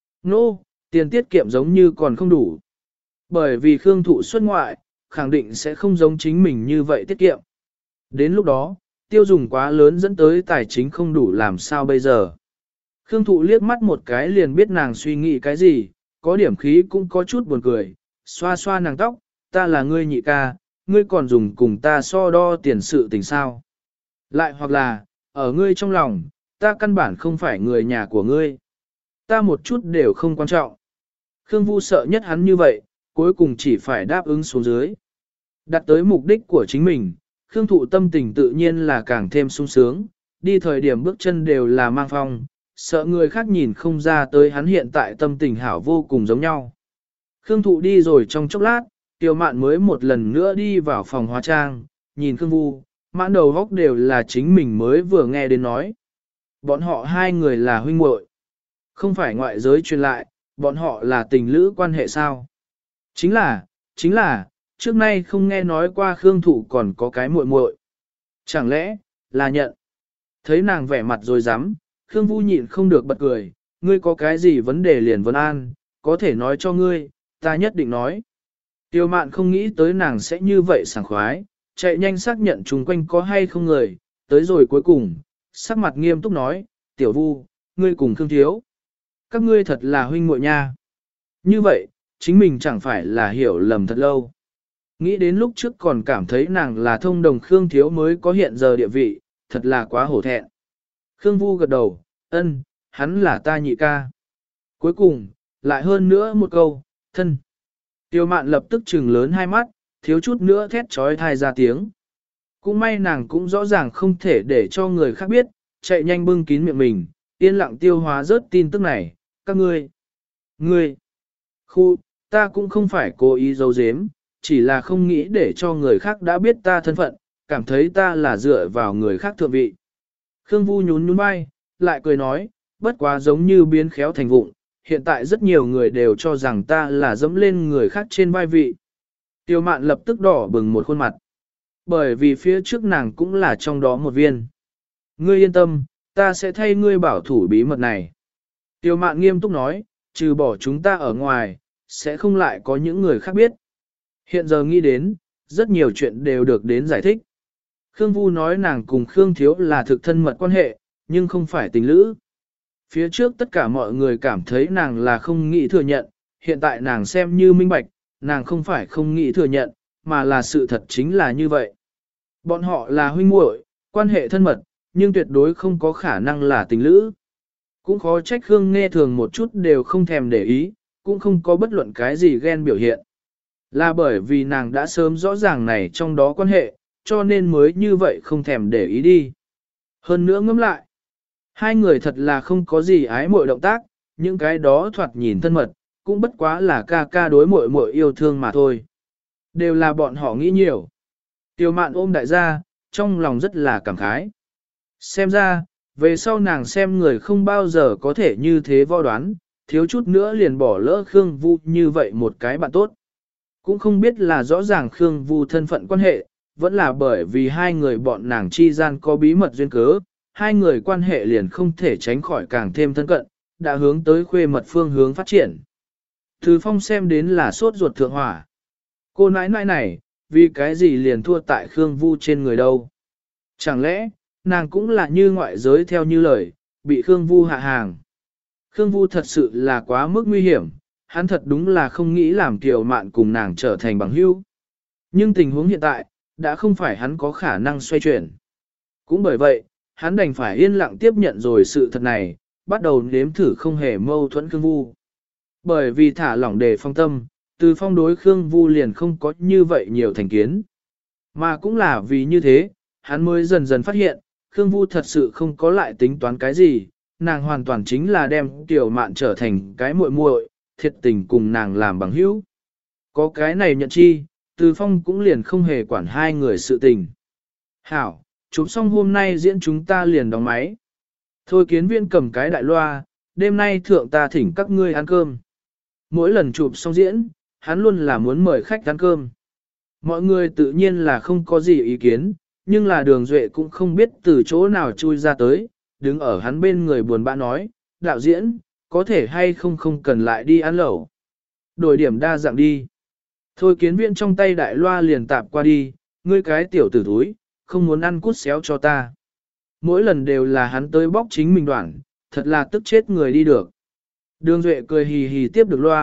Nô, tiền tiết kiệm giống như còn không đủ. Bởi vì Khương Thụ xuất ngoại, khẳng định sẽ không giống chính mình như vậy tiết kiệm. Đến lúc đó, tiêu dùng quá lớn dẫn tới tài chính không đủ làm sao bây giờ. Khương Thụ liếc mắt một cái liền biết nàng suy nghĩ cái gì, có điểm khí cũng có chút buồn cười, xoa xoa nàng tóc, ta là ngươi nhị ca, ngươi còn dùng cùng ta so đo tiền sự tình sao. Lại hoặc là, ở ngươi trong lòng, ta căn bản không phải người nhà của ngươi. Ta một chút đều không quan trọng. Khương Vu sợ nhất hắn như vậy, cuối cùng chỉ phải đáp ứng xuống dưới. Đặt tới mục đích của chính mình, Khương Thụ tâm tình tự nhiên là càng thêm sung sướng, đi thời điểm bước chân đều là mang phong, sợ người khác nhìn không ra tới hắn hiện tại tâm tình hảo vô cùng giống nhau. Khương Thụ đi rồi trong chốc lát, Tiêu Mạn mới một lần nữa đi vào phòng hóa trang, nhìn Khương Vu, mãn đầu góc đều là chính mình mới vừa nghe đến nói. Bọn họ hai người là huynh muội, không phải ngoại giới truyền lại, bọn họ là tình lữ quan hệ sao? Chính là, trước nay không nghe nói qua Khương Thụ còn có cái muội muội. Chẳng lẽ, là nhận? Thấy nàng vẻ mặt rồi dám, Khương Vu nhịn không được bật cười, ngươi có cái gì vấn đề liền vấn an, có thể nói cho ngươi, ta nhất định nói. Tiêu Mạn không nghĩ tới nàng sẽ như vậy sảng khoái, chạy nhanh xác nhận chung quanh có hay không người, tới rồi cuối cùng, sắc mặt nghiêm túc nói, Tiểu Vu, ngươi cùng Khương Thiếu. Các ngươi thật là huynh muội nha. Như vậy, chính mình chẳng phải là hiểu lầm thật lâu. Nghĩ đến lúc trước còn cảm thấy nàng là thông đồng Khương Thiếu mới có hiện giờ địa vị, thật là quá hổ thẹn. Khương Vu gật đầu, ân, hắn là ta nhị ca. Cuối cùng, lại hơn nữa một câu, thân. Tiêu Mạn lập tức trừng lớn hai mắt, thiếu chút nữa thét trói thai ra tiếng. Cũng may nàng cũng rõ ràng không thể để cho người khác biết, chạy nhanh bưng kín miệng mình, yên lặng tiêu hóa rớt tin tức này, các ngươi, ta cũng không phải cố ý giấu giếm, chỉ là không nghĩ để cho người khác đã biết ta thân phận, cảm thấy ta là dựa vào người khác thượng vị. Khương Vu nhún nhún vai, lại cười nói, bất quá giống như biến khéo thành vụng, hiện tại rất nhiều người đều cho rằng ta là dẫm lên người khác trên vai vị. Tiêu Mạn lập tức đỏ bừng một khuôn mặt, bởi vì phía trước nàng cũng là trong đó một viên. Ngươi yên tâm, ta sẽ thay ngươi bảo thủ bí mật này. Tiêu Mạn nghiêm túc nói, trừ bỏ chúng ta ở ngoài, sẽ không lại có những người khác biết. Hiện giờ nghĩ đến, rất nhiều chuyện đều được đến giải thích. Khương Vu nói nàng cùng Khương Thiếu là thực thân mật quan hệ, nhưng không phải tình lữ. Phía trước tất cả mọi người cảm thấy nàng là không nghĩ thừa nhận, hiện tại nàng xem như minh bạch, nàng không phải không nghĩ thừa nhận, mà là sự thật chính là như vậy. Bọn họ là huynh muội, quan hệ thân mật, nhưng tuyệt đối không có khả năng là tình lữ. Cũng khó trách Khương Nghe Thường một chút đều không thèm để ý, cũng không có bất luận cái gì ghen biểu hiện. Là bởi vì nàng đã sớm rõ ràng này trong đó quan hệ, cho nên mới như vậy không thèm để ý đi. Hơn nữa ngẫm lại, hai người thật là không có gì ái muội động tác, những cái đó thoạt nhìn thân mật, cũng bất quá là ca ca đối muội muội yêu thương mà thôi. Đều là bọn họ nghĩ nhiều. Tiêu Mạn ôm đại gia, trong lòng rất là cảm khái. Xem ra, về sau nàng xem người không bao giờ có thể như thế vo đoán, thiếu chút nữa liền bỏ lỡ Khương Vu như vậy một cái bạn tốt. Cũng không biết là rõ ràng Khương Vu thân phận quan hệ, vẫn là bởi vì hai người bọn nàng chi gian có bí mật duyên cớ, hai người quan hệ liền không thể tránh khỏi càng thêm thân cận, đã hướng tới khuê mật phương hướng phát triển. Từ Phong xem đến là sốt ruột thượng hỏa. Cô nãi nãi này, vì cái gì liền thua tại Khương Vu trên người đâu? Chẳng lẽ, nàng cũng là như ngoại giới theo như lời, bị Khương Vu hạ hàng. Khương Vu thật sự là quá mức nguy hiểm, hắn thật đúng là không nghĩ làm Kiều Mạn cùng nàng trở thành bằng hữu. Nhưng tình huống hiện tại, đã không phải hắn có khả năng xoay chuyển. Cũng bởi vậy, hắn đành phải yên lặng tiếp nhận rồi sự thật này, bắt đầu nếm thử không hề mâu thuẫn Khương Vu. Bởi vì thả lỏng đề phong tâm, từ phong đối Khương Vu liền không có như vậy nhiều thành kiến. Mà cũng là vì như thế, hắn mới dần dần phát hiện, Khương Vu thật sự không có lại tính toán cái gì, nàng hoàn toàn chính là đem Tiểu Mạn trở thành cái muội muội, thiệt tình cùng nàng làm bằng hữu. Có cái này nhận chi, Từ Phong cũng liền không hề quản hai người sự tình. Hảo, chụp xong hôm nay diễn chúng ta liền đóng máy. Thôi Kiến Viên cầm cái đại loa, đêm nay thượng ta thỉnh các ngươi ăn cơm. Mỗi lần chụp xong diễn, hắn luôn là muốn mời khách ăn cơm. Mọi người tự nhiên là không có gì ý kiến, nhưng là Đường Duệ cũng không biết từ chỗ nào chui ra tới, đứng ở hắn bên người buồn bã nói, đạo diễn, có thể hay không cần lại đi ăn lẩu. Đổi điểm đa dạng đi. Thôi Kiến Viên trong tay đại loa liền tạp qua đi, ngươi cái tiểu tử thúi, không muốn ăn cút xéo cho ta. Mỗi lần đều là hắn tới bóc chính mình đoạn, thật là tức chết người đi được. Đường Duệ cười hì hì tiếp được loa,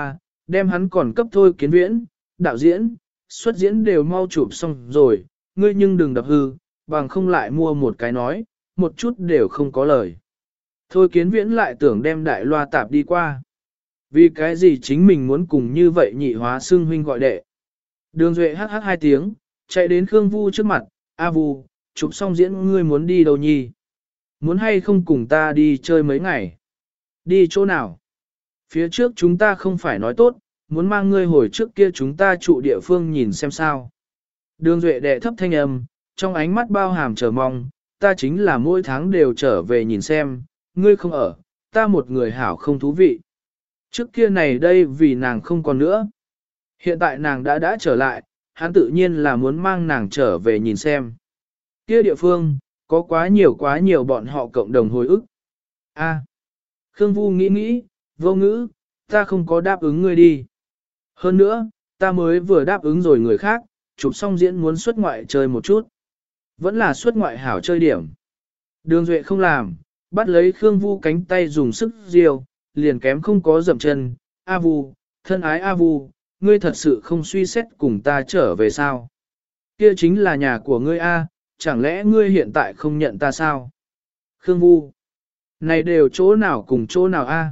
đem hắn còn cấp thôi kiến viễn, đạo diễn, xuất diễn đều mau chụp xong rồi, ngươi nhưng đừng đập hư, bằng không lại mua một cái nói, một chút đều không có lời. Thôi kiến viễn lại tưởng đem đại loa tạp đi qua. Vì cái gì chính mình muốn cùng như vậy nhị hóa xương huynh gọi đệ. Đường Duệ hắc hắc 2 tiếng, chạy đến Khương Vu trước mặt, A Vu, chụp xong diễn ngươi muốn đi đâu nhi? Muốn hay không cùng ta đi chơi mấy ngày? Đi chỗ nào? Phía trước chúng ta không phải nói tốt, muốn mang ngươi hồi trước kia chúng ta trụ địa phương nhìn xem sao. Đường Duệ đệ thấp thanh âm, trong ánh mắt bao hàm chờ mong, ta chính là mỗi tháng đều trở về nhìn xem, ngươi không ở, ta một người hảo không thú vị. Trước kia này đây vì nàng không còn nữa. Hiện tại nàng đã trở lại, hắn tự nhiên là muốn mang nàng trở về nhìn xem. Kia địa phương, có quá nhiều bọn họ cộng đồng hồi ức. A. Khương Vu nghĩ, vô ngữ, ta không có đáp ứng ngươi đi. Hơn nữa, ta mới vừa đáp ứng rồi người khác, chụp xong diễn muốn xuất ngoại chơi một chút. Vẫn là xuất ngoại hảo chơi điểm. Đường Duệ không làm, bắt lấy Khương Vu cánh tay dùng sức riêu, liền kém không có dậm chân. A Vu, thân ái A Vu, ngươi thật sự không suy xét cùng ta trở về sao? Kia chính là nhà của ngươi A, chẳng lẽ ngươi hiện tại không nhận ta sao? Khương Vu, này đều chỗ nào cùng chỗ nào A?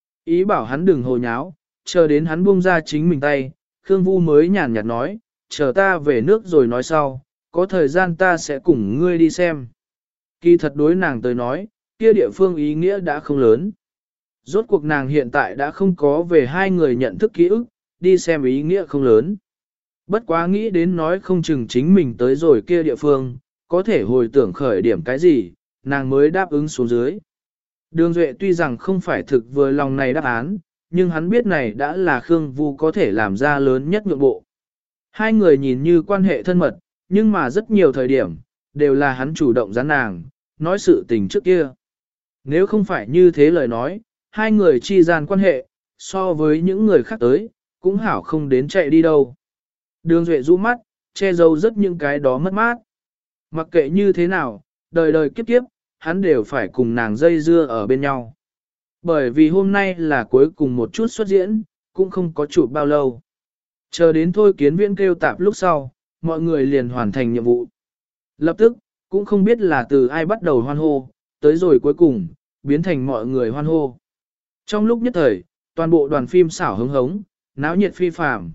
Ý bảo hắn đừng hồ nháo, chờ đến hắn buông ra chính mình tay, Khương Vu mới nhàn nhạt nói, chờ ta về nước rồi nói sau, có thời gian ta sẽ cùng ngươi đi xem. Kỳ thật đối nàng tới nói, kia địa phương ý nghĩa đã không lớn. Rốt cuộc nàng hiện tại đã không có về hai người nhận thức ký ức, đi xem ý nghĩa không lớn. Bất quá nghĩ đến nói không chừng chính mình tới rồi kia địa phương, có thể hồi tưởng khởi điểm cái gì, nàng mới đáp ứng xuống dưới. Đường Duệ tuy rằng không phải thực vừa lòng này đáp án, nhưng hắn biết này đã là Khương Vu có thể làm ra lớn nhất nhượng bộ. Hai người nhìn như quan hệ thân mật, nhưng mà rất nhiều thời điểm, đều là hắn chủ động gián nàng, nói sự tình trước kia. Nếu không phải như thế lời nói, hai người chi gian quan hệ, so với những người khác tới, cũng hảo không đến chạy đi đâu. Đường Duệ rũ mắt, che giấu rất những cái đó mất mát. Mặc kệ như thế nào, đời đời kiếp kiếp, hắn đều phải cùng nàng dây dưa ở bên nhau. Bởi vì hôm nay là cuối cùng một chút xuất diễn, cũng không có chụp bao lâu. Chờ đến thôi kiến viễn kêu tạp lúc sau, mọi người liền hoàn thành nhiệm vụ. Lập tức, cũng không biết là từ ai bắt đầu hoan hô, tới rồi cuối cùng, biến thành mọi người hoan hô. Trong lúc nhất thời, toàn bộ đoàn phim xảo hứng hống, náo nhiệt phi phàm.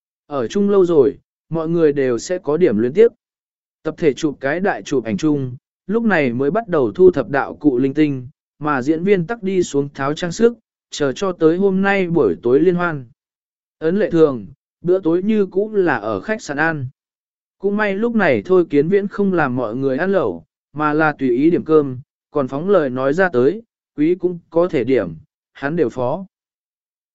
Ở chung lâu rồi, mọi người đều sẽ có điểm luyến tiếp. Tập thể chụp cái đại chụp ảnh chung, lúc này mới bắt đầu thu thập đạo cụ linh tinh, mà diễn viên tắc đi xuống tháo trang sức, chờ cho tới hôm nay buổi tối liên hoan. Ấn lệ thường, bữa tối như cũ là ở khách sạn ăn. Cũng may lúc này thôi kiến viễn không làm mọi người ăn lẩu, mà là tùy ý điểm cơm, còn phóng lời nói ra tới, quý cũng có thể điểm, hắn đều phó.